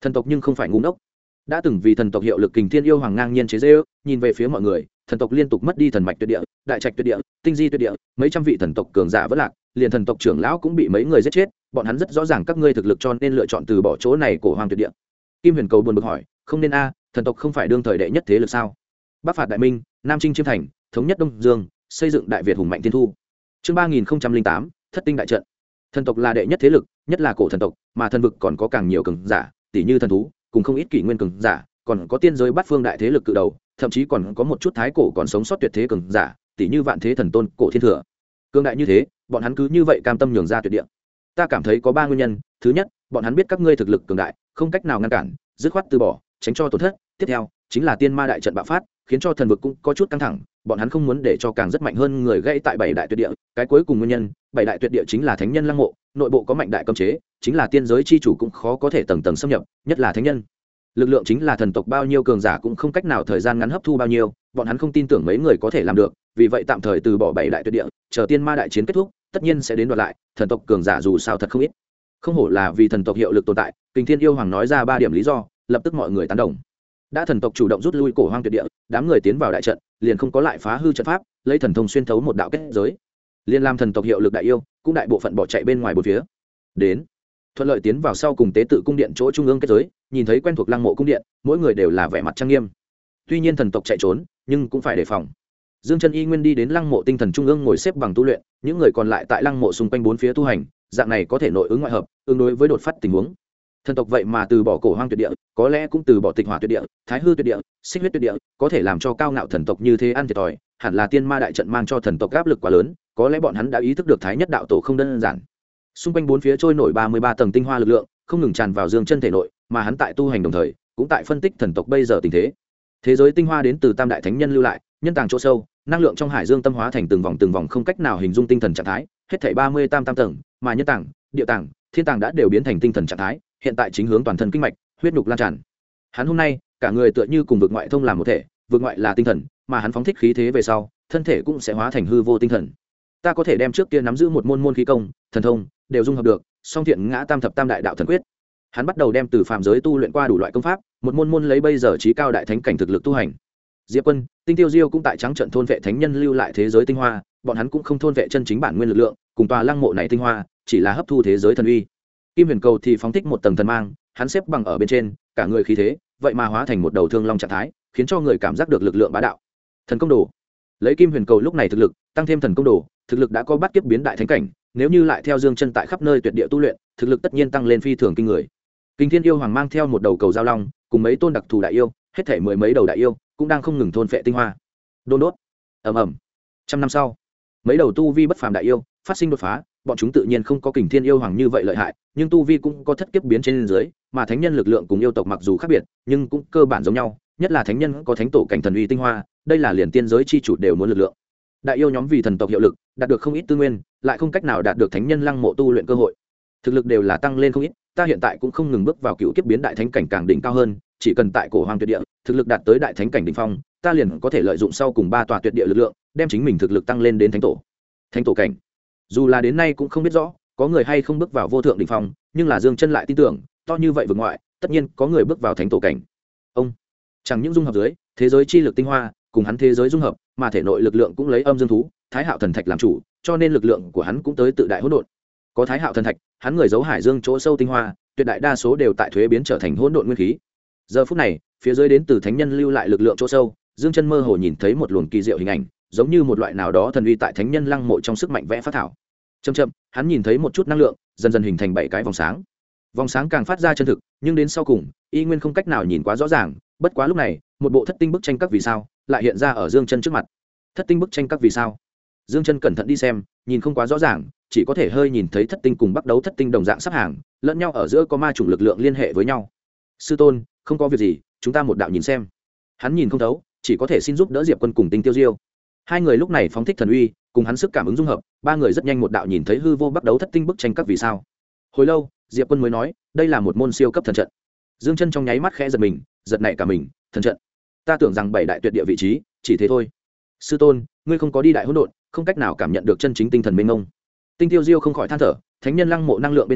thần tộc nhưng không phải ngu ngốc. Đã từng vì thần tộc hiệu lực kình thiên yêu hoàng ngang nhiên chế dễ ước, nhìn về phía mọi người, thần tộc liên tục mất đi thần mạch tuyệt địa, đại trạch tuyệt địa, tinh di tuyệt địa, mấy trăm vị thần tộc cường giả vỡ lạc, liền thần tộc trưởng lão cũng bị mấy người giết chết, bọn hắn rất rõ ràng các ngươi thực lực cho nên lựa chọn từ bỏ chỗ này cổ hoàng tuyệt địa. Kim Huyền Cầu buồn bực hỏi, không nên a, thần tộc không phải đương thời đệ nhất thế lực sao? Bắc phạt đại minh, nam chinh chiêm thành, thống nhất đông dương, xây dựng đại việt hùng mạnh thiên thu. Chương 3008, thất tinh đại trận. Thần tộc là đệ nhất thế lực, nhất là cổ thần tộc, mà thần vực còn có càng nhiều cường giả, tỷ như thần thú, cùng không ít kỷ nguyên cường giả, còn có tiên giới bát phương đại thế lực cự đầu, thậm chí còn có một chút thái cổ còn sống sót tuyệt thế cường giả, tỷ như vạn thế thần tôn, cổ thiên thừa. Cường đại như thế, bọn hắn cứ như vậy cam tâm nhường ra tuyệt địa. Ta cảm thấy có ba nguyên nhân, thứ nhất, bọn hắn biết các ngươi thực lực cường đại, không cách nào ngăn cản, dứt khoát từ bỏ, tránh cho tổn thất. Tiếp theo, chính là tiên ma đại trận bạo phát, khiến cho thần vực cũng có chút căng thẳng, bọn hắn không muốn để cho càng rất mạnh hơn người gãy tại bảy đại tuyệt địa. Cái cuối cùng nguyên nhân, bảy đại tuyệt địa chính là thánh nhân lăng mộ, nội bộ có mạnh đại cấm chế, chính là tiên giới chi chủ cũng khó có thể tầng tầng xâm nhập, nhất là thánh nhân. Lực lượng chính là thần tộc bao nhiêu cường giả cũng không cách nào thời gian ngắn hấp thu bao nhiêu, bọn hắn không tin tưởng mấy người có thể làm được, vì vậy tạm thời từ bỏ bảy đại tuyệt địa, chờ tiên ma đại chiến kết thúc, tất nhiên sẽ đến đoạt lại, thần tộc cường giả dù sao thật không ít. Không hổ là vì thần tộc hiệu lực tồn tại, Kình Thiên yêu hoàng nói ra ba điểm lý do, lập tức mọi người tán đồng. Đã thần tộc chủ động rút lui cổ hoang tuyệt địa, đám người tiến vào đại trận, liền không có lại phá hư trận pháp, lấy thần thông xuyên thấu một đạo kết giới, liền làm thần tộc hiệu lực đại yêu, cũng đại bộ phận bỏ chạy bên ngoài bốn phía. Đến thuận lợi tiến vào sau cùng tế tự cung điện chỗ trung ương kết giới, nhìn thấy quen thuộc lăng mộ cung điện, mỗi người đều là vẻ mặt trang nghiêm. Tuy nhiên thần tộc chạy trốn, nhưng cũng phải đề phòng. Dương Chân Y Nguyên đi đến lăng mộ tinh thần trung ương ngồi xếp bằng tu luyện, những người còn lại tại lăng mộ xung quanh bốn phía tu hành, dạng này có thể nội ứng ngoại hợp, ứng đối với đột phát tình huống. Thần tộc vậy mà từ bỏ cổ hoang tuyệt địa, có lẽ cũng từ bỏ tịch hỏa tuyệt địa, thái hư tuyệt địa, xích huyết tuyệt địa, có thể làm cho cao ngạo thần tộc như thế ăn thiệt thòi, hẳn là tiên ma đại trận mang cho thần tộc áp lực quá lớn, có lẽ bọn hắn đã ý thức được thái nhất đạo tổ không đơn giản. Xung quanh bốn phía trôi nổi 33 tầng tinh hoa lực lượng, không ngừng tràn vào Dương Chân thể nội, mà hắn tại tu hành đồng thời, cũng tại phân tích thần tộc bây giờ tình thế. Thế giới tinh hoa đến từ tam đại thánh nhân lưu lại, nhân tàng chỗ sâu, năng lượng trong hải dương tâm hóa thành từng vòng không cách nào hình dung tinh thần trạng thái, hết thảy 30 tam tầng, mà nhân tàng, địa tàng, thiên tàng đã đều biến thành tinh thần trạng thái, hiện tại chính hướng toàn thân kinh mạch, huyết nhục lan tràn. Hắn hôm nay, cả người tựa như cùng vực ngoại thông làm một thể, vực ngoại là tinh thần, mà hắn phóng thích khí thế về sau, thân thể cũng sẽ hóa thành hư vô tinh thần. Ta có thể đem trước kia nắm giữ một môn khí công, thần thông, đều dung hợp được, song thiện ngã tam thập tam đại đạo thần quyết. Hắn bắt đầu đem từ phàm giới tu luyện qua đủ loại công pháp, một môn lấy bây giờ chí cao đại thánh cảnh thực lực tu hành. Diệp Quân, Tinh Tiêu Diêu cũng tại trắng trận thôn vệ thánh nhân lưu lại thế giới tinh hoa, bọn hắn cũng không thôn vệ chân chính bản nguyên lực lượng, cùng tòa lăng mộ này tinh hoa, chỉ là hấp thu thế giới thần uy. Kim Huyền Cầu thì phóng thích một tầng thần mang, hắn xếp bằng ở bên trên, cả người khí thế, vậy mà hóa thành một đầu thương long trạng thái, khiến cho người cảm giác được lực lượng bá đạo. Thần công đồ. Lấy Kim Huyền Cầu lúc này thực lực, tăng thêm thần công đồ, thực lực đã có bát kiếp biến đại thánh cảnh, nếu như lại theo Dương Chân tại khắp nơi tuyệt địa tu luyện, thực lực tất nhiên tăng lên phi thường kinh người. Kình Thiên yêu hoàng mang theo một đầu cầu giao long, cùng mấy tôn đặc thù đại yêu, hết thảy mười mấy đầu đại yêu, cũng đang không ngừng thôn phệ tinh hoa. Đôn đốt, ầm ầm. Trăm năm sau, mấy đầu tu vi bất phàm đại yêu phát sinh đột phá, bọn chúng tự nhiên không có Kình Thiên yêu hoàng như vậy lợi hại, nhưng tu vi cũng có thất kiếp biến trên dưới, mà thánh nhân lực lượng cùng yêu tộc mặc dù khác biệt, nhưng cũng cơ bản giống nhau, nhất là thánh nhân có thánh tổ cảnh thần uy tinh hoa, đây là liền tiên giới chi chủ đều muốn lực lượng. Đại yêu nhóm vì thần tộc hiệu lực, đạt được không ít tư nguyên, lại không cách nào đạt được thánh nhân lăng mộ tu luyện cơ hội. Thực lực đều là tăng lên không ít, ta hiện tại cũng không ngừng bước vào cựu kiếp biến đại thánh cảnh càng đỉnh cao hơn, chỉ cần tại cổ hoàng tuyệt địa, thực lực đạt tới đại thánh cảnh đỉnh phong, ta liền có thể lợi dụng sau cùng ba tòa tuyệt địa lực lượng, đem chính mình thực lực tăng lên đến thánh tổ. Thánh tổ cảnh. Dù là đến nay cũng không biết rõ có người hay không bước vào vô thượng đỉnh phong, nhưng là Dương Chân lại tin tưởng, to như vậy vực ngoại, tất nhiên có người bước vào thánh tổ cảnh. Ông chẳng những dung hợp dưới, thế giới chi lực tinh hoa, cùng hắn thế giới dung hợp, mà thể nội lực lượng cũng lấy âm dương thú, Thái Hạo thần thạch làm chủ, cho nên lực lượng của hắn cũng tới tự đại hỗn độn. Có Thái Hạo thần thạch, hắn người giấu hải dương chỗ sâu tinh hoa, tuyệt đại đa số đều tại thuế biến trở thành hỗn độn nguyên khí. Giờ phút này, phía dưới đến từ thánh nhân lưu lại lực lượng chỗ sâu, Dương Chân mơ hồ nhìn thấy một luồng kỳ diệu hình ảnh, giống như một loại nào đó thần uy tại thánh nhân lăng mộ trong sức mạnh vẽ phát thảo. Chậm chậm, hắn nhìn thấy một chút năng lượng, dần dần hình thành bảy cái vòng sáng. Vòng sáng càng phát ra chân thực, nhưng đến sau cùng, y nguyên không cách nào nhìn quá rõ ràng, bất quá lúc này, một bộ thất tinh bức tranh các vì sao lại hiện ra ở Dương Chân trước mặt. Thất tinh bức tranh các vì sao? Dương Chân cẩn thận đi xem, nhìn không quá rõ ràng, chỉ có thể hơi nhìn thấy thất tinh cùng bắt đấu thất tinh đồng dạng sắp hàng, lẫn nhau ở giữa có ma chủng lực lượng liên hệ với nhau. Sư tôn, không có việc gì, chúng ta một đạo nhìn xem. Hắn nhìn không thấu, chỉ có thể xin giúp đỡ Diệp Quân cùng Tinh Tiêu Diêu. Hai người lúc này phóng thích thần uy, cùng hắn sức cảm ứng dung hợp, ba người rất nhanh một đạo nhìn thấy hư vô bắt đấu thất tinh bức tranh các vì sao. Hồi lâu, Diệp Quân mới nói, đây là một môn siêu cấp thần trận. Dương Chân trong nháy mắt khẽ giật mình, giật nảy cả mình, thần trận. Ta tưởng rằng bảy đại tuyệt địa vị trí, chỉ thế thôi. Sư tôn, ngươi không có đi đại hỗn độn, không cách nào cảm nhận được chân chính tinh thần mênh mông. Tinh Tiêu Diêu không khỏi than thở, thánh nhân lăng mộ năng lượng bên trong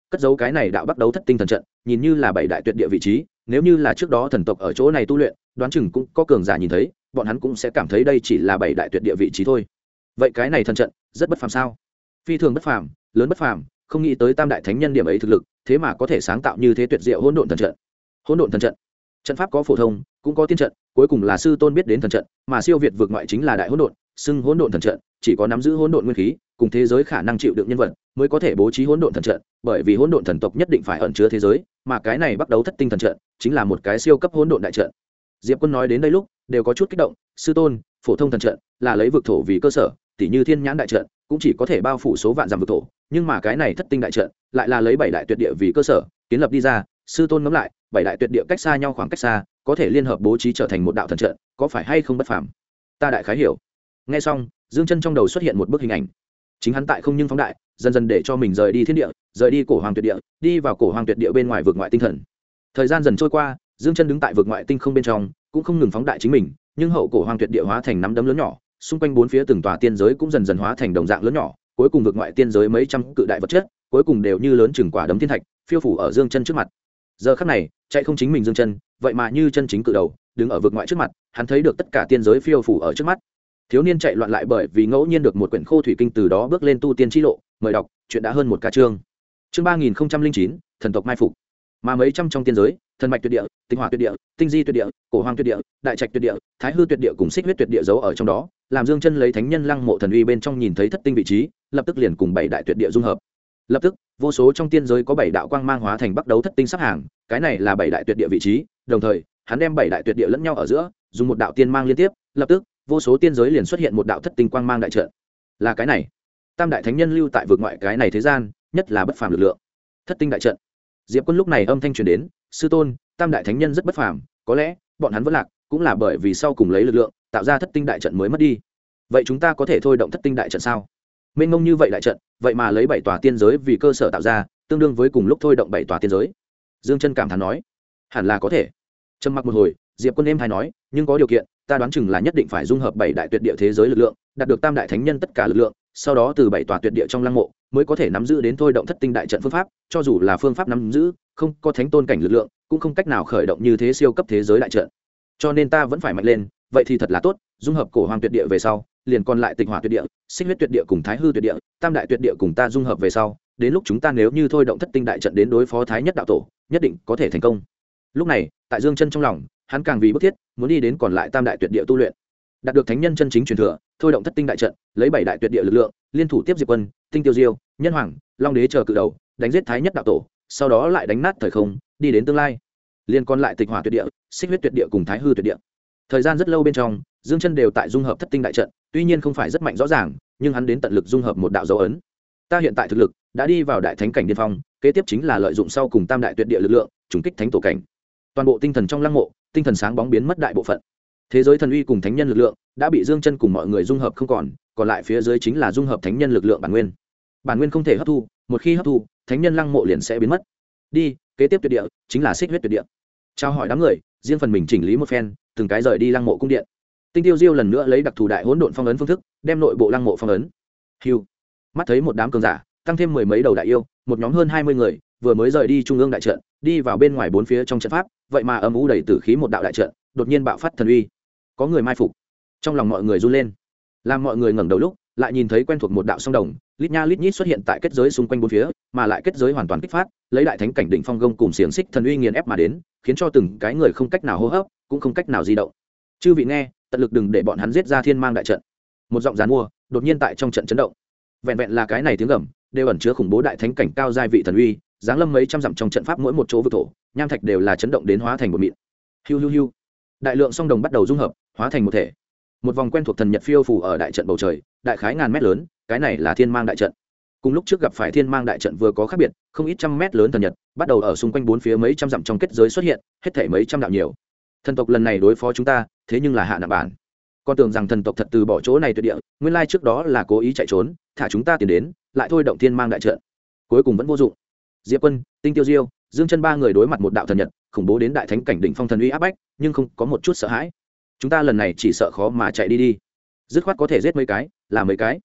cất giấu cái này đạo bắt đấu thất tinh thần trận, nhìn như là bảy đại tuyệt địa vị trí, nếu như là trước đó thần tộc ở chỗ này tu luyện, đoán chừng cũng có cường giả nhìn thấy, bọn hắn cũng sẽ cảm thấy đây chỉ là bảy đại tuyệt địa vị trí thôi. Vậy cái này thần trận rất bất phàm sao? Phi thường bất phàm, lớn bất phàm, không nghĩ tới tam đại thánh nhân điểm ấy thực lực, thế mà có thể sáng tạo như thế tuyệt diệu hỗn độn thần trận. Hỗn độn thần trận, trận pháp có phổ thông, cũng có tiên trận, cuối cùng là sư tôn biết đến thần trận, mà siêu việt vượt ngoại chính là đại hỗn độn, xưng hỗn độn thần trận, chỉ có nắm giữ hỗn độn nguyên khí, cùng thế giới khả năng chịu đựng nhân vật, mới có thể bố trí hỗn độn thần trận, bởi vì hỗn độn thần tộc nhất định phải ẩn chứa thế giới, mà cái này bắt đấu thất tinh thần trận, chính là một cái siêu cấp hỗn độn đại trận. Diệp Quân nói đến đây lúc, đều có chút kích động, sư tôn, phổ thông thần trận là lấy vực thổ vì cơ sở, tỉ như thiên nhãn đại trận, cũng chỉ có thể bao phủ số vạn dặm vực thổ, nhưng mà cái này thất tinh đại trận, lại là lấy bảy đại tuyệt địa vì cơ sở, kiến lập đi ra, sư tôn ngẫm lại, bảy đại tuyệt địa cách xa nhau khoảng cách xa, có thể liên hợp bố trí trở thành một đạo thần trận, có phải hay không bất phàm? Ta đại khái hiểu. Nghe xong, Dương Chân trong đầu xuất hiện một bức hình ảnh. Chính hắn tại không nhưng phóng đại, dần dần để cho mình rời đi thiên địa, rời đi cổ hoàng tuyệt địa, đi vào cổ hoàng tuyệt địa bên ngoài vực ngoại tinh thần. Thời gian dần trôi qua, Dương Chân đứng tại vực ngoại tinh không bên trong, cũng không ngừng phóng đại chính mình, nhưng hậu cổ hoàng tuyệt địa hóa thành nắm đấm lớn nhỏ, xung quanh bốn phía từng tòa tiên giới cũng dần dần hóa thành đồng dạng lớn nhỏ, cuối cùng vực ngoại tiên giới mấy trăm cự đại vật chất, cuối cùng đều như lớn chừng quả đấm thiên thạch, phiêu phủ ở Dương Chân trước mặt. Giờ khắc này, chạy không chính mình Dương Chân, vậy mà như chân chính cự đầu, đứng ở vực ngoại trước mặt, hắn thấy được tất cả tiên giới phiêu phủ ở trước mắt. Thiếu niên chạy loạn lại bởi vì ngẫu nhiên được một quyển khô thủy kinh, từ đó bước lên tu tiên chi lộ. Mời đọc, chuyện đã hơn một cả chương. Chương 3009, thần tộc mai phục. Mà mấy trăm trong tiên giới, thần mạch tuyệt địa, tinh hỏa tuyệt địa, tinh di tuyệt địa, cổ hoàng tuyệt địa, đại trạch tuyệt địa, thái hư tuyệt địa cùng xích huyết tuyệt địa giấu ở trong đó, làm Dương Chân lấy thánh nhân lăng mộ thần uy bên trong nhìn thấy thất tinh vị trí, lập tức liền cùng bảy đại tuyệt địa dung hợp. Lập tức, vô số trong tiên giới có bảy đạo quang mang hóa thành bắt đấu thất tinh sắp hàng, cái này là bảy đại tuyệt địa vị trí, đồng thời, hắn đem bảy đại tuyệt địa lẫn nhau ở giữa, dùng một đạo tiên mang liên tiếp, lập tức, vô số tiên giới liền xuất hiện một đạo thất tinh quang mang đại trận. Là cái này. Tam đại thánh nhân lưu tại vực ngoại cái này thế gian, nhất là bất phàm lực lượng. Thất tinh đại trận. Diệp Quân lúc này âm thanh truyền đến, sư tôn, tam đại thánh nhân rất bất phàm, có lẽ bọn hắn vẫn lạc, cũng là bởi vì sau cùng lấy lực lượng tạo ra thất tinh đại trận mới mất đi. Vậy chúng ta có thể thôi động thất tinh đại trận sao? Mênh mông như vậy đại trận, vậy mà lấy bảy tòa tiên giới vì cơ sở tạo ra, tương đương với cùng lúc thôi động bảy tòa tiên giới. Dương Chân cảm thán nói, hẳn là có thể. Trầm mặc một hồi, Diệp Quân êm hay nói, nhưng có điều kiện, ta đoán chừng là nhất định phải dung hợp bảy đại tuyệt địa thế giới lực lượng, đạt được tam đại thánh nhân tất cả lực lượng, sau đó từ bảy tòa tuyệt địa trong lăng mộ mới có thể nắm giữ đến thôi động thất tinh đại trận phương pháp, cho dù là phương pháp nắm giữ, không có thánh tôn cảnh lực lượng, cũng không cách nào khởi động như thế siêu cấp thế giới đại trận. Cho nên ta vẫn phải mạnh lên, vậy thì thật là tốt, dung hợp cổ hoàng tuyệt địa về sau, liền còn lại tịch hỏa tuyệt địa, xích huyết tuyệt địa cùng thái hư tuyệt địa, tam đại tuyệt địa cùng ta dung hợp về sau, đến lúc chúng ta nếu như thôi động thất tinh đại trận đến đối phó thái nhất đạo tổ, nhất định có thể thành công. Lúc này, tại Dương Chân trong lòng, hắn càng vì bức thiết muốn đi đến còn lại tam đại tuyệt địa tu luyện, đạt được thánh nhân chân chính truyền thừa, thôi động thất tinh đại trận, lấy bảy đại tuyệt địa lực lượng, liên thủ tiếp Diệp Quân, Tinh Tiêu Diêu, Nhân Hoàng, Long Đế chờ cự đầu, đánh giết thái nhất đạo tổ, sau đó lại đánh nát thời không, đi đến tương lai. Liên còn lại tịch hỏa tuyệt địa, xích huyết tuyệt địa cùng thái hư tuyệt địa. Thời gian rất lâu bên trong, Dương Chân đều tại dung hợp thất tinh đại trận, tuy nhiên không phải rất mạnh rõ ràng, nhưng hắn đến tận lực dung hợp một đạo dấu ấn. Ta hiện tại thực lực đã đi vào đại thánh cảnh điên phong, kế tiếp chính là lợi dụng sau cùng tam đại tuyệt địa lực lượng, trùng kích thánh tổ cảnh. Toàn bộ tinh thần trong lăng mộ, tinh thần sáng bóng biến mất đại bộ phận. Thế giới thần uy cùng thánh nhân lực lượng đã bị Dương Chân cùng mọi người dung hợp không còn lại phía dưới chính là dung hợp thánh nhân lực lượng bản nguyên. Bản nguyên không thể hấp thu, một khi hấp thu, thánh nhân lăng mộ liền sẽ biến mất. Đi, kế tiếp tuyệt địa chính là xích huyết tuyệt địa. Chào hỏi đám người, riêng phần mình chỉnh lý một phen, từng cái rời đi lăng mộ cung điện. Tinh Tiêu Diêu lần nữa lấy đặc thù đại hỗn độn phong ấn phương thức, đem nội bộ lăng mộ phong ấn. Hưu. Mắt thấy một đám cường giả, tăng thêm mười mấy đầu đại yêu, một nhóm hơn 20 người, vừa mới rời đi trung ương đại trận, đi vào bên ngoài bốn phía trong trận pháp, vậy mà âm u đầy tử khí một đạo đại trận, đột nhiên bạo phát thần uy. Có người mai phục. Trong lòng mọi người run lên. Làm mọi người ngẩng đầu lúc, lại nhìn thấy quen thuộc một đạo song đồng, lít nha lít nhít xuất hiện tại kết giới xung quanh bốn phía, mà lại kết giới hoàn toàn kích phát, lấy đại thánh cảnh đỉnh phong gông cùng xiềng xích thần uy nghiền ép mà đến, khiến cho từng cái người không cách nào hô hấp, cũng không cách nào di động. Chư vị nghe, tận lực đừng để bọn hắn giết ra thiên mang đại trận. Một giọng giàn mua đột nhiên tại trong trận chấn động. Vẹn vẹn là cái này tiếng gầm, đều ẩn chứa khủng bố đại thánh cảnh cao giai vị thần uy, giáng lâm mấy trăm dặm trong trận pháp, mỗi một chỗ vực thổ, nham thạch đều là chấn động đến hóa thành một mịn. Hiu hiu hiu. Đại lượng song đồng bắt đầu dung hợp, hóa thành một thể. Một vòng quen thuộc thần nhật phiêu phù ở đại trận bầu trời, đại khái ngàn mét lớn, cái này là thiên mang đại trận. Cùng lúc trước gặp phải thiên mang đại trận vừa có khác biệt, không ít trăm mét lớn thần nhật bắt đầu ở xung quanh bốn phía mấy trăm dặm trong kết giới xuất hiện, hết thảy mấy trăm đạo nhiều. Thần tộc lần này đối phó chúng ta, thế nhưng là hạ nặng bản. Con tưởng rằng thần tộc thật từ bỏ chỗ này tuyệt địa, nguyên lai trước đó là cố ý chạy trốn, thả chúng ta tiến đến, lại thôi động thiên mang đại trận. Cuối cùng vẫn vô dụng. Diệp Quân, Tinh Tiêu Diêu, Dương Chân ba người đối mặt một đạo thần nhật, khủng bố đến đại thánh cảnh đỉnh phong thần uy áp bách, nhưng không có một chút sợ hãi. Chúng ta lần này chỉ sợ khó mà chạy đi. Dứt khoát có thể giết mấy cái, là mấy cái.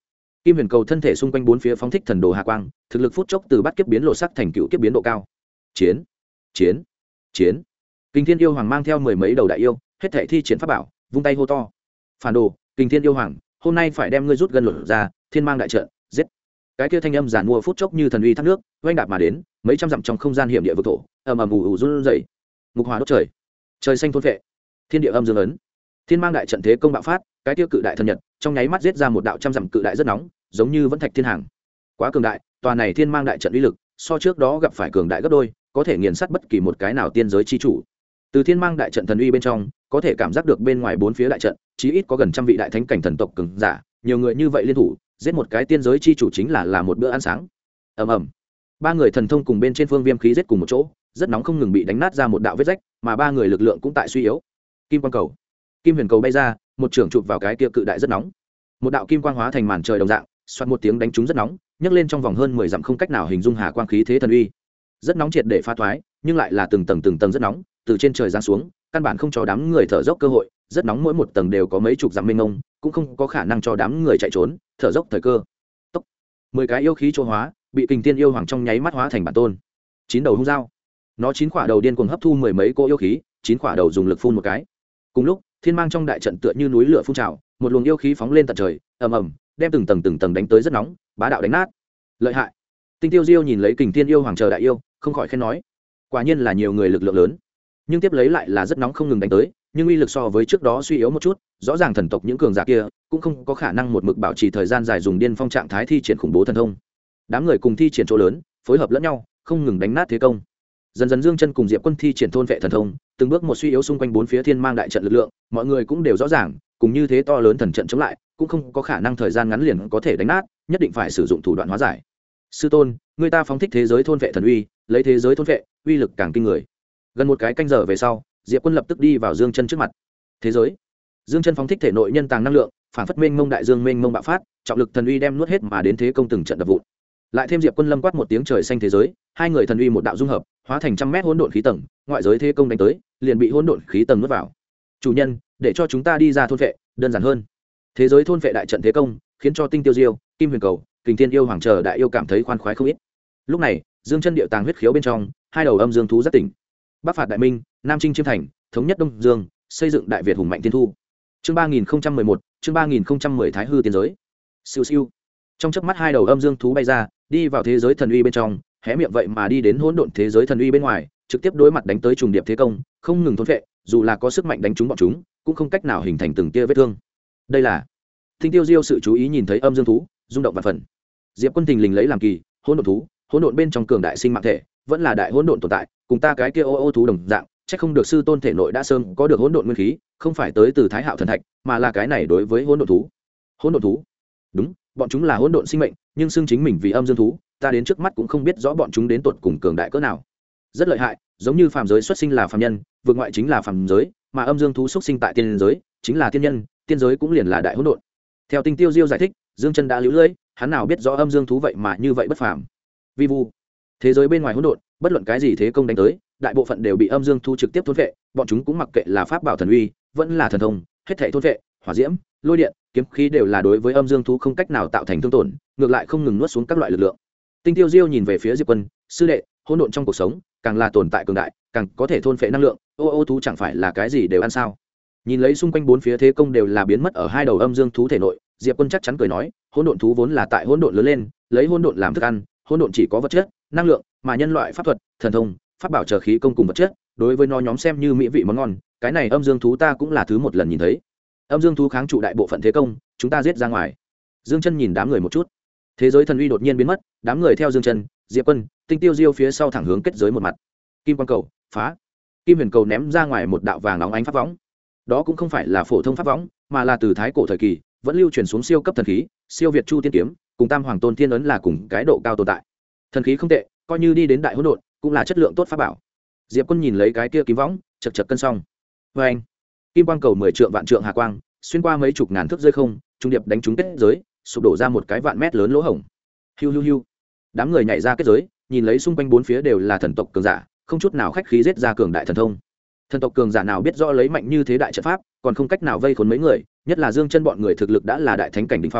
Kim Huyền cầu thân thể xung quanh bốn phía phóng thích thần đồ hà quang, thực lực phút chốc từ bắt kiếp biến lộ sắc thành cựu kiếp biến độ cao. Chiến, chiến, chiến. Kình Thiên yêu hoàng mang theo mười mấy đầu đại yêu, hết thảy thi triển pháp bảo, vung tay hô to. Phản đồ, Kình Thiên yêu hoàng, hôm nay phải đem ngươi rút gân luận ra, thiên mang đại trận, giết. Cái kia thanh âm giản mua phút chốc như thần uy thác nước, oanh đạp mà đến, mấy trăm dặm trong không gian hiểm địa vực thổ, ầm ầm ù ù run rẩy. Ngục hỏa đốt trời, trời xanh thôn vệ, thiên địa âm dương ấn. Thiên mang đại trận thế công bạo phát, cái tiêu cự đại thần nhật trong nháy mắt giết ra một đạo trăm dặm cự đại rất nóng, giống như vẫn thạch thiên hàng. Quá cường đại, tòa này thiên mang đại trận uy lực, so trước đó gặp phải cường đại gấp đôi, có thể nghiền sát bất kỳ một cái nào tiên giới chi chủ. Từ thiên mang đại trận thần uy bên trong, có thể cảm giác được bên ngoài bốn phía đại trận, chí ít có gần trăm vị đại thánh cảnh thần tộc cường giả, nhiều người như vậy liên thủ, giết một cái tiên giới chi chủ chính là một bữa ăn sáng. Ầm ầm. Ba người thần thông cùng bên trên phương viêm khí giết cùng một chỗ, rất nóng không ngừng bị đánh nát ra một đạo vết rách, mà ba người lực lượng cũng tại suy yếu. Kim quang cầu, Kim Huyền cầu bay ra, một trường chụp vào cái kia cự đại rất nóng. Một đạo kim quang hóa thành màn trời đồng dạng, xoát một tiếng đánh trúng rất nóng, nhấc lên trong vòng hơn 10 dặm không cách nào hình dung hà quang khí thế thần uy. Rất nóng triệt để phá thoái, nhưng lại là từng tầng rất nóng, từ trên trời giáng xuống, căn bản không cho đám người thở dốc cơ hội, rất nóng mỗi một tầng đều có mấy chục dặm mênh mông, cũng không có khả năng cho đám người chạy trốn, thở dốc thời cơ. Tốc. 10 cái yêu khí chỗ hóa, bị Kình Thiên yêu hoàng trong nháy mắt hóa thành bản tôn. 9 đầu hung dao. Nó 9 quả đầu điên cuồng hấp thu mười mấy cỗ yêu khí, 9 quả đầu dùng lực phun một cái. Cùng lúc, thiên mang trong đại trận tựa như núi lửa phun trào, một luồng yêu khí phóng lên tận trời, ầm ầm, đem từng tầng đánh tới rất nóng, bá đạo đánh nát. Lợi hại. Tinh Tiêu Diêu nhìn lấy Kình Thiên yêu hoàng chờ đại yêu, không khỏi khen nói, quả nhiên là nhiều người lực lượng lớn. Nhưng tiếp lấy lại là rất nóng không ngừng đánh tới, nhưng uy lực so với trước đó suy yếu một chút, rõ ràng thần tộc những cường giả kia cũng không có khả năng một mực bảo trì thời gian dài dùng điên phong trạng thái thi triển khủng bố thần thông. Đám người cùng thi triển chỗ lớn, phối hợp lẫn nhau, không ngừng đánh nát thế công. Dần dần Dương Chân cùng Diệp Quân thi triển thôn vệ thần thông, từng bước một suy yếu xung quanh bốn phía thiên mang đại trận lực lượng, mọi người cũng đều rõ ràng, cùng như thế to lớn thần trận chống lại, cũng không có khả năng thời gian ngắn liền có thể đánh nát, nhất định phải sử dụng thủ đoạn hóa giải. Sư tôn, người ta phóng thích thế giới thôn vệ thần uy, lấy thế giới thôn vệ, uy lực càng kinh người. Gần một cái canh giờ về sau, Diệp Quân lập tức đi vào Dương Chân trước mặt. Thế giới. Dương Chân phóng thích thể nội nhân tàng năng lượng, phản phất mênh mông đại dương mênh mông bạo phát, trọng lực thần uy đem nuốt hết mà đến thế công từng trận đập vụn. Lại thêm Diệp Quân lâm quát một tiếng trời xanh thế giới, hai người thần uy một đạo dung hợp, hóa thành trăm mét hỗn độn khí tầng, ngoại giới thế công đánh tới, liền bị hỗn độn khí tầng nuốt vào. Chủ nhân, để cho chúng ta đi ra thôn vệ, đơn giản hơn. Thế giới thôn vệ đại trận thế công, khiến cho Tinh Tiêu Diêu, Kim Huyền cầu, Kình Thiên yêu hoàng chờ đại yêu cảm thấy khoan khoái không ít. Lúc này, Dương Chân điệu tàng huyết khiếu bên trong, hai đầu âm dương thú giác tỉnh. Bắc phạt đại minh, Nam chinh chiêm thành, thống nhất Đông Dương, xây dựng đại Việt hùng mạnh tiên thu. Chương 3011, chương 3010 Thái hư tiên giới. Siêu siêu. Trong chớp mắt hai đầu âm dương thú bay ra, đi vào thế giới thần uy bên trong, hé miệng vậy mà đi đến hỗn độn thế giới thần uy bên ngoài, trực tiếp đối mặt đánh tới trùng điệp thế công, không ngừng thôn phệ, dù là có sức mạnh đánh trúng bọn chúng, cũng không cách nào hình thành từng tia vết thương. Đây là Tinh Tiêu Diêu sự chú ý nhìn thấy âm dương thú, rung động vạn phần. Diệp Quân thình lình lấy làm kỳ, hỗn độn thú, hỗn độn bên trong cường đại sinh mạng thể, vẫn là đại hỗn độn tồn tại, cùng ta cái kia ô thú đồng dạng, chắc không được sư tôn thể nội đã sớm có được hỗn độn nguyên khí, không phải tới từ Thái Hạo thần thạch, mà là cái này đối với hỗn độn thú. Hỗn độn thú? Đúng, bọn chúng là hỗn độn sinh mệnh, nhưng xưng chính mình vì âm dương thú, ta đến trước mắt cũng không biết rõ bọn chúng đến tột cùng cường đại cỡ nào. Rất lợi hại, giống như phàm giới xuất sinh là phàm nhân, vượt ngoại chính là phàm giới, mà âm dương thú xuất sinh tại tiên giới, chính là tiên nhân, tiên giới cũng liền là đại hỗn độn. Theo Tinh Tiêu Diêu giải thích, Dương Chân đã liễu lưỡi, hắn nào biết rõ âm dương thú vậy mà như vậy bất phàm. Vi vu, thế giới bên ngoài hỗn độn, bất luận cái gì thế công đánh tới, đại bộ phận đều bị âm dương thú trực tiếp thôn vệ, bọn chúng cũng mặc kệ là pháp bảo thần uy, vẫn là thần thông, hết thảy thôn vệ, hỏa diễm, lôi điện, kiếm khí đều là đối với âm dương thú không cách nào tạo thành thương tổn, ngược lại không ngừng nuốt xuống các loại lực lượng. Tinh Tiêu Diêu nhìn về phía Diệp Quân, sư đệ, hỗn độn trong cuộc sống, càng là tồn tại cường đại, càng có thể thôn phệ năng lượng, ô thú chẳng phải là cái gì đều ăn sao? Nhìn lấy xung quanh bốn phía thế công đều là biến mất ở hai đầu âm dương thú thể nội, Diệp Quân chắc chắn cười nói, hỗn độn thú vốn là tại hỗn độn lớn lên, lấy hỗn độn làm thức ăn, hỗn độn chỉ có vật chất, năng lượng, mà nhân loại pháp thuật, thần thông, pháp bảo chờ khí công cùng vật chất, đối với nó nhóm xem như mỹ vị món ngon, cái này âm dương thú ta cũng là thứ một lần nhìn thấy. Âm dương thú kháng trụ đại bộ phận thế công, chúng ta giết ra ngoài. Dương Chân nhìn đám người một chút, thế giới thần uy đột nhiên biến mất, đám người theo Dương Chân, Diệp Quân, Tinh Tiêu Diêu phía sau thẳng hướng kết giới một mặt. Kim quang cầu phá, Kim Huyền cầu ném ra ngoài một đạo vàng óng ánh pháp võng. Đó cũng không phải là phổ thông pháp võng, mà là từ thái cổ thời kỳ vẫn lưu truyền xuống siêu cấp thần khí, siêu việt chu tiên kiếm, cùng Tam Hoàng Tôn Thiên ấn là cùng cái độ cao tồn tại. Thần khí không tệ, coi như đi đến đại hỗn độn, cũng là chất lượng tốt pháp bảo. Diệp Quân nhìn lấy cái kia kim võng, chật chật cân xong. Và anh, kim quang cầu 10 trượng vạn trượng hà quang, xuyên qua mấy chục ngàn thước rơi không, trung điệp đánh trúng kết giới, sụp đổ ra một cái vạn mét lớn lỗ hổng. Hiu hiu hiu. Đám người nhảy ra kết giới, nhìn lấy xung quanh bốn phía đều là thần tộc cường giả, không chút nào khách khí giết ra cường đại thần thông. Thần tộc cường giả nào biết rõ lấy mạnh như thế đại trận pháp, còn không cách nào vây khốn mấy người, nhất là Dương Chân bọn người thực lực đã là đại thánh cảnh đỉnh phong,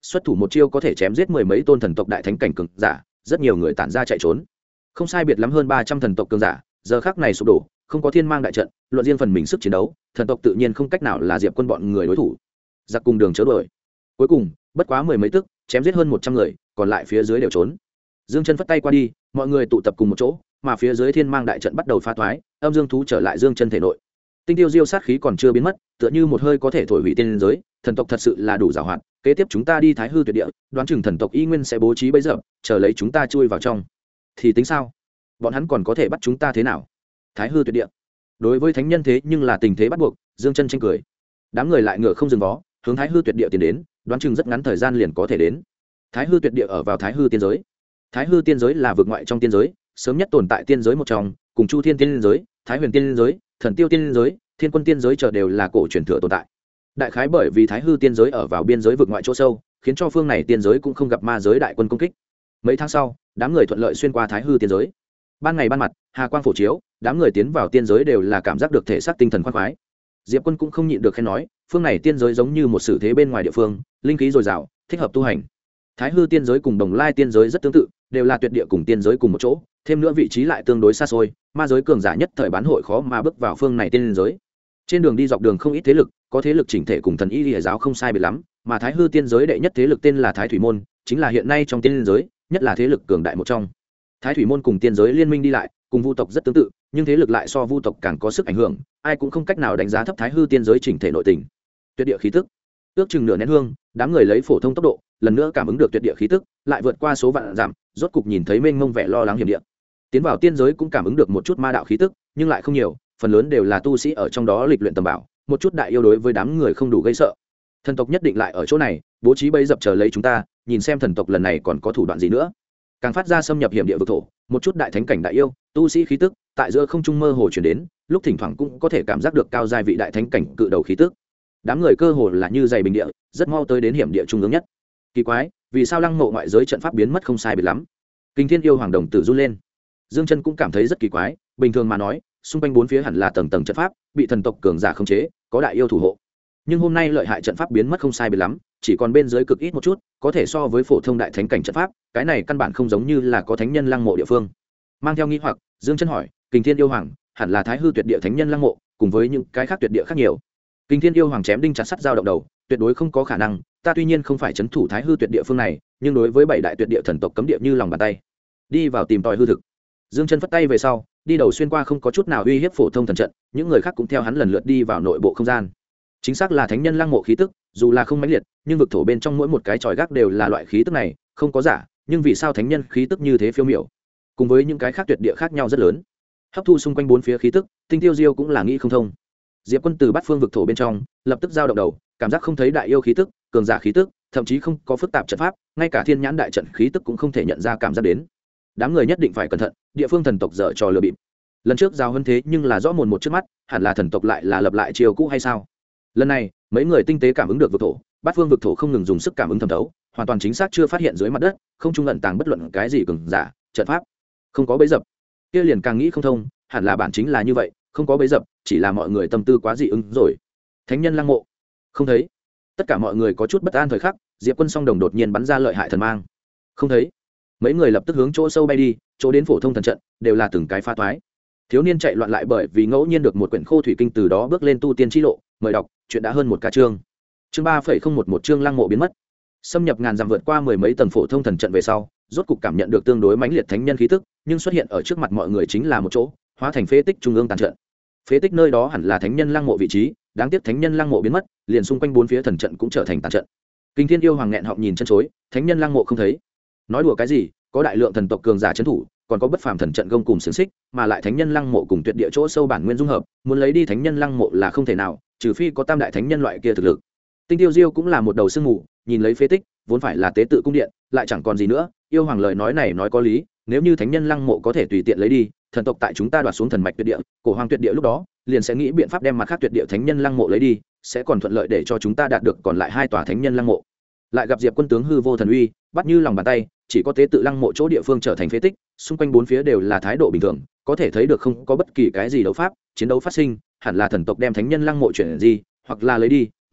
xuất thủ một chiêu có thể chém giết mười mấy tôn thần tộc đại thánh cảnh cường giả, rất nhiều người tản ra chạy trốn. Không sai biệt lắm hơn 300 thần tộc cường giả giờ khắc này sụp đổ, không có thiên mang đại trận, luận riêng phần mình sức chiến đấu, thần tộc tự nhiên không cách nào là Diệp Quân bọn người đối thủ. Giặc cùng đường chớ đuổi. Cuối cùng bất quá mười mấy tức, chém giết hơn 100 người, còn lại phía dưới đều trốn. Dương Chân phất tay qua đi, mọi người tụ tập cùng một chỗ, mà phía dưới thiên mang đại trận bắt đầu phá thoái, âm dương thú trở lại Dương Chân thể nội. Tinh tiêu diêu sát khí còn chưa biến mất, tựa như một hơi có thể thổi hủy tiên giới, thần tộc thật sự là đủ giàu hoạt. Kế tiếp chúng ta đi Thái Hư Tuyệt Địa, đoán chừng thần tộc y nguyên sẽ bố trí bẫy dập, chờ lấy chúng ta chui vào trong. Thì tính sao? Bọn hắn còn có thể bắt chúng ta thế nào? Thái Hư Tuyệt Địa. Đối với thánh nhân thế nhưng là tình thế bắt buộc, Dương Chân tranh cười. Đám người lại ngựa không dừng vó, hướng Thái Hư Tuyệt Địa tiến đến, đoán chừng rất ngắn thời gian liền có thể đến. Thái Hư Tuyệt Địa ở vào Thái Hư tiên giới. Thái Hư tiên giới là vực ngoại trong tiên giới, sớm nhất tồn tại tiên giới một trong, cùng Chu Thiên tiên giới, Thái Huyền tiên giới, Thần Tiêu tiên giới, Thiên Quân tiên giới chờ đều là cổ truyền thừa tồn tại. Đại khái bởi vì Thái Hư tiên giới ở vào biên giới vực ngoại chỗ sâu, khiến cho phương này tiên giới cũng không gặp ma giới đại quân công kích. Mấy tháng sau, đám người thuận lợi xuyên qua Thái Hư tiên giới. Ban ngày ban mặt, hà quang phổ chiếu, đám người tiến vào tiên giới đều là cảm giác được thể xác tinh thần khoan khoái. Diệp Quân cũng không nhịn được khen nói, phương này tiên giới giống như một sử thế bên ngoài địa phương, linh khí dồi dào, thích hợp tu hành. Thái Hư tiên giới cùng Đồng Lai tiên giới rất tương tự, đều là tuyệt địa cùng tiên giới cùng một chỗ, thêm nữa vị trí lại tương đối xa xôi, ma giới cường giả nhất thời bán hội khó mà bước vào phương này tiên giới. Trên đường đi dọc đường không ít thế lực, có thế lực chỉnh thể cùng thần y lìa giáo không sai biệt lắm, mà Thái Hư tiên giới đệ nhất thế lực tên là Thái Thủy môn, chính là hiện nay trong tiên giới nhất là thế lực cường đại một trong. Thái Thủy môn cùng tiên giới liên minh đi lại, cùng vu tộc rất tương tự, nhưng thế lực lại so vu tộc càng có sức ảnh hưởng, ai cũng không cách nào đánh giá thấp Thái Hư tiên giới chỉnh thể nội tình. Tuyệt địa khí tức, ước chừng nửa nén hương, đám người lấy phổ thông tốc độ, lần nữa cảm ứng được tuyệt địa khí tức, lại vượt qua số vạn dặm, rốt cục nhìn thấy mênh mông vẻ lo lắng hiểm địa. Tiến vào tiên giới cũng cảm ứng được một chút ma đạo khí tức, nhưng lại không nhiều, phần lớn đều là tu sĩ ở trong đó lịch luyện tầm bảo, một chút đại yêu đối với đám người không đủ gây sợ. Thần tộc nhất định lại ở chỗ này, bố trí bẫy dập chờ lấy chúng ta, nhìn xem thần tộc lần này còn có thủ đoạn gì nữa. Càng phát ra xâm nhập hiểm địa vực thổ, một chút đại thánh cảnh đại yêu, tu sĩ khí tức, tại giữa không trung mơ hồ truyền đến, lúc thỉnh thoảng cũng có thể cảm giác được cao giai vị đại thánh cảnh cự đầu khí tức. Đám người cơ hồ là như dày bình địa, rất mau tới đến hiểm địa trung ương nhất. Kỳ quái, vì sao lăng mộ ngoại giới trận pháp biến mất không sai biệt lắm? Kinh Thiên yêu hoàng đồng tử run lên. Dương Chân cũng cảm thấy rất kỳ quái, bình thường mà nói, xung quanh bốn phía hẳn là tầng tầng trận pháp, bị thần tộc cường giả khống chế, có đại yêu thủ hộ. Nhưng hôm nay lợi hại trận pháp biến mất không sai biệt lắm, chỉ còn bên dưới cực ít một chút, có thể so với phổ thông đại thánh cảnh trận pháp, cái này căn bản không giống như là có thánh nhân lăng mộ địa phương. Mang theo nghi hoặc, Dương Chân hỏi, Kình Thiên yêu hoàng, hẳn là Thái Hư tuyệt địa thánh nhân lăng mộ, cùng với những cái khác tuyệt địa khác nhiều. Kình Thiên yêu hoàng chém đinh chặt sắt dao động đầu, tuyệt đối không có khả năng, ta tuy nhiên không phải trấn thủ Thái Hư tuyệt địa phương này, nhưng đối với bảy đại tuyệt địa thần tộc cấm địa như lòng bàn tay. Đi vào tìm tòi hư thực. Dương Chân phất tay về sau, đi đầu xuyên qua không có chút nào uy hiếp phổ thông thần trận, những người khác cũng theo hắn lần lượt đi vào nội bộ không gian. Chính xác là thánh nhân lăng mộ khí tức, dù là không mãnh liệt, nhưng vực thổ bên trong mỗi một cái chòi gác đều là loại khí tức này, không có giả, nhưng vì sao thánh nhân khí tức như thế phiêu miểu, cùng với những cái khác tuyệt địa khác nhau rất lớn, hấp thu xung quanh bốn phía khí tức, Tinh Tiêu Diêu cũng là nghĩ không thông. Diệp Quân từ bát phương vực thổ bên trong, lập tức giao động đầu, cảm giác không thấy đại yêu khí tức, cường giả khí tức, thậm chí không có phức tạp trận pháp, ngay cả thiên nhãn đại trận khí tức cũng không thể nhận ra cảm giác đến. Đám người nhất định phải cẩn thận, địa phương thần tộc dở trò lừa bịp. Lần trước giao hơn thế nhưng là rõ mồn một trước mắt, hẳn là thần tộc lại là lập lại chiều cũ hay sao? Lần này, mấy người tinh tế cảm ứng được vực thổ, bát phương vực thổ không ngừng dùng sức cảm ứng thẩm thấu, hoàn toàn chính xác chưa phát hiện dưới mặt đất, không trung ẩn tàng bất luận cái gì cường giả, trận pháp, không có bẫy dập. Kia liền càng nghĩ không thông, hẳn là bản chính là như vậy, không có bẫy dập, chỉ là mọi người tâm tư quá dị ứng rồi. Thánh nhân lăng mộ, không thấy. Tất cả mọi người có chút bất an thời khắc, Diệp Quân song đồng đột nhiên bắn ra lợi hại thần mang. Không thấy. Mấy người lập tức hướng chỗ sâu bay đi, chỗ đến phổ thông thần trận, đều là từng cái phá toái. Thiếu niên chạy loạn lại bởi vì ngẫu nhiên được một quyển khô thủy kinh, từ đó bước lên tu tiên chi lộ, mời đọc, chuyện đã hơn một ca chương. Chương 3.011 chương lăng mộ biến mất. Xâm nhập ngàn dặm vượt qua mười mấy tầng phổ thông thần trận về sau, rốt cục cảm nhận được tương đối mãnh liệt thánh nhân khí tức, nhưng xuất hiện ở trước mặt mọi người chính là một chỗ, hóa thành phế tích trung ương tàn trận. Phế tích nơi đó hẳn là thánh nhân lăng mộ vị trí, đáng tiếc thánh nhân lăng mộ biến mất, liền xung quanh bốn phía thần trận cũng trở thành tàn trận. Kinh Thiên yêu hoàng nghẹn họng nhìn chân chối, thánh nhân lăng mộ không thấy. Nói đùa cái gì, có đại lượng thần tộc cường giả trấn thủ, còn có bất phàm thần trận gông cùng xiềng xích, mà lại thánh nhân lăng mộ cùng tuyệt địa chỗ sâu bản nguyên dung hợp, muốn lấy đi thánh nhân lăng mộ là không thể nào, trừ phi có tam đại thánh nhân loại kia thực lực. Tinh Tiêu Diêu cũng là một đầu sương mù, nhìn lấy phế tích, vốn phải là tế tự cung điện, lại chẳng còn gì nữa, yêu hoàng lời nói này nói có lý, nếu như thánh nhân lăng mộ có thể tùy tiện lấy đi, thần tộc tại chúng ta đoạt xuống thần mạch tuyệt địa, cổ hoàng tuyệt địa lúc đó, liền sẽ nghĩ biện pháp đem mặt khác tuyệt địa thánh nhân lăng mộ lấy đi, sẽ còn thuận lợi để cho chúng ta đạt được còn lại hai tòa thánh nhân lăng mộ. Lại gặp Diệp Quân tướng hư vô thần uy, bắt như lòng bàn tay, chỉ có tế tự lăng mộ chỗ địa phương trở thành phế tích, xung quanh bốn phía đều là thái độ bình thường, có thể thấy được không có bất kỳ cái gì đấu pháp, chiến đấu phát sinh, hẳn là thần tộc đem thánh nhân lăng mộ chuyển gì, hoặc là lấy đi,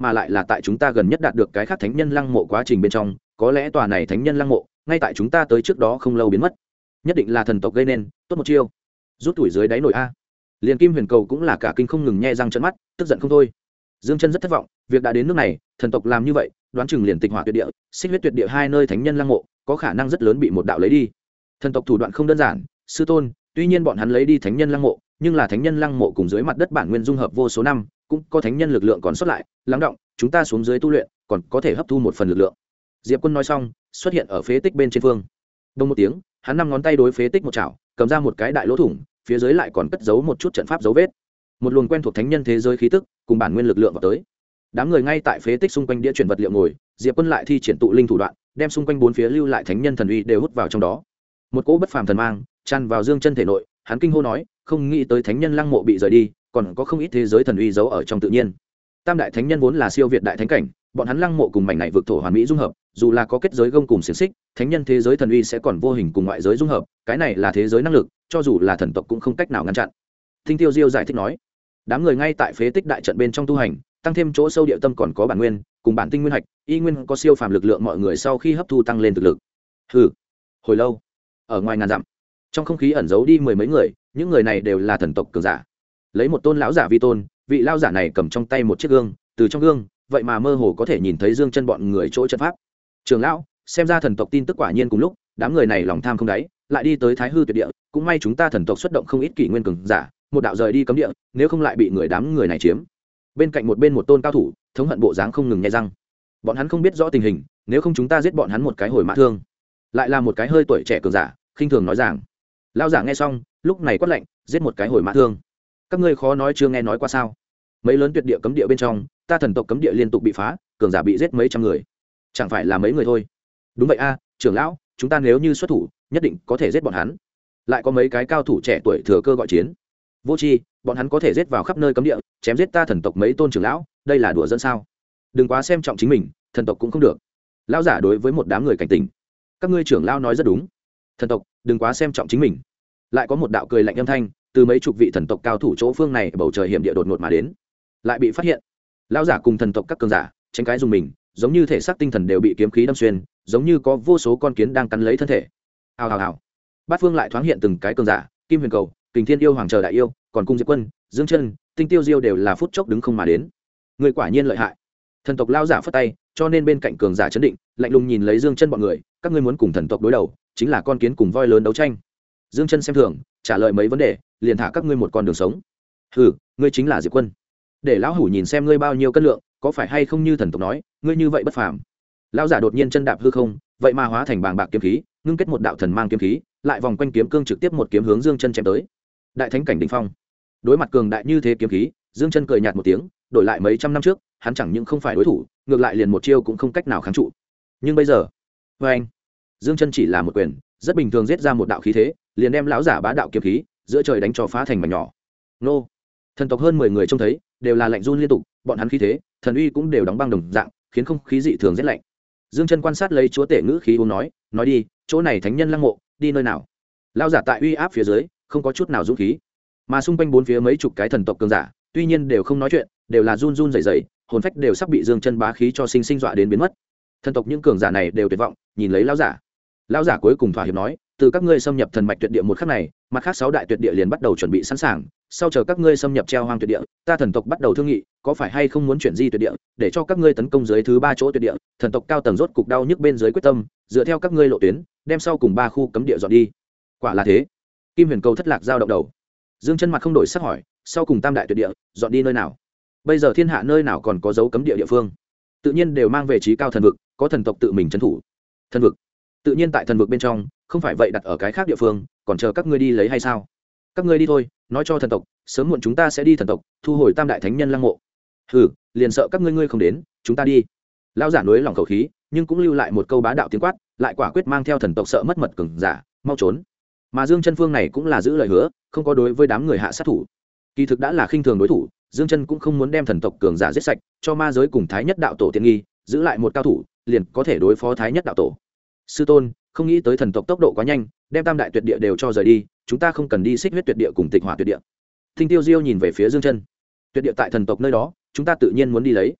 mà lại là tại chúng ta gần nhất đạt được cái khác thánh nhân lăng mộ quá trình bên trong, có lẽ tòa này thánh nhân lăng mộ ngay tại chúng ta tới trước đó không lâu biến mất, nhất định là thần tộc gây nên. Tốt một chiêu, rút tuổi dưới đáy nổi a. Liền Kim Huyền Cầu cũng là cả kinh không ngừng nhe răng trợn mắt, tức giận không thôi. Dương Chân rất thất vọng, việc đã đến nước này, thần tộc làm như vậy, đoán chừng liền Tịch Hỏa Tuyệt Địa, Xích Huyết Tuyệt Địa hai nơi thánh nhân lăng mộ, có khả năng rất lớn bị một đạo lấy đi. Thần tộc thủ đoạn không đơn giản, sư tôn, tuy nhiên bọn hắn lấy đi thánh nhân lăng mộ, nhưng là thánh nhân lăng mộ cùng dưới mặt đất bản nguyên dung hợp vô số năm, cũng có thánh nhân lực lượng còn sót lại, lắng động, chúng ta xuống dưới tu luyện, còn có thể hấp thu một phần lực lượng. Diệp Quân nói xong, xuất hiện ở phế tích bên trên phương. Đông một tiếng, hắn năm ngón tay đối phế tích một chảo, cầm ra một cái đại lỗ thủng, phía dưới lại còn cất giấu một chút trận pháp dấu vết. Một luồng quen thuộc thánh nhân thế giới khí tức, cùng bản nguyên lực lượng vào tới. Đám người ngay tại phế tích xung quanh đĩa chuyển vật liệu ngồi, Diệp Quân lại thi triển tụ linh thủ đoạn, đem xung quanh bốn phía lưu lại thánh nhân thần uy đều hút vào trong đó. Một cỗ bất phàm thần mang tràn vào Dương Chân thể nội, hắn kinh hô nói, không nghĩ tới thánh nhân lăng mộ bị rời đi, còn có không ít thế giới thần uy giấu ở trong tự nhiên. Tam đại thánh nhân vốn là siêu việt đại thánh cảnh, bọn hắn lăng mộ cùng mảnh này vực thổ hoàn mỹ dung hợp, dù là có kết giới gông cùng xiềng xích, thánh nhân thế giới thần uy sẽ còn vô hình cùng ngoại giới dung hợp, cái này là thế giới năng lực, cho dù là thần tộc cũng không cách nào ngăn chặn. Tinh Tiêu Diêu giải thích nói, đám người ngay tại phế tích đại trận bên trong tu hành, tăng thêm chỗ sâu địa tâm còn có bản nguyên, cùng bản tinh nguyên hạch, y nguyên có siêu phàm lực lượng, mọi người sau khi hấp thu tăng lên thực lực. Hừ. Hồi lâu, ở ngoài ngàn dặm, trong không khí ẩn giấu đi mười mấy người, những người này đều là thần tộc cường giả. Lấy một tôn lão giả vi tôn, vị lão giả này cầm trong tay một chiếc gương, từ trong gương, vậy mà mơ hồ có thể nhìn thấy Dương Chân bọn người chỗ trận pháp. Trường lão, xem ra thần tộc tin tức quả nhiên cùng lúc, đám người này lòng tham không đáy, lại đi tới Thái Hư Tuyệt Địa, cũng may chúng ta thần tộc xuất động không ít kỷ nguyên cường giả, một đạo rời đi cấm địa, nếu không lại bị đám người này chiếm. Bên cạnh một tôn cao thủ, thống hận bộ dáng không ngừng nhè răng. Bọn hắn không biết rõ tình hình, nếu không chúng ta giết bọn hắn một cái hồi mã thương. Lại là một cái hơi tuổi trẻ cường giả, khinh thường nói rằng. Lão giả nghe xong, lúc này quát lạnh, giết một cái hồi mã thương. Các ngươi khó nói chưa nghe nói qua sao? Mấy lớn tuyệt địa cấm địa bên trong, ta thần tộc cấm địa liên tục bị phá, cường giả bị giết mấy trăm người, chẳng phải là mấy người thôi. Đúng vậy a, trưởng lão, chúng ta nếu như xuất thủ, nhất định có thể giết bọn hắn. Lại có mấy cái cao thủ trẻ tuổi thừa cơ gọi chiến. Vô tri, bọn hắn có thể giết vào khắp nơi cấm địa, chém giết ta thần tộc mấy tôn trưởng lão, đây là đùa dẫn sao? Đừng quá xem trọng chính mình, thần tộc cũng không được. Lão giả đối với một đám người cảnh tỉnh. Các ngươi trưởng lão nói rất đúng. Thần tộc, đừng quá xem trọng chính mình. Lại có một đạo cười lạnh âm thanh từ mấy chục vị thần tộc cao thủ chỗ phương này bầu trời hiểm địa đột ngột mà đến, lại bị phát hiện. Lão giả cùng thần tộc các cường giả tránh cái dùng mình, giống như thể xác tinh thần đều bị kiếm khí đâm xuyên, giống như có vô số con kiến đang cắn lấy thân thể. Hào hào hào. Bát phương lại thoáng hiện từng cái cường giả, Kim Huyền Cầu, Kình Thiên Yêu Hoàng chờ đại yêu, còn cung Diệp Quân, Dương Chân, Tinh Tiêu Diêu đều là phút chốc đứng không mà đến. Người quả nhiên lợi hại. Thần tộc lão giả phất tay, cho nên bên cạnh cường giả chấn định, lạnh lùng nhìn lấy Dương Chân bọn người, các ngươi muốn cùng thần tộc đối đầu, chính là con kiến cùng voi lớn đấu tranh. Dương Chân xem thường, trả lời mấy vấn đề, liền thả các ngươi một con đường sống. Hừ, ngươi chính là Diệp Quân. Để lão hủ nhìn xem ngươi bao nhiêu cân lượng, có phải hay không như thần tộc nói, ngươi như vậy bất phàm. Lão giả đột nhiên chân đạp hư không, vậy mà hóa thành bàng bạc kiếm khí, ngưng kết một đạo thần mang kiếm khí, lại vòng quanh kiếm cương trực tiếp một kiếm hướng Dương Chân chém tới. Đại thánh cảnh đỉnh phong. Đối mặt cường đại như thế kiếm khí, Dương Chân cười nhạt một tiếng, đổi lại mấy trăm năm trước, hắn chẳng những không phải đối thủ, ngược lại liền một chiêu cũng không cách nào kháng trụ. Nhưng bây giờ, với anh, Dương Chân chỉ là một quyền, rất bình thường giết ra một đạo khí thế, liền đem lão giả bá đạo kiếm khí giữa trời đánh cho phá thành mảnh nhỏ. Nô! Thần tộc hơn 10 người trông thấy, đều là lạnh run liên tục, bọn hắn khí thế, thần uy cũng đều đóng băng đồng dạng, khiến không khí dị thường rét lạnh. Dương Chân quan sát lấy chúa tể ngữ khí uống nói đi, chỗ này thánh nhân lăng mộ, đi nơi nào? Lão giả tại uy áp phía dưới, không có chút nào dũng khí. Mà xung quanh bốn phía mấy chục cái thần tộc cường giả, tuy nhiên đều không nói chuyện, đều là run run rẩy rẩy, hồn phách đều sắp bị Dương Chân bá khí cho sinh sinh dọa đến biến mất. Thần tộc những cường giả này đều tuyệt vọng, nhìn lấy lão giả. Lão giả cuối cùng thỏa hiệp nói, từ các ngươi xâm nhập thần mạch tuyệt địa một khắc này, mặt khác 6 đại tuyệt địa liền bắt đầu chuẩn bị sẵn sàng, sau chờ các ngươi xâm nhập treo hoang tuyệt địa, ta thần tộc bắt đầu thương nghị, có phải hay không muốn chuyển di tuyệt địa, để cho các ngươi tấn công dưới thứ 3 chỗ tuyệt địa, thần tộc cao tầng rốt cục đau nhức bên dưới quyết tâm, dựa theo các ngươi lộ tuyến, đem sau cùng 3 khu cấm địa dọn đi. Quả là thế. Kim Huyền Cầu thất lạc giao động đầu. Dương Chân mặt không đổi sắc hỏi, sau cùng tam đại tuyệt địa, dọn đi nơi nào? Bây giờ thiên hạ nơi nào còn có dấu cấm địa địa phương? Tự nhiên đều mang về chí cao thần vực, có thần tộc tự mình trấn thủ. Thần vực? Tự nhiên tại thần vực bên trong, không phải vậy đặt ở cái khác địa phương, còn chờ các ngươi đi lấy hay sao? Các ngươi đi thôi, nói cho thần tộc, sớm muộn chúng ta sẽ đi thần tộc, thu hồi tam đại thánh nhân lăng mộ. Hừ, liền sợ các ngươi không đến, chúng ta đi. Lão giả núi lòng khẩu khí, nhưng cũng lưu lại một câu bá đạo tiếng quát, lại quả quyết mang theo thần tộc sợ mất mật cường giả, mau trốn. Mà Dương Chân phương này cũng là giữ lời hứa, không có đối với đám người hạ sát thủ. Kỳ thực đã là khinh thường đối thủ, Dương Chân cũng không muốn đem thần tộc cường giả giết sạch, cho ma giới cùng thái nhất đạo tổ tiện nghi, giữ lại một cao thủ, liền có thể đối phó thái nhất đạo tổ. Sư tôn, không nghĩ tới thần tộc tốc độ quá nhanh, đem tam đại tuyệt địa đều cho rời đi, chúng ta không cần đi xích huyết tuyệt địa cùng tịch hỏa tuyệt địa. Thinh Tiêu Diêu nhìn về phía Dương Chân. Tuyệt địa tại thần tộc nơi đó, chúng ta tự nhiên muốn đi lấy.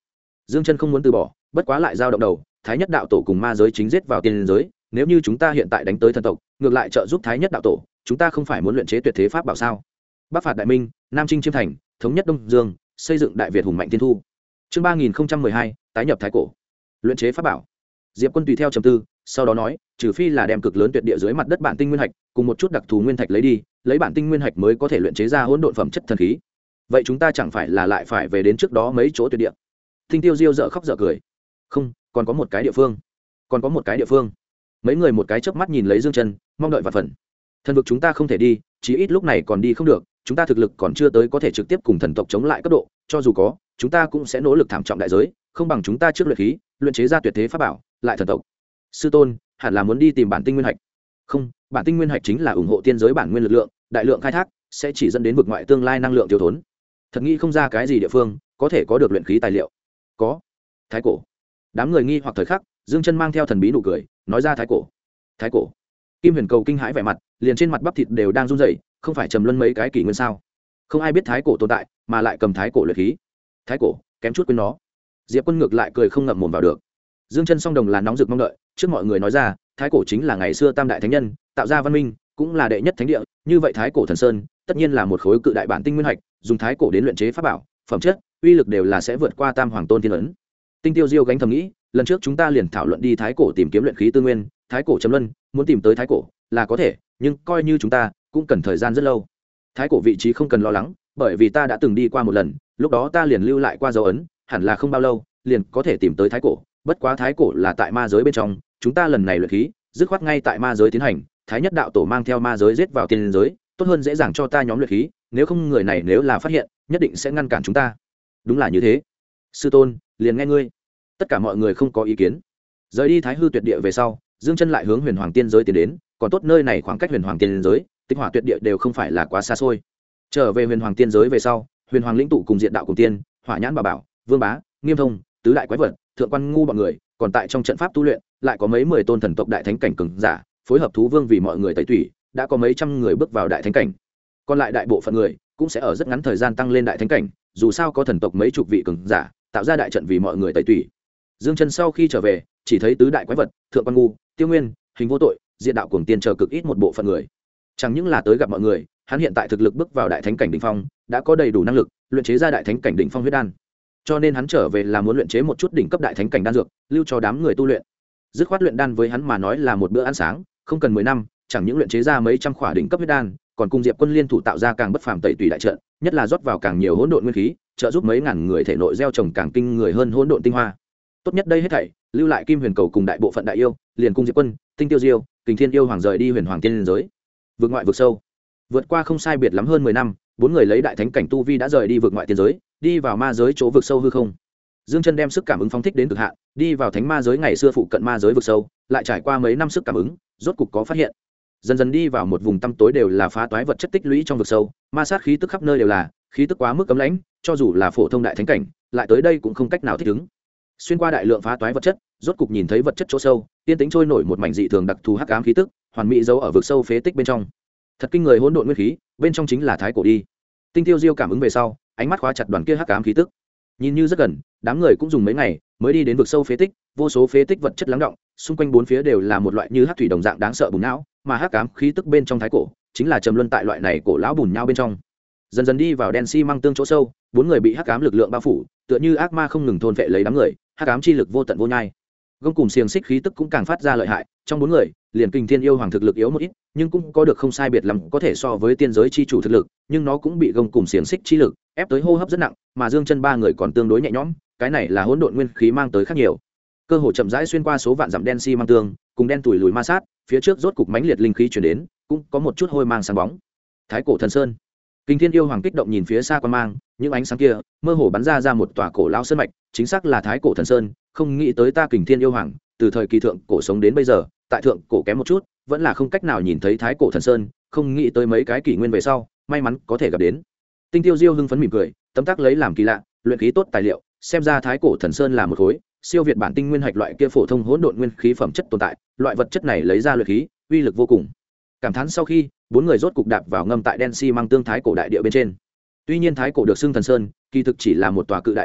Dương Chân không muốn từ bỏ, bất quá lại giao động đầu, thái nhất đạo tổ cùng ma giới chính giết vào tiên giới, nếu như chúng ta hiện tại đánh tới thần tộc, ngược lại trợ giúp thái nhất đạo tổ, chúng ta không phải muốn luyện chế tuyệt thế pháp bảo sao? Bắc phạt đại minh, nam chinh chiêm thành, thống nhất đông dương, xây dựng đại việt hùng mạnh thiên thu. Chương 3012, tái nhập thái cổ. Luyện chế pháp bảo. Diệp Quân tùy theo trầm tư, sau đó nói, trừ phi là đem cực lớn tuyệt địa dưới mặt đất bản tinh nguyên hạch, cùng một chút đặc thù nguyên thạch lấy đi, lấy bản tinh nguyên hạch mới có thể luyện chế ra hỗn độn phẩm chất thần khí. Vậy chúng ta chẳng phải là lại phải về đến trước đó mấy chỗ tuyệt địa? Tinh Tiêu Diêu dở khóc dở cười. Không, còn có một cái địa phương. Còn có một cái địa phương. Mấy người một cái chớp mắt nhìn lấy Dương Chân, mong đợi vạn phần. Thần vực chúng ta không thể đi, chí ít lúc này còn đi không được, chúng ta thực lực còn chưa tới có thể trực tiếp cùng thần tộc chống lại cấp độ, cho dù có, chúng ta cũng sẽ nỗ lực thảm trọng đại giới, không bằng chúng ta trước luyện khí, luyện chế ra tuyệt thế pháp bảo, lại thần tộc. Sư tôn, hẳn là muốn đi tìm bản tinh nguyên hạch. Không, bản tinh nguyên hạch chính là ủng hộ tiên giới bản nguyên lực lượng, đại lượng khai thác sẽ chỉ dẫn đến vực ngoại tương lai năng lượng thiếu thốn. Thật nghĩ không ra cái gì địa phương có thể có được luyện khí tài liệu. Có. Thái cổ. Đám người nghi hoặc thời khắc, Dương Chân mang theo thần bí nụ cười, nói ra thái cổ. Thái cổ. Kim Huyền Cầu kinh hãi vẻ mặt, liền trên mặt bắp thịt đều đang run rẩy, không phải trầm luân mấy cái kỷ nguyên sao? Không ai biết thái cổ tồn tại, mà lại cầm thái cổ luyện khí. Thái cổ, kém chút quên nó. Diệp Quân ngược lại cười không ngậm mồm vào được. Dương Chân song đồng là nóng rực mong đợi, trước mọi người nói ra, thái cổ chính là ngày xưa tam đại thánh nhân, tạo ra văn minh, cũng là đệ nhất thánh địa, như vậy thái cổ thần sơn, tất nhiên là một khối cự đại bản tinh nguyên hạch, dùng thái cổ đến luyện chế pháp bảo, phẩm chất, uy lực đều là sẽ vượt qua tam hoàng tôn thiên ấn. Tinh Tiêu Diêu gánh thầm nghĩ, lần trước chúng ta liền thảo luận đi thái cổ tìm kiếm luyện khí tư nguyên, thái cổ chấm luân, muốn tìm tới thái cổ là có thể, nhưng coi như chúng ta cũng cần thời gian rất lâu. Thái cổ vị trí không cần lo lắng, bởi vì ta đã từng đi qua một lần, lúc đó ta liền lưu lại qua dấu ấn, hẳn là không bao lâu liền có thể tìm tới thái cổ. Bất quá thái cổ là tại ma giới bên trong, chúng ta lần này luyện khí dứt khoát ngay tại ma giới tiến hành, thái nhất đạo tổ mang theo ma giới giết vào tiên giới, tốt hơn dễ dàng cho ta nhóm luyện khí, nếu không người này nếu là phát hiện, nhất định sẽ ngăn cản chúng ta. Đúng là như thế. Sư tôn, liền nghe ngươi. Tất cả mọi người không có ý kiến. Rời đi thái hư tuyệt địa về sau, Dương Chân lại hướng huyền hoàng tiên giới tiến đến, còn tốt nơi này khoảng cách huyền hoàng tiên giới, tích hỏa tuyệt địa đều không phải là quá xa xôi. Trở về huyền hoàng tiên giới về sau, huyền hoàng lĩnh tụ cùng diện đạo cùng tiên, hỏa nhãn bảo bảo, vương bá, nghiêm thông, tứ đại quái vật, thượng quan ngu bọn người, còn tại trong trận pháp tu luyện, lại có mấy 10 tôn thần tộc đại thánh cảnh cường giả, phối hợp thú vương vì mọi người tẩy tủy, đã có mấy trăm người bước vào đại thánh cảnh. Còn lại đại bộ phận người cũng sẽ ở rất ngắn thời gian tăng lên đại thánh cảnh, dù sao có thần tộc mấy chục vị cường giả, tạo ra đại trận vì mọi người tẩy tủy. Dương Chân sau khi trở về, chỉ thấy tứ đại quái vật, thượng quan ngu, tiêu nguyên, hình vô tội, diện đạo cuồng tiên chờ cực ít một bộ phận người. Chẳng những là tới gặp mọi người, hắn hiện tại thực lực bước vào đại thánh cảnh đỉnh phong, đã có đầy đủ năng lực luyện chế ra đại thánh cảnh đỉnh phong huyết đan. Cho nên hắn trở về là muốn luyện chế một chút đỉnh cấp đại thánh cảnh đan dược, lưu cho đám người tu luyện. Dứt khoát luyện đan với hắn mà nói là một bữa ăn sáng, không cần 10 năm, chẳng những luyện chế ra mấy trăm khỏa đỉnh cấp huyết đan, còn cùng Diệp Quân liên thủ tạo ra càng bất phàm tẩy tùy đại trận, nhất là rót vào càng nhiều hỗn độn nguyên khí, trợ giúp mấy ngàn người thể nội gieo trồng càng kinh người hơn hỗn độn tinh hoa. Tốt nhất đây hết thảy, lưu lại Kim Huyền Cầu cùng đại bộ phận đại yêu, liền cung Diệp Quân, Tinh Tiêu Diêu, Kình Thiên yêu hoàng rời đi huyền hoàng tiên giới. Vượt ngoại vực sâu. Vượt qua không sai biệt lắm hơn 10 năm, bốn người lấy đại thánh cảnh tu vi đã rời đi vượt ngoại tiên giới, đi vào ma giới chỗ vực sâu hư không. Dương Chân đem sức cảm ứng phóng thích đến cực hạn, đi vào thánh ma giới ngày xưa phụ cận ma giới vực sâu, lại trải qua mấy năm sức cảm ứng, rốt cục có phát hiện. Dần dần đi vào một vùng tăm tối đều là phá toái vật chất tích lũy trong vực sâu, ma sát khí tức khắp nơi đều là, khí tức quá mức cấm lãnh, cho dù là phổ thông đại thánh cảnh, lại tới đây cũng không cách nào thích ứng. Xuyên qua đại lượng phá toái vật chất, rốt cục nhìn thấy vật chất chỗ sâu, tiên tính trôi nổi một mảnh dị thường đặc thù hắc ám khí tức, hoàn mỹ giấu ở vực sâu phế tích bên trong. Thật kinh người hỗn độn nguyên khí, bên trong chính là thái cổ đi. Tinh Tiêu Diêu cảm ứng về sau, ánh mắt khóa chặt đoàn kia hắc ám khí tức. Nhìn như rất gần, đám người cũng dùng mấy ngày mới đi đến vực sâu phế tích, vô số phế tích vật chất lắng động, xung quanh bốn phía đều là một loại như hắc thủy đồng dạng đáng sợ bùn não, mà hắc ám khí tức bên trong thái cổ, chính là trầm luân tại loại này cổ lão bùn nhau bên trong. Dần dần đi vào đen xi măng tương chỗ sâu, bốn người bị hắc ám lực lượng bao phủ, tựa như ác ma không ngừng thôn vệ lấy đám người, hắc ám chi lực vô tận vô nhai. Gông cùng xiềng xích khí tức cũng càng phát ra lợi hại, trong bốn người, liền Kình Thiên yêu hoàng thực lực yếu một ít, nhưng cũng có được không sai biệt lắm, có thể so với tiên giới chi chủ thực lực, nhưng nó cũng bị gông cùng xiềng xích chi lực ép tới hô hấp rất nặng, mà Dương Chân ba người còn tương đối nhẹ nhõm, cái này là hỗn độn nguyên khí mang tới khác nhiều. Cơ hội chậm rãi xuyên qua số vạn dặm đen xi măng tương, cùng đen tủi lùi ma sát, phía trước rốt cục mãnh liệt linh khí truyền đến, cũng có một chút hôi mang sáng bóng. Thái cổ thần sơn. Kình Thiên yêu hoàng kích động nhìn phía xa quan mang, những ánh sáng kia mơ hồ bắn ra một tòa cổ lão sơn mạch, chính xác là Thái cổ thần sơn, không nghĩ tới ta Kình Thiên yêu hoàng, từ thời kỳ thượng cổ sống đến bây giờ, tại thượng cổ kém một chút, vẫn là không cách nào nhìn thấy Thái cổ thần sơn, không nghĩ tới mấy cái kỷ nguyên về sau, may mắn có thể gặp đến. Tinh Tiêu Diêu hưng phấn mỉm cười, tấm tắc lấy làm kỳ lạ, luyện khí tốt tài liệu, xem ra Thái cổ thần sơn là một khối siêu việt bản tinh nguyên hạch loại kia phổ thông hỗn độn nguyên khí phẩm chất tồn tại, loại vật chất này lấy ra luyện khí, uy lực vô cùng. Cảm thán sau khi, bốn người rốt cục đạp vào ngâm tại đen xi măng tương thái cổ đại địa bên trên. Tuy nhiên thái cổ được xưng thần sơn, kỳ thực chỉ là một tòa cự đại đại lục,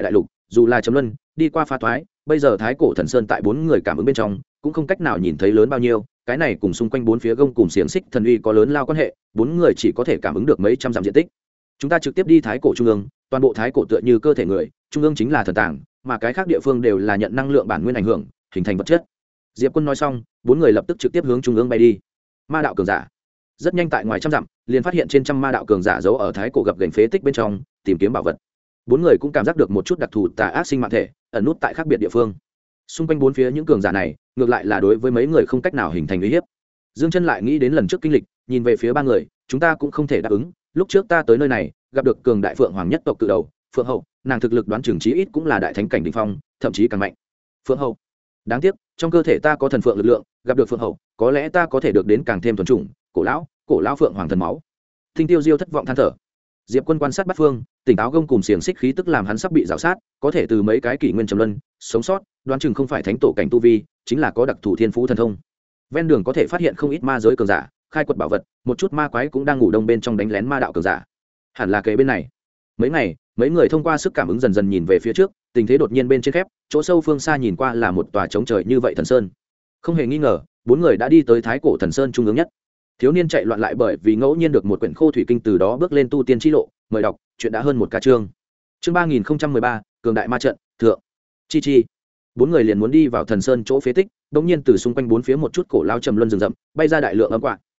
dù là trầm luân đi qua pha thoái, bây giờ thái cổ thần sơn tại bốn người cảm ứng bên trong cũng không cách nào nhìn thấy lớn bao nhiêu, cái này cùng xung quanh bốn phía gông cùng xiềng xích thần uy có lớn lao quan hệ, bốn người chỉ có thể cảm ứng được mấy trăm dặm diện tích. Chúng ta trực tiếp đi thái cổ trung ương, toàn bộ thái cổ tựa như cơ thể người, trung ương chính là thần tàng, mà cái khác địa phương đều là nhận năng lượng bản nguyên ảnh hưởng hình thành vật chất. Diệp Quân nói xong, bốn người lập tức trực tiếp hướng trung ương bay đi. Ma đạo cường giả rất nhanh tại ngoài trăm dặm liền phát hiện trên trăm ma đạo cường giả giấu ở thái cổ gập ghềnh phế tích bên trong tìm kiếm bảo vật. Bốn người cũng cảm giác được một chút đặc thù tà ác sinh mạng thể ẩn nút tại khác biệt địa phương. Xung quanh bốn phía những cường giả này ngược lại là đối với mấy người không cách nào hình thành uy hiếp. Dương Chân lại nghĩ đến lần trước kinh lịch, nhìn về phía ba người, chúng ta cũng không thể đáp ứng. Lúc trước ta tới nơi này gặp được cường đại phượng hoàng nhất tộc cự đầu Phượng Hậu, nàng thực lực đoán chừng chí ít cũng là đại thánh cảnh đỉnh phong, thậm chí càng mạnh. Phượng Hậu, đáng tiếc trong cơ thể ta có thần phượng lực lượng, gặp được Phượng Hậu có lẽ ta có thể được đến càng thêm thuần chủng cổ lão phượng hoàng thần máu. Tinh Tiêu Diêu thất vọng than thở. Diệp Quân quan sát bát phương, tỉnh táo gông cùng xiềng xích khí tức làm hắn sắp bị rào sát, có thể từ mấy cái kỷ nguyên trầm luân sống sót, đoán chừng không phải thánh tổ cảnh tu vi, chính là có đặc thù thiên phú thần thông. Ven đường có thể phát hiện không ít ma giới cường giả khai quật bảo vật, một chút ma quái cũng đang ngủ đông bên trong đánh lén ma đạo cường giả, hẳn là kế bên này. Mấy người thông qua sức cảm ứng dần dần nhìn về phía trước, tình thế đột nhiên bên trên khép, chỗ sâu phương xa nhìn qua là một tòa trống trời như vậy thần sơn. Không hề nghi ngờ, bốn người đã đi tới thái cổ thần sơn trung ương nhất. Thiếu niên chạy loạn lại bởi vì ngẫu nhiên được một quyển khô thủy kinh, từ đó bước lên tu tiên chi lộ. Mời đọc, chuyện đã hơn một ca chương. Chương 3013, cường đại ma trận, thượng. Chi. Bốn người liền muốn đi vào thần sơn chỗ phế tích, đột nhiên từ xung quanh bốn phía một chút cổ lao trầm luân rừng rậm, bay ra đại lượng âm quạ.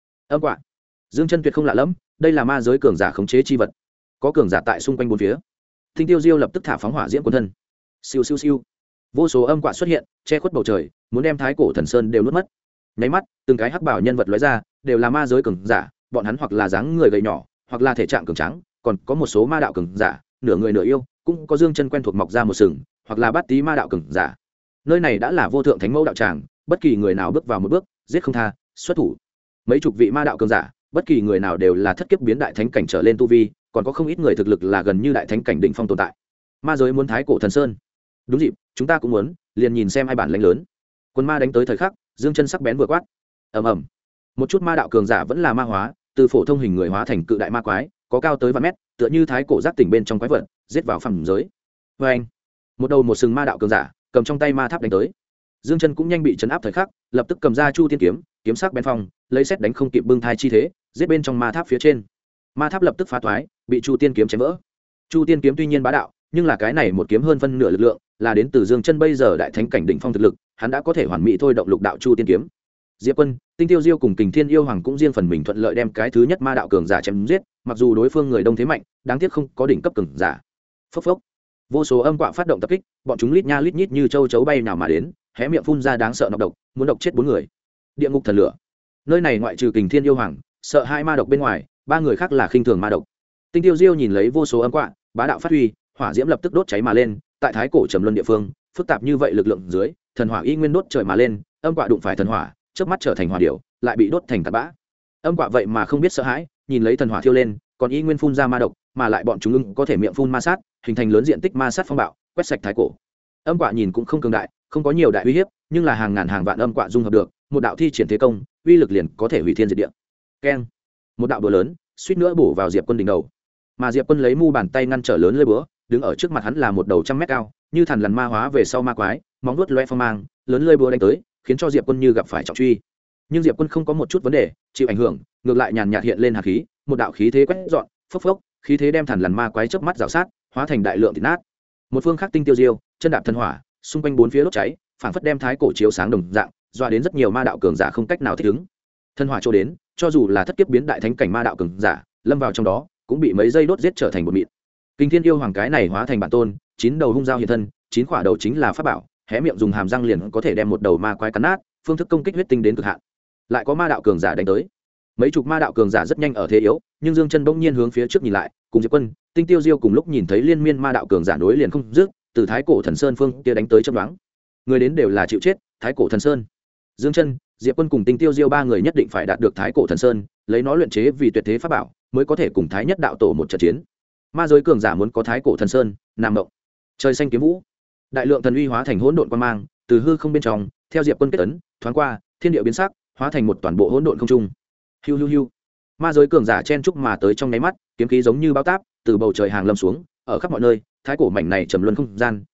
Dương Chân tuyệt không lạ lẫm, đây là ma giới cường giả khống chế chi vật. Có cường giả tại xung quanh bốn phía. Tinh Tiêu Diêu lập tức thả phóng hỏa diễm quân thân. Siêu. Vô số âm quạ xuất hiện, che khuất bầu trời, muốn đem thái cổ thần sơn đều nuốt mất. Nháy mắt, từng cái hắc bảo nhân vật lóe ra, đều là ma giới cường giả, bọn hắn hoặc là dáng người gầy nhỏ, hoặc là thể trạng cường tráng, còn có một số ma đạo cường giả, nửa người nửa yêu, cũng có Dương Chân quen thuộc mọc ra một sừng, hoặc là bát tí ma đạo cường giả. Nơi này đã là vô thượng thánh mẫu đạo tràng, bất kỳ người nào bước vào một bước, giết không tha, xuất thủ. Mấy chục vị ma đạo cường giả, bất kỳ người nào đều là thất kiếp biến đại thánh cảnh trở lên tu vi, còn có không ít người thực lực là gần như đại thánh cảnh đỉnh phong tồn tại. Ma giới muốn thái cổ thần sơn, đúng dịp, chúng ta cũng muốn, liền nhìn xem ai bản lãnh lớn. Quân ma đánh tới thời khắc, Dương Chân sắc bén vừa quát. Ầm. Một chút ma đạo cường giả vẫn là ma hóa, từ phổ thông hình người hóa thành cự đại ma quái, có cao tới vạn mét, tựa như thái cổ giác tỉnh bên trong quái vật, giết vào phàm giới. Oeng. Một đầu một sừng ma đạo cường giả, cầm trong tay ma tháp đánh tới. Dương Chân cũng nhanh bị chấn áp thời khắc, lập tức cầm ra Chu Tiên kiếm, kiếm sắc bén phong, lấy xét đánh không kịp bưng thai chi thế, giết bên trong ma tháp phía trên. Ma tháp lập tức phá toái, bị Chu Tiên kiếm chém vỡ. Chu Tiên kiếm tuy nhiên bá đạo, nhưng là cái này một kiếm hơn phân nửa lực lượng là đến từ Dương Chân bây giờ đại thánh cảnh đỉnh phong thực lực, hắn đã có thể hoàn mỹ thôi động lục đạo Chu Tiên kiếm. Diệp Quân, Tinh Tiêu Diêu cùng Kình Thiên Yêu Hoàng cũng riêng phần mình thuận lợi đem cái thứ nhất ma đạo cường giả chém giết, mặc dù đối phương người đông thế mạnh, đáng tiếc không có đỉnh cấp cường giả. Phốc. Vô số âm quạ phát động tập kích, bọn chúng lít nha lít nhít như châu chấu bay nào mà đến, hé miệng phun ra đáng sợ nọc độc, muốn độc chết bốn người. Địa ngục thần lửa. Nơi này ngoại trừ Kình Thiên Yêu Hoàng, sợ hai ma độc bên ngoài, ba người khác là khinh thường ma độc. Tinh Tiêu Diêu nhìn lấy vô số âm quạ, bá đạo phát huy, hỏa diễm lập tức đốt cháy mà lên, tại thái cổ trầm luân địa phương, phức tạp như vậy lực lượng dưới, thần hỏa y nguyên đốt trời mà lên, âm quạ đụng phải thần hỏa, chớp mắt trở thành hỏa điểu, lại bị đốt thành tạt bã. Âm quạ vậy mà không biết sợ hãi, nhìn lấy thần hỏa thiêu lên, còn y nguyên phun ra ma độc, mà lại bọn chúng ưng có thể miệng phun ma sát, hình thành lớn diện tích ma sát phong bạo, quét sạch thái cổ. Âm quạ nhìn cũng không cường đại, không có nhiều đại uy hiếp, nhưng là hàng ngàn hàng vạn âm quạ dung hợp được, một đạo thi triển thế công, uy lực liền có thể hủy thiên diệt địa. Keng! Một đạo búa lớn, suýt nữa bổ vào Diệp Quân đỉnh đầu. Mà Diệp Quân lấy mu bàn tay ngăn trở lớn lưỡi búa, đứng ở trước mặt hắn là một đầu trăm mét cao, như thằn lằn ma hóa về sau ma quái, móng vuốt loe phong mang, lớn lưỡi búa đánh tới, khiến cho Diệp Quân như gặp phải trọng truy. Nhưng Diệp Quân không có một chút vấn đề, chịu ảnh hưởng, ngược lại nhàn nhạt hiện lên hạt khí, một đạo khí thế quét dọn, phốc, khí thế đem thằn lằn ma quái chớp mắt rào sát, hóa thành đại lượng thịt nát. Một phương khác Tinh Tiêu Diêu, chân đạp thần hỏa, xung quanh bốn phía đốt cháy, phảng phất đem thái cổ chiếu sáng đồng dạng, dọa đến rất nhiều ma đạo cường giả không cách nào thích ứng. Thần hỏa trôi đến, cho dù là thất kiếp biến đại thánh cảnh ma đạo cường giả, lâm vào trong đó, cũng bị mấy giây đốt giết trở thành bột mịn. Kình Thiên Yêu Hoàng cái này hóa thành bản tôn, 9 đầu hung dao hiện thân, 9 quả đầu chính là pháp bảo, hé miệng dùng hàm răng liền có thể đem một đầu ma quái cắn nát, phương thức công kích huyết tinh đến cực hạn. Lại có ma đạo cường giả đánh tới. Mấy chục ma đạo cường giả rất nhanh ở thế yếu, nhưng Dương Chân bỗng nhiên hướng phía trước nhìn lại, cùng Diệp Quân, Tinh Tiêu Diêu cùng lúc nhìn thấy liên miên ma đạo cường giả nối liền không dứt, từ thái cổ thần sơn phương kia đánh tới chớp nhoáng. Người đến đều là chịu chết, thái cổ thần sơn. Dương Chân, Diệp Quân cùng Tinh Tiêu Diêu ba người nhất định phải đạt được thái cổ thần sơn, lấy nó luyện chế vì tuyệt thế pháp bảo, mới có thể cùng thái nhất đạo tổ một trận chiến. Ma giới cường giả muốn có thái cổ thần sơn, nam động. Trời xanh kiếm vũ, đại lượng thần uy hóa thành hỗn độn quang mang, từ hư không bên trong, theo Diệp Quân kết ấn, thoáng qua, thiên địa biến sắc, hóa thành một toàn bộ hỗn độn không trung. Hiu. Ma giới cường giả chen chúc mà tới trong nháy mắt, kiếm khí giống như bao táp, từ bầu trời hàng lâm xuống, ở khắp mọi nơi, thái cổ mảnh này trầm luân không gian,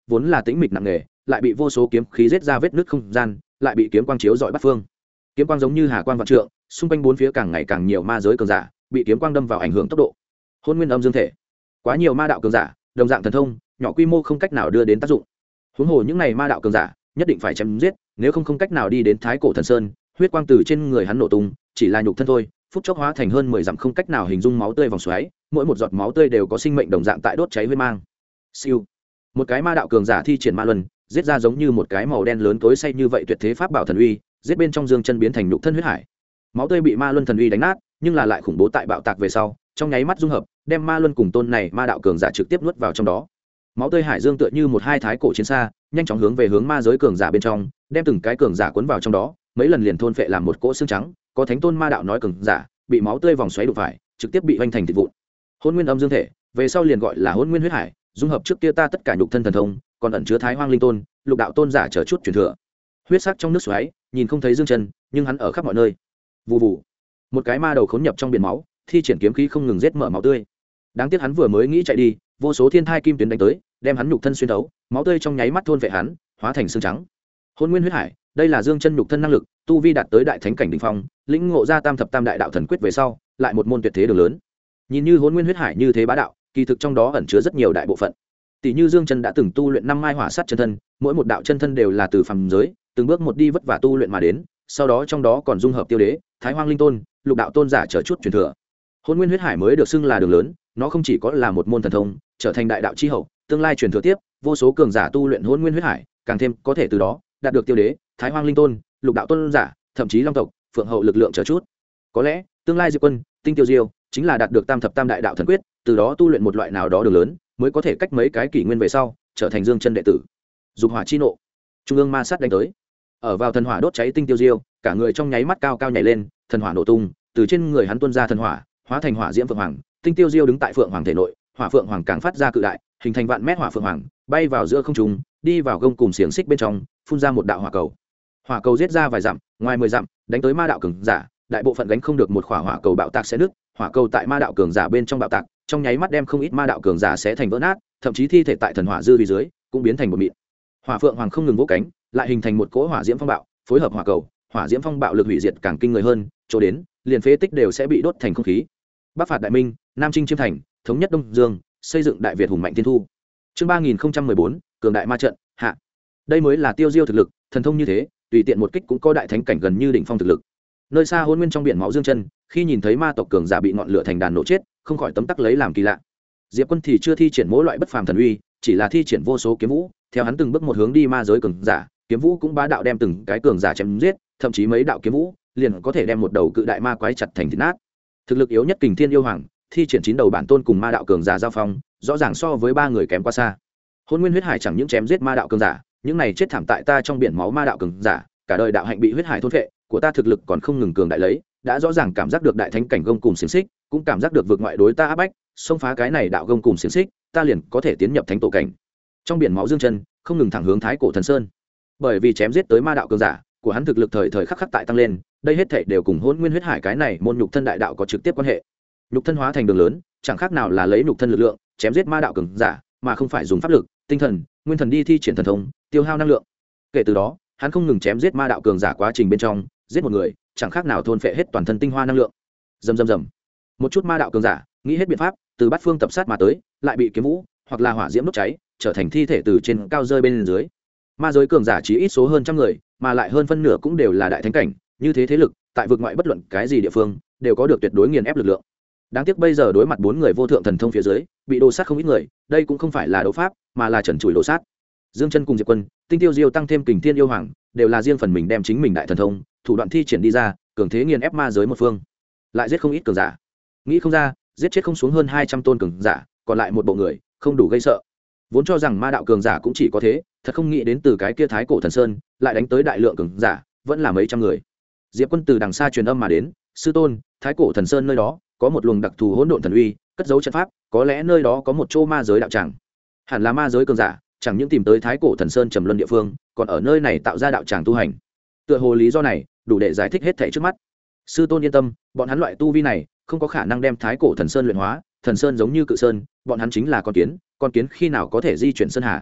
vốn là tĩnh mịch nặng nề, lại bị vô số kiếm khí giết ra vết nứt không gian, lại bị kiếm quang chiếu rọi bắt phương. Kiếm quang giống như hà quang vạn trượng, xung quanh bốn phía càng ngày càng nhiều ma giới cường giả bị kiếm quang đâm vào ảnh hưởng tốc độ. Hôn nguyên âm dương thể, quá nhiều ma đạo cường giả, đồng dạng thần thông, nhỏ quy mô không cách nào đưa đến tác dụng. Huống hồ những này ma đạo cường giả nhất định phải chém giết, nếu không cách nào đi đến Thái Cổ Thần Sơn. Huyết quang từ trên người hắn nổ tung, chỉ là nhục thân thôi, phút chốc hóa thành hơn 10 dặm không cách nào hình dung máu tươi vòng xoáy, mỗi một giọt máu tươi đều có sinh mệnh đồng dạng tại đốt cháy huyết mang. Siêu, một cái ma đạo cường giả thi triển ma luân, giết ra giống như một cái màu đen lớn tối say như vậy tuyệt thế pháp bảo thần uy, giết bên trong dương chân biến thành nhục thân huyết hải. Máu tươi bị ma luân thần uy đánh nát, nhưng là lại khủng bố tại bạo tạc về sau, trong nháy mắt dung hợp, đem ma luân cùng tôn này ma đạo cường giả trực tiếp nuốt vào trong đó. Máu tươi hải dương tựa như một hai thái cổ chiến xa, nhanh chóng hướng về hướng ma giới cường giả bên trong, đem từng cái cường giả cuốn vào trong đó, mấy lần liền thôn phệ làm một cỗ xương trắng, có thánh tôn ma đạo nói cường giả bị máu tươi vòng xoáy đụng phải, trực tiếp bị vanh thành thịt vụn. Hôn nguyên âm dương thể, về sau liền gọi là hôn nguyên huyết hải, dung hợp trước kia ta tất cả nhục thân thần thông, còn ẩn chứa thái hoang linh tôn, lục đạo tôn giả chờ chút truyền thừa. Huyết sắc trong nước xoáy, nhìn không thấy dương chân, nhưng hắn ở khắp mọi nơi. Vù vù, một cái ma đầu khốn nhập trong biển máu, thi triển kiếm khí không ngừng giết mở máu tươi. Đáng tiếc hắn vừa mới nghĩ chạy đi, vô số thiên thai kim tuyến đánh tới, đem hắn nhục thân xuyên thấu, máu tươi trong nháy mắt thôn vệ hắn, hóa thành xương trắng. Hôn nguyên huyết hải, đây là dương chân nhục thân năng lực, tu vi đạt tới đại thánh cảnh đỉnh phong, lĩnh ngộ ra tam thập tam đại đạo thần quyết về sau, lại một môn tuyệt thế đường lớn. Nhìn như hôn nguyên huyết hải như thế bá đạo, kỳ thực trong đó ẩn chứa rất nhiều đại bộ phận. Tỷ như dương chân đã từng tu luyện 5 mai hỏa sát chân thân, mỗi một đạo chân thân đều là từ phàm giới, từng bước một đi vất vả tu luyện mà đến, sau đó trong đó còn dung hợp tiêu đế, thái hoang linh tôn, lục đạo tôn giả chờ chút truyền thừa. Hôn nguyên huyết hải mới được xưng là đường lớn, nó không chỉ có là một môn thần thông, trở thành đại đạo chi hậu, tương lai truyền thừa tiếp, vô số cường giả tu luyện hôn nguyên huyết hải, càng thêm có thể từ đó đạt được tiêu đế, thái hoang linh tôn, lục đạo tôn giả, thậm chí long tộc, phượng hậu lực lượng chờ chút. Có lẽ tương lai Diệp Quân, Tinh Tiêu Diêu chính là đạt được tam thập tam đại đạo thần quyết, từ đó tu luyện một loại nào đó đường lớn, mới có thể cách mấy cái kỷ nguyên về sau trở thành dương chân đệ tử. Dục hỏa chi nộ, trung ương ma sát đánh tới, ở vào thần hỏa đốt cháy Tinh Tiêu Diêu, cả người trong nháy mắt cao cao nhảy lên, thần hỏa nổ tung, từ trên người hắn tuôn ra thần hỏa, hóa thành hỏa diễm phượng hoàng. Tinh Tiêu Diêu đứng tại phượng hoàng thể nội, hỏa phượng hoàng càng phát ra cự đại, hình thành vạn mét hỏa phượng hoàng, bay vào giữa không trung, đi vào gông cùng xiềng xích bên trong, phun ra một đạo hỏa cầu. Hỏa cầu giết ra vài dặm, ngoài 10 dặm, đánh tới ma đạo cường giả, đại bộ phận gánh không được một quả hỏa cầu bạo tạc sẽ nứt, hỏa cầu tại ma đạo cường giả bên trong bạo tạc, trong nháy mắt đem không ít ma đạo cường giả sẽ thành vỡ nát, thậm chí thi thể tại thần hỏa dư vi dưới cũng biến thành một mịn. Hỏa phượng hoàng không ngừng vỗ cánh, lại hình thành một cỗ hỏa diễm phong bạo, phối hợp hỏa cầu, hỏa diễm phong bạo lực hủy diệt càng kinh người hơn, chỗ đến, liền phế tích đều sẽ bị đốt thành không khí. Bắc phạt đại minh, nam chinh chiêm thành, thống nhất đông dương, xây dựng đại việt hùng mạnh thiên thu. Chương 3014, cường đại ma trận hạ. Đây mới là Tiêu Diêu thực lực, thần thông như thế, tùy tiện một kích cũng có đại thánh cảnh gần như đỉnh phong thực lực. Nơi xa hôn nguyên trong biển máu dương chân, khi nhìn thấy ma tộc cường giả bị ngọn lửa thành đàn nổ chết, không khỏi tấm tắc lấy làm kỳ lạ. Diệp Quân thì chưa thi triển mỗi loại bất phàm thần uy, chỉ là thi triển vô số kiếm vũ, theo hắn từng bước một hướng đi ma giới cường giả, kiếm vũ cũng bá đạo đem từng cái cường giả chém giết, thậm chí mấy đạo kiếm vũ liền có thể đem một đầu cự đại ma quái chặt thành thịt nát. Thực lực yếu nhất Kình Thiên yêu hoàng, thi triển 9 đầu bản tôn cùng ma đạo cường giả giao phong, rõ ràng so với 3 người kém quá xa. Hôn nguyên huyết hải chẳng những chém giết ma đạo cường giả, những này chết thảm tại ta trong biển máu ma đạo cường giả, cả đời đạo hạnh bị huyết hải thôn phệ, của ta thực lực còn không ngừng cường đại lấy, đã rõ ràng cảm giác được đại thánh cảnh gông cùng xiển xích, cũng cảm giác được vượt ngoại đối ta áp bách, xông phá cái này đạo gông cùng xiển xích, ta liền có thể tiến nhập thánh tổ cảnh. Trong biển máu dương chân, không ngừng thẳng hướng Thái Cổ Thần Sơn. Bởi vì chém giết tới ma đạo cường giả, của hắn thực lực thời thời khắc khắc tại tăng lên, đây hết thảy đều cùng hôn nguyên huyết hải cái này môn nhục thân đại đạo có trực tiếp quan hệ. Nhục thân hóa thành đường lớn, chẳng khác nào là lấy nhục thân lực lượng chém giết ma đạo cường giả, mà không phải dùng pháp lực, tinh thần, nguyên thần đi thi triển thần thông, tiêu hao năng lượng. Kể từ đó, hắn không ngừng chém giết ma đạo cường giả quá trình bên trong, giết một người, chẳng khác nào thôn phệ hết toàn thân tinh hoa năng lượng. Rầm rầm rầm. Một chút ma đạo cường giả, nghĩ hết biện pháp, từ bát phương tập sát mà tới, lại bị kiếm vũ hoặc là hỏa diễm đốt cháy, trở thành thi thể từ trên cao rơi bên dưới. Ma giới cường giả chỉ ít số hơn trăm người, mà lại hơn phân nửa cũng đều là đại thánh cảnh, như thế thế lực, tại vực ngoại bất luận cái gì địa phương, đều có được tuyệt đối nghiền ép lực lượng. Đáng tiếc bây giờ đối mặt 4 người vô thượng thần thông phía dưới, bị đồ sát không ít người, đây cũng không phải là đấu pháp, mà là trần trụi đồ sát. Dương Chân cùng Diệp Quân, Tinh Tiêu Diêu tăng thêm Kình Thiên yêu hoàng, đều là riêng phần mình đem chính mình đại thần thông, thủ đoạn thi triển đi ra, cường thế nghiền ép ma giới một phương. Lại giết không ít cường giả. Nghĩ không ra, giết chết không xuống hơn 200 tôn cường giả, còn lại một bộ người, không đủ gây sợ. Vốn cho rằng ma đạo cường giả cũng chỉ có thế, thật không nghĩ đến từ cái kia Thái Cổ Thần Sơn, lại đánh tới đại lượng cường giả, vẫn là mấy trăm người. Diệp Quân từ đằng xa truyền âm mà đến, sư tôn, Thái Cổ Thần Sơn nơi đó có một luồng đặc thù hỗn độn thần uy, cất giấu trận pháp, có lẽ nơi đó có một chỗ ma giới đạo tràng. Hẳn là ma giới cường giả, chẳng những tìm tới Thái Cổ Thần Sơn trầm luân địa phương, còn ở nơi này tạo ra đạo tràng tu hành. Tựa hồ lý do này, đủ để giải thích hết thảy trước mắt. Sư tôn yên tâm, bọn hắn loại tu vi này, không có khả năng đem Thái Cổ Thần Sơn luyện hóa, Thần Sơn giống như cự sơn, bọn hắn chính là con kiến khi nào có thể di chuyển sơn hà.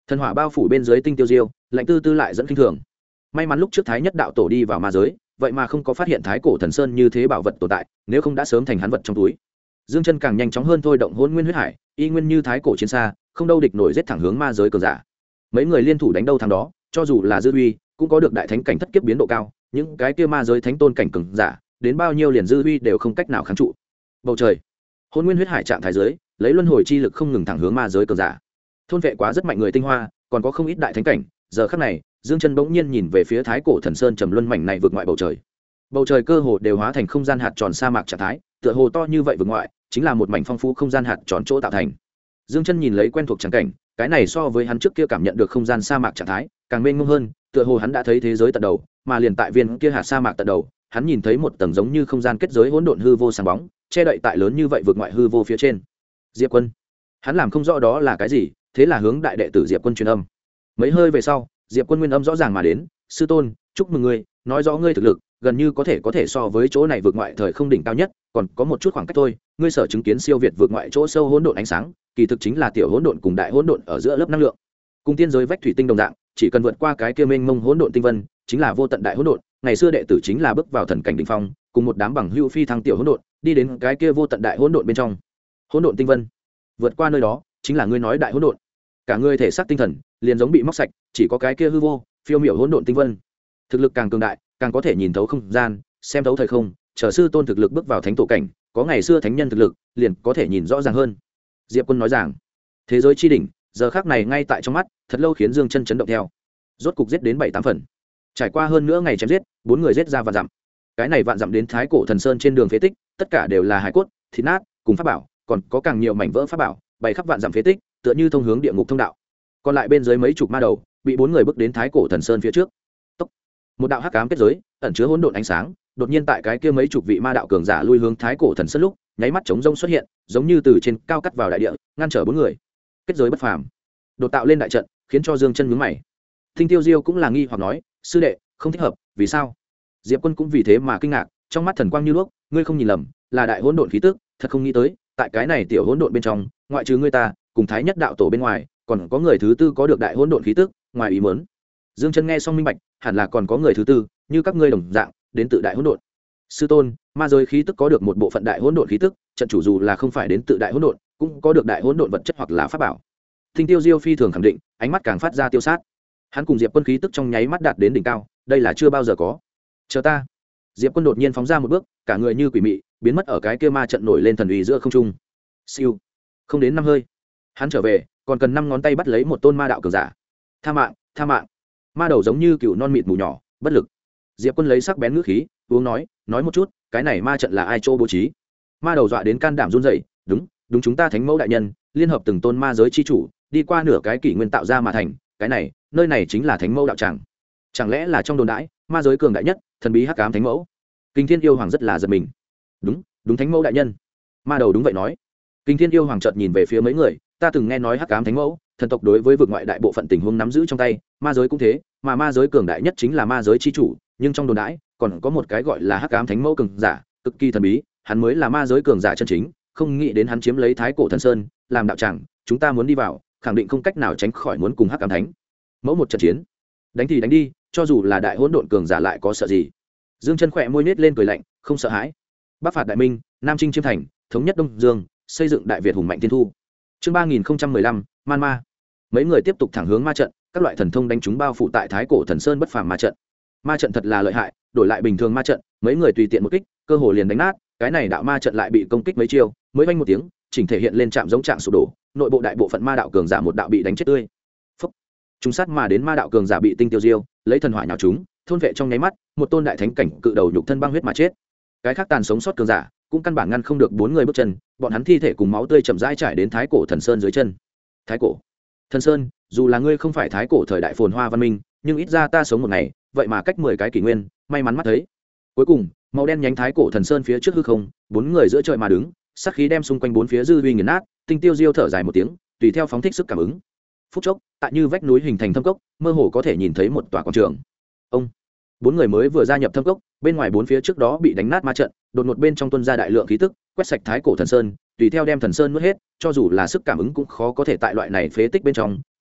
thần hỏa bao phủ bên dưới tinh tiêu diêu, lạnh tư tư lại dẫn kinh thường. May mắn lúc trước thái nhất đạo tổ đi vào ma giới, vậy mà không có phát hiện thái cổ thần sơn như thế bảo vật tồn tại, nếu không đã sớm thành hắn vật trong túi. Dương chân càng nhanh chóng hơn thôi động hôn nguyên huyết hải, y nguyên như thái cổ chiến xa, không đâu địch nổi, giết thẳng hướng ma giới cường giả. Mấy người liên thủ đánh đâu thằng đó, cho dù là dư uy cũng có được đại thánh cảnh thất kiếp biến độ cao, những cái kia ma giới thánh tôn cảnh cường giả đến bao nhiêu liền dư uy đều không cách nào kháng trụ. Bầu trời hôn nguyên huyết hải trạng thái giới, lấy luân hồi chi lực không ngừng thẳng hướng ma giới cường giả. Thôn vệ quá rất mạnh người tinh hoa, còn có không ít đại thánh cảnh. Giờ khắc này Dương chân bỗng nhiên nhìn về phía thái cổ thần sơn trầm luân mảnh này vượt ngoại bầu trời. Bầu trời cơ hồ đều hóa thành không gian hạt tròn sa mạc trạng thái, tựa hồ to như vậy vượt ngoại chính là một mảnh phong phú không gian hạt tròn chỗ tạo thành. Dương chân nhìn lấy quen thuộc trắng cảnh, cái này so với hắn trước kia cảm nhận được không gian sa mạc trạng thái càng mênh mông hơn, tựa hồ hắn đã thấy thế giới tận đầu, mà liền tại viên kia hạt sa mạc tận đầu, hắn nhìn thấy một tầng giống như không gian kết giới hỗn độn hư vô sáng bóng, che đậy tại lớn như vậy vượt ngoại hư vô phía trên. Diệp Quân, hắn làm không rõ đó là cái gì, thế là hướng đại đệ tử Diệp Quân truyền âm. Mấy hơi về sau, Diệp Quân nguyên âm rõ ràng mà đến: sư tôn, chúc mừng ngươi, nói rõ ngươi thực lực gần như có thể so với chỗ này vượt ngoại thời không đỉnh cao nhất, còn có một chút khoảng cách thôi. Ngươi sở chứng kiến siêu việt vượt ngoại chỗ sâu hỗn độn ánh sáng, kỳ thực chính là tiểu hỗn độn cùng đại hỗn độn ở giữa lớp năng lượng, cùng tiên giới vách thủy tinh đồng dạng, chỉ cần vượt qua cái kia mênh mông hỗn độn tinh vân, chính là vô tận đại hỗn độn. Ngày xưa đệ tử chính là bước vào thần cảnh đỉnh phong, cùng một đám bằng hữu phi thăng tiểu hỗn độn, đi đến cái kia vô tận đại hỗn độn bên trong. Hỗn độn tinh vân, vượt qua nơi đó, chính là ngươi nói đại hỗn độn. Cả ngươi thể xác tinh thần liền giống bị móc sạch, chỉ có cái kia hư vô, phiêu miểu hỗn độn tinh vân. Thực lực càng cường đại, càng có thể nhìn thấu không gian, xem thấu thời không, chờ sư tôn thực lực bước vào thánh tổ cảnh, có ngày xưa thánh nhân thực lực, liền có thể nhìn rõ ràng hơn. Diệp Quân nói rằng, thế giới chi đỉnh, giờ khắc này ngay tại trong mắt, thật lâu khiến Dương chân chấn động theo. Rốt cục giết đến 7-8 phần. Trải qua hơn nữa ngày chém giết, 4 người giết ra vạn dặm. Cái này vạn dặm đến thái cổ thần sơn trên đường phế tích, tất cả đều là hải cốt, thịt nát, cùng pháp bảo, còn có càng nhiều mảnh vỡ pháp bảo, bày khắp vạn dặm phế tích, tựa như thông hướng địa ngục thông đạo. Còn lại bên dưới mấy chục ma đầu, bị 4 người bước đến thái cổ thần sơn phía trước. Tốc. Một đạo hắc ám kết giới, ẩn chứa hỗn độn ánh sáng, đột nhiên tại cái kia mấy chục vị ma đạo cường giả lui hướng thái cổ thần sơn lúc, nháy mắt chống rông xuất hiện, giống như từ trên cao cắt vào đại địa, ngăn trở 4 người. Kết giới bất phàm, đột tạo lên đại trận, khiến cho Dương chân nhướng mày. Thinh Tiêu Diêu cũng là nghi hoặc nói, sư đệ, không thích hợp, vì sao? Diệp Quân cũng vì thế mà kinh ngạc, trong mắt thần quang như đuốc, ngươi không nhìn lầm, là đại hỗn độn khí tức, thật không nghĩ tới, tại cái này tiểu hỗn độn bên trong, ngoại trừ ngươi ta, cùng thái nhất đạo tổ bên ngoài, còn có người thứ tư có được đại hỗn độn khí tức, ngoài ý muốn. Dương chân nghe xong minh bạch, hẳn là còn có người thứ tư, như các ngươi đồng dạng, đến tự đại hỗn độn. Sư tôn, ma giới khí tức có được một bộ phận đại hỗn độn khí tức, trận chủ dù là không phải đến tự đại hỗn độn, cũng có được đại hỗn độn vật chất hoặc là pháp bảo. Thinh Tiêu Diêu phi thường khẳng định, ánh mắt càng phát ra tiêu sát. Hắn cùng Diệp Quân khí tức trong nháy mắt đạt đến đỉnh cao, đây là chưa bao giờ có. Chờ ta. Diệp Quân đột nhiên phóng ra một bước, cả người như quỷ mị, biến mất ở cái kia ma trận nổi lên thần uy giữa không trung. Siêu. Không đến 5 hơi, hắn trở về, còn cần 5 ngón tay bắt lấy một tôn ma đạo cường giả. Tha mạng, tha mạng. Ma đầu giống như cừu non mịt mù nhỏ, bất lực. Diệp Quân lấy sắc bén ngữ khí, uống nói một chút, cái này ma trận là ai chỗ bố trí? Ma đầu dọa đến can đảm run rẩy, đúng, chúng ta Thánh Mẫu đại nhân, liên hợp từng tôn ma giới chi chủ, đi qua nửa cái kỷ nguyên tạo ra mà thành, cái này, nơi này chính là Thánh Mẫu đạo tràng. Chẳng lẽ là trong đồn đãi, ma giới cường đại nhất, thần bí hắc ám Thánh Mẫu? Kinh Thiên Yêu Hoàng rất là giật mình. Đúng Thánh Mẫu đại nhân. Ma đầu đúng vậy nói. Kinh Thiên Yêu Hoàng chợt nhìn về phía mấy người, ta từng nghe nói hắc ám Thánh Mẫu, thần tộc đối với vực ngoại đại bộ phận tình huống nắm giữ trong tay, ma giới cũng thế, mà ma giới cường đại nhất chính là ma giới chi chủ, nhưng trong đồn đãi còn có một cái gọi là hắc ám Thánh Mẫu cường giả, cực kỳ thần bí, hắn mới là ma giới cường giả chân chính, không nghĩ đến hắn chiếm lấy thái cổ thần sơn làm đạo tràng, chúng ta muốn đi vào, khẳng định không cách nào tránh khỏi muốn cùng hắc ám Thánh Mẫu một trận chiến. Đánh thì đánh đi, cho dù là đại hỗn độn cường giả lại có sợ gì? Dương chân khỏe môi nết lên cười lạnh, không sợ hãi. Bắc phạt đại minh, nam chinh chiêm thành, thống nhất đông dương, xây dựng đại việt hùng mạnh thiên thu. Chương 3015, man ma. Mấy người tiếp tục thẳng hướng ma trận, các loại thần thông đánh chúng bao phủ tại thái cổ thần sơn bất phàm ma trận. Ma trận thật là lợi hại, đổi lại bình thường ma trận, mấy người tùy tiện một kích, cơ hồ liền đánh nát, cái này đạo ma trận lại bị công kích mấy chiêu, mới vang một tiếng, chỉnh thể hiện lên chạm giống trạng sụp đổ, nội bộ đại bộ phận ma đạo cường giả một đạo bị đánh chết tươi. Phốc. Chúng sát mà đến ma đạo cường giả bị tinh tiêu diêu, lấy thần hỏa nhào chúng, thôn vệ trong nháy mắt, một tôn đại thánh cảnh cự đầu nhục thân băng huyết mà chết. Cái khác tàn sống sót cường giả, cũng căn bản ngăn không được 4 người bước chân, bọn hắn thi thể cùng máu tươi chậm rãi trải đến thái cổ thần sơn dưới chân. Thái cổ thần sơn, dù là ngươi không phải thái cổ thời đại phồn hoa văn minh, nhưng ít ra ta sống một ngày, vậy mà cách 10 cái kỷ nguyên, may mắn mắt thấy. Cuối cùng, màu đen nhánh thái cổ thần sơn phía trước hư không, 4 người giữa trời mà đứng, sát khí đem xung quanh 4 phía dư uy nghiền nát, tinh tiêu diêu thở dài một tiếng, tùy theo phóng thích sức cảm ứng. Phút chốc, tại như vách núi hình thành thâm cốc, mơ hồ có thể nhìn thấy một tòa quảng trường. Ông 4 người mới vừa gia nhập thâm cốc, bên ngoài 4 phía trước đó bị đánh nát ma trận, đột ngột bên trong tuôn ra đại lượng khí tức, quét sạch thái cổ thần sơn, tùy theo đem thần sơn nuốt hết, cho dù là sức cảm ứng cũng khó có thể tại loại này phế tích bên trong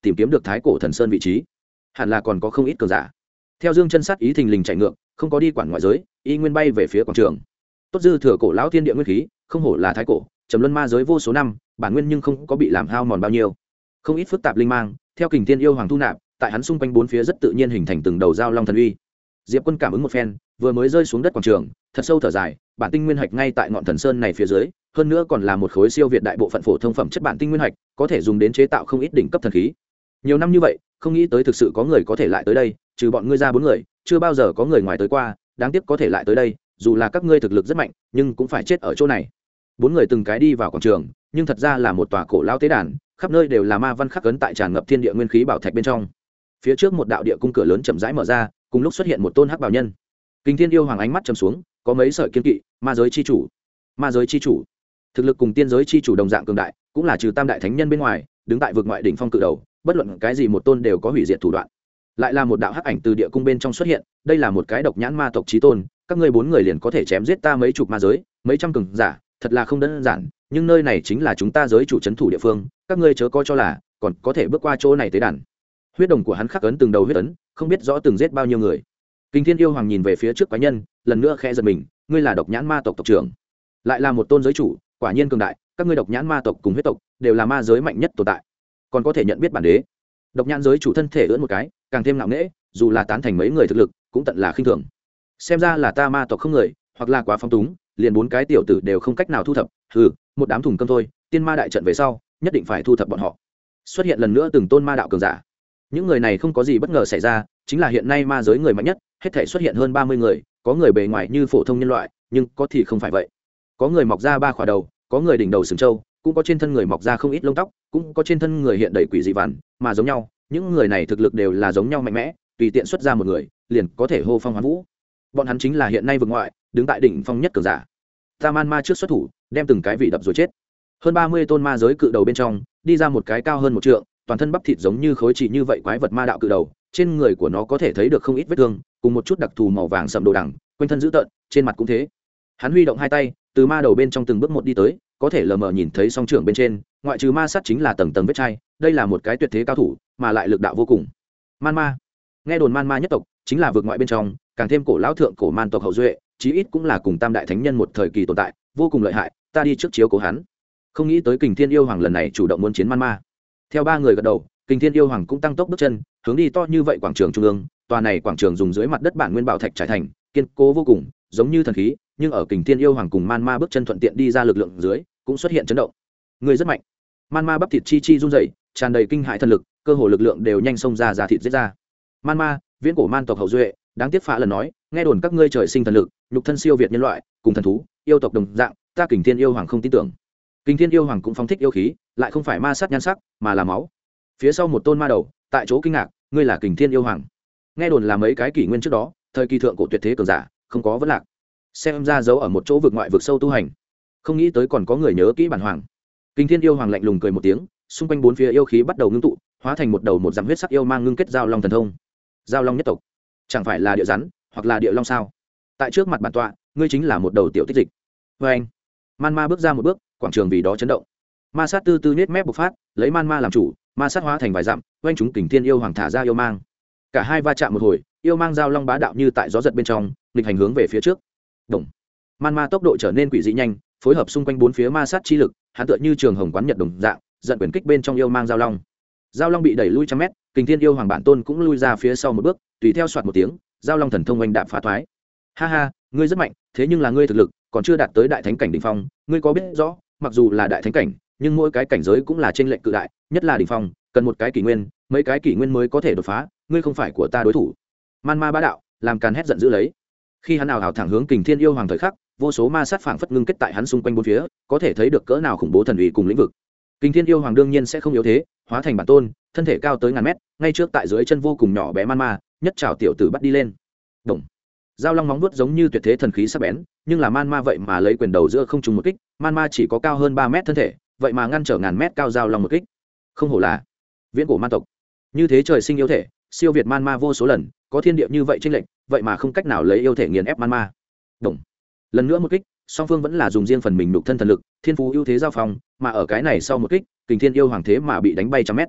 tìm kiếm được thái cổ thần sơn vị trí, hẳn là còn có không ít cường giả. Theo Dương Chân sát ý thình lình chạy ngược, không có đi quản ngoại giới, y nguyên bay về phía quảng trường. Tốt dư thừa cổ lão thiên địa nguyên khí, không hổ là thái cổ trầm luân ma giới vô số năm, bản nguyên nhưng không có bị làm hao mòn bao nhiêu. Không ít phức tạp linh mang theo kình thiên yêu hoàng thu nạp, tại hắn xung quanh bốn phía rất tự nhiên hình thành từng đầu giao long thần uy. Diệp Quân cảm ứng một phen, vừa mới rơi xuống đất quảng trường, thật sâu thở dài, bản tinh nguyên hạch ngay tại ngọn thần sơn này phía dưới, hơn nữa còn là một khối siêu việt đại bộ phận phổ thông phẩm chất bản tinh nguyên hạch, có thể dùng đến chế tạo không ít đỉnh cấp thần khí. Nhiều năm như vậy, không nghĩ tới thực sự có người có thể lại tới đây, trừ bọn ngươi ra bốn người, chưa bao giờ có người ngoài tới qua, đáng tiếc có thể lại tới đây, dù là các ngươi thực lực rất mạnh, nhưng cũng phải chết ở chỗ này. Bốn người từng cái đi vào quảng trường, nhưng thật ra là một tòa cổ lão tế đàn, khắp nơi đều là ma văn khắc ấn tại tràn ngập thiên địa nguyên khí bảo thạch bên trong. Phía trước một đạo địa cung cửa lớn chậm rãi mở ra, cùng lúc xuất hiện một tôn hắc bào nhân. Kình Thiên yêu hoàng ánh mắt trầm xuống, có mấy sợi kiên kỵ, ma giới chi chủ. Ma giới chi chủ, thực lực cùng tiên giới chi chủ đồng dạng cường đại, cũng là trừ tam đại thánh nhân bên ngoài, đứng tại vực ngoại đỉnh phong cự đầu, bất luận cái gì một tôn đều có hủy diệt thủ đoạn. Lại là một đạo hắc ảnh từ địa cung bên trong xuất hiện, đây là một cái độc nhãn ma tộc chí tôn, các ngươi bốn người liền có thể chém giết ta mấy chục ma giới, mấy trăm cường giả, thật là không đơn giản, nhưng nơi này chính là chúng ta giới chủ trấn thủ địa phương, các ngươi chớ coi cho là còn có thể bước qua chỗ này tế đàn. Huyết đồng của hắn khắc ấn từng đầu huyết ấn, không biết rõ từng giết bao nhiêu người. Kình Thiên yêu hoàng nhìn về phía trước quái nhân, lần nữa khẽ giật mình, ngươi là độc nhãn ma tộc tộc trưởng, lại là một tôn giới chủ, quả nhiên cường đại, các ngươi độc nhãn ma tộc cùng huyết tộc đều là ma giới mạnh nhất tồn tại, còn có thể nhận biết bản đế. Độc nhãn giới chủ thân thể ưỡn một cái, càng thêm ngạo nghễ, dù là tán thành mấy người thực lực, cũng tận là khinh thường. Xem ra là ta ma tộc không người, hoặc là quá phóng túng, liền bốn cái tiểu tử đều không cách nào thu thập, hừ, một đám thùng cơm thôi, tiên ma đại trận về sau, nhất định phải thu thập bọn họ. Xuất hiện lần nữa từng tôn ma đạo cường giả. Những người này không có gì bất ngờ xảy ra, chính là hiện nay ma giới người mạnh nhất, hết thảy xuất hiện hơn 30 người, có người bề ngoài như phổ thông nhân loại, nhưng có thì không phải vậy. Có người mọc ra ba khỏa đầu, có người đỉnh đầu sừng trâu, cũng có trên thân người mọc ra không ít lông tóc, cũng có trên thân người hiện đầy quỷ dị vằn, mà giống nhau, những người này thực lực đều là giống nhau mạnh mẽ, tùy tiện xuất ra một người, liền có thể hô phong hoán vũ. Bọn hắn chính là hiện nay vực ngoại, đứng tại đỉnh phong nhất cường giả. Ta man ma trước xuất thủ, đem từng cái vị đập rồi chết. Hơn 30 tôn ma giới cự đầu bên trong, đi ra một cái cao hơn một trượng, toàn thân bắp thịt giống như khối chỉ như vậy quái vật ma đạo cự đầu, trên người của nó có thể thấy được không ít vết thương, cùng một chút đặc thù màu vàng sậm đồ đằng, quanh thân dữ tợn, trên mặt cũng thế. Hắn huy động hai tay, từ ma đầu bên trong từng bước một đi tới, có thể lờ mờ nhìn thấy song trưởng bên trên, ngoại trừ ma sát chính là tầng tầng vết chai, đây là một cái tuyệt thế cao thủ, mà lại lực đạo vô cùng. Man ma, nghe đồn man ma nhất tộc chính là vượt ngoại bên trong, càng thêm cổ lão thượng cổ man tộc hậu duệ, chí ít cũng là cùng tam đại thánh nhân một thời kỳ tồn tại, vô cùng lợi hại, ta đi trước chiếu cố hắn. Không nghĩ tới Kình Thiên yêu hoàng lần này chủ động muốn chiến man ma. Theo ba người gật đầu, Kình Thiên yêu hoàng cũng tăng tốc bước chân, hướng đi to như vậy quảng trường trung ương, tòa này quảng trường dùng dưới mặt đất bản nguyên bảo thạch trải thành, kiên cố vô cùng, giống như thần khí, nhưng ở Kình Thiên yêu hoàng cùng man ma bước chân thuận tiện đi ra lực lượng dưới, cũng xuất hiện chấn động. Người rất mạnh. Man ma bắp thịt chi chi run rẩy, tràn đầy kinh hãi thần lực, cơ hồ lực lượng đều nhanh xông ra thịt giết ra. Man ma, viễn cổ man tộc hậu duệ, đáng tiếc phá lần nói, nghe đồn các ngươi trời sinh thần lực, nhục thân siêu việt nhân loại, cùng thần thú, yêu tộc đồng dạng, ta Kình Thiên yêu hoàng không tin tưởng. Kình Thiên yêu hoàng cũng phóng thích yêu khí, lại không phải ma sát nhan sắc, mà là máu. Phía sau một tôn ma đầu, tại chỗ kinh ngạc, ngươi là Kình Thiên yêu hoàng. Nghe đồn là mấy cái kỷ nguyên trước đó, thời kỳ thượng cổ tuyệt thế cường giả, không có vấn lạc. Xem ra giấu ở một chỗ vực ngoại vực sâu tu hành. Không nghĩ tới còn có người nhớ kỹ bản hoàng. Kình Thiên yêu hoàng lạnh lùng cười một tiếng, xung quanh bốn phía yêu khí bắt đầu ngưng tụ, hóa thành một đầu một dặm huyết sắc yêu mang ngưng kết giao long thần thông. Giao long nhất tộc, chẳng phải là địa rắn, hoặc là địa long sao? Tại trước mặt bản tọa, ngươi chính là một đầu tiểu tích dịch. Và anh, man ma bước ra một bước, quảng trường vì đó chấn động. Ma sát tư tư nết mép bộc phát, lấy man ma làm chủ, ma sát hóa thành vài dặm, oanh chúng Kình Thiên yêu hoàng thả ra yêu mang. Cả hai va chạm một hồi, yêu mang giao long bá đạo như tại gió giật bên trong, nghịch hành hướng về phía trước. Động. Man ma tốc độ trở nên quỷ dị nhanh, phối hợp xung quanh bốn phía ma sát chi lực, hắn tựa như trường hồng quán nhật đồng dạng, giận quyền kích bên trong yêu mang giao long. Giao long bị đẩy lui trăm mét, Kình Thiên yêu hoàng bản tôn cũng lui ra phía sau một bước, tùy theo soạt một tiếng, giao long thần thông oanh đạp phá thoái. Ha ha, ngươi rất mạnh, thế nhưng là ngươi thực lực còn chưa đạt tới đại thánh cảnh đỉnh phong, ngươi có biết rõ, mặc dù là đại thánh cảnh, nhưng mỗi cái cảnh giới cũng là chênh lệch cự đại, nhất là đỉnh phong, cần một cái kỷ nguyên, mấy cái kỷ nguyên mới có thể đột phá, ngươi không phải của ta đối thủ. Man ma bá đạo, làm càn hét giận dữ lấy. Khi hắn ảo hào thẳng hướng Kình Thiên yêu hoàng thời khắc, vô số ma sát phảng phất ngưng kết tại hắn xung quanh bốn phía, có thể thấy được cỡ nào khủng bố thần uy cùng lĩnh vực. Kình Thiên yêu hoàng đương nhiên sẽ không yếu thế, hóa thành bản tôn, thân thể cao tới ngàn mét, ngay trước tại dưới chân vô cùng nhỏ bé man ma, nhất trảo tiểu tử bắt đi lên. Động. Giao long móng vuốt giống như tuyệt thế thần khí sắc bén, nhưng là man ma vậy mà lấy quyền đầu giữa không trùng một kích, man ma chỉ có cao hơn 3 mét thân thể, vậy mà ngăn trở ngàn mét cao giao long một kích. Không hổ là viễn cổ man tộc, như thế trời sinh yêu thể, siêu việt man ma vô số lần, có thiên địa như vậy chênh lệch, vậy mà không cách nào lấy yêu thể nghiền ép man ma. Động. Lần nữa một kích, song phương vẫn là dùng riêng phần mình nhục thân thần lực, thiên phú ưu thế giao phong, mà ở cái này sau một kích, Kình Thiên yêu hoàng thế mà bị đánh bay trăm mét.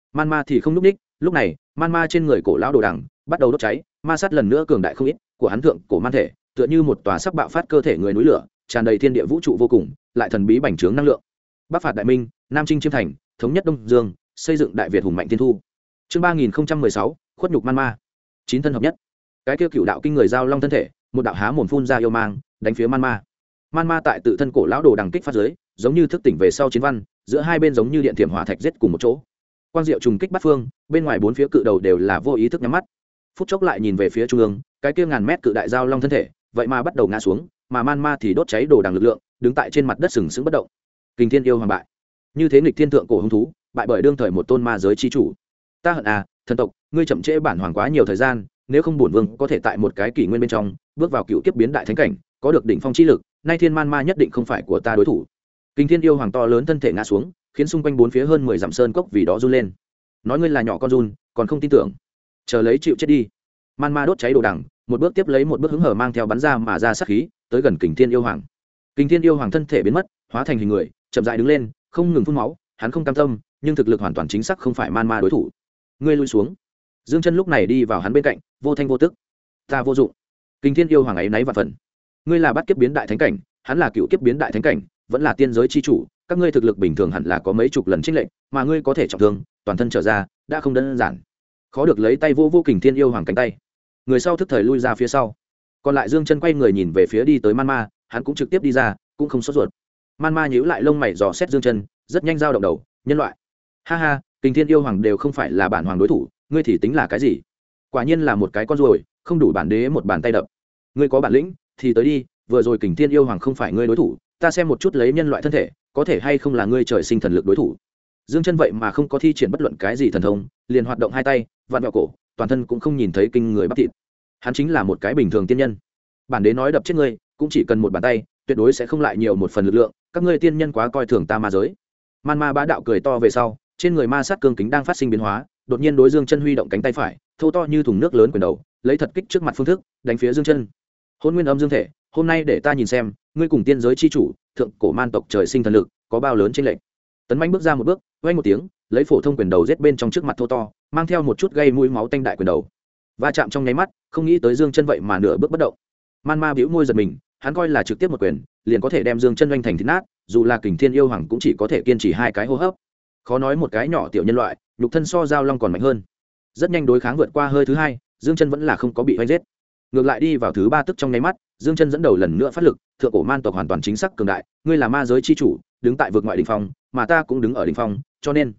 man ma thì không lúc ních. Lúc này man ma trên người cổ lão đồ đằng bắt đầu đốt cháy, ma sát lần nữa cường đại không ít của hắn thượng cổ man thể tựa như một tòa sắc bạo phát cơ thể người núi lửa, tràn đầy thiên địa vũ trụ vô cùng, lại thần bí bành trướng năng lượng. Bắc phạt đại minh, nam chinh chiêm thành, thống nhất đông dương, xây dựng đại việt hùng mạnh thiên thu. Chương 3016, khuất nhục man ma. Chín thân hợp nhất. Cái kia cựu đạo kinh người giao long thân thể, một đạo há mồm phun ra yêu mang, đánh phía man ma. Man ma tại tự thân cổ lão đồ đằng kích phát dưới, giống như thức tỉnh về sau chiến văn, giữa hai bên giống như điện thiểm hỏa thạch giết cùng một chỗ. Quang diệu trùng kích bắt phương, bên ngoài bốn phía cự đầu đều là vô ý thức nhắm mắt. Phút chốc lại nhìn về phía trung ương, cái kia ngàn mét cự đại giao long thân thể, vậy mà bắt đầu ngã xuống, mà man ma thì đốt cháy đồ đằng lực lượng, đứng tại trên mặt đất sừng sững bất động. Kình thiên yêu hoàng bại. Như thế nghịch thiên thượng cổ hung thú, bại bởi đương thời một tôn ma giới chi chủ. Ta hận à, thần tộc, ngươi chậm trễ bản hoàng quá nhiều thời gian, nếu không bổn vương có thể tại một cái kỷ nguyên bên trong, bước vào cựu kiếp biến đại thánh cảnh, có được đỉnh phong chi lực, nay thiên man ma nhất định không phải của ta đối thủ. Kình thiên yêu hoàng to lớn thân thể ngã xuống, khiến xung quanh bốn phía hơn 10 dặm sơn cốc vì đó run lên. Nói ngươi là nhỏ con run, còn không tin tưởng, chờ lấy chịu chết đi. Man ma đốt cháy đồ đằng, một bước tiếp lấy một bước hứng hở mang theo bắn ra mà ra sát khí, tới gần Kình thiên yêu hoàng. Kình thiên yêu hoàng thân thể biến mất, hóa thành hình người, chậm rãi đứng lên, không ngừng phun máu, hắn không cam tâm, nhưng thực lực hoàn toàn chính xác không phải man ma đối thủ. Ngươi lui xuống. Dương Chân lúc này đi vào hắn bên cạnh, vô thanh vô tức. Ta vô dụng. Kình thiên yêu hoàng ấy náy vạn phần. Ngươi là bắt kiếp biến đại thánh cảnh, hắn là cựu kiếp biến đại thánh cảnh, vẫn là tiên giới chi chủ, các ngươi thực lực bình thường hẳn là có mấy chục lần chênh lệch, mà ngươi có thể trọng thương, toàn thân trở ra, đã không đơn giản. Khó được lấy tay vô Kình thiên yêu hoàng cánh tay. Người sau thức thời lui ra phía sau. Còn lại Dương Chân quay người nhìn về phía đi tới man ma, hắn cũng trực tiếp đi ra, cũng không sốt ruột. Man ma nhíu lại lông mày dò xét Dương Chân, rất nhanh dao động đầu, nhân loại. Ha ha, Kình thiên yêu hoàng đều không phải là bản hoàng đối thủ, ngươi thì tính là cái gì? Quả nhiên là một cái con ruồi, không đủ bản đế một bàn tay đập. Ngươi có bản lĩnh thì tới đi, vừa rồi Kình thiên yêu hoàng không phải ngươi đối thủ, ta xem một chút lấy nhân loại thân thể, có thể hay không là ngươi trời sinh thần lực đối thủ. Dương Chân vậy mà không có thi triển bất luận cái gì thần thông, liền hoạt động hai tay, vặn vẹo cổ, toàn thân cũng không nhìn thấy kinh người bắp thịt. Hắn chính là một cái bình thường tiên nhân. Bản đế nói đập chết ngươi, cũng chỉ cần một bàn tay, tuyệt đối sẽ không lại nhiều một phần lực lượng, các ngươi tiên nhân quá coi thường ta ma giới. Man ma bá đạo cười to về sau, trên người ma sát cương kính đang phát sinh biến hóa, đột nhiên đối Dương Chân huy động cánh tay phải, thô to như thùng nước lớn quyền đầu, lấy thật kích trước mặt phương thức, đánh phía Dương Chân. Hôn nguyên âm dương thể, hôm nay để ta nhìn xem, ngươi cùng tiên giới chi chủ, thượng cổ man tộc trời sinh thần lực, có bao lớn chênh lệch. Tấn Mạnh bước ra một bước, vang một tiếng, lấy phổ thông quyền đầu giết bên trong trước mặt thô to, mang theo một chút gây mũi máu tanh đại quyền đầu. Va chạm trong nháy mắt, không nghĩ tới Dương Chân vậy mà nửa bước bất động. Man ma bĩu môi giật mình, hắn coi là trực tiếp một quyền, liền có thể đem Dương Chân oanh thành thịt nát, dù là Kình thiên yêu hoàng cũng chỉ có thể kiên trì hai cái hô hấp. Khó nói một cái nhỏ tiểu nhân loại, nhục thân so giao long còn mạnh hơn. Rất nhanh đối kháng vượt qua hơi thứ hai, Dương Chân vẫn là không có bị oanh giết. Ngược lại đi vào thứ ba tức trong nháy mắt, Dương Chân dẫn đầu lần nữa phát lực, thượng cổ man tộc hoàn toàn chính xác cường đại, ngươi là ma giới chi chủ, đứng tại vực ngoại đỉnh phong, mà ta cũng đứng ở đỉnh phong, cho nên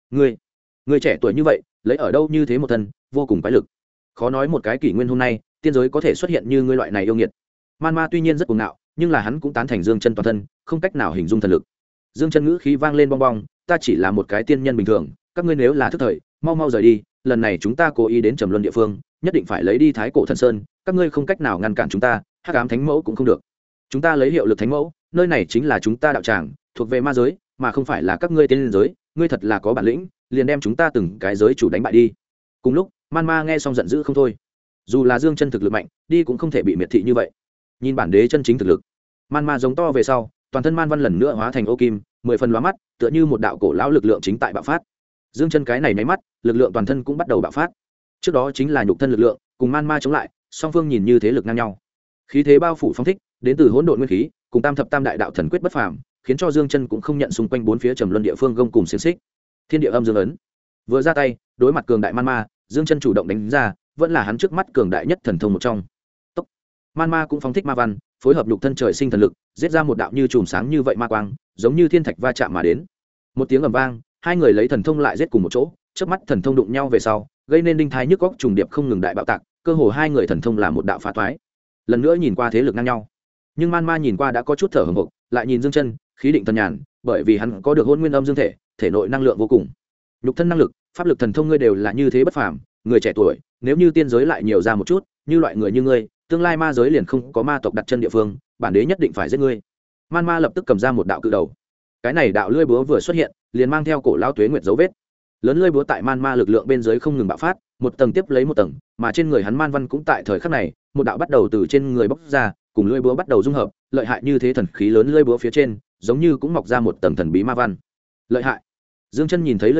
ngươi trẻ tuổi như vậy, lấy ở đâu như thế một thân, vô cùng quái lực. Khó nói một cái kỷ nguyên hôm nay, tiên giới có thể xuất hiện như ngươi loại này yêu nghiệt. Man ma tuy nhiên rất cuồng ngạo, nhưng là hắn cũng tán thành Dương Chân toàn thân, không cách nào hình dung thần lực. Dương Chân ngữ khí vang lên bong bong, ta chỉ là một cái tiên nhân bình thường, các ngươi nếu là thức thời, mau mau rời đi, lần này chúng ta cố ý đến Trầm Luân địa phương, nhất định phải lấy đi Thái Cổ Thần Sơn, các ngươi không cách nào ngăn cản chúng ta, Hắc Ám Thánh Mẫu cũng không được. Chúng ta lấy hiệu lực Thánh Mẫu, nơi này chính là chúng ta đạo tràng, thuộc về ma giới, mà không phải là các ngươi tiên giới, ngươi thật là có bản lĩnh, liền đem chúng ta từng cái giới chủ đánh bại đi. Cùng lúc, Man Ma nghe xong giận dữ không thôi. Dù là Dương Chân thực lực mạnh, đi cũng không thể bị miệt thị như vậy. Nhìn bản đế chân chính thực lực. Man Ma giống to về sau, toàn thân man văn lần nữa hóa thành ô kim, 10 phần lóa mắt, tựa như một đạo cổ lão lực lượng chính tại bạo phát. Dương Chân cái này nháy mắt, lực lượng toàn thân cũng bắt đầu bạo phát. Trước đó chính là nhục thân lực lượng, cùng man ma chống lại, song phương nhìn như thế lực ngang nhau. Khí thế bao phủ phóng thích, đến từ hỗn độn nguyên khí, cùng tam thập tam đại đạo thần quyết bất phàm, khiến cho Dương Chân cũng không nhận xung quanh bốn phía Trầm Luân địa phương gông cùng xiển xích. Thiên địa âm dương ấn. Vừa ra tay, đối mặt cường đại man ma, Dương Chân chủ động đánh ra, vẫn là hắn trước mắt cường đại nhất thần thông một trong. Tốc. Man ma cũng phóng thích ma văn, phối hợp nhục thân trời sinh thần lực, giết ra một đạo như chùm sáng như vậy ma quang, giống như thiên thạch va chạm mà đến. Một tiếng ầm vang, hai người lấy thần thông lại giết cùng một chỗ, chớp mắt thần thông đụng nhau về sau, gây nên đinh thái nhức góc trùng điệp không ngừng đại bạo tạc, cơ hồ hai người thần thông là một đạo phá toái. Lần nữa nhìn qua thế lực ngang nhau, nhưng man ma nhìn qua đã có chút thở hổn hộc, lại nhìn Dương Chân, khí định thần nhàn, bởi vì hắn có được hôn nguyên âm dương thể, thể nội năng lượng vô cùng. Nhục thân năng lực, pháp lực thần thông ngươi đều là như thế bất phàm, người trẻ tuổi, nếu như tiên giới lại nhiều ra một chút, như loại người như ngươi, tương lai ma giới liền không có ma tộc đặt chân địa phương, bản đế nhất định phải giết ngươi. Man ma lập tức cầm ra một đạo cự đầu. Cái này đạo lưỡi búa vừa xuất hiện, liền mang theo cổ lao tuế nguyệt dấu vết. Lớn lưỡi búa tại man ma lực lượng bên dưới không ngừng bạo phát, một tầng tiếp lấy một tầng, mà trên người hắn man văn cũng tại thời khắc này, một đạo bắt đầu từ trên người bốc ra, cùng lưỡi búa bắt đầu dung hợp, lợi hại như thế thần khí lớn lưỡi búa phía trên, giống như cũng mọc ra một tầng thần bí ma văn. Lợi hại. Dương Chân nhìn thấy lưỡi búa,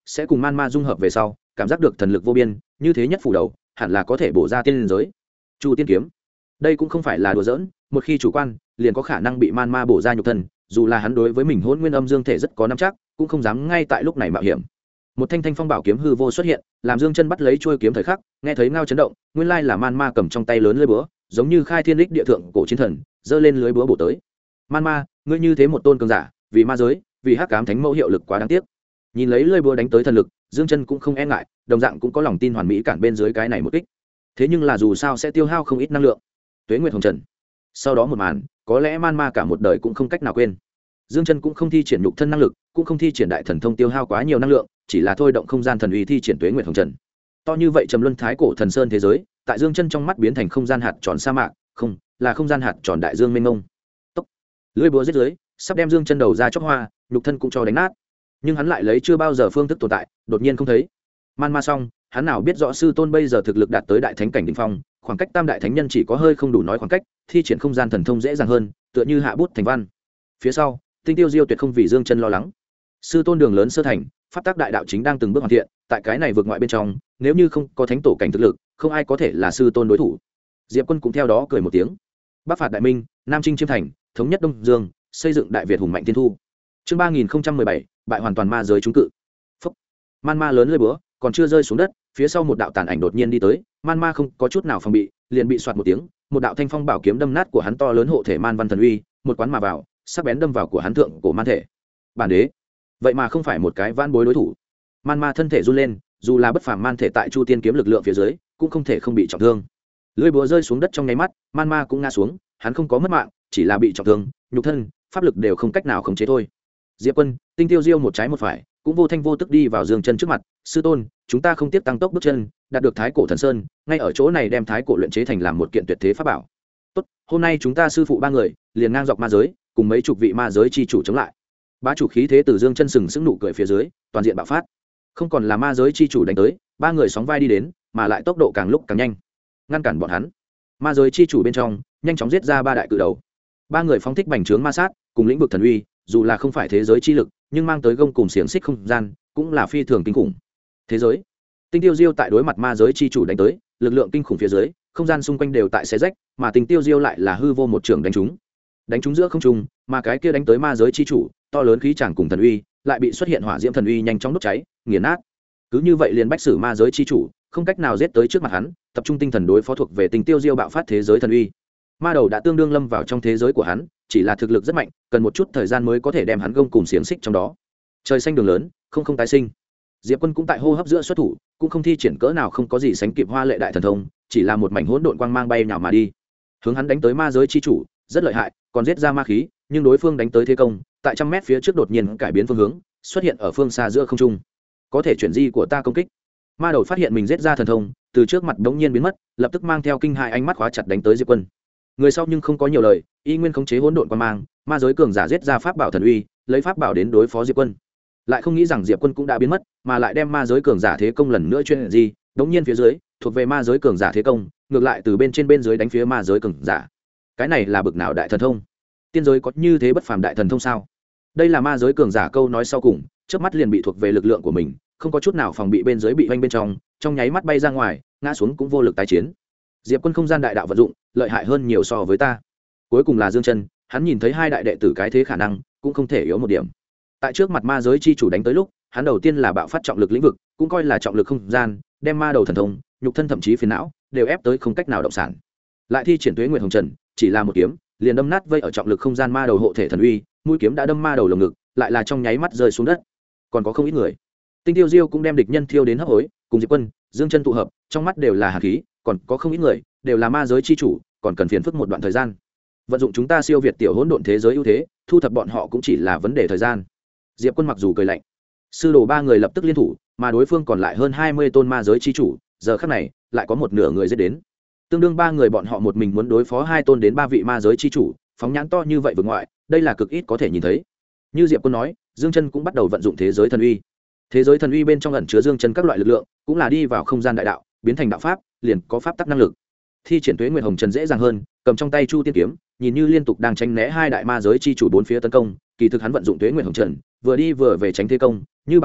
sẽ cùng man ma dung hợp về sau cảm giác được thần lực vô biên, như thế nhất phủ đầu hẳn là có thể bổ ra tiên giới. Chu tiên kiếm, đây cũng không phải là đùa giỡn, một khi chủ quan liền có khả năng bị man ma bổ ra nhục thân, dù là hắn đối với mình hôn nguyên âm dương thể rất có nắm chắc, cũng không dám ngay tại lúc này mạo hiểm. Một thanh thanh phong bảo kiếm hư vô xuất hiện, làm Dương Chân bắt lấy chuôi kiếm thời khắc, nghe thấy ngao chấn động, nguyên lai là man ma cầm trong tay lớn lưỡi búa, giống như khai thiên đích địa thượng cổ chiến thần, giơ lên lưới búa bổ tới. Man ma, ngươi như thế một tôn cường giả, vì ma giới, vì hắc ám thánh mẫu hiệu lực quá đáng tiếc. Nhìn lấy lưỡi búa đánh tới thần lực, Dương Chân cũng không e ngại, đồng dạng cũng có lòng tin hoàn mỹ cản bên dưới cái này một kích. Thế nhưng là dù sao sẽ tiêu hao không ít năng lượng. Tuế Nguyệt Hồng Trần. Sau đó một màn, có lẽ man ma cả một đời cũng không cách nào quên. Dương Chân cũng không thi triển nhục thân năng lực, cũng không thi triển đại thần thông tiêu hao quá nhiều năng lượng, chỉ là thôi động không gian thần uy thi triển Tuế Nguyệt Hồng Trần. To như vậy trầm luân thái cổ thần sơn thế giới, tại Dương Chân trong mắt biến thành không gian hạt tròn sa mạc, không, là không gian hạt tròn đại dương mênh mông. Tốc. Lưỡi búa giết dưới, sắp đem Dương Chân đầu ra chóc hoa, nhục thân cũng cho đánh nát. Nhưng hắn lại lấy chưa bao giờ phương thức tồn tại, đột nhiên không thấy. Man ma xong, hắn nào biết rõ sư tôn bây giờ thực lực đạt tới đại thánh cảnh đỉnh phong, khoảng cách tam đại thánh nhân chỉ có hơi không đủ nói khoảng cách, thi triển không gian thần thông dễ dàng hơn, tựa như hạ bút thành văn. Phía sau, Tinh Tiêu Diêu tuyệt không vì Dương Chân lo lắng. Sư tôn đường lớn sơ thành, pháp tác đại đạo chính đang từng bước hoàn thiện, tại cái này vượt ngoại bên trong, nếu như không có thánh tổ cảnh thực lực, không ai có thể là sư tôn đối thủ. Diệp Quân cũng theo đó cười một tiếng. Bắc phạt đại minh, Nam chinh chiêm thành, thống nhất Đông Dương, xây dựng đại Việt hùng mạnh tiên thu. Chương 3017, bại hoàn toàn ma giới chúng cự. Phúc. Man ma lớn lưỡi búa, còn chưa rơi xuống đất, phía sau một đạo tàn ảnh đột nhiên đi tới, man ma không có chút nào phòng bị, liền bị xoạt một tiếng, một đạo thanh phong bảo kiếm đâm nát của hắn to lớn hộ thể man văn thần uy, một quán mà vào, sắc bén đâm vào của hắn thượng cổ man thể. Bản đế, vậy mà không phải một cái vãn bối đối thủ. Man ma thân thể run lên, dù là bất phàm man thể tại chu tiên kiếm lực lượng phía dưới, cũng không thể không bị trọng thương. Lưỡi búa rơi xuống đất trong nháy mắt, man ma cũng ngã xuống, hắn không có mất mạng, chỉ là bị trọng thương, nhục thân, pháp lực đều không cách nào khống chế thôi. Diệp Quân, Tinh Tiêu Diêu một trái một phải, cũng vô thanh vô tức đi vào Dương Chân trước mặt. Sư tôn, chúng ta không tiếp tăng tốc bước chân, đạt được thái cổ thần sơn, ngay ở chỗ này đem thái cổ luyện chế thành làm một kiện tuyệt thế pháp bảo. Tốt, hôm nay chúng ta sư phụ ba người liền ngang dọc ma giới, cùng mấy chục vị ma giới chi chủ chống lại. Bá chủ khí thế từ Dương Chân sừng sững nụ cười phía dưới, toàn diện bạo phát. Không còn là ma giới chi chủ đánh tới, ba người sóng vai đi đến, mà lại tốc độ càng lúc càng nhanh, ngăn cản bọn hắn. Ma giới chi chủ bên trong, nhanh chóng giết ra ba đại cự đầu. Ba người phóng thích bành trướng ma sát, cùng lĩnh vực thần uy, dù là không phải thế giới chi lực, nhưng mang tới gông cùng xiềng xích không gian, cũng là phi thường kinh khủng. Thế giới. Tinh Tiêu Diêu tại đối mặt ma giới chi chủ đánh tới, lực lượng kinh khủng phía dưới, không gian xung quanh đều tại xé rách, mà Tinh Tiêu Diêu lại là hư vô một trường đánh trúng. Đánh trúng giữa không trung, mà cái kia đánh tới ma giới chi chủ, to lớn khí tràng cùng thần uy, lại bị xuất hiện hỏa diễm thần uy nhanh chóng đốt cháy, nghiền nát. Cứ như vậy liền bách sử ma giới chi chủ, không cách nào giết tới trước mặt hắn, tập trung tinh thần đối phó thuộc về Tinh Tiêu Diêu bạo phát thế giới thần uy. Ma đầu đã tương đương lâm vào trong thế giới của hắn, chỉ là thực lực rất mạnh, cần một chút thời gian mới có thể đem hắn gông cùng xiềng xích trong đó. Trời xanh đường lớn, không tái sinh. Diệp Quân cũng tại hô hấp giữa xuất thủ, cũng không thi triển cỡ nào không có gì sánh kịp hoa lệ đại thần thông, chỉ là một mảnh hỗn độn quang mang bay nhào mà đi. Hướng hắn đánh tới ma giới chi chủ, rất lợi hại, còn giết ra ma khí, nhưng đối phương đánh tới thế công, tại trăm mét phía trước đột nhiên cải biến phương hướng, xuất hiện ở phương xa giữa không trung. Có thể chuyển di của ta công kích. Ma đầu phát hiện mình giết ra thần thông, từ trước mặt đống nhiên biến mất, lập tức mang theo kinh hại ánh mắt khóa chặt đánh tới Diệp Quân. Người sau nhưng không có nhiều lời, y nguyên khống chế hỗn độn quang mang, ma giới cường giả giết ra pháp bảo thần uy, lấy pháp bảo đến đối phó Diệp Quân. Lại không nghĩ rằng Diệp Quân cũng đã biến mất, mà lại đem ma giới cường giả thế công lần nữa chuyên gì, đống nhiên phía dưới, thuộc về ma giới cường giả thế công, ngược lại từ bên trên bên dưới đánh phía ma giới cường giả. Cái này là bực nào đại thần thông? Tiên giới có như thế bất phàm đại thần thông sao? Đây là ma giới cường giả câu nói sau cùng, chớp mắt liền bị thuộc về lực lượng của mình, không có chút nào phòng bị bên dưới bị vanh bên trong nháy mắt bay ra ngoài, ngã xuống cũng vô lực tái chiến. Diệp Quân không gian đại đạo vận dụng, lợi hại hơn nhiều so với ta. Cuối cùng là Dương Chân, hắn nhìn thấy hai đại đệ tử cái thế khả năng, cũng không thể yếu một điểm. Tại trước mặt ma giới chi chủ đánh tới lúc, hắn đầu tiên là bạo phát trọng lực lĩnh vực, cũng coi là trọng lực không gian, đem ma đầu thần thông, nhục thân thậm chí phiền não, đều ép tới không cách nào động sản. Lại thi triển Tuế Nguyệt Hồng Trần, chỉ là một kiếm, liền đâm nát vây ở trọng lực không gian ma đầu hộ thể thần uy, mũi kiếm đã đâm ma đầu lồng ngực, lại là trong nháy mắt rơi xuống đất. Còn có không ít người. Tinh Tiêu Diêu cũng đem địch nhân thiêu đến hấp hối, cùng Diệp Quân, Dương Chân tụ hợp, trong mắt đều là hàn khí, còn có không ít người, đều là ma giới chi chủ, còn cần phiền phức một đoạn thời gian. Vận dụng chúng ta siêu việt tiểu hỗn độn thế giới ưu thế, thu thập bọn họ cũng chỉ là vấn đề thời gian. Diệp Quân mặc dù cười lạnh, sư đồ ba người lập tức liên thủ, mà đối phương còn lại hơn 20 tôn ma giới chi chủ, giờ khắc này lại có một nửa người giết đến. Tương đương ba người bọn họ một mình muốn đối phó 2 tôn đến 3 vị ma giới chi chủ, phóng nhãn to như vậy vực ngoại, đây là cực ít có thể nhìn thấy. Như Diệp Quân nói, Dương Chân cũng bắt đầu vận dụng thế giới thần uy. Thế giới thần uy bên trong ẩn chứa Dương Chân các loại lực lượng, cũng là đi vào không gian đại đạo, biến thành đạo pháp, liền có pháp tắc năng lực. Thi triển Tuế Nguyệt Hồng Trần dễ dàng hơn, cầm trong tay Chu Tiên kiếm, nhìn như liên tục đang tránh né hai đại ma giới chi chủ bốn phía tấn công, kỳ thực hắn vận dụng Tuế Nguyệt Hồng Trần, vừa đi vừa về tránh thế công, như bằng không,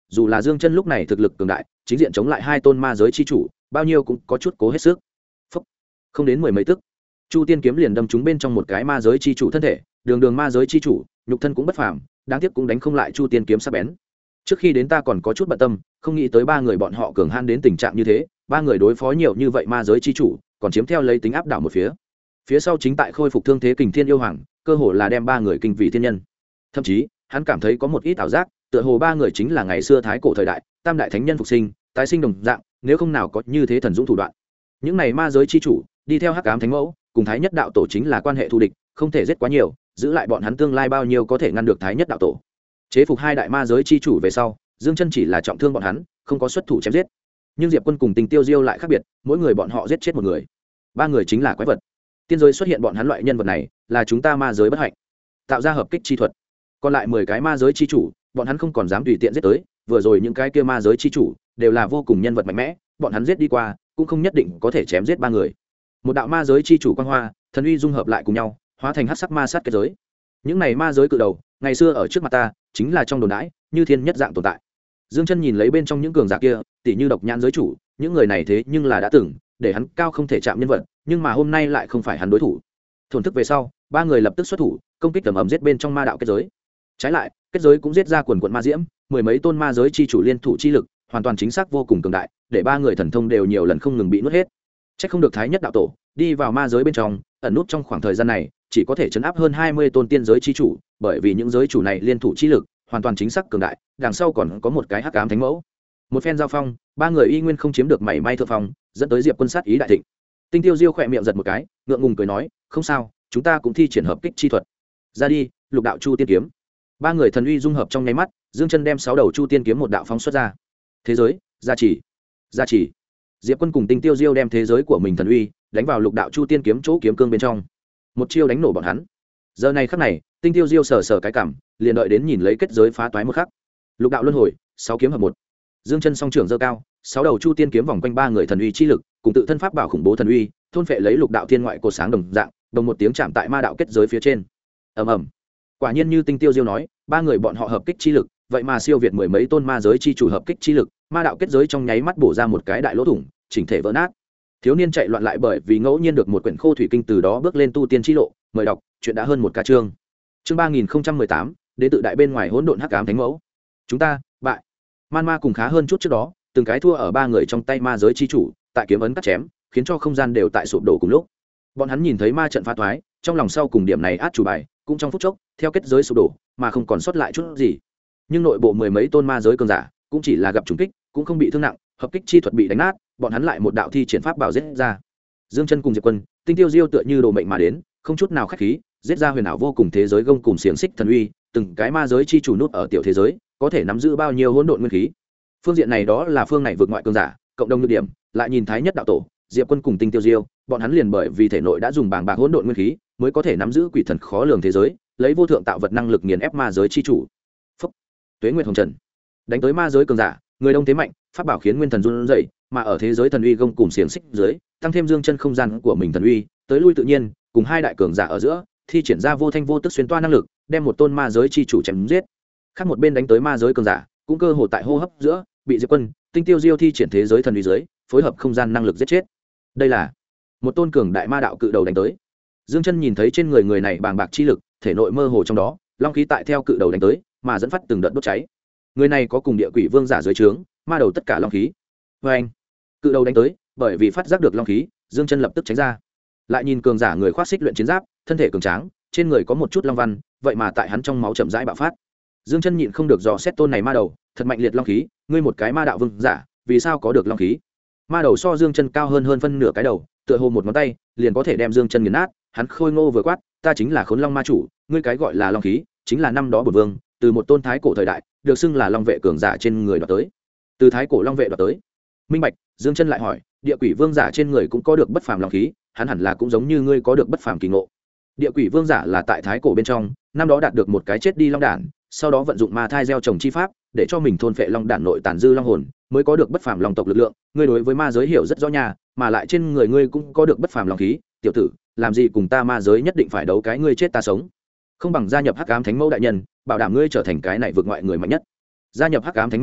dù là Dương Chân lúc này thực lực cường đại, chính diện chống lại hai tôn ma giới chi chủ, bao nhiêu cũng có chút cố hết sức. Phốc. Không đến mười mấy tức, Chu Tiên kiếm liền đâm trúng bên trong một cái ma giới chi chủ thân thể, đường ma giới chi chủ, nhục thân cũng bất phàm, đáng tiếc cũng đánh không lại Chu Tiên kiếm sắc bén. Trước khi đến ta còn có chút bận tâm, không nghĩ tới ba người bọn họ cường han đến tình trạng như thế, ba người đối phó nhiều như vậy ma giới chi chủ, còn chiếm theo lấy tính áp đảo một phía sau chính tại khôi phục thương thế Kình Thiên yêu hoàng, cơ hồ là đem ba người kinh vị thiên nhân. Thậm chí hắn cảm thấy có một ít ảo giác, tựa hồ ba người chính là ngày xưa thái cổ thời đại tam đại thánh nhân phục sinh tái sinh đồng dạng, nếu không nào có như thế thần dũng thủ đoạn. Những này ma giới chi chủ đi theo hắc ám thánh mẫu cùng thái nhất đạo tổ chính là quan hệ thù địch, không thể giết quá nhiều, giữ lại bọn hắn tương lai bao nhiêu có thể ngăn được thái nhất đạo tổ. Chế phục hai đại ma giới chi chủ về sau, Dương Chân chỉ là trọng thương bọn hắn, không có xuất thủ chém giết. Nhưng Diệp Quân cùng Tình Tiêu Diêu lại khác biệt, mỗi người bọn họ giết chết một người, ba người chính là quái vật. Tiên giới xuất hiện bọn hắn loại nhân vật này, là chúng ta ma giới bất hạnh, tạo ra hợp kích chi thuật. Còn lại 10 cái ma giới chi chủ, bọn hắn không còn dám tùy tiện giết tới, vừa rồi những cái kia ma giới chi chủ đều là vô cùng nhân vật mạnh mẽ, bọn hắn giết đi qua, cũng không nhất định có thể chém giết ba người. Một đạo ma giới chi chủ quang hoa, thần uy dung hợp lại cùng nhau, hóa thành hắc sắc ma sát kết giới. Những này ma giới cự đầu, ngày xưa ở trước mặt ta, chính là trong đồn đãi, như thiên nhất dạng tồn tại. Dương Chân nhìn lấy bên trong những cường giả kia, tỷ như độc nhãn giới chủ, những người này thế nhưng là đã từng để hắn cao không thể chạm nhân vật, nhưng mà hôm nay lại không phải hắn đối thủ. Thổn thức về sau, ba người lập tức xuất thủ, công kích tầm ầm giết bên trong ma đạo kết giới. Trái lại, kết giới cũng giết ra quần quần ma diễm, mười mấy tôn ma giới chi chủ liên thủ chi lực, hoàn toàn chính xác vô cùng cường đại, để ba người thần thông đều nhiều lần không ngừng bị nuốt hết. Chắc không được thái nhất đạo tổ đi vào ma giới bên trong, ẩn nút trong khoảng thời gian này, chỉ có thể chấn áp hơn 20 tôn tiên giới chi chủ, bởi vì những giới chủ này liên thủ chi lực hoàn toàn chính xác cường đại, đằng sau còn có một cái hắc ám thánh mẫu. Một phen giao phong, ba người y nguyên không chiếm được mảy may thượng phong, dẫn tới Diệp Quân sát ý đại thịnh. Tinh Tiêu Diêu khẽ miệng giật một cái, ngượng ngùng cười nói, "Không sao, chúng ta cũng thi triển hợp kích chi thuật. Ra đi, Lục đạo Chu Tiên kiếm." Ba người thần uy dung hợp trong nháy mắt, Dương Chân đem 6 đầu Chu Tiên kiếm một đạo phóng xuất ra. Thế giới, gia trì. Gia trì. Diệp Quân cùng Tinh Tiêu Diêu đem thế giới của mình thần uy đánh vào Lục đạo Chu Tiên kiếm chỗ kiếm cương bên trong. Một chiêu đánh nổ bọn hắn. Giờ này khắc này, Tinh Tiêu Diêu sờ cái cằm, liền đợi đến nhìn lấy kết giới phá toái một khắc. Lục đạo luân hồi, 6 kiếm hợp một. Dương Chân song trưởng giơ cao, 6 đầu Chu Tiên kiếm vòng quanh ba người thần uy chi lực, cùng tự thân pháp bảo khủng bố thần uy, thôn phệ lấy Lục đạo thiên ngoại cột sáng đồng dạng, đồng một tiếng chạm tại ma đạo kết giới phía trên. Ầm ầm. Quả nhiên như Tinh Tiêu Diêu nói, ba người bọn họ hợp kích chi lực, vậy mà siêu việt mười mấy tôn ma giới chi chủ hợp kích chi lực, ma đạo kết giới trong nháy mắt bổ ra một cái đại lỗ thủng, chỉnh thể vỡ nát. Thiếu niên chạy loạn lại bởi vì ngẫu nhiên được một quyển khô thủy kinh, từ đó bước lên tu tiên chi lộ, mời đọc, chuyện đã hơn một ca chương. Chương 3018, đến tự đại bên ngoài hỗn độn hắc ám thánh mẫu. Chúng ta bại. Man ma cùng khá hơn chút trước đó, từng cái thua ở ba người trong tay ma giới chi chủ, tại kiếm ấn cắt chém, khiến cho không gian đều tại sụp đổ cùng lúc. Bọn hắn nhìn thấy ma trận phá thoái, trong lòng sau cùng điểm này át chủ bài, cũng trong phút chốc, theo kết giới sụp đổ, mà không còn sót lại chút gì. Nhưng nội bộ mười mấy tôn ma giới cường giả, cũng chỉ là gặp trùng kích, cũng không bị thương nặng, hợp kích chi thuật bị đánh nát, bọn hắn lại một đạo thi triển pháp bảo giết ra. Dương Chân cùng Diệp Quân, Tinh Tiêu Diêu tựa như đồ mệnh mà đến, không chút nào khách khí, giết ra huyền ảo vô cùng thế giới gông cùng xiềng xích thần uy, từng cái ma giới chi chủ nút ở tiểu thế giới, có thể nắm giữ bao nhiêu hỗn độn nguyên khí. Phương diện này đó là phương này vượt ngoại cường giả, cộng đồng nhược điểm, lại nhìn thái nhất đạo tổ, Diệp Quân cùng Tinh Tiêu Diêu, bọn hắn liền bởi vì thể nội đã dùng bàng bạc hỗn độn nguyên khí, mới có thể nắm giữ quỷ thần khó lường thế giới, lấy vô thượng tạo vật năng lực nghiền ép ma giới chi chủ. Phúc. Tuế Nguyệt Hồng Trần, đánh tới ma giới cường giả, người đông thế mạnh, pháp bảo khiến nguyên thần run rẩy, mà ở thế giới thần uy gông cùng xiềng xích dưới, tăng thêm Dương Chân không gian của mình thần uy, tới lui tự nhiên, cùng hai đại cường giả ở giữa, thi triển ra vô thanh vô tức xuyên toa năng lực, đem một tôn ma giới chi chủ chém giết. Khác một bên đánh tới ma giới cường giả, cũng cơ hồ tại hô hấp giữa, bị Diệp Quân, Tinh Tiêu Diêu thi triển thế giới thần uy dưới, phối hợp không gian năng lực giết chết. Đây là một tôn cường đại ma đạo cự đầu đánh tới. Dương Chân nhìn thấy trên người người này bàng bạc chi lực, thể nội mơ hồ trong đó, long khí tại theo cự đầu đánh tới, mà dẫn phát từng đợt đốt cháy. Người này có cùng địa quỷ vương giả dưới trướng, ma đầu tất cả long khí. Oeng! Cự đầu đánh tới, bởi vì phát giác được long khí, Dương Chân lập tức tránh ra. Lại nhìn cường giả người khoác xích luyện chiến giáp, thân thể cường tráng, trên người có một chút long văn, vậy mà tại hắn trong máu chậm rãi bạo phát. Dương Chân nhịn không được dò xét tôn này ma đầu, thật mạnh liệt long khí, ngươi một cái ma đạo vương giả, vì sao có được long khí? Ma đầu so Dương Chân cao hơn phân nửa cái đầu, tựa hồ một ngón tay liền có thể đem Dương Chân nghiền nát. Hắn khôi ngô vừa quát, ta chính là Khốn Long ma chủ, ngươi cái gọi là long khí, chính là năm đó bổn vương từ một tôn thái cổ thời đại, được xưng là long vệ cường giả trên người đoạt tới. Từ thái cổ long vệ đoạt tới. Minh bạch. Dương Chân lại hỏi, địa quỷ vương giả trên người cũng có được bất phàm long khí, hắn hẳn là cũng giống như ngươi có được bất phàm kỳ ngộ. Địa quỷ vương giả là tại thái cổ bên trong, năm đó đạt được một cái chết đi long đản, sau đó vận dụng ma thai gieo trồng chi pháp, để cho mình thôn phệ long đản nội tàn dư long hồn, mới có được bất phàm long tộc lực lượng. Ngươi đối với ma giới hiểu rất rõ nha, mà lại trên người ngươi cũng có được bất phàm long khí, tiểu tử, làm gì cùng ta ma giới nhất định phải đấu cái ngươi chết ta sống? Không bằng gia nhập Hắc Ám Thánh Mẫu đại nhân, bảo đảm ngươi trở thành cái này vượt ngoại người mạnh nhất. Gia nhập Hắc Ám Thánh Mẫu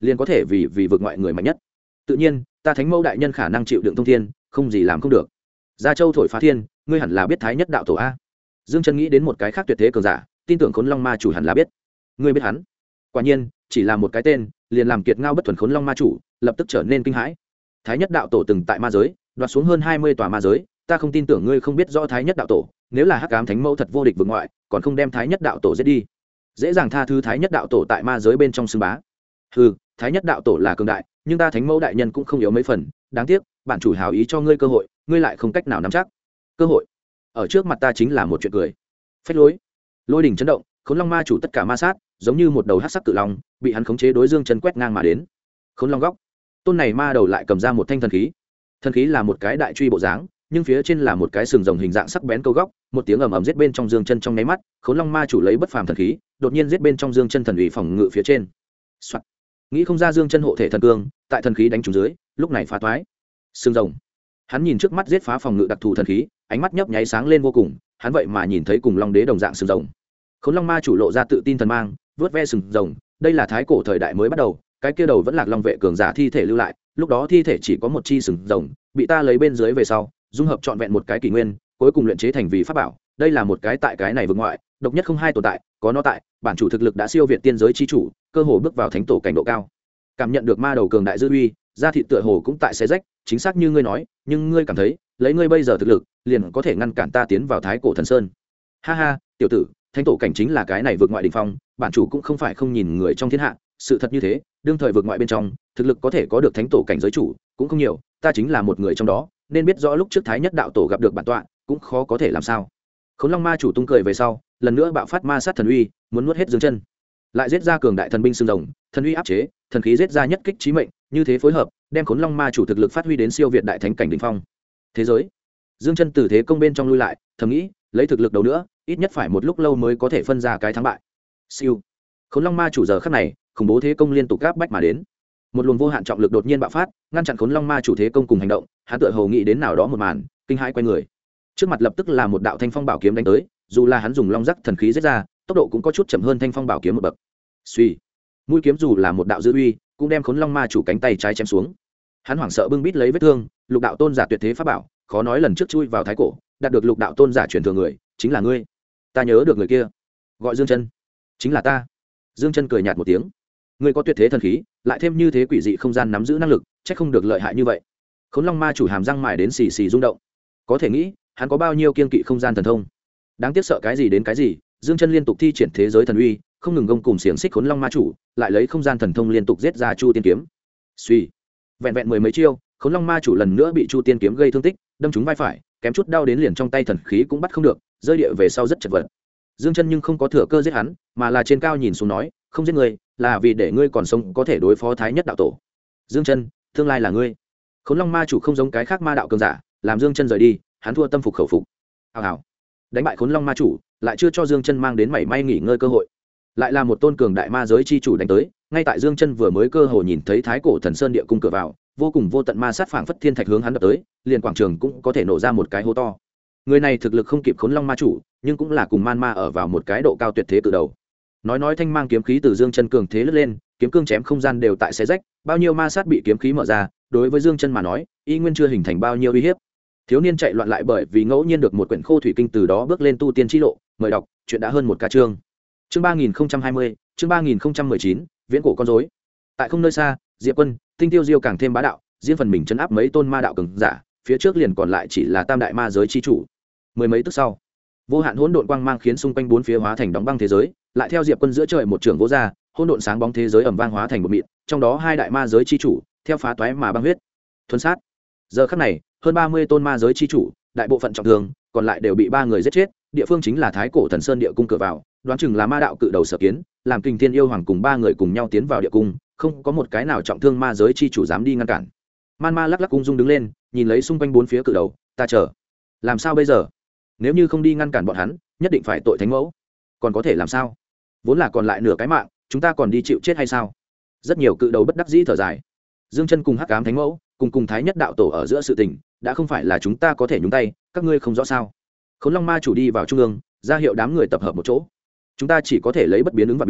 liền có thể vì vượt ngoại người mạnh nhất. Tự nhiên ta thánh mẫu đại nhân khả năng chịu đựng thông thiên, không gì làm không được. Gia Châu thổi phá thiên, ngươi hẳn là biết thái nhất đạo tổ a. Dương Chân nghĩ đến một cái khác tuyệt thế cường giả, tin tưởng Khốn Long ma chủ hẳn là biết. Ngươi biết hắn? Quả nhiên chỉ là một cái tên liền làm kiệt ngao bất thuần Khốn Long ma chủ lập tức trở nên kinh hãi. Thái nhất đạo tổ từng tại ma giới đoạt xuống hơn 20 tòa ma giới, ta không tin tưởng ngươi không biết rõ thái nhất đạo tổ. Nếu là hắc ám thánh mẫu thật vô địch vượt ngoại, còn không đem thái nhất đạo tổ giết đi, dễ dàng tha thứ thái nhất đạo tổ tại ma giới bên trong xưng bá. Hừ, thái nhất đạo tổ là cường đại, nhưng ta thánh mẫu đại nhân cũng không yếu mấy phần. Đáng tiếc bản chủ hào ý cho ngươi cơ hội, ngươi lại không cách nào nắm chắc. Cơ hội ở trước mặt ta chính là một chuyện cười. Phách lối. Lôi đỉnh chấn động, Khốn Long ma chủ tất cả ma sát giống như một đầu hắc sắc cự long bị hắn khống chế đối Dương Chân quét ngang mà đến. Khốn Long góc, tôn này ma đầu lại cầm ra một thanh thần khí. Thần khí là một cái đại truy bộ dáng, nhưng phía trên là một cái sừng rồng hình dạng sắc bén câu góc. Một tiếng ầm ầm giết bên trong Dương Chân trong nháy mắt, Khốn Long ma chủ lấy bất phàm thần khí đột nhiên giết bên trong Dương Chân thần uy phòng ngự phía trên. Soạt. Nghĩ không ra Dương Chân hộ thể thần cương tại thần khí đánh trúng dưới lúc này phá toái. Sừng rồng, hắn nhìn trước mắt giết phá phòng ngự đặc thù thần khí, ánh mắt nhấp nháy sáng lên vô cùng. Hắn vậy mà nhìn thấy cùng long đế đồng dạng sừng rồng. Khốn Long ma chủ lộ ra tự tin thần mang, vớt ve sừng rồng. Đây là thái cổ thời đại mới bắt đầu, cái kia đầu vẫn lạc long vệ cường giả thi thể lưu lại, lúc đó thi thể chỉ có một chi sừng rồng, bị ta lấy bên dưới về sau dung hợp trọn vẹn một cái kỷ nguyên, cuối cùng luyện chế thành vì pháp bảo. Đây là một cái tại cái này vực ngoại độc nhất không hai tồn tại, có nó tại bản chủ thực lực đã siêu việt tiên giới chi chủ, cơ hồ bước vào thánh tổ cảnh độ cao. Cảm nhận được ma đầu cường đại dư uy, da thịt tựa hồ cũng tại xé rách, chính xác như ngươi nói, nhưng ngươi cảm thấy lấy ngươi bây giờ thực lực liền có thể ngăn cản ta tiến vào thái cổ thần sơn? Ha ha, tiểu tử, thánh tổ cảnh chính là cái này vượt ngoại đỉnh phong, bản chủ cũng không phải không nhìn người trong thiên hạ, sự thật như thế, đương thời vượt ngoại bên trong thực lực có thể có được thánh tổ cảnh giới chủ cũng không nhiều, ta chính là một người trong đó, nên biết rõ lúc trước thái nhất đạo tổ gặp được bản tọa cũng khó có thể làm sao. Khốn Long ma chủ tung cười về sau, lần nữa bạo phát ma sát thần uy, muốn nuốt hết Dương Chân. Lại giết ra cường đại thần binh xương rồng, thần uy áp chế, thần khí giết ra nhất kích chí mệnh, như thế phối hợp, đem Khốn Long ma chủ thực lực phát huy đến siêu việt đại thánh cảnh đỉnh phong. Thế giới, Dương Chân từ thế công bên trong lui lại, thầm nghĩ, lấy thực lực đầu nữa, ít nhất phải một lúc lâu mới có thể phân ra cái thắng bại. Siêu. Khốn Long ma chủ giờ khắc này, khủng bố thế công liên tục áp bách mà đến. Một luồng vô hạn trọng lực đột nhiên bạo phát, ngăn chặn Khốn Long ma chủ thế công cùng hành động, hắn tựa hồ nghĩ đến nào đó một màn, kinh hãi quay người. Trước mặt lập tức là một đạo thanh phong bảo kiếm đánh tới, dù là hắn dùng long giác thần khí giết ra, tốc độ cũng có chút chậm hơn thanh phong bảo kiếm một bậc. Suy, mũi kiếm dù là một đạo dư uy, cũng đem Khốn Long ma chủ cánh tay trái chém xuống. Hắn hoảng sợ bưng bít lấy vết thương, lục đạo tôn giả tuyệt thế pháp bảo, khó nói lần trước chui vào thái cổ, đạt được lục đạo tôn giả truyền thừa người, chính là ngươi. Ta nhớ được người kia, gọi Dương Chân. Chính là ta. Dương Chân cười nhạt một tiếng. Ngươi có tuyệt thế thần khí, lại thêm như thế quỷ dị không gian nắm giữ năng lực, chắc không được lợi hại như vậy. Khốn Long ma chủ hàm răng mài đến xì xì rung động. Có thể nghĩ, hắn có bao nhiêu kiên kỵ không gian thần thông. Đáng tiếc sợ cái gì đến cái gì, Dương Chân liên tục thi triển thế giới thần uy, không ngừng gông cùng xiềng xích Khốn Long ma chủ, lại lấy không gian thần thông liên tục giết ra Chu Tiên kiếm. Suy, vẹn vẹn mười mấy chiêu, Khốn Long ma chủ lần nữa bị Chu Tiên kiếm gây thương tích, đâm trúng vai phải, kém chút đau đến liền trong tay thần khí cũng bắt không được, rơi địa về sau rất chật vật. Dương Chân nhưng không có thừa cơ giết hắn, mà là trên cao nhìn xuống nói, không giết ngươi, là vì để ngươi còn sống có thể đối phó thái nhất đạo tổ. Dương Chân, tương lai là ngươi. Khốn Long ma chủ không giống cái khác ma đạo cường giả, làm Dương Chân rời đi, hắn thua tâm phục khẩu phục. Hào hào, đánh bại Khốn Long ma chủ, lại chưa cho Dương Chân mang đến mảy may nghỉ ngơi cơ hội. Lại là một tôn cường đại ma giới chi chủ đánh tới, ngay tại Dương Chân vừa mới cơ hội nhìn thấy thái cổ thần sơn địa cung cửa vào, vô cùng vô tận ma sát phảng phất thiên thạch hướng hắn đập tới, liền quảng trường cũng có thể nổ ra một cái hố to. Người này thực lực không kịp Khốn Long ma chủ, nhưng cũng là cùng man ma ở vào một cái độ cao tuyệt thế từ đầu. Nói thanh mang kiếm khí từ Dương Chân cường thế lướt lên, kiếm cương chém không gian đều tại xé rách, bao nhiêu ma sát bị kiếm khí mở ra, đối với Dương Chân mà nói, y nguyên chưa hình thành bao nhiêu uy hiếp. Thiếu niên chạy loạn lại bởi vì ngẫu nhiên được một quyển khô thủy kinh từ đó bước lên tu tiên chi lộ, mời đọc, chuyện đã hơn một ca chương. Chương 3020, chương 3019, viễn cổ con rối. Tại không nơi xa, Diệp Quân, Tinh Tiêu Diêu càng thêm bá đạo, riêng phần mình trấn áp mấy tôn ma đạo cường giả, phía trước liền còn lại chỉ là tam đại ma giới chi chủ. Mười mấy tức sau, vô hạn hỗn độn quang mang khiến xung quanh bốn phía hóa thành đóng băng thế giới, lại theo Diệp Quân giữa trời một trường vỗ ra, hỗn độn sáng bóng thế giới ầm vang hóa thành một mịn, trong đó hai đại ma giới chi chủ theo phá toái mà băng huyết thuần sát. Giờ khắc này, hơn 30 tôn ma giới chi chủ, đại bộ phận trọng thương, còn lại đều bị ba người giết chết, địa phương chính là thái cổ thần sơn địa cung cửa vào, đoán chừng là ma đạo cự đầu Sở Kiến, làm Kình Thiên yêu hoàng cùng ba người cùng nhau tiến vào địa cung, không có một cái nào trọng thương ma giới chi chủ dám đi ngăn cản. Man ma lắc lắc cung dung đứng lên, nhìn lấy xung quanh bốn phía cự đầu, ta chờ, làm sao bây giờ? Nếu như không đi ngăn cản bọn hắn, nhất định phải tội thánh mẫu, còn có thể làm sao? Vốn là còn lại nửa cái mạng, chúng ta còn đi chịu chết hay sao? Rất nhiều cự đầu bất đắc dĩ thở dài. Dương Chân cùng Hắc Ám Thánh Mẫu, cùng thái nhất đạo tổ ở giữa sự tình, đã không phải là chúng ta có thể nhúng tay, các ngươi không rõ sao? Khốn Long ma chủ đi vào trung ương, ra hiệu đám người tập hợp một chỗ. Chúng ta chỉ có thể lấy bất biến ứng và biến,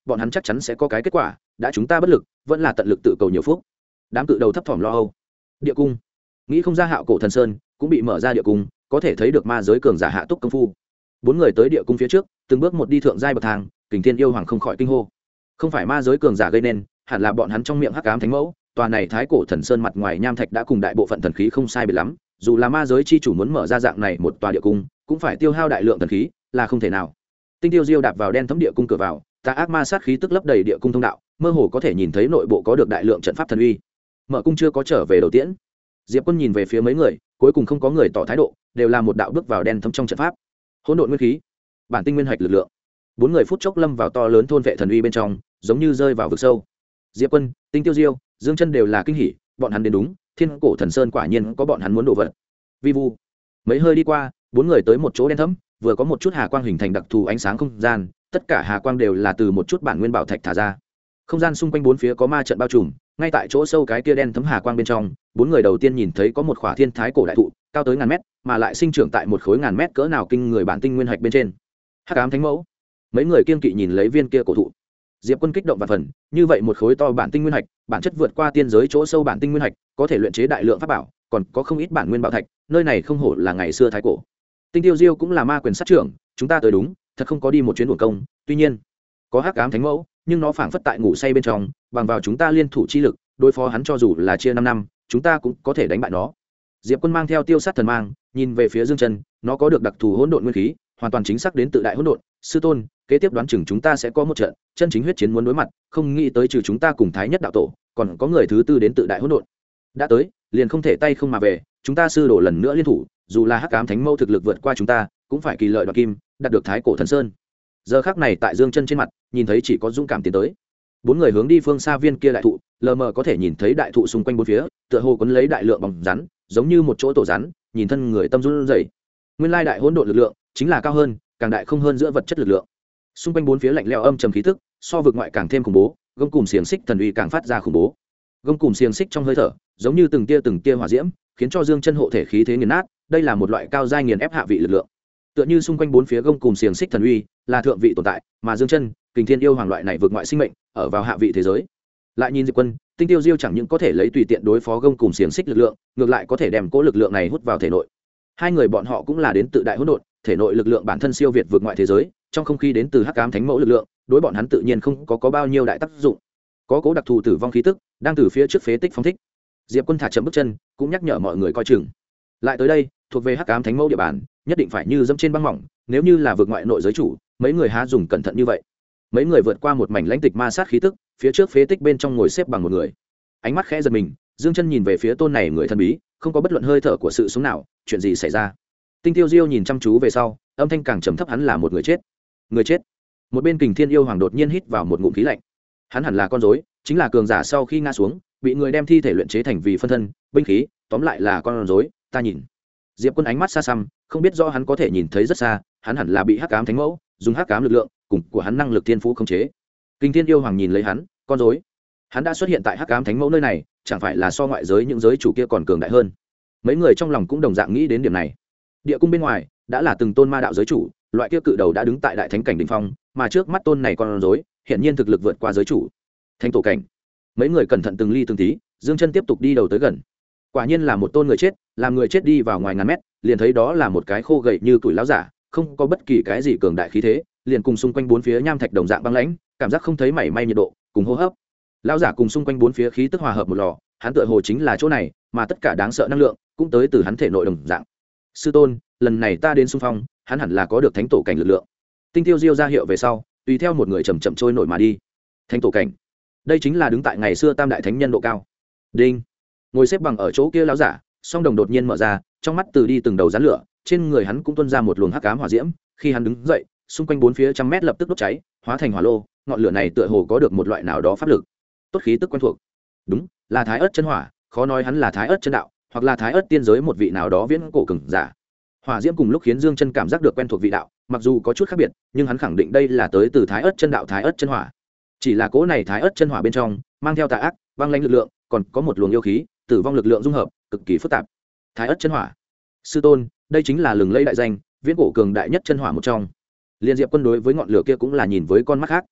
bọn hắn chắc chắn sẽ có cái kết quả, đã chúng ta bất lực vẫn là tận lực tự cầu nhiều phúc. Đám cự đầu thấp thỏm lo âu. Địa cung, nghĩ không ra Hạo Cổ Thần Sơn cũng bị mở ra địa cung, có thể thấy được ma giới cường giả hạ túc công phu. Bốn người tới địa cung phía trước, từng bước một đi thượng giai bậc thang, Kình Thiên yêu hoàng không khỏi kinh hô. Không phải ma giới cường giả gây nên, hẳn là bọn hắn trong miệng hắc ám thánh mẫu. Tòa này Thái Cổ Thần Sơn mặt ngoài nham thạch đã cùng đại bộ phận thần khí không sai biệt lắm, dù là ma giới chi chủ muốn mở ra dạng này một tòa địa cung, cũng phải tiêu hao đại lượng thần khí, là không thể nào. Tinh Tiêu Diêu đạp vào đen thấm địa cung cửa vào, tà ác ma sát khí tức lấp đầy địa cung thông đạo, mơ hồ có thể nhìn thấy nội bộ có được đại lượng trận pháp thần uy. Mở cung chưa có trở về đầu tiễn. Diệp Quân nhìn về phía mấy người, cuối cùng không có người tỏ thái độ, đều là một đạo bước vào đen thấm trong trận pháp. Hỗn độn nguyên khí, bản tinh nguyên hạch lực lượng. Bốn người phút chốc lâm vào to lớn thôn vệ thần uy bên trong, giống như rơi vào vực sâu. Diệp Quân, Tinh Tiêu Diêu, Dương Chân đều là kinh hỉ, bọn hắn đến đúng, Thiên Cổ Thần Sơn quả nhiên có bọn hắn muốn đổ vật. Vi vu. Mấy hơi đi qua, bốn người tới một chỗ đen thẫm, vừa có một chút hà quang hình thành đặc thù ánh sáng không gian, tất cả hà quang đều là từ một chút bản nguyên bảo thạch thả ra. Không gian xung quanh bốn phía có ma trận bao trùm, ngay tại chỗ sâu cái kia đen thấm hà quang bên trong, bốn người đầu tiên nhìn thấy có một khỏa thiên thái cổ đại thụ, cao tới ngàn mét, mà lại sinh trưởng tại một khối ngàn mét cỡ nào kinh người bản tinh nguyên hạch bên trên. Hắc ám thánh mẫu. Mấy người kiên kỵ nhìn lấy viên kia cổ thụ. Diệp Quân kích động vạn phần, như vậy một khối to bản tinh nguyên hạch, bản chất vượt qua tiên giới chỗ sâu bản tinh nguyên hạch, có thể luyện chế đại lượng pháp bảo, còn có không ít bản nguyên bảo thạch, nơi này không hổ là ngày xưa thái cổ. Tinh Tiêu Diêu cũng là ma quyền sát trưởng, chúng ta tới đúng, thật không có đi một chuyến uổng công, tuy nhiên, có hắc ám thánh mẫu, nhưng nó phảng phất tại ngủ say bên trong, bằng vào chúng ta liên thủ chi lực, đối phó hắn cho dù là chia 5 năm, chúng ta cũng có thể đánh bại nó. Diệp Quân mang theo Tiêu Sát thần mang, nhìn về phía Dương Chân, nó có được đặc thù hỗn độn nguyên khí, hoàn toàn chính xác đến tự đại hỗn độn, sư tôn, kế tiếp đoán chừng chúng ta sẽ có một trận chân chính huyết chiến muốn đối mặt, không nghĩ tới trừ chúng ta cùng Thái Nhất đạo tổ, còn có người thứ tư đến tự đại hỗn độn. Đã tới, liền không thể tay không mà về, chúng ta sư đổ lần nữa liên thủ, dù là hắc ám thánh mẫu thực lực vượt qua chúng ta, cũng phải kỳ lợi đoạt kim, đạt được Thái Cổ Thần Sơn. Giờ khắc này tại Dương Chân trên mặt, nhìn thấy chỉ có dũng cảm tiến tới. Bốn người hướng đi phương xa viên kia đại thụ, lờ mờ có thể nhìn thấy đại thụ xung quanh bốn phía, tựa hồ quấn lấy đại lượng bóng rắn, giống như một chỗ tổ rắn, nhìn thân người tâm run rẩy. Nguyên lai đại hỗn độn lực lượng chính là cao hơn, càng đại không hơn giữa vật chất lực lượng. Xung quanh bốn phía lạnh lẽo âm trầm khí tức, so vực ngoại càng thêm khủng bố, gông cùm xiềng xích thần uy càng phát ra khủng bố. Gông cùm xiềng xích trong hơi thở, giống như từng tia hỏa diễm, khiến cho Dương Chân hộ thể khí thế nghiền nát, đây là một loại cao giai nghiền ép hạ vị lực lượng. Tựa như xung quanh bốn phía gông cùm xiềng xích thần uy, là thượng vị tồn tại, mà Dương Chân, Kình Thiên yêu hoàng loại này vượt ngoại sinh mệnh, ở vào hạ vị thế giới. Lại nhìn Diệp Quân, Tinh Tiêu Diêu chẳng những có thể lấy tùy tiện đối phó gông cùm xiềng xích lực lượng, ngược lại có thể đem cố lực lượng này hút vào thể nội. Hai người bọn họ cũng là đến tự đại hỗn độn, thể nội lực lượng bản thân siêu việt vượt ngoại thế giới, trong không khí đến từ hắc ám thánh mẫu lực lượng, đối bọn hắn tự nhiên không có bao nhiêu đại tác dụng. Có cố đặc thù tử vong khí tức đang từ phía trước phế tích phóng thích. Diệp Quân thả chậm bước chân, cũng nhắc nhở mọi người coi chừng. Lại tới đây, thuộc về hắc ám thánh mẫu địa bàn, nhất định phải như dẫm trên băng mỏng, nếu như là vượt ngoại nội giới chủ, mấy người há dùng cẩn thận như vậy. Mấy người vượt qua một mảnh lãnh tịch ma sát khí tức, phía trước phế tích bên trong ngồi xếp bằng một người. Ánh mắt khẽ giật mình, Dương Chân nhìn về phía tôn này người thần bí, không có bất luận hơi thở của sự sống nào, chuyện gì xảy ra? Tinh Tiêu Diêu nhìn chăm chú về sau, âm thanh càng trầm thấp, hắn là một người chết. Người chết. Một bên Kình Thiên yêu hoàng đột nhiên hít vào một ngụm khí lạnh. Hắn hẳn là con rối, chính là cường giả sau khi ngã xuống, bị người đem thi thể luyện chế thành vì phân thân, binh khí, tóm lại là con rối, ta nhìn. Diệp Quân ánh mắt xa xăm, không biết rõ hắn có thể nhìn thấy rất xa, hắn hẳn là bị hắc ám thánh mẫu dùng hắc ám lực lượng cùng của hắn năng lực thiên phú khống chế. Kình Thiên yêu hoàng nhìn lấy hắn, con rối. Hắn đã xuất hiện tại hắc ám thánh mẫu nơi này, chẳng phải là so ngoại giới những giới chủ kia còn cường đại hơn. Mấy người trong lòng cũng đồng dạng nghĩ đến điểm này. Địa cung bên ngoài đã là từng tôn ma đạo giới chủ, loại kia cự đầu đã đứng tại đại thánh cảnh đỉnh phong, mà trước mắt tôn này con rối, hiện nhiên thực lực vượt qua giới chủ. Thánh tổ cảnh. Mấy người cẩn thận từng ly từng tí, Dương Chân tiếp tục đi đầu tới gần. Quả nhiên là một tôn người chết, làm người chết đi vào ngoài ngàn mét, liền thấy đó là một cái khô gầy như củi láo giả, không có bất kỳ cái gì cường đại khí thế, liền cùng xung quanh bốn phía nham thạch đồng dạng băng lãnh, cảm giác không thấy mảy may nhiệt độ, cùng hô hấp. Lão giả cùng xung quanh bốn phía khí tức hòa hợp một lò, hắn tựa hồ chính là chỗ này, mà tất cả đáng sợ năng lượng cũng tới từ hắn thể nội đồng dạng. Sư tôn, lần này ta đến xung phong, hắn hẳn là có được thánh tổ cảnh lực lượng. Tinh Tiêu Diêu ra hiệu về sau, tùy theo một người chậm chậm trôi nổi mà đi. Thánh tổ cảnh, đây chính là đứng tại ngày xưa tam đại thánh nhân độ cao. Đinh, ngồi xếp bằng ở chỗ kia lão giả, song đồng đột nhiên mở ra, trong mắt từ đi từng đầu rắn lửa, trên người hắn cũng tuôn ra một luồng hắc ám hỏa diễm. Khi hắn đứng dậy, xung quanh bốn phía trăm mét lập tức đốt cháy, hóa thành hỏa lô. Ngọn lửa này tựa hồ có được một loại nào đó pháp lực. Tốt khí tức quen thuộc. Đúng, là Thái Ức chân hỏa, khó nói hắn là Thái Ức chân đạo, hoặc là Thái Ức tiên giới một vị nào đó viễn cổ cường giả. Hỏa diễm cùng lúc khiến Dương Chân cảm giác được quen thuộc vị đạo, mặc dù có chút khác biệt, nhưng hắn khẳng định đây là tới từ Thái Ức chân đạo Thái Ức chân hỏa. Chỉ là cỗ này Thái Ức chân hỏa bên trong mang theo tà ác, băng lãnh lực lượng, còn có một luồng yêu khí, tử vong lực lượng dung hợp, cực kỳ phức tạp. Thái Ức chân hỏa. Sư tôn, đây chính là lừng lẫy đại danh, viễn cổ cường đại nhất chân hỏa một trong. Liên Diệp Quân đối với ngọn lửa kia cũng là nhìn với con mắt khác.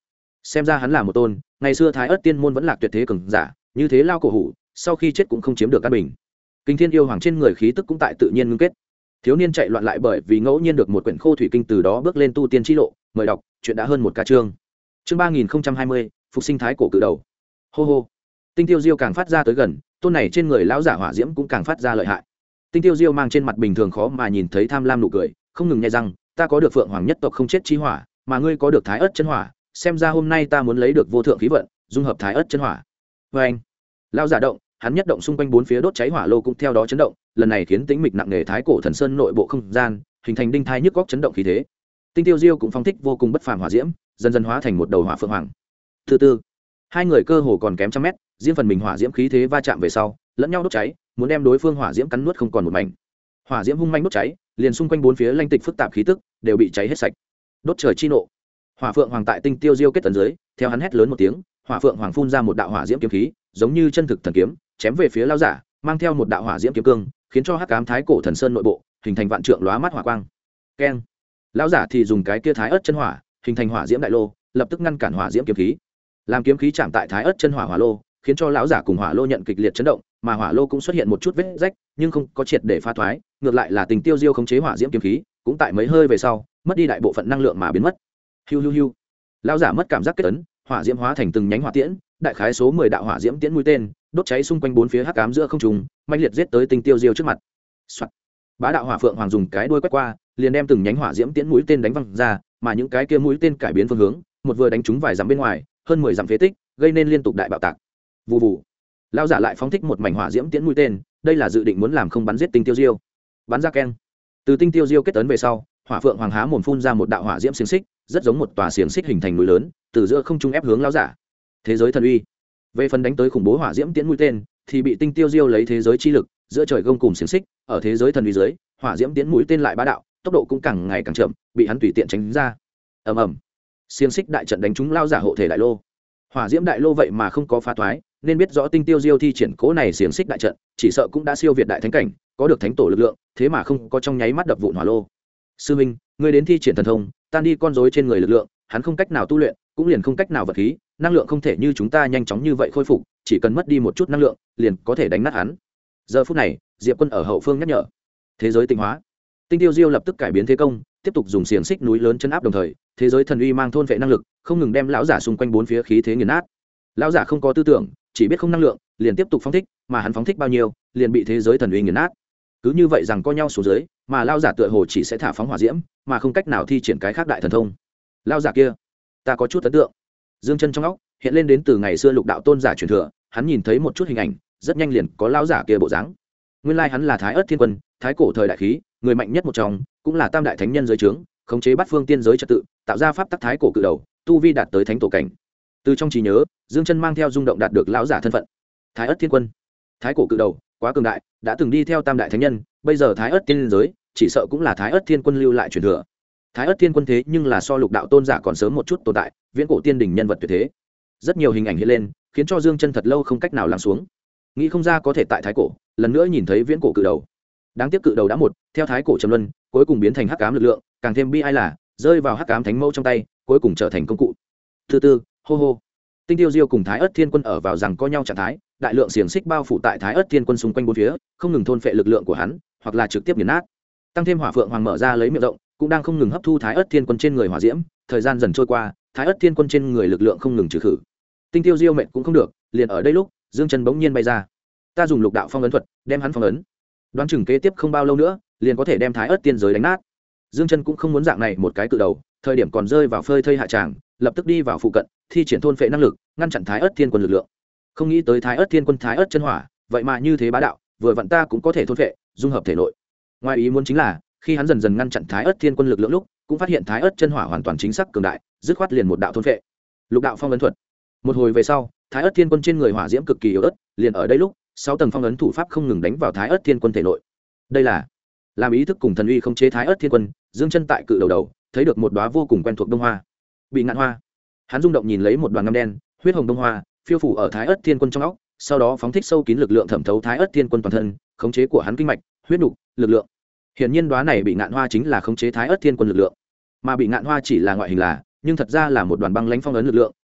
xem ra hắn là một tôn ngày xưa thái ớt tiên môn vẫn lạc tuyệt thế cường giả, như thế lao cổ hủ sau khi chết cũng không chiếm được căn bình. Kinh thiên yêu hoàng trên người khí tức cũng tại tự nhiên ngưng kết. Thiếu niên chạy loạn lại bởi vì ngẫu nhiên được một quyển khô thủy kinh, từ đó bước lên tu tiên chi lộ. Mời đọc, chuyện đã hơn một ca chương. Chương 3020, phục sinh thái cổ cự đầu. Hô hô. Tinh tiêu diêu càng phát ra tới gần, tôn này trên người lão giả hỏa diễm cũng càng phát ra lợi hại. Tinh tiêu diêu mang trên mặt bình thường khó mà nhìn thấy tham lam nụ cười, không ngừng nhai răng, ta có được phượng hoàng nhất tộc không chết chi hỏa, mà ngươi có được thái ớt chân hỏa, xem ra hôm nay ta muốn lấy được vô thượng khí vận, dung hợp thái ớt chân hỏa. Và anh, lão giả động, hắn nhất động, xung quanh bốn phía đốt cháy hỏa lô cũng theo đó chấn động, lần này khiến tĩnh mịch nặng nề thái cổ thần sơn nội bộ không gian hình thành đinh thai nhức góc chấn động khí thế. Tinh tiêu diêu cũng phóng thích vô cùng bất phàm hỏa diễm, dần dần hóa thành một đầu hỏa phượng hoàng. Thứ tư, hai người cơ hồ còn kém trăm mét, riêng phần mình hỏa diễm khí thế va chạm về sau, lẫn nhau đốt cháy, muốn đem đối phương hỏa diễm cắn nuốt không còn một mảnh. Hỏa diễm hung manh đốt cháy, liền xung quanh bốn phía lanh tịch phức tạp khí tức đều bị cháy hết sạch. Đốt trời chi nộ. Hỏa phượng hoàng tại tinh tiêu diêu kết tấn dưới, theo hắn hét lớn một tiếng, hỏa phượng hoàng phun ra một đạo hỏa diễm kiếm khí, giống như chân thực thần kiếm, chém về phía lão giả, mang theo một đạo hỏa diễm kiếm cương, khiến cho hắc ám thái cổ thần sơn nội bộ hình thành vạn trượng lóa mắt hỏa quang. Keng. Lão giả thì dùng cái kia thái ớt chân hỏa, hình thành hỏa diễm đại lô, lập tức ngăn cản hỏa diễm kiếm khí. Làm kiếm khí chạm tại thái ớt chân hỏa hỏa lô, khiến cho lão giả cùng hỏa lô nhận kịch liệt chấn động, mà hỏa lô cũng xuất hiện một chút vết rách, nhưng không có triệt để phá thoái, ngược lại là Tình Tiêu Diêu khống chế hỏa diễm kiếm khí, cũng tại mấy hơi về sau, mất đi đại bộ phận năng lượng mà biến mất. Hiu hiu hiu. Lão giả mất cảm giác kết ấn, hỏa diễm hóa thành từng nhánh hỏa tiễn, đại khái số 10 đạo hỏa diễm tiễn mũi tên, đốt cháy xung quanh bốn phía hắc ám giữa không trung, mãnh liệt giết tới Tinh Tiêu Diêu trước mặt. Soạt. Bá đạo hỏa phượng hoàng dùng cái đuôi quét qua, liền đem từng nhánh hỏa diễm tiễn mũi tên đánh văng ra, mà những cái kia mũi tên cải biến phương hướng, một vừa đánh trúng vài dặm bên ngoài, hơn 10 dặm phế tích, gây nên liên tục đại bạo tạc. Vù vù. Lão giả lại phóng thích một mảnh hỏa diễm tiễn mũi tên, đây là dự định muốn làm không bắn giết Tinh Tiêu Diêu. Bắn ra keng. Từ Tinh Tiêu Diêu kết tấn về sau, hỏa phượng hoàng há mồm phun ra một đạo hỏa diễm xiềng xích, rất giống một tòa xiềng xích hình thành núi lớn, từ giữa không trung ép hướng lão giả. Thế giới thần uy. Về phần đánh tới khủng bố hỏa diễm tiễn mũi tên, thì bị Tinh Tiêu Diêu lấy thế giới chi lực, giữa trời gông cùng xiềng xích, ở thế giới thần uy dưới, hỏa diễm tiễn mũi tên lại bá đạo, tốc độ cũng càng ngày càng chậm, bị hắn tùy tiện tránh ra. Ầm ầm. Xiềng xích đại trận đánh trúng lão giả hộ thể đại lô. Hỏa diễm đại lô vậy mà không có phá thoái, nên biết rõ Tinh Tiêu Diêu thi triển cố này xiềng xích đại trận, chỉ sợ cũng đã siêu việt đại thánh cảnh, có được thánh tổ lực lượng, thế mà không có trong nháy mắt đập vụn hỏa lô. Sư minh, ngươi đến thi triển thần thông, tan đi con rối trên người lực lượng, hắn không cách nào tu luyện, cũng liền không cách nào vật khí, năng lượng không thể như chúng ta nhanh chóng như vậy khôi phục, chỉ cần mất đi một chút năng lượng, liền có thể đánh nát hắn. Giờ phút này, Diệp Quân ở hậu phương nhắc nhở. Thế giới tinh hóa. Tinh Tiêu Diêu lập tức cải biến thế công, tiếp tục dùng xiềng xích núi lớn chấn áp, đồng thời, thế giới thần uy mang thôn vệ năng lực, không ngừng đem lão giả xung quanh bốn phía khí thế nghiền nát. Lão giả không có tư tưởng, chỉ biết không năng lượng, liền tiếp tục phóng thích, mà hắn phóng thích bao nhiêu, liền bị thế giới thần uy nghiền nát. Cứ như vậy rằng co nhau xuống dưới, mà lão giả tựa hồ chỉ sẽ thả phóng hỏa diễm, mà không cách nào thi triển cái khác đại thần thông. Lão giả kia, ta có chút ấn tượng. Dương Chân trong óc hiện lên đến từ ngày xưa Lục đạo tôn giả truyền thừa, hắn nhìn thấy một chút hình ảnh, rất nhanh liền có lão giả kia bộ dáng. Nguyên lai hắn là Thái Ức Thiên Quân, thái cổ thời đại khí, người mạnh nhất một trong, cũng là tam đại thánh nhân giới trướng, khống chế bát phương tiên giới trật tự, tạo ra pháp tắc thái cổ cự đầu, tu vi đạt tới thánh tổ cảnh. Từ trong trí nhớ, Dương Chân mang theo rung động đạt được lão giả thân phận. Thái Ức Thiên Quân, thái cổ cự đầu, quá cường đại, đã từng đi theo tam đại thánh nhân, bây giờ Thái Ức tiên giới, chỉ sợ cũng là Thái Ức Thiên Quân lưu lại truyền thừa. Thái Ức Thiên Quân thế nhưng là so Lục đạo tôn giả còn sớm một chút tồn tại, viễn cổ tiên đỉnh nhân vật tuyệt thế. Rất nhiều hình ảnh hiện lên, khiến cho Dương Chân thật lâu không cách nào lắng xuống. Nghĩ không ra có thể tại thái cổ, lần nữa nhìn thấy viễn cổ cự đầu. Đáng tiếc cự đầu đã một, theo thái cổ trầm luân, cuối cùng biến thành hắc ám lực lượng, càng thêm bi ai là rơi vào hắc ám thánh mâu trong tay, cuối cùng trở thành công cụ. Thứ tư, hô hô. Tinh Tiêu Diêu cùng Thái Ức Thiên Quân ở vào rằng co nhau trạng thái, đại lượng xiềng xích bao phủ tại Thái Ức Thiên Quân xung quanh bốn phía, không ngừng thôn phệ lực lượng của hắn, hoặc là trực tiếp nghiền nát. Tăng thêm hỏa phượng hoàng mở ra lấy miệng rộng, cũng đang không ngừng hấp thu Thái Ức Thiên Quân trên người hỏa diễm, thời gian dần trôi qua, Thái Ức Thiên Quân trên người lực lượng không ngừng trừ khử. Tinh Tiêu Diêu mệt cũng không được, liền ở đây lúc, Dương Chân bỗng nhiên bay ra. Ta dùng Lục đạo phong ấn thuật, đem hắn phong ấn. Đoán chừng kế tiếp không bao lâu nữa, liền có thể đem Thái Ức tiên giới đánh nát. Dương Chân cũng không muốn dạng này một cái cự đầu, thời điểm còn rơi vào phơi thây hạ tràng, lập tức đi vào phụ cận, thi triển thôn phệ năng lực, ngăn chặn Thái Ức Thiên Quân lực lượng. Không nghĩ tới Thái Ức Thiên Quân Thái Ức chân hỏa, vậy mà như thế bá đạo, vừa vặn ta cũng có thể thôn phệ, dung hợp thể nội. Ngoài ý muốn chính là, khi hắn dần dần ngăn chặn Thái Ức Thiên Quân lực lượng lúc, cũng phát hiện Thái Ức chân hỏa hoàn toàn chính xác cường đại, dứt khoát liền một đạo thôn phệ. Lục đạo phong ấn thuật. Một hồi về sau, Thái Ức Thiên Quân trên người hỏa diễm cực kỳ yếu ớt, liền ở đây lúc, 6 tầng phong ấn thủ pháp không ngừng đánh vào Thái Ức Thiên Quân thể nội. Đây là làm ý thức cùng thần uy không chế Thái Ức Thiên Quân. Dương Chân tại cự đầu đầu thấy được một đóa vô cùng quen thuộc đông hoa, bị ngạn hoa. Hắn rung động nhìn lấy một đoàn ngăm đen, huyết hồng đông hoa phiêu phủ ở Thái Ức Thiên Quân trong óc, sau đó phóng thích sâu kín lực lượng thẩm thấu Thái Ức Thiên Quân toàn thân, khống chế của hắn kinh mạch, huyết nục, lực lượng. Hiển nhiên đóa này bị ngạn hoa chính là khống chế Thái Ức Thiên Quân lực lượng, mà bị ngạn hoa chỉ là ngoại hình là, nhưng thật ra là một đoàn băng lãnh phong ấn lực lượng,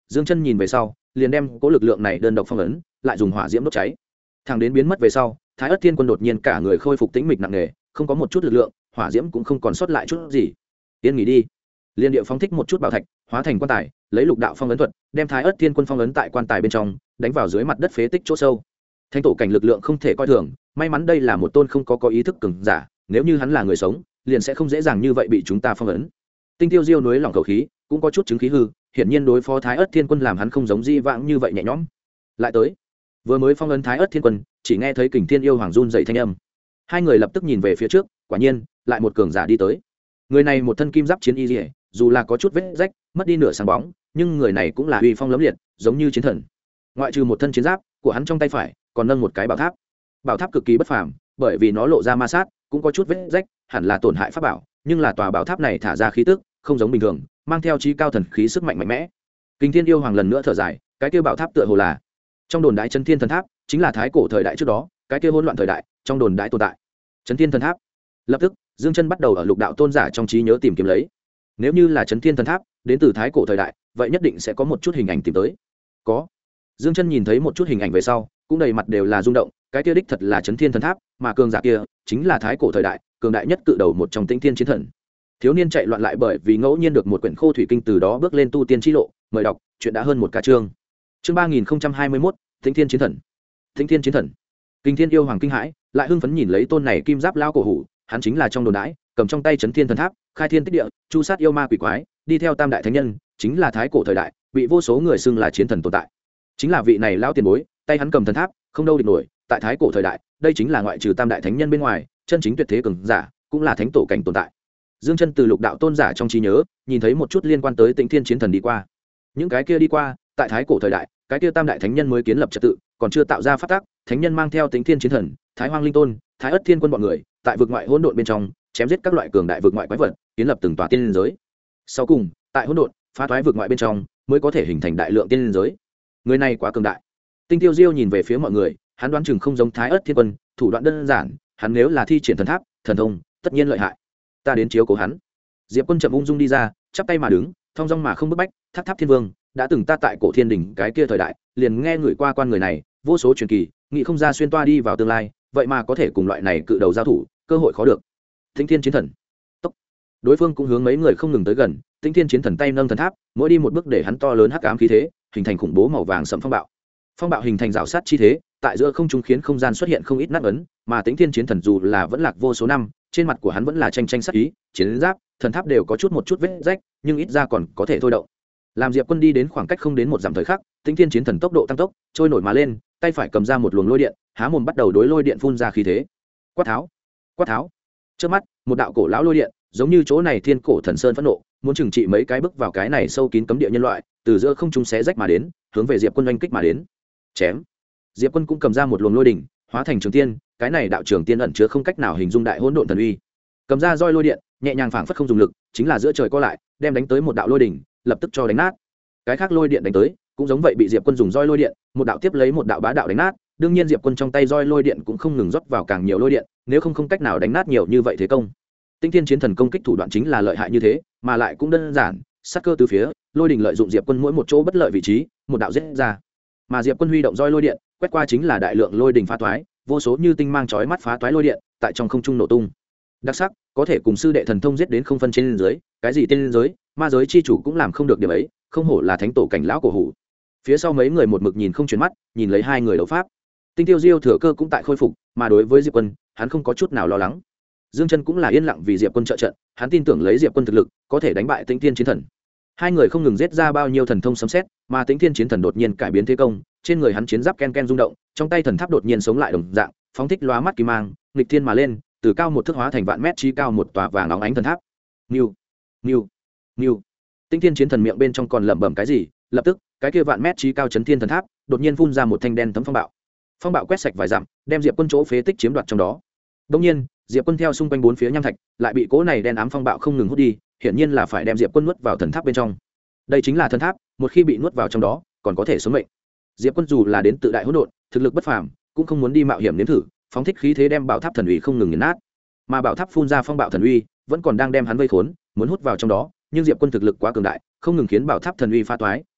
Dương Chân nhìn về sau liền đem cố lực lượng này đơn độc phong ấn, lại dùng hỏa diễm đốt cháy. Thằng đến biến mất về sau, Thái Ức Thiên Quân đột nhiên cả người khôi phục tĩnh mịch nặng nề, không có một chút lực lượng, hỏa diễm cũng không còn sót lại chút gì. Yên nghỉ đi. Liên địa phóng thích một chút bảo thạch, hóa thành quan tài, lấy lục đạo phong ấn thuật, đem Thái Ức Thiên Quân phong ấn tại quan tài bên trong, đánh vào dưới mặt đất phế tích chỗ sâu. Thánh tổ cảnh lực lượng không thể coi thường, may mắn đây là một tôn không có ý thức cường giả, nếu như hắn là người sống, liền sẽ không dễ dàng như vậy bị chúng ta phong ấn. Tinh Tiêu Diêu núi lỏng khẩu khí, cũng có chút chứng khí hư, hiển nhiên đối phó Thái Ức Thiên Quân làm hắn không giống di vãng như vậy nhẹ nhõm. Lại tới, vừa mới phong ấn Thái Ức Thiên Quân, chỉ nghe thấy Kình Thiên yêu hoàng run dậy thanh âm. Hai người lập tức nhìn về phía trước, quả nhiên, lại một cường giả đi tới. Người này một thân kim giáp chiến y liễu, dù là có chút vết rách, mất đi nửa sáng bóng, nhưng người này cũng là uy phong lẫm liệt, giống như chiến thần. Ngoại trừ một thân chiến giáp, của hắn trong tay phải còn nâng một cái bảo tháp. Bảo tháp cực kỳ bất phàm, bởi vì nó lộ ra ma sát, cũng có chút vết rách, hẳn là tổn hại pháp bảo, nhưng là tòa bảo tháp này thả ra khí tức, không giống bình thường, mang theo chí cao thần khí sức mạnh mạnh mẽ. Kình Thiên yêu hoàng lần nữa thở dài, cái kia bảo tháp tựa hồ là trong đồn đại Chấn Thiên thần tháp, chính là thái cổ thời đại trước đó, cái kia hỗn loạn thời đại, trong đồn đại tồn tại. Chấn Thiên thần tháp. Lập tức, Dương Chân bắt đầu ở lục đạo tôn giả trong trí nhớ tìm kiếm lấy. Nếu như là Chấn Thiên thần tháp, đến từ thái cổ thời đại, vậy nhất định sẽ có một chút hình ảnh tìm tới. Có. Dương Chân nhìn thấy một chút hình ảnh về sau, cũng đầy mặt đều là rung động, cái kia đích thật là Chấn Thiên thần tháp, mà cường giả kia chính là thái cổ thời đại, cường đại nhất cự đầu một trong Tĩnh Thiên chiến thần. Thiếu niên chạy loạn lại bởi vì ngẫu nhiên được một quyển khô thủy kinh, từ đó bước lên tu tiên chi lộ, mời đọc, chuyện đã hơn một cả chương. Chương 3021, Tĩnh Thiên chiến thần. Tĩnh Thiên chiến thần. Kình Thiên yêu hoàng kinh hãi, lại hưng phấn nhìn lấy tôn này kim giáp lao cổ hủ, hắn chính là trong đồn đãi, cầm trong tay Chấn Thiên thần tháp, khai thiên tích địa, chu sát yêu ma quỷ quái, đi theo tam đại thánh nhân, chính là thái cổ thời đại, bị vô số người xưng là chiến thần tồn tại. Chính là vị này lão tiền bối, tay hắn cầm thần tháp, không đâu địch nổi, tại thái cổ thời đại, đây chính là ngoại trừ tam đại thánh nhân bên ngoài, chân chính tuyệt thế cường giả, cũng là thánh tổ cảnh tồn tại. Dương Chân từ lục đạo tôn giả trong trí nhớ, nhìn thấy một chút liên quan tới Tĩnh Thiên chiến thần đi qua. Những cái kia đi qua, tại thái cổ thời đại, cái kia tam đại thánh nhân mới kiến lập trật tự, còn chưa tạo ra pháp tắc, thánh nhân mang theo Tĩnh Thiên chiến thần, Thái Hoang linh tôn, Thái Ức Thiên quân bọn người, tại vực ngoại hỗn độn bên trong, chém giết các loại cường đại vực ngoại quái vật, kiến lập từng tòa tiên giới. Sau cùng, tại hỗn độn, phá thoái vực ngoại bên trong, mới có thể hình thành đại lượng tiên giới. Người này quá cường đại. Tinh Tiêu Diêu nhìn về phía mọi người, hắn đoán chừng không giống Thái Ức Thiên quân, thủ đoạn đơn giản, hắn nếu là thi triển thần tháp, thần thông, tất nhiên lợi hại. Ta đến chiếu cố hắn. Diệp Quân chậm ung dung đi ra, chắp tay mà đứng, thong dong mà không bức bách. Tháp Tháp Thiên Vương đã từng ta tại cổ thiên đỉnh cái kia thời đại, liền nghe người qua quan người này, vô số truyền kỳ, nghĩ không ra xuyên toa đi vào tương lai, vậy mà có thể cùng loại này cự đầu giao thủ, cơ hội khó được. Tĩnh Thiên chiến thần. Tốc. Đối phương cũng hướng mấy người không ngừng tới gần, Tĩnh Thiên chiến thần tay nâng thần tháp, mỗi đi một bước để hắn to lớn hắc ám khí thế, hình thành khủng bố màu vàng sẫm phong bạo. Phong bạo hình thành rào sát chi thế, tại giữa không trung khiến không gian xuất hiện không ít nát ấn, mà Tĩnh Thiên chiến thần dù là vẫn lạc vô số năm, trên mặt của hắn vẫn là tranh tranh sắc ý, chiến giáp, thần tháp đều có một chút vết rách, nhưng ít ra còn có thể thôi động. Làm Diệp Quân đi đến khoảng cách không đến một dặm thời khắc, Tĩnh Thiên chiến thần tốc độ tăng tốc, trôi nổi mà lên, tay phải cầm ra một luồng lôi điện, há mồm bắt đầu đối lôi điện phun ra khí thế. Quát tháo, quát tháo. Trước mắt, một đạo cổ lão lôi điện, giống như chỗ này thiên cổ thần sơn phẫn nộ, muốn trừng trị mấy cái bước vào cái này sâu kín cấm địa nhân loại, từ giữa không trung xé rách mà đến, hướng về Diệp Quân oanh kích mà đến. Chém. Diệp Quân cũng cầm ra một luồng lôi đỉnh, hóa thành trường tiên, cái này đạo trường tiên ẩn chứa không cách nào hình dung đại hỗn độn thần uy. Cầm ra roi lôi điện, nhẹ nhàng phảng phất không dùng lực, chính là giữa trời co lại, đem đánh tới một đạo lôi đỉnh, lập tức cho đánh nát. Cái khác lôi điện đánh tới, cũng giống vậy bị Diệp Quân dùng roi lôi điện, một đạo tiếp lấy một đạo bá đạo đánh nát. Đương nhiên Diệp Quân trong tay roi lôi điện cũng không ngừng rót vào càng nhiều lôi điện, nếu không cách nào đánh nát nhiều như vậy thế công. Tĩnh Thiên chiến thần công kích thủ đoạn chính là lợi hại như thế, mà lại cũng đơn giản, sát cơ từ phía, lôi đỉnh lợi dụng Diệp Quân mỗi một chỗ bất lợi vị trí, một đạo giết ra. Mà Diệp Quân huy động roi lôi điện, quét qua chính là đại lượng lôi đỉnh phá toái, vô số như tinh mang chói mắt phá toái lôi điện, tại trong không trung nổ tung. Đặc sắc, có thể cùng sư đệ thần thông giết đến không phân trên dưới, cái gì tiên giới, ma giới chi chủ cũng làm không được điểm ấy, không hổ là thánh tổ cảnh lão cổ hủ. Phía sau mấy người một mực nhìn không chuyển mắt, nhìn lấy hai người đấu pháp. Tinh Tiêu Diêu thừa cơ cũng tại khôi phục, mà đối với Diệp Quân, hắn không có chút nào lo lắng. Dương Chân cũng là yên lặng vì Diệp Quân trợ trận, hắn tin tưởng lấy Diệp Quân thực lực, có thể đánh bại Tĩnh Thiên chiến thần. Hai người không ngừng giết ra bao nhiêu thần thông sấm sét, mà Tĩnh Thiên chiến thần đột nhiên cải biến thế công, trên người hắn chiến giáp ken ken rung động, trong tay thần tháp đột nhiên sống lại đồng dạng, phóng thích lóa mắt kim mang, nghịch thiên mà lên, từ cao một thước hóa thành vạn mét chí cao một tòa vàng óng ánh thần tháp. Niu, niu, niu. Tĩnh Thiên chiến thần miệng bên trong còn lẩm bẩm cái gì, lập tức, cái kia vạn mét chí cao chấn thiên thần tháp, đột nhiên phun ra một thanh đen thấm phong bạo. Phong bạo quét sạch vài dặm, đem Diệp Quân chỗ phế tích chiếm đoạt trong đó. Đương nhiên, Diệp Quân theo xung quanh bốn phía nham thạch, lại bị cỗ này đen ám phong bạo không ngừng hút đi, hiển nhiên là phải đem Diệp Quân nuốt vào thần tháp bên trong. Đây chính là thần tháp, một khi bị nuốt vào trong đó, còn có thể sống mệnh. Diệp Quân dù là đến tự đại hỗn độn, thực lực bất phàm, cũng không muốn đi mạo hiểm nếm thử, phóng thích khí thế đem bảo tháp thần uy không ngừng nghiền nát. Mà bảo tháp phun ra phong bạo thần uy, vẫn còn đang đem hắn vây khốn, muốn hút vào trong đó, nhưng Diệp Quân thực lực quá cường đại, không ngừng khiến bảo tháp thần uy phá toái,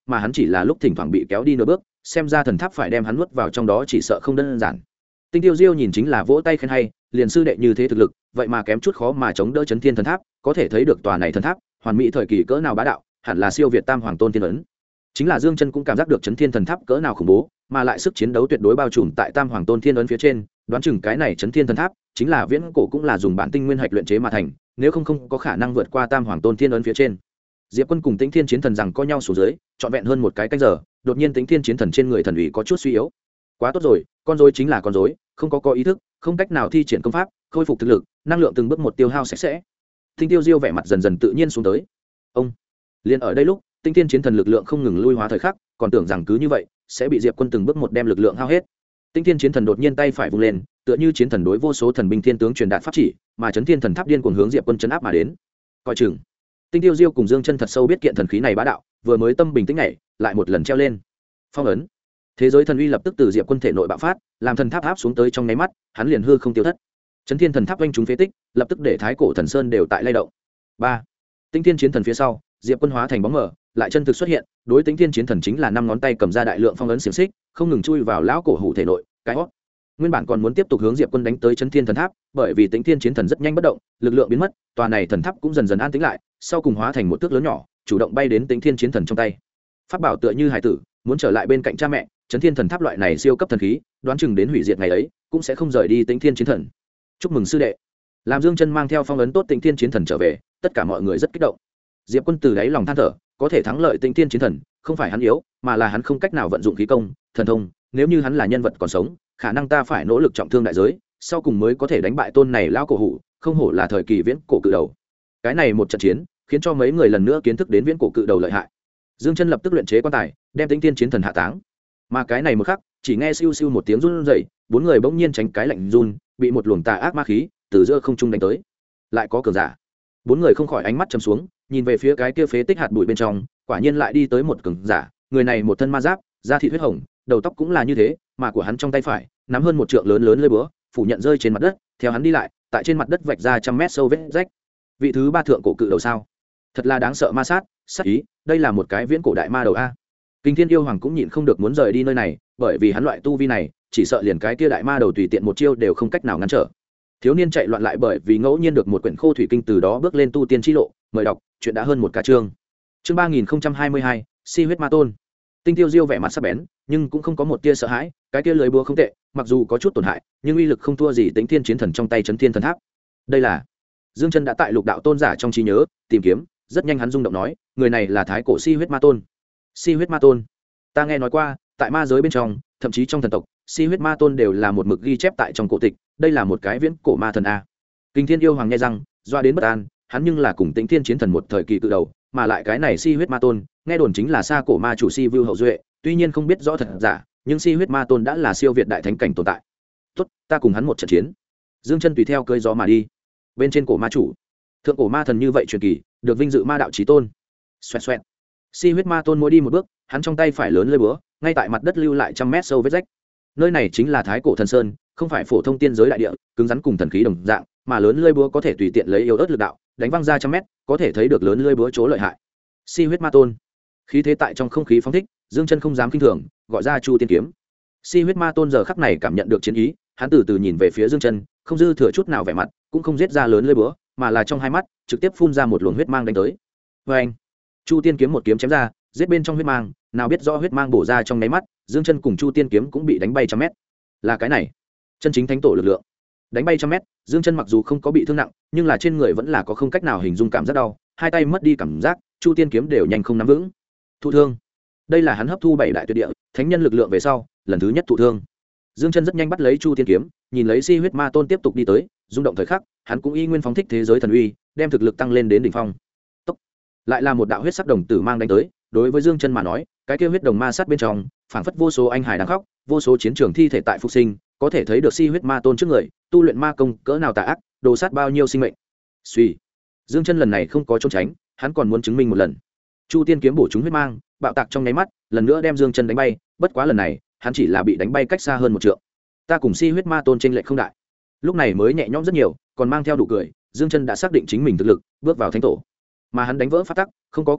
mà hắn chỉ là lúc thỉnh thoảng bị kéo đi nửa bước, xem ra thần tháp phải đem hắn nuốt vào trong đó chỉ sợ không đơn giản. Tinh Tiêu Diêu nhìn chính là vỗ tay khen hay, liền sư đệ như thế thực lực, vậy mà kém chút khó mà chống đỡ Chấn Thiên thần tháp, có thể thấy được tòa này thần tháp, hoàn mỹ thời kỳ cỡ nào bá đạo, hẳn là siêu việt Tam Hoàng Tôn Tiên ấn. Chính là Dương Chân cũng cảm giác được Chấn Thiên thần tháp cỡ nào khủng bố, mà lại sức chiến đấu tuyệt đối bao trùm tại Tam Hoàng Tôn Thiên ấn phía trên, đoán chừng cái này Chấn Thiên thần tháp chính là viễn cổ cũng là dùng bản tinh nguyên hạch luyện chế mà thành, nếu không có khả năng vượt qua Tam Hoàng Tôn Thiên ấn phía trên. Diệp Quân cùng Tĩnh Thiên Chiến Thần rằng co nhau xuống dưới, trọn vẹn hơn một cái canh giờ, đột nhiên Tĩnh Thiên Chiến Thần trên người thần ủy có chút suy yếu. Quá tốt rồi, con rối chính là con rối, không có ý thức, không cách nào thi triển công pháp, khôi phục thực lực, năng lượng từng bước một tiêu hao sạch sẽ. Tinh Tiêu Diêu vẻ mặt dần dần tự nhiên xuống tới. Ông, liền ở đây lúc, Tĩnh Thiên Chiến Thần lực lượng không ngừng lui hóa thời khắc, còn tưởng rằng cứ như vậy sẽ bị Diệp Quân từng bước một đem lực lượng hao hết. Tĩnh Thiên Chiến Thần đột nhiên tay phải vung lên, tựa như chiến thần đối vô số thần binh thiên tướng truyền đạt pháp chỉ, mà Chấn Thiên thần tháp điên cuồng hướng Diệp Quân chấn áp mà đến. Coi chừng. Tinh Tiêu Diêu cùng Dương Chân thật sâu biết kiện thần khí này bá đạo, vừa mới tâm bình tĩnh nhảy, lại một lần treo lên. Phong ấn. Thế giới thần uy lập tức từ Diệp Quân thể nội bạo phát, làm thần tháp áp xuống tới trong nháy mắt, hắn liền hư không tiêu thất. Chấn Thiên thần tháp vênh chúng phế tích, lập tức để Thái Cổ Thần Sơn đều tại lay động. 3. Tinh Thiên Chiến Thần phía sau, Diệp Quân hóa thành bóng mờ, lại chân thực xuất hiện, đối Tinh Thiên Chiến Thần chính là 5 ngón tay cầm ra đại lượng phong ấn xiển xích, không ngừng chui vào lão cổ hủ thể nội, cái hót. Nguyên bản còn muốn tiếp tục hướng Diệp Quân đánh tới Chấn Thiên thần tháp, bởi vì Tinh Thiên Chiến Thần rất nhanh bất động, lực lượng biến mất, tòa này thần tháp cũng dần dần an tĩnh lại, sau cùng hóa thành một thước lớn nhỏ, chủ động bay đến Tinh Thiên Chiến Thần trong tay. Pháp bảo tựa như hải tử, muốn trở lại bên cạnh cha mẹ, Chấn Thiên thần tháp loại này siêu cấp thần khí, đoán chừng đến hủy diệt ngày ấy, cũng sẽ không rời đi Tinh Thiên Chiến Thần. Chúc mừng sư đệ. Làm Dương Chân mang theo phong ấn tốt Tinh Thiên Chiến Thần trở về, tất cả mọi người rất kích động. Diệp Quân từ đáy lòng than thở, có thể thắng lợi Tinh Thiên Chiến Thần, không phải hắn yếu, mà là hắn không cách nào vận dụng khí công, thần thông, nếu như hắn là nhân vật còn sống, khả năng ta phải nỗ lực trọng thương đại giới, sau cùng mới có thể đánh bại tôn này lão cổ hủ, không hổ là thời kỳ viễn cổ cự đầu. Cái này một trận chiến, khiến cho mấy người lần nữa kiến thức đến viễn cổ cự đầu lợi hại. Dương Chân lập tức luyện chế quan tài, đem Tinh Thiên Chiến Thần hạ táng. Mà cái này một khắc, chỉ nghe siêu siêu một tiếng run rẩy, bốn người bỗng nhiên tránh cái lạnh run, bị một luồng tà ác ma khí từ giữa không trung đánh tới. Lại có cường giả. Bốn người không khỏi ánh mắt trầm xuống, nhìn về phía cái kia phế tích hạt bụi bên trong, quả nhiên lại đi tới một cường giả, người này một thân ma giáp, da thịt huyết hồng, đầu tóc cũng là như thế, mà của hắn trong tay phải nắm hơn một trượng lớn lớn lưỡi búa, phủ nhận rơi trên mặt đất, theo hắn đi lại, tại trên mặt đất vạch ra trăm mét sâu vết rách. Vị thứ ba thượng cổ cự đầu sao? Thật là đáng sợ ma sát, sát ý, đây là một cái viễn cổ đại ma đầu a. Kinh Thiên yêu hoàng cũng nhịn không được muốn rời đi nơi này, bởi vì hắn loại tu vi này, chỉ sợ liền cái kia đại ma đầu tùy tiện một chiêu đều không cách nào ngăn trở. Thiếu niên chạy loạn lại bởi vì ngẫu nhiên được một quyển khô thủy kinh, từ đó bước lên tu tiên chi lộ, mời đọc, chuyện đã hơn một ca chương. Chương 3022, Si huyết ma tôn. Tinh Tiêu Diêu vẻ mặt sắc bén, nhưng cũng không có một tia sợ hãi, cái kia lưới búa không tệ, mặc dù có chút tổn hại, nhưng uy lực không thua gì Tĩnh Thiên Chiến Thần trong tay Chấn Thiên thần tháp. Đây là Dương Chân đã tại lục đạo tôn giả trong trí nhớ tìm kiếm, rất nhanh hắn rung động nói, người này là thái cổ Si huyết ma tôn. Si huyết ma tôn, ta nghe nói qua, tại ma giới bên trong, thậm chí trong thần tộc, Si huyết ma tôn đều là một mực ghi chép tại trong cổ tịch, đây là một cái viễn cổ ma thần a. Kinh Thiên yêu hoàng nghe rằng, doa đến bất an, hắn nhưng là cùng Tĩnh Thiên Chiến Thần một thời kỳ cự đầu, mà lại cái này Si huyết ma tôn, nghe đồn chính là xa cổ ma chủ Si Vưu hậu duệ, tuy nhiên không biết rõ thật giả, nhưng Si huyết ma tôn đã là siêu việt đại thánh cảnh tồn tại. Tốt, ta cùng hắn một trận chiến. Dương Chân tùy theo cơi gió mà đi. Bên trên cổ ma chủ, thượng cổ ma thần như vậy truyền kỳ, được vinh dự ma đạo chí tôn. Xoẹt xoẹt. Si huyết ma tôn mỗi đi một bước, hắn trong tay phải lớn lưỡi búa, ngay tại mặt đất lưu lại trăm mét sâu vết rách. Nơi này chính là Thái Cổ Thần Sơn, không phải phổ thông tiên giới đại địa, cứng rắn cùng thần khí đồng dạng, mà lớn lưỡi búa có thể tùy tiện lấy yếu ớt lực đạo, đánh văng ra trăm mét, có thể thấy được lớn lưỡi búa chỗ lợi hại. Si huyết ma tôn, khí thế tại trong không khí phóng thích, Dương Chân không dám kinh thường, gọi ra Chu Tiên kiếm. Si huyết ma tôn giờ khắc này cảm nhận được chiến ý, hắn từ từ nhìn về phía Dương Chân, không dư thừa chút nào vẻ mặt, cũng không giết ra lớn lưỡi búa, mà là trong hai mắt trực tiếp phun ra một luồng huyết mang đánh tới. Oeng! Chu Tiên kiếm một kiếm chém ra, giết bên trong huyết mang, nào biết rõ huyết mang bổ ra trong nháy mắt, Dương Chân cùng Chu Tiên kiếm cũng bị đánh bay trăm mét. Là cái này, chân chính thánh tổ lực lượng. Đánh bay trăm mét, Dương Chân mặc dù không có bị thương nặng, nhưng là trên người vẫn là có không cách nào hình dung cảm giác đau, hai tay mất đi cảm giác, Chu Tiên kiếm đều nhanh không nắm vững. Thụ thương. Đây là hắn hấp thu bảy đại tuyệt địa, thánh nhân lực lượng về sau, lần thứ nhất thụ thương. Dương Chân rất nhanh bắt lấy Chu Tiên kiếm, nhìn lấy Si huyết ma tôn tiếp tục đi tới, rung động thời khắc, hắn cũng y nguyên phóng thích thế giới thần uy, đem thực lực tăng lên đến đỉnh phong. Tốc. Lại là một đạo huyết sắc đồng tử mang đánh tới, đối với Dương Chân mà nói, cái kia huyết đồng ma sát bên trong, phảng phất vô số anh hải đang khóc, vô số chiến trường thi thể tại phục sinh, có thể thấy được Si huyết ma tôn trước người, tu luyện ma công cỡ nào tà ác, đồ sát bao nhiêu sinh mệnh. Suy. Dương Chân lần này không có trốn tránh, hắn còn muốn chứng minh một lần. Chu Tiên kiếm bổ trúng huyết mang, bạo tạc trong nháy mắt, lần nữa đem Dương Chân đánh bay, bất quá lần này, hắn chỉ là bị đánh bay cách xa hơn một trượng. Ta cùng Si huyết ma tôn chênh lệch không đại. Lúc này mới nhẹ nhõm rất nhiều, còn mang theo đủ cười, Dương Chân đã xác định chính mình thực lực, bước vào thánh tổ. Mà hắn đánh vỡ pháp tắc, không có cảnh giới,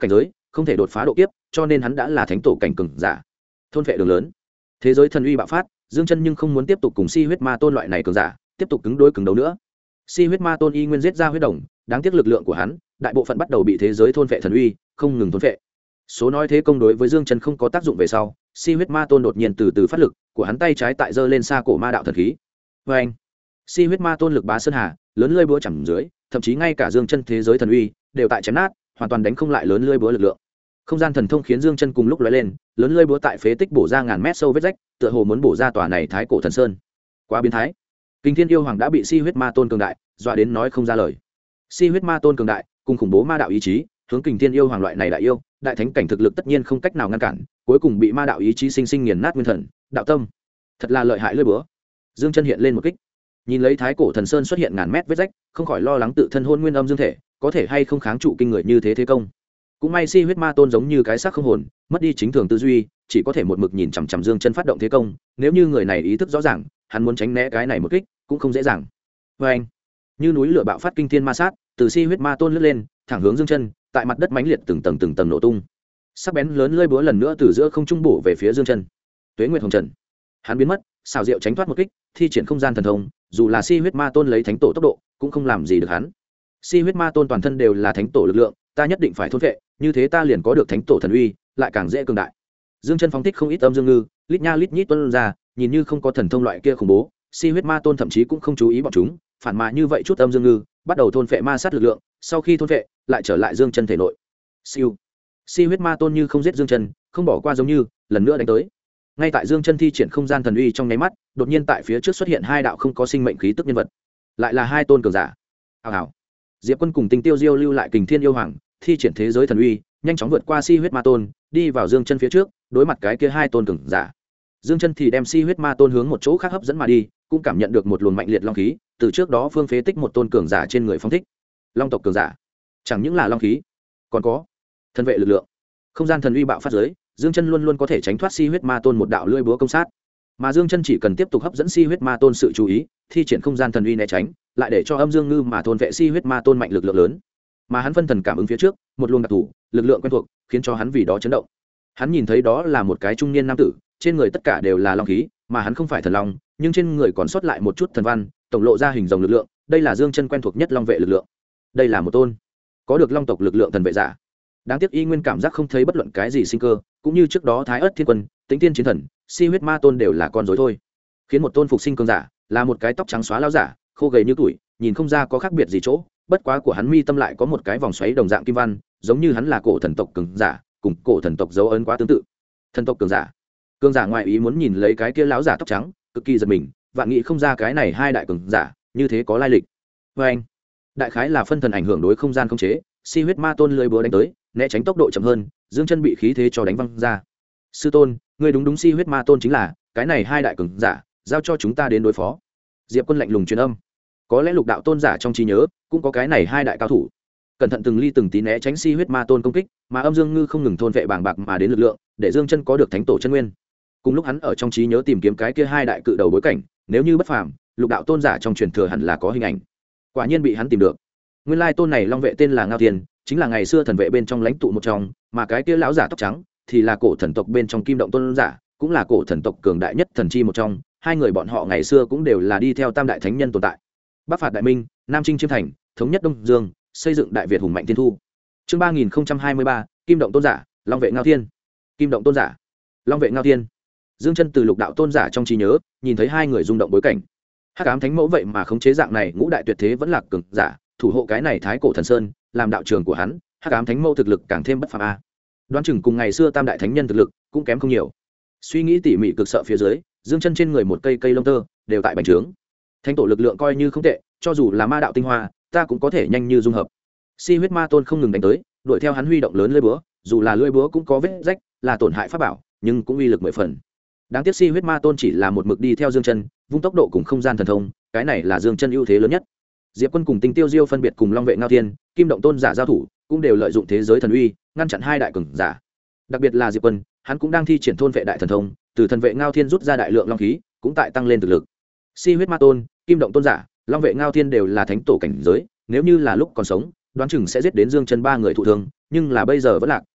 không thể đột phá độ kiếp, cho nên hắn đã là thánh tổ cảnh cường giả. Thôn vệ đường lớn, thế giới thần uy bạo phát, Dương Chân nhưng không muốn tiếp tục cùng Si huyết ma tôn loại này cường giả tiếp tục cứng đối cứng đấu nữa. Si huyết ma tôn y nguyên giết ra huyết đồng, đáng tiếc lực lượng của hắn đại bộ phận bắt đầu bị thế giới thôn vệ thần uy không ngừng thôn vệ. Số nói thế công đối với Dương Chân không có tác dụng về sau, Si huyết ma tôn đột nhiên từ từ phát lực, của hắn tay trái tại giơ lên xa cổ ma đạo thần khí. Và anh, Si huyết ma tôn lực bá sơn hà, lớn lưỡi búa chầm dưới, thậm chí ngay cả Dương Chân thế giới thần uy đều tại chém nát, hoàn toàn đánh không lại lớn lưỡi búa lực lượng. Không gian thần thông khiến Dương Chân cùng lúc lóe lên, lớn lưỡi búa tại phế tích bổ ra ngàn mét sâu vết rách, tựa hồ muốn bổ ra tòa này thái cổ thần sơn. Quá biến thái. Kinh Thiên yêu hoàng đã bị Si huyết ma tôn cường đại dọa đến nói không ra lời. Si huyết ma tôn cường đại cùng khủng bố ma đạo ý chí, hướng Kình Thiên yêu hoàng loại này đại yêu đại thánh cảnh thực lực tất nhiên không cách nào ngăn cản, cuối cùng bị ma đạo ý chí sinh sinh nghiền nát nguyên thần đạo tâm. Thật là lợi hại lưỡi búa. Dương Chân hiện lên một kích, nhìn lấy thái cổ thần sơn xuất hiện ngàn mét vết rách, không khỏi lo lắng tự thân hôn nguyên âm dương thể có thể hay không kháng trụ kinh người như thế công. Cũng may Si huyết ma tôn giống như cái xác không hồn, mất đi chính thường tư duy, chỉ có thể một mực nhìn chằm chằm Dương Chân phát động thế công, nếu như người này ý thức rõ ràng, hắn muốn tránh né cái này một kích cũng không dễ dàng. Và anh, như núi lửa bạo phát kinh thiên ma sát, từ Si huyết ma tôn lướt lên, thẳng hướng Dương Chân, tại mặt đất mãnh liệt từng tầng nổ tung. Sắc bén lớn lưỡi búa lần nữa từ giữa không trung bổ về phía Dương Chân. Tuế Nguyệt Hồng Trần, hắn biến mất, xảo diệu tránh thoát một kích, thi triển không gian thần thông, dù là Si huyết ma tôn lấy thánh tổ tốc độ, cũng không làm gì được hắn. Si huyết ma tôn toàn thân đều là thánh tổ lực lượng, ta nhất định phải thôn vệ, như thế ta liền có được thánh tổ thần uy, lại càng dễ cường đại. Dương Chân phóng thích không ít âm dương ngư, lít nha lít nhít tuôn ra, nhìn như không có thần thông loại kia khủng bố, Si huyết ma tôn thậm chí cũng không chú ý bọn chúng, phản mà như vậy chút âm dương ngư, bắt đầu thôn vệ ma sát lực lượng, sau khi thôn vệ, lại trở lại Dương Chân thể nội. Siêu. Si huyết ma tôn như không giết Dương Chân, không bỏ qua giống như, lần nữa đánh tới. Ngay tại Dương Chân thi triển không gian thần uy trong nháy mắt, đột nhiên tại phía trước xuất hiện hai đạo không có sinh mệnh khí tức nhân vật, lại là hai tôn cường giả. Hào hào. Diệp Quân cùng Tình Tiêu Diêu lưu lại Kình Thiên yêu hoàng, thi triển thế giới thần uy, nhanh chóng vượt qua Si huyết ma tôn, đi vào Dương Chân phía trước, đối mặt cái kia hai tôn cường giả. Dương Chân thì đem Si huyết ma tôn hướng một chỗ khác hấp dẫn mà đi, cũng cảm nhận được một luồng mạnh liệt long khí, từ trước đó phương phế tích một tôn cường giả trên người phong thích. Long tộc cường giả, chẳng những là long khí, còn có thân vệ lực lượng. Không gian thần uy bạo phát giới, Dương Chân luôn luôn có thể tránh thoát Si huyết ma tôn một đạo lưỡi búa công sát. Mà Dương Chân chỉ cần tiếp tục hấp dẫn Si huyết ma tôn sự chú ý, thi triển không gian thần uy né tránh, lại để cho âm dương ngư mà thôn vệ Si huyết ma tôn mạnh lực lượng lớn. Mà hắn phân thần cảm ứng phía trước, một luồng đặc thù, lực lượng quen thuộc, khiến cho hắn vì đó chấn động. Hắn nhìn thấy đó là một cái trung niên nam tử, trên người tất cả đều là long khí, mà hắn không phải thần long, nhưng trên người còn sót lại một chút thần văn, tổng lộ ra hình rồng lực lượng, đây là Dương Chân quen thuộc nhất long vệ lực lượng. Đây là một tôn có được long tộc lực lượng thần vệ giả. Đáng tiếc y nguyên cảm giác không thấy bất luận cái gì sinh cơ, cũng như trước đó Thái Ức Thiên Quân, Tĩnh Tiên Chiến Thần, Si huyết ma tôn đều là con rối thôi. Khiến một tôn phục sinh cường giả, là một cái tóc trắng xóa lão giả, khô gầy như tuổi, nhìn không ra có khác biệt gì chỗ, bất quá của hắn mi tâm lại có một cái vòng xoáy đồng dạng kim văn, giống như hắn là cổ thần tộc cường giả, cùng cổ thần tộc dấu ấn quá tương tự. Thần tộc cường giả ngoại ý muốn nhìn lấy cái kia lão giả tóc trắng, cực kỳ giật mình, vạn nghĩ không ra cái này hai đại cường giả như thế có lai lịch. Và anh, đại khái là phân thần ảnh hưởng đối không gian không chế, Si huyết ma tôn lưỡi búa đánh tới, né tránh tốc độ chậm hơn, Dương Chân bị khí thế cho đánh văng ra. Sư tôn, ngươi đúng Si huyết ma tôn chính là cái này hai đại cường giả, giao cho chúng ta đến đối phó. Diệp Quân lạnh lùng truyền âm. Có lẽ lục đạo tôn giả trong trí nhớ cũng có cái này hai đại cao thủ, cẩn thận từng ly từng tí né tránh Si huyết ma tôn công kích, mà âm dương ngư không ngừng thôn vệ bàng bạc mà đến lực lượng, để Dương Chân có được thánh tổ chân nguyên. Cùng lúc hắn ở trong trí nhớ tìm kiếm cái kia hai đại cự đầu bối cảnh, nếu như bất phàm, lục đạo tôn giả trong truyền thừa hẳn là có hình ảnh. Quả nhiên bị hắn tìm được. Nguyên lai tôn này long vệ tên là Ngao Thiên, chính là ngày xưa thần vệ bên trong lãnh tụ một trong, mà cái kia lão giả tóc trắng thì là cổ thần tộc bên trong Kim Động tôn giả, cũng là cổ thần tộc cường đại nhất thần chi một trong. Hai người bọn họ ngày xưa cũng đều là đi theo tam đại thánh nhân tồn tại. Bắc phạt đại minh, Nam chinh chiêm thành, thống nhất Đông Dương, xây dựng đại Việt hùng mạnh thiên thu. Chương 3023, Kim Động tôn giả, Long vệ Ngao Thiên. Kim Động tôn giả, Long vệ Ngao Thiên. Dương Chân từ lục đạo tôn giả trong trí nhớ, nhìn thấy hai người rung động bối cảnh. Hắc ám thánh mẫu vậy mà khống chế dạng này ngũ đại tuyệt thế vẫn là cường giả, thủ hộ cái này thái cổ thần sơn, làm đạo trường của hắn, Hắc ám thánh mẫu thực lực càng thêm bất phàm a. Đoán chừng cùng ngày xưa tam đại thánh nhân thực lực cũng kém không nhiều. Suy nghĩ tỉ mỉ cực sợ phía dưới, Dương Chân trên người một cây cây lông tơ đều tại bành trướng. Thánh tổ lực lượng coi như không tệ, cho dù là ma đạo tinh hoa, ta cũng có thể nhanh như dung hợp. Si huyết ma tôn không ngừng đánh tới, đuổi theo hắn huy động lớn lưỡi búa, dù là lưỡi búa cũng có vết rách, là tổn hại pháp bảo, nhưng cũng uy lực mười phần. Đáng tiếc Si huyết ma tôn chỉ là một mực đi theo Dương Chân, vung tốc độ cùng không gian thần thông, cái này là Dương Chân ưu thế lớn nhất. Diệp Quân cùng Tình Tiêu Diêu phân biệt cùng Long vệ Ngao Thiên, Kim Động tôn giả giao thủ, cũng đều lợi dụng thế giới thần uy, ngăn chặn hai đại cường giả. Đặc biệt là Diệp Quân, hắn cũng đang thi triển thôn vệ đại thần thông, từ thần vệ Ngao Thiên rút ra đại lượng long khí, cũng tại tăng lên thực lực. Si huyết ma tôn, Kim Động tôn giả, Long vệ Ngao Thiên đều là thánh tổ cảnh giới, nếu như là lúc còn sống, đoán chừng sẽ giết đến Dương Chân ba người thụ thương, nhưng là bây giờ vẫn lạc,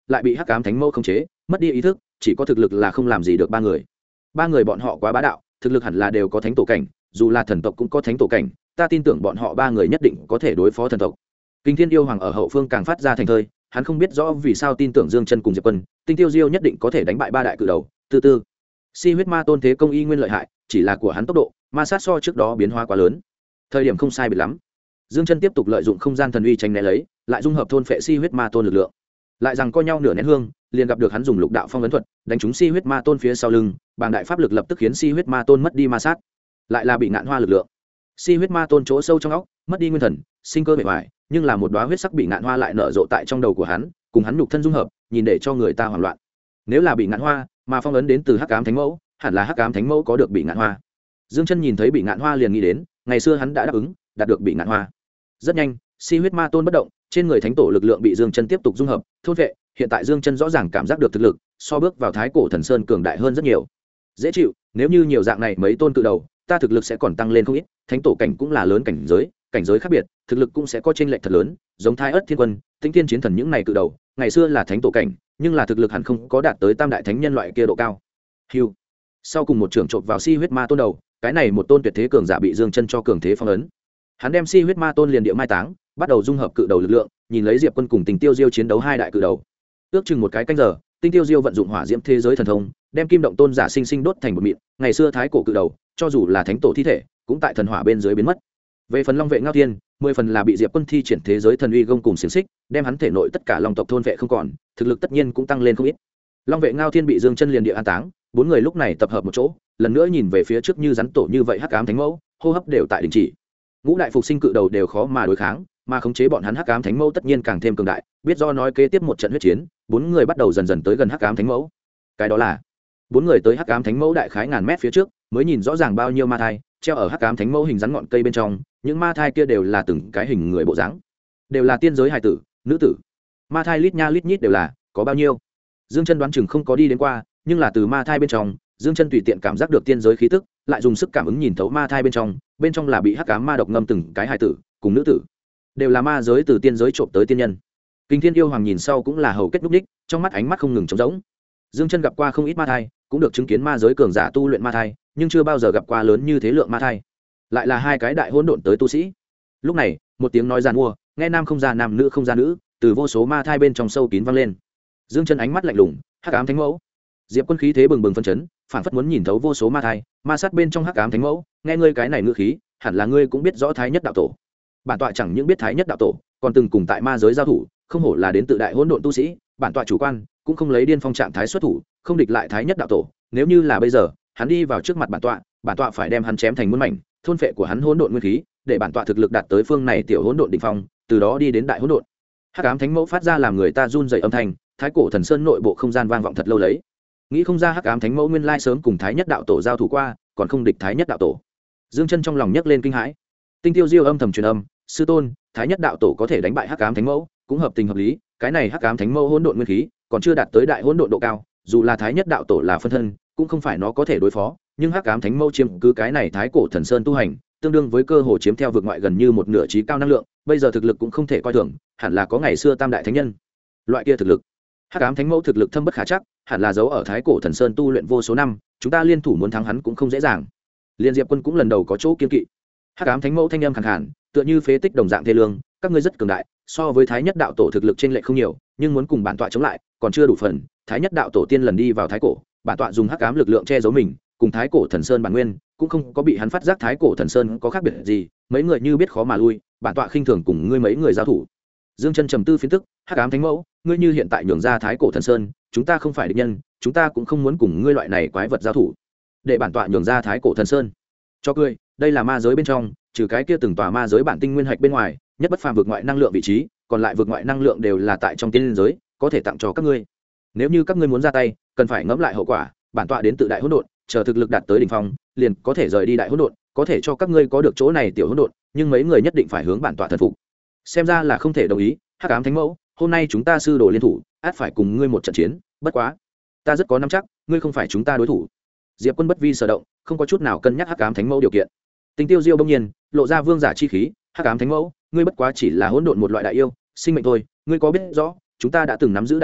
lại bị hắc ám thánh mẫu khống chế mất đi ý thức, chỉ có thực lực là không làm gì được ba người bọn họ quá bá đạo, thực lực hẳn là đều có thánh tổ cảnh, dù là thần tộc cũng có thánh tổ cảnh, ta tin tưởng bọn họ ba người nhất định có thể đối phó thần tộc. Kinh Thiên Yêu Hoàng ở hậu phương càng phát ra thành thơi, hắn không biết rõ vì sao tin tưởng Dương Chân cùng Diệp Quân, Tinh Tiêu Diêu nhất định có thể đánh bại ba đại cự đầu. Từ từ, Si huyết ma tôn thế công y nguyên lợi hại, chỉ là của hắn tốc độ, ma sát so trước đó biến hóa quá lớn. Thời điểm không sai biệt lắm. Dương Chân tiếp tục lợi dụng không gian thần uy tránh né lấy, lại dung hợp thôn phệ Si huyết ma tôn lực lượng. Lại rằng co nhau nửa nén hương, liền gặp được hắn dùng lục đạo phong ấn thuật, đánh trúng Si huyết ma tôn phía sau lưng, bàng đại pháp lực lập tức khiến Si huyết ma tôn mất đi ma sát. Lại là bị ngạn hoa lực lượng. Si huyết ma tôn chỗ sâu trong óc, mất đi nguyên thần, sinh cơ bề ngoài, nhưng là một đóa huyết sắc bị ngạn hoa lại nở rộ tại trong đầu của hắn, cùng hắn nhục thân dung hợp, nhìn để cho người ta hoảng loạn. Nếu là bị ngạn hoa, mà phong ấn đến từ hắc ám thánh mẫu, hẳn là hắc ám thánh mẫu có được bị ngạn hoa. Dương Chân nhìn thấy bị ngạn hoa liền nghĩ đến, ngày xưa hắn đã đáp ứng, đạt được bị ngạn hoa. Rất nhanh, Si huyết ma tôn bất động, trên người thánh tổ lực lượng bị Dương Chân tiếp tục dung hợp, thôn vệ, hiện tại Dương Chân rõ ràng cảm giác được thực lực, so bước vào Thái Cổ Thần Sơn cường đại hơn rất nhiều. Dễ chịu, nếu như nhiều dạng này mấy tôn cự đầu, ta thực lực sẽ còn tăng lên không ít, thánh tổ cảnh cũng là lớn cảnh giới khác biệt, thực lực cũng sẽ có chênh lệch thật lớn, giống Thái Ức Thiên Quân, Tinh Thiên Chiến Thần những này cự đầu, ngày xưa là thánh tổ cảnh, nhưng là thực lực hẳn không có đạt tới tam đại thánh nhân loại kia độ cao. Hưu. Sau cùng một trường chộp vào Si huyết ma tôn đầu, cái này một tôn tuyệt thế cường giả bị Dương Chân cho cường thế phong ấn. Hắn đem Si huyết ma tôn liền địa mai táng, bắt đầu dung hợp cự đầu lực lượng, nhìn lấy Diệp Quân cùng Tình Tiêu Diêu chiến đấu hai đại cự đầu. Ước chừng một cái canh giờ, Tinh Tiêu Diêu vận dụng hỏa diễm thế giới thần thông, đem kim động tôn giả sinh sinh đốt thành một mịn, ngày xưa thái cổ cự đầu, cho dù là thánh tổ thi thể, cũng tại thần hỏa bên dưới biến mất. Về phần Long vệ Ngao Thiên, 10 phần là bị Diệp Quân thi triển thế giới thần uy gông cùng xiển xích, đem hắn thể nội tất cả long tộc thôn vệ không còn, thực lực tất nhiên cũng tăng lên không ít. Long vệ Ngao Thiên bị Dương Chân liền địa an táng, bốn người lúc này tập hợp một chỗ, lần nữa nhìn về phía trước như rắn tổ như vậy hắc ám thánh mẫu, hô hấp đều tại đình chỉ. Ngũ đại phục sinh cự đầu đều khó mà đối kháng, mà khống chế bọn hắn hắc ám thánh mẫu tất nhiên càng thêm cường đại, biết do nói kế tiếp một trận huyết chiến, bốn người bắt đầu dần dần tới gần hắc ám thánh mẫu. Cái đó là bốn người tới hắc ám thánh mẫu đại khái ngàn mét phía trước, mới nhìn rõ ràng bao nhiêu ma thai treo ở hắc ám thánh mẫu hình rắn ngọn cây bên trong, những ma thai kia đều là từng cái hình người bộ dáng, đều là tiên giới hài tử, nữ tử. Ma thai lít nha lít nhít đều là, có bao nhiêu? Dương Chân đoán chừng không có đi đến qua, nhưng là từ ma thai bên trong, Dương Chân tùy tiện cảm giác được tiên giới khí tức, lại dùng sức cảm ứng nhìn thấu ma thai bên trong là bị hắc ám ma độc ngâm từng cái hài tử, cùng nữ tử, đều là ma giới từ tiên giới trộm tới tiên nhân. Kinh Thiên Yêu Hoàng nhìn sau cũng là hầu kết núc đích, trong mắt ánh mắt không ngừng trống rỗng. Dương Chân gặp qua không ít ma thai, cũng được chứng kiến ma giới cường giả tu luyện ma thai, nhưng chưa bao giờ gặp qua lớn như thế lượng ma thai, lại là hai cái đại hỗn độn tới tu sĩ. Lúc này, một tiếng nói giàn mua, nghe nam không ra nam, nữ không ra nữ, từ vô số ma thai bên trong sâu kín vang lên. Dương Chân ánh mắt lạnh lùng, hắc ám thánh mẫu. Diệp Quân khí thế bừng bừng phân chấn, phảng phất muốn nhìn thấu vô số ma thai, ma sát bên trong hắc ám thánh mẫu, nghe ngươi cái này ngữ khí, hẳn là ngươi cũng biết rõ Thái Nhất đạo tổ. Bản tọa chẳng những biết Thái Nhất đạo tổ, còn từng cùng tại ma giới giao thủ, không hổ là đến tự đại hỗn độn tu sĩ, bản tọa chủ quan, cũng không lấy điên phong trạng thái xuất thủ, không địch lại Thái Nhất đạo tổ, nếu như là bây giờ, hắn đi vào trước mặt bản tọa phải đem hắn chém thành muôn mảnh, thôn phệ của hắn hỗn độn nguyên khí, để bản tọa thực lực đạt tới phương này tiểu hỗn độn đỉnh phong, từ đó đi đến đại hỗn độn. Hắc ám thánh mẫu phát ra làm người ta run rẩy âm thanh, Thái Cổ Thần Sơn nội bộ không gian vang vọng thật lâu lấy. Nghĩ không ra hắc ám thánh mẫu nguyên lai sớm cùng Thái Nhất đạo tổ giao thủ qua, còn không địch Thái Nhất đạo tổ. Dương Chân trong lòng nhấc lên kinh hãi. Tinh Tiêu Diêu âm thầm truyền âm, sư tôn, Thái Nhất đạo tổ có thể đánh bại hắc ám thánh mẫu, cũng hợp tình hợp lý, cái này hắc ám thánh mẫu hỗn độn nguyên khí, còn chưa đạt tới đại hỗn độn độ cao, dù là Thái Nhất đạo tổ là phân thân, cũng không phải nó có thể đối phó, nhưng hắc ám thánh mẫu chiếm cứ cái này Thái Cổ Thần Sơn tu hành, tương đương với cơ hồ chiếm theo vực ngoại gần như một nửa trí cao năng lượng, bây giờ thực lực cũng không thể coi thường, hẳn là có ngày xưa tam đại thánh nhân loại kia thực lực. Hắc ám thánh mẫu thực lực thâm bất khả chắc, hẳn là giấu ở Thái Cổ Thần Sơn tu luyện vô số năm, chúng ta liên thủ muốn thắng hắn cũng không dễ dàng. Liên Diệp Quân cũng lần đầu có chỗ kiên kỵ. Hắc ám thánh mẫu thanh âm khàn khàn, tựa như phế tích đồng dạng thê lương, các ngươi rất cường đại, so với Thái Nhất đạo tổ thực lực trên lệch không nhiều, nhưng muốn cùng bản tọa chống lại, còn chưa đủ phần. Thái Nhất đạo tổ tiên lần đi vào Thái Cổ, bản tọa dùng hắc ám lực lượng che giấu mình, cùng Thái Cổ Thần Sơn bản nguyên, cũng không có bị hắn phát giác Thái Cổ Thần Sơn có khác biệt gì, mấy người như biết khó mà lui, bản tọa khinh thường cùng ngươi mấy người giao thủ. Dương Chân trầm tư phiến tức, hắc ám thánh mẫu, ngươi như hiện tại nhường ra Thái Cổ Thần Sơn, chúng ta không phải địch nhân, chúng ta cũng không muốn cùng ngươi loại này quái vật giao thủ. Để bản tọa nhường ra Thái Cổ Thần Sơn. Cho cười, đây là ma giới bên trong, trừ cái kia từng tòa ma giới bản tinh nguyên hạch bên ngoài, nhất bất phàm vực ngoại năng lượng vị trí, còn lại vực ngoại năng lượng đều là tại trong tiên giới, có thể tặng cho các ngươi. Nếu như các ngươi muốn ra tay, cần phải ngẫm lại hậu quả, bản tọa đến tự đại hỗn độn, chờ thực lực đạt tới đỉnh phong, liền có thể rời đi đại hỗn độn, có thể cho các ngươi có được chỗ này tiểu hỗn độn, nhưng mấy người nhất định phải hướng bản tọa thần phục. Xem ra là không thể đồng ý, hắc ám thánh mẫu, hôm nay chúng ta sư đồ liên thủ, át phải cùng ngươi một trận chiến, bất quá, ta rất có nắm chắc, ngươi không phải chúng ta đối thủ. Diệp Quân bất vi sở động, không có chút nào cân nhắc hắc ám thánh mẫu điều kiện. Tinh Tiêu Diêu bỗng nhiên lộ ra vương giả chi khí, hắc ám thánh mẫu, ngươi bất quá chỉ là hỗn độn một loại đại yêu, sinh mệnh thôi, ngươi có biết rõ, chúng ta đã từng nắm giữ đại hỗn độn,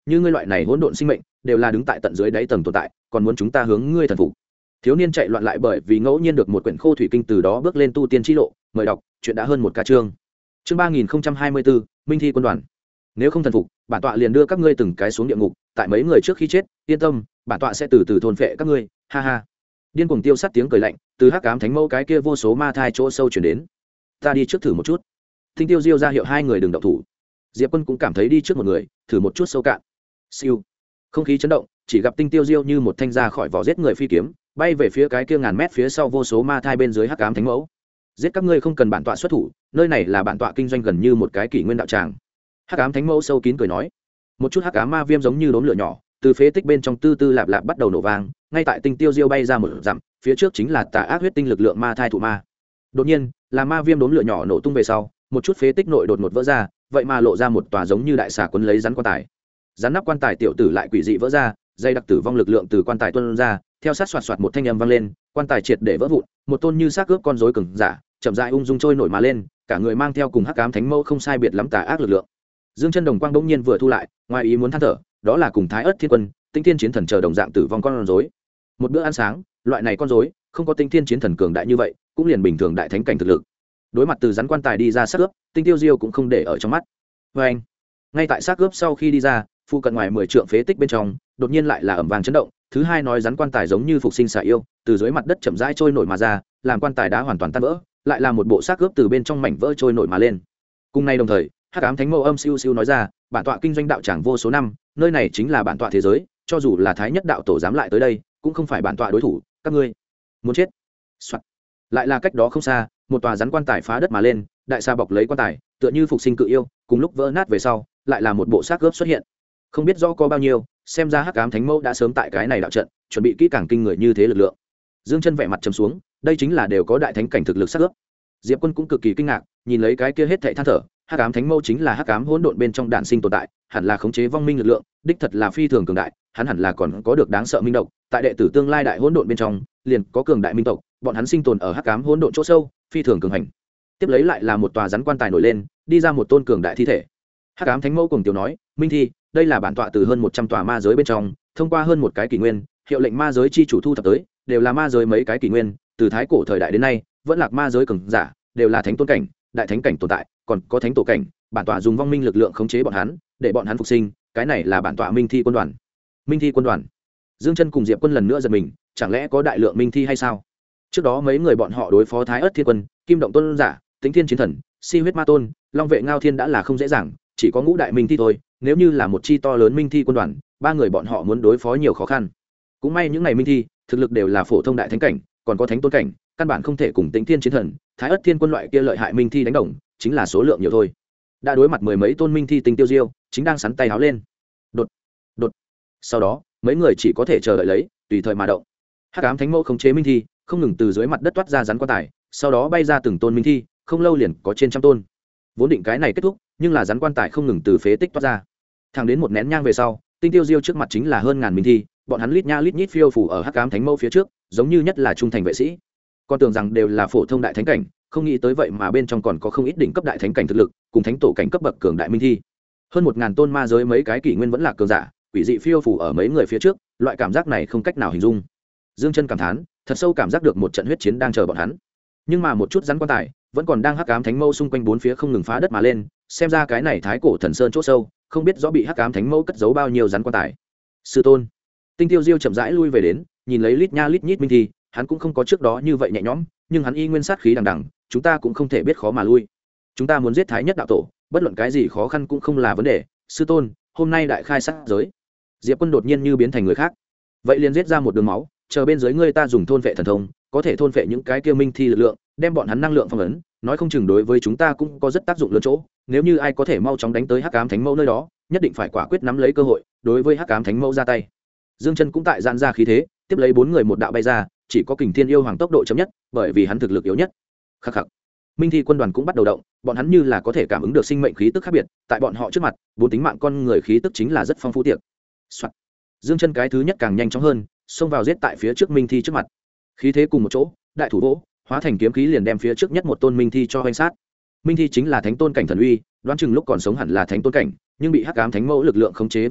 như ngươi loại này hỗn độn sinh mệnh đều là đứng tại tận dưới đáy tầng tồn tại, còn muốn chúng ta hướng ngươi thần phục. Thiếu niên chạy loạn lại bởi vì ngẫu nhiên được một quyển khô thủy kinh, từ đó bước lên tu tiên chi lộ. Mời đọc, chuyện đã hơn một ca chương. Chương 3024, Minh thi quân đoàn. Nếu không thần phục, bản tọa liền đưa các ngươi từng cái xuống địa ngục, tại mấy người trước khi chết, yên tâm, bản tọa sẽ từ từ thôn phệ các ngươi. Ha ha. Điên cuồng tiêu sát tiếng cười lạnh từ hắc ám thánh mẫu cái kia vô số ma thai chỗ sâu truyền đến. Ta đi trước thử một chút. Thinh Tiêu Diêu ra hiệu hai người đừng động thủ. Diệp Quân cũng cảm thấy đi trước một người, thử một chút sâu cạn. Siêu. Không khí chấn động, chỉ gặp Tinh Tiêu Diêu như một thanh ra khỏi vỏ giết người phi kiếm, bay về phía cái kia ngàn mét phía sau vô số ma thai bên dưới hắc ám thánh mẫu. Giết các ngươi không cần bản tọa xuất thủ, nơi này là bản tọa kinh doanh gần như một cái kỷ nguyên đạo tràng. Hắc ám thánh mẫu sâu kín cười nói. Một chút hắc ám ma viêm giống như đốm lửa nhỏ, từ phế tích bên trong tư tư lạp lạp bắt đầu nổ vang, ngay tại Tinh Tiêu Diêu bay ra một dặm, phía trước chính là tà ác huyết tinh lực lượng ma thai thụ ma. Đột nhiên, là ma viêm đốm lửa nhỏ nổ tung về sau, một chút phế tích nội đột ngột vỡ ra, vậy mà lộ ra một tòa giống như đại xà quấn lấy rắn quan tài. Rắn nắp quan tài tiểu tử lại quỷ dị vỡ ra, dây đặc tử vong lực lượng từ quan tài tuôn ra, theo sát soạt soạt một thanh âm vang lên, quan tài triệt để vỡ vụn, một tôn như xác cướp con rối cường giả, chậm rãi ung dung trôi nổi mà lên, cả người mang theo cùng hắc ám thánh mẫu không sai biệt lắm tà ác lực lượng. Dương Chân đồng quang bỗng nhiên vừa thu lại, ngoài ý muốn than thở, đó là cùng Thái Ức Thiên Quân, Tinh Thiên Chiến Thần chờ đồng dạng tử vong con rối. Một bữa ăn sáng, loại này con rối, không có Tinh Thiên Chiến Thần cường đại như vậy, cũng liền bình thường đại thánh cảnh thực lực. Đối mặt từ rắn quan tài đi ra xác ướp, Tinh Tiêu Diêu cũng không để ở trong mắt. Và anh, ngay tại xác ướp sau khi đi ra, phụ cận ngoài 10 trượng phế tích bên trong, đột nhiên lại là ầm vang chấn động. Thứ hai nói rắn quan tài giống như phục sinh xà yêu, từ dưới mặt đất chậm rãi trôi nổi mà ra, làm quan tài đá hoàn toàn tan vỡ, lại là một bộ xác ướp từ bên trong mảnh vỡ trôi nổi mà lên. Cùng nay đồng thời, hắc ám thánh mẫu âm siêu siêu nói ra, bản tọa kinh doanh đạo tràng vô số năm, nơi này chính là bản tọa thế giới, cho dù là thái nhất đạo tổ dám lại tới đây, cũng không phải bản tọa đối thủ, các ngươi muốn chết. Soạn. Lại là cách đó không xa, một tòa rắn quan tài phá đất mà lên, đại sa bọc lấy quan tài, tựa như phục sinh cự yêu, cùng lúc vỡ nát về sau, lại là một bộ xác ướp xuất hiện. Không biết rõ có bao nhiêu, xem ra hắc ám thánh mẫu đã sớm tại cái này đạo trận, chuẩn bị kỹ càng kinh người như thế lực lượng. Dương Chân vẻ mặt trầm xuống, đây chính là đều có đại thánh cảnh thực lực xác ướp. Diệp Quân cũng cực kỳ kinh ngạc, nhìn lấy cái kia hết thảy than thở, hắc ám thánh mẫu chính là hắc ám hỗn độn bên trong đản sinh tồn tại, hẳn là khống chế vong minh lực lượng, đích thật là phi thường cường đại, hắn hẳn là còn có được đáng sợ minh độc, tại đệ tử tương lai đại hỗn độn bên trong, liền có cường đại minh tộc, bọn hắn sinh tồn ở hắc ám hỗn độn chỗ sâu, phi thường cường hành. Tiếp lấy lại là một tòa rắn quan tài nổi lên, đi ra một tôn cường đại thi thể. Hắc ám thánh mẫu cùng tiểu nói, Minh thi, đây là bản tọa từ hơn 100 tòa ma giới bên trong, thông qua hơn một cái kỷ nguyên, hiệu lệnh ma giới chi chủ thu thập tới, đều là ma giới mấy cái kỷ nguyên, từ thái cổ thời đại đến nay, vẫn lạc ma giới cường giả, đều là thánh tôn cảnh, đại thánh cảnh tồn tại, còn có thánh tổ cảnh, bản tọa dùng vong minh lực lượng khống chế bọn hắn, để bọn hắn phục sinh, cái này là bản tọa Minh thi quân đoàn. Minh thi quân đoàn. Dương Chân cùng Diệp Quân lần nữa giật mình, chẳng lẽ có đại lượng minh thi hay sao? Trước đó mấy người bọn họ đối phó Thái Ức Thiên Quân, Kim Động Tôn giả, Tính Thiên Chiến Thần, Si huyết ma tôn, Long vệ Ngao Thiên đã là không dễ dàng, chỉ có ngũ đại minh thi thôi, nếu như là một chi to lớn minh thi quân đoàn, ba người bọn họ muốn đối phó nhiều khó khăn. Cũng may những ngày minh thi, thực lực đều là phổ thông đại thánh cảnh, còn có thánh tôn cảnh, căn bản không thể cùng Tính Thiên Chiến Thần, Thái Ức Thiên Quân loại kia lợi hại minh thi đánh đồng, chính là số lượng nhiều thôi. Đã đối mặt mười mấy tôn minh thi Tinh Tiêu Diêu, chính đang sắn tay háo lên. Đột, đột. Sau đó, mấy người chỉ có thể chờ đợi lấy, tùy thời mà động. Hắc ám thánh mẫu khống chế minh thi, không ngừng từ dưới mặt đất toát ra rắn quan tài, sau đó bay ra từng tôn minh thi, không lâu liền có trên trăm tôn. Vốn định cái này kết thúc, nhưng là rắn quan tài không ngừng từ phế tích toát ra. Thẳng đến một nén nhang về sau, Tinh Tiêu Diêu trước mặt chính là hơn ngàn minh thi, bọn hắn lít nha lít nhít phiêu phủ ở hắc ám thánh mẫu phía trước, giống như nhất là trung thành vệ sĩ. Con tưởng rằng đều là phổ thông đại thánh cảnh, không nghĩ tới vậy mà bên trong còn có không ít đỉnh cấp đại thánh cảnh thực lực, cùng thánh tổ cảnh cấp bậc cường đại minh thi. Hơn 1000 tôn ma giới mấy cái kỷ nguyên vẫn là cường giả, quỷ dị phiêu phủ ở mấy người phía trước, loại cảm giác này không cách nào hình dung. Dương Chân cảm thán, thật sâu cảm giác được một trận huyết chiến đang chờ bọn hắn. Nhưng mà một chút rắn quan tài vẫn còn đang hắc ám thánh mâu xung quanh bốn phía không ngừng phá đất mà lên, xem ra cái này thái cổ thần sơn chỗ sâu, không biết rõ bị hắc ám thánh mâu cất giấu bao nhiêu rắn quan tài. Sư tôn. Tinh Tiêu Diêu chậm rãi lui về đến, nhìn lấy lít nha lít nhít minh thi, hắn cũng không có trước đó như vậy nhẹ nhõm, nhưng hắn y nguyên sát khí đằng đằng, chúng ta cũng không thể biết khó mà lui. Chúng ta muốn giết thái nhất đạo tổ, bất luận cái gì khó khăn cũng không là vấn đề. Sư tôn, hôm nay đại khai sát giới. Diệp Quân đột nhiên như biến thành người khác, vậy liền giết ra một đường máu, chờ bên dưới ngươi ta dùng thôn vệ thần thông, có thể thôn vệ những cái kia minh thi lực lượng, đem bọn hắn năng lượng phong ấn, nói không chừng đối với chúng ta cũng có rất tác dụng lớn chỗ. Nếu như ai có thể mau chóng đánh tới hắc ám thánh mẫu nơi đó, nhất định phải quả quyết nắm lấy cơ hội, đối với hắc ám thánh mẫu ra tay. Dương Chân cũng tại giãn ra khí thế, tiếp lấy bốn người một đạo bay ra, chỉ có Kình Thiên yêu hoàng tốc độ chậm nhất, bởi vì hắn thực lực yếu nhất. Khắc khắc. Minh thi quân đoàn cũng bắt đầu động, bọn hắn như là có thể cảm ứng được sinh mệnh khí tức khác biệt, tại bọn họ trước mặt, bốn tính mạng con người khí tức chính là rất phong phú tiệc. Soạt. Dương Chân cái thứ nhất càng nhanh chóng hơn, xông vào giết tại phía trước minh thi trước mặt. Khí thế cùng một chỗ, đại thủ vỗ, hóa thành kiếm khí liền đem phía trước nhất một tôn minh thi cho hoành sát. Minh thi chính là thánh tôn cảnh thần uy, đoán chừng lúc còn sống hẳn là thánh tôn cảnh, nhưng bị hắc ám thánh mẫu lực lượng khống chế về sau,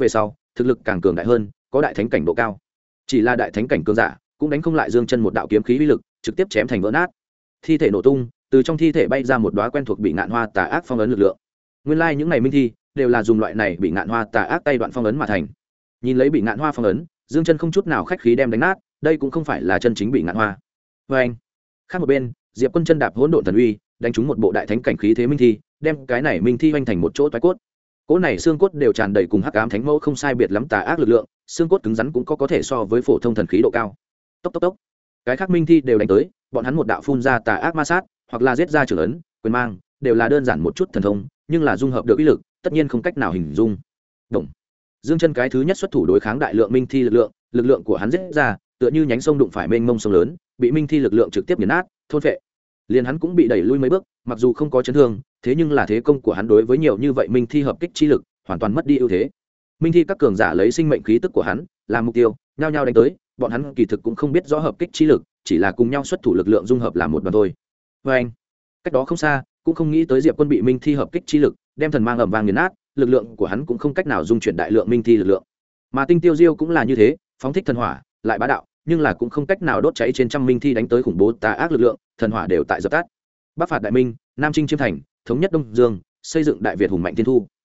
thực lực càng cường đại hơn, có đại thánh cảnh độ cao. Chỉ là đại thánh cảnh cường giả cũng đánh không lại Dương Chân một đạo kiếm khí uy lực, trực tiếp chém thành vỡ nát. Thi thể nổ tung, từ trong thi thể bay ra một đóa quen thuộc bị ngạn hoa tà ác phong ấn lực lượng. Nguyên lai những này minh thi đều là dùng loại này bị ngạn hoa tà ác tay đoạn phong ấn mà thành. Nhìn lấy bị ngạn hoa phong ấn, Dương Chân không chút nào khách khí đem đánh nát, đây cũng không phải là chân chính bị ngạn hoa. Và anh, khác một bên, Diệp Quân chân đạp hỗn độn thần uy, đánh trúng một bộ đại thánh cảnh khí thế minh thi, đem cái này minh thi hoành thành một chỗ toái cốt. Cỗ này xương cốt đều tràn đầy cùng hắc ám thánh mẫu không sai biệt lắm tà ác lực lượng, xương cốt cứng rắn cũng có thể so với phổ thông thần khí độ cao. Tốc tốc tốc, cái khác minh thi đều đánh tới, bọn hắn một đạo phun ra tà ác ma sát, hoặc là giết ra trường ấn, quyền mang, đều là đơn giản một chút thần thông, nhưng là dung hợp được uy lực, tất nhiên không cách nào hình dung. Động. Dương Chân cái thứ nhất xuất thủ đối kháng đại lượng minh thi lực lượng của hắn giết ra, tựa như nhánh sông đụng phải mênh mông sông lớn, bị minh thi lực lượng trực tiếp nghiền nát, thôn phệ. Liền hắn cũng bị đẩy lui mấy bước, mặc dù không có chấn thương, thế nhưng là thế công của hắn đối với nhiều như vậy minh thi hợp kích chi lực, hoàn toàn mất đi ưu thế. Minh thi các cường giả lấy sinh mệnh khí tức của hắn làm mục tiêu, nhao nhao đánh tới, bọn hắn kỳ thực cũng không biết rõ hợp kích chi lực, chỉ là cùng nhau xuất thủ lực lượng dung hợp làm một đoàn thôi. Và anh, cách đó không xa, cũng không nghĩ tới Diệp Quân bị minh thi hợp kích chi lực đem thần mang ầm vang nghiền nát, lực lượng của hắn cũng không cách nào dung chuyển đại lượng minh thi lực lượng. Mà Tinh Tiêu Diêu cũng là như thế, phóng thích thần hỏa, lại bá đạo, nhưng là cũng không cách nào đốt cháy trên trăm minh thi đánh tới khủng bố tà ác lực lượng, thần hỏa đều tại dập tắt. Bắc phạt đại minh, Nam chinh chiêm thành, thống nhất Đông Dương, xây dựng đại Việt hùng mạnh thiên thu.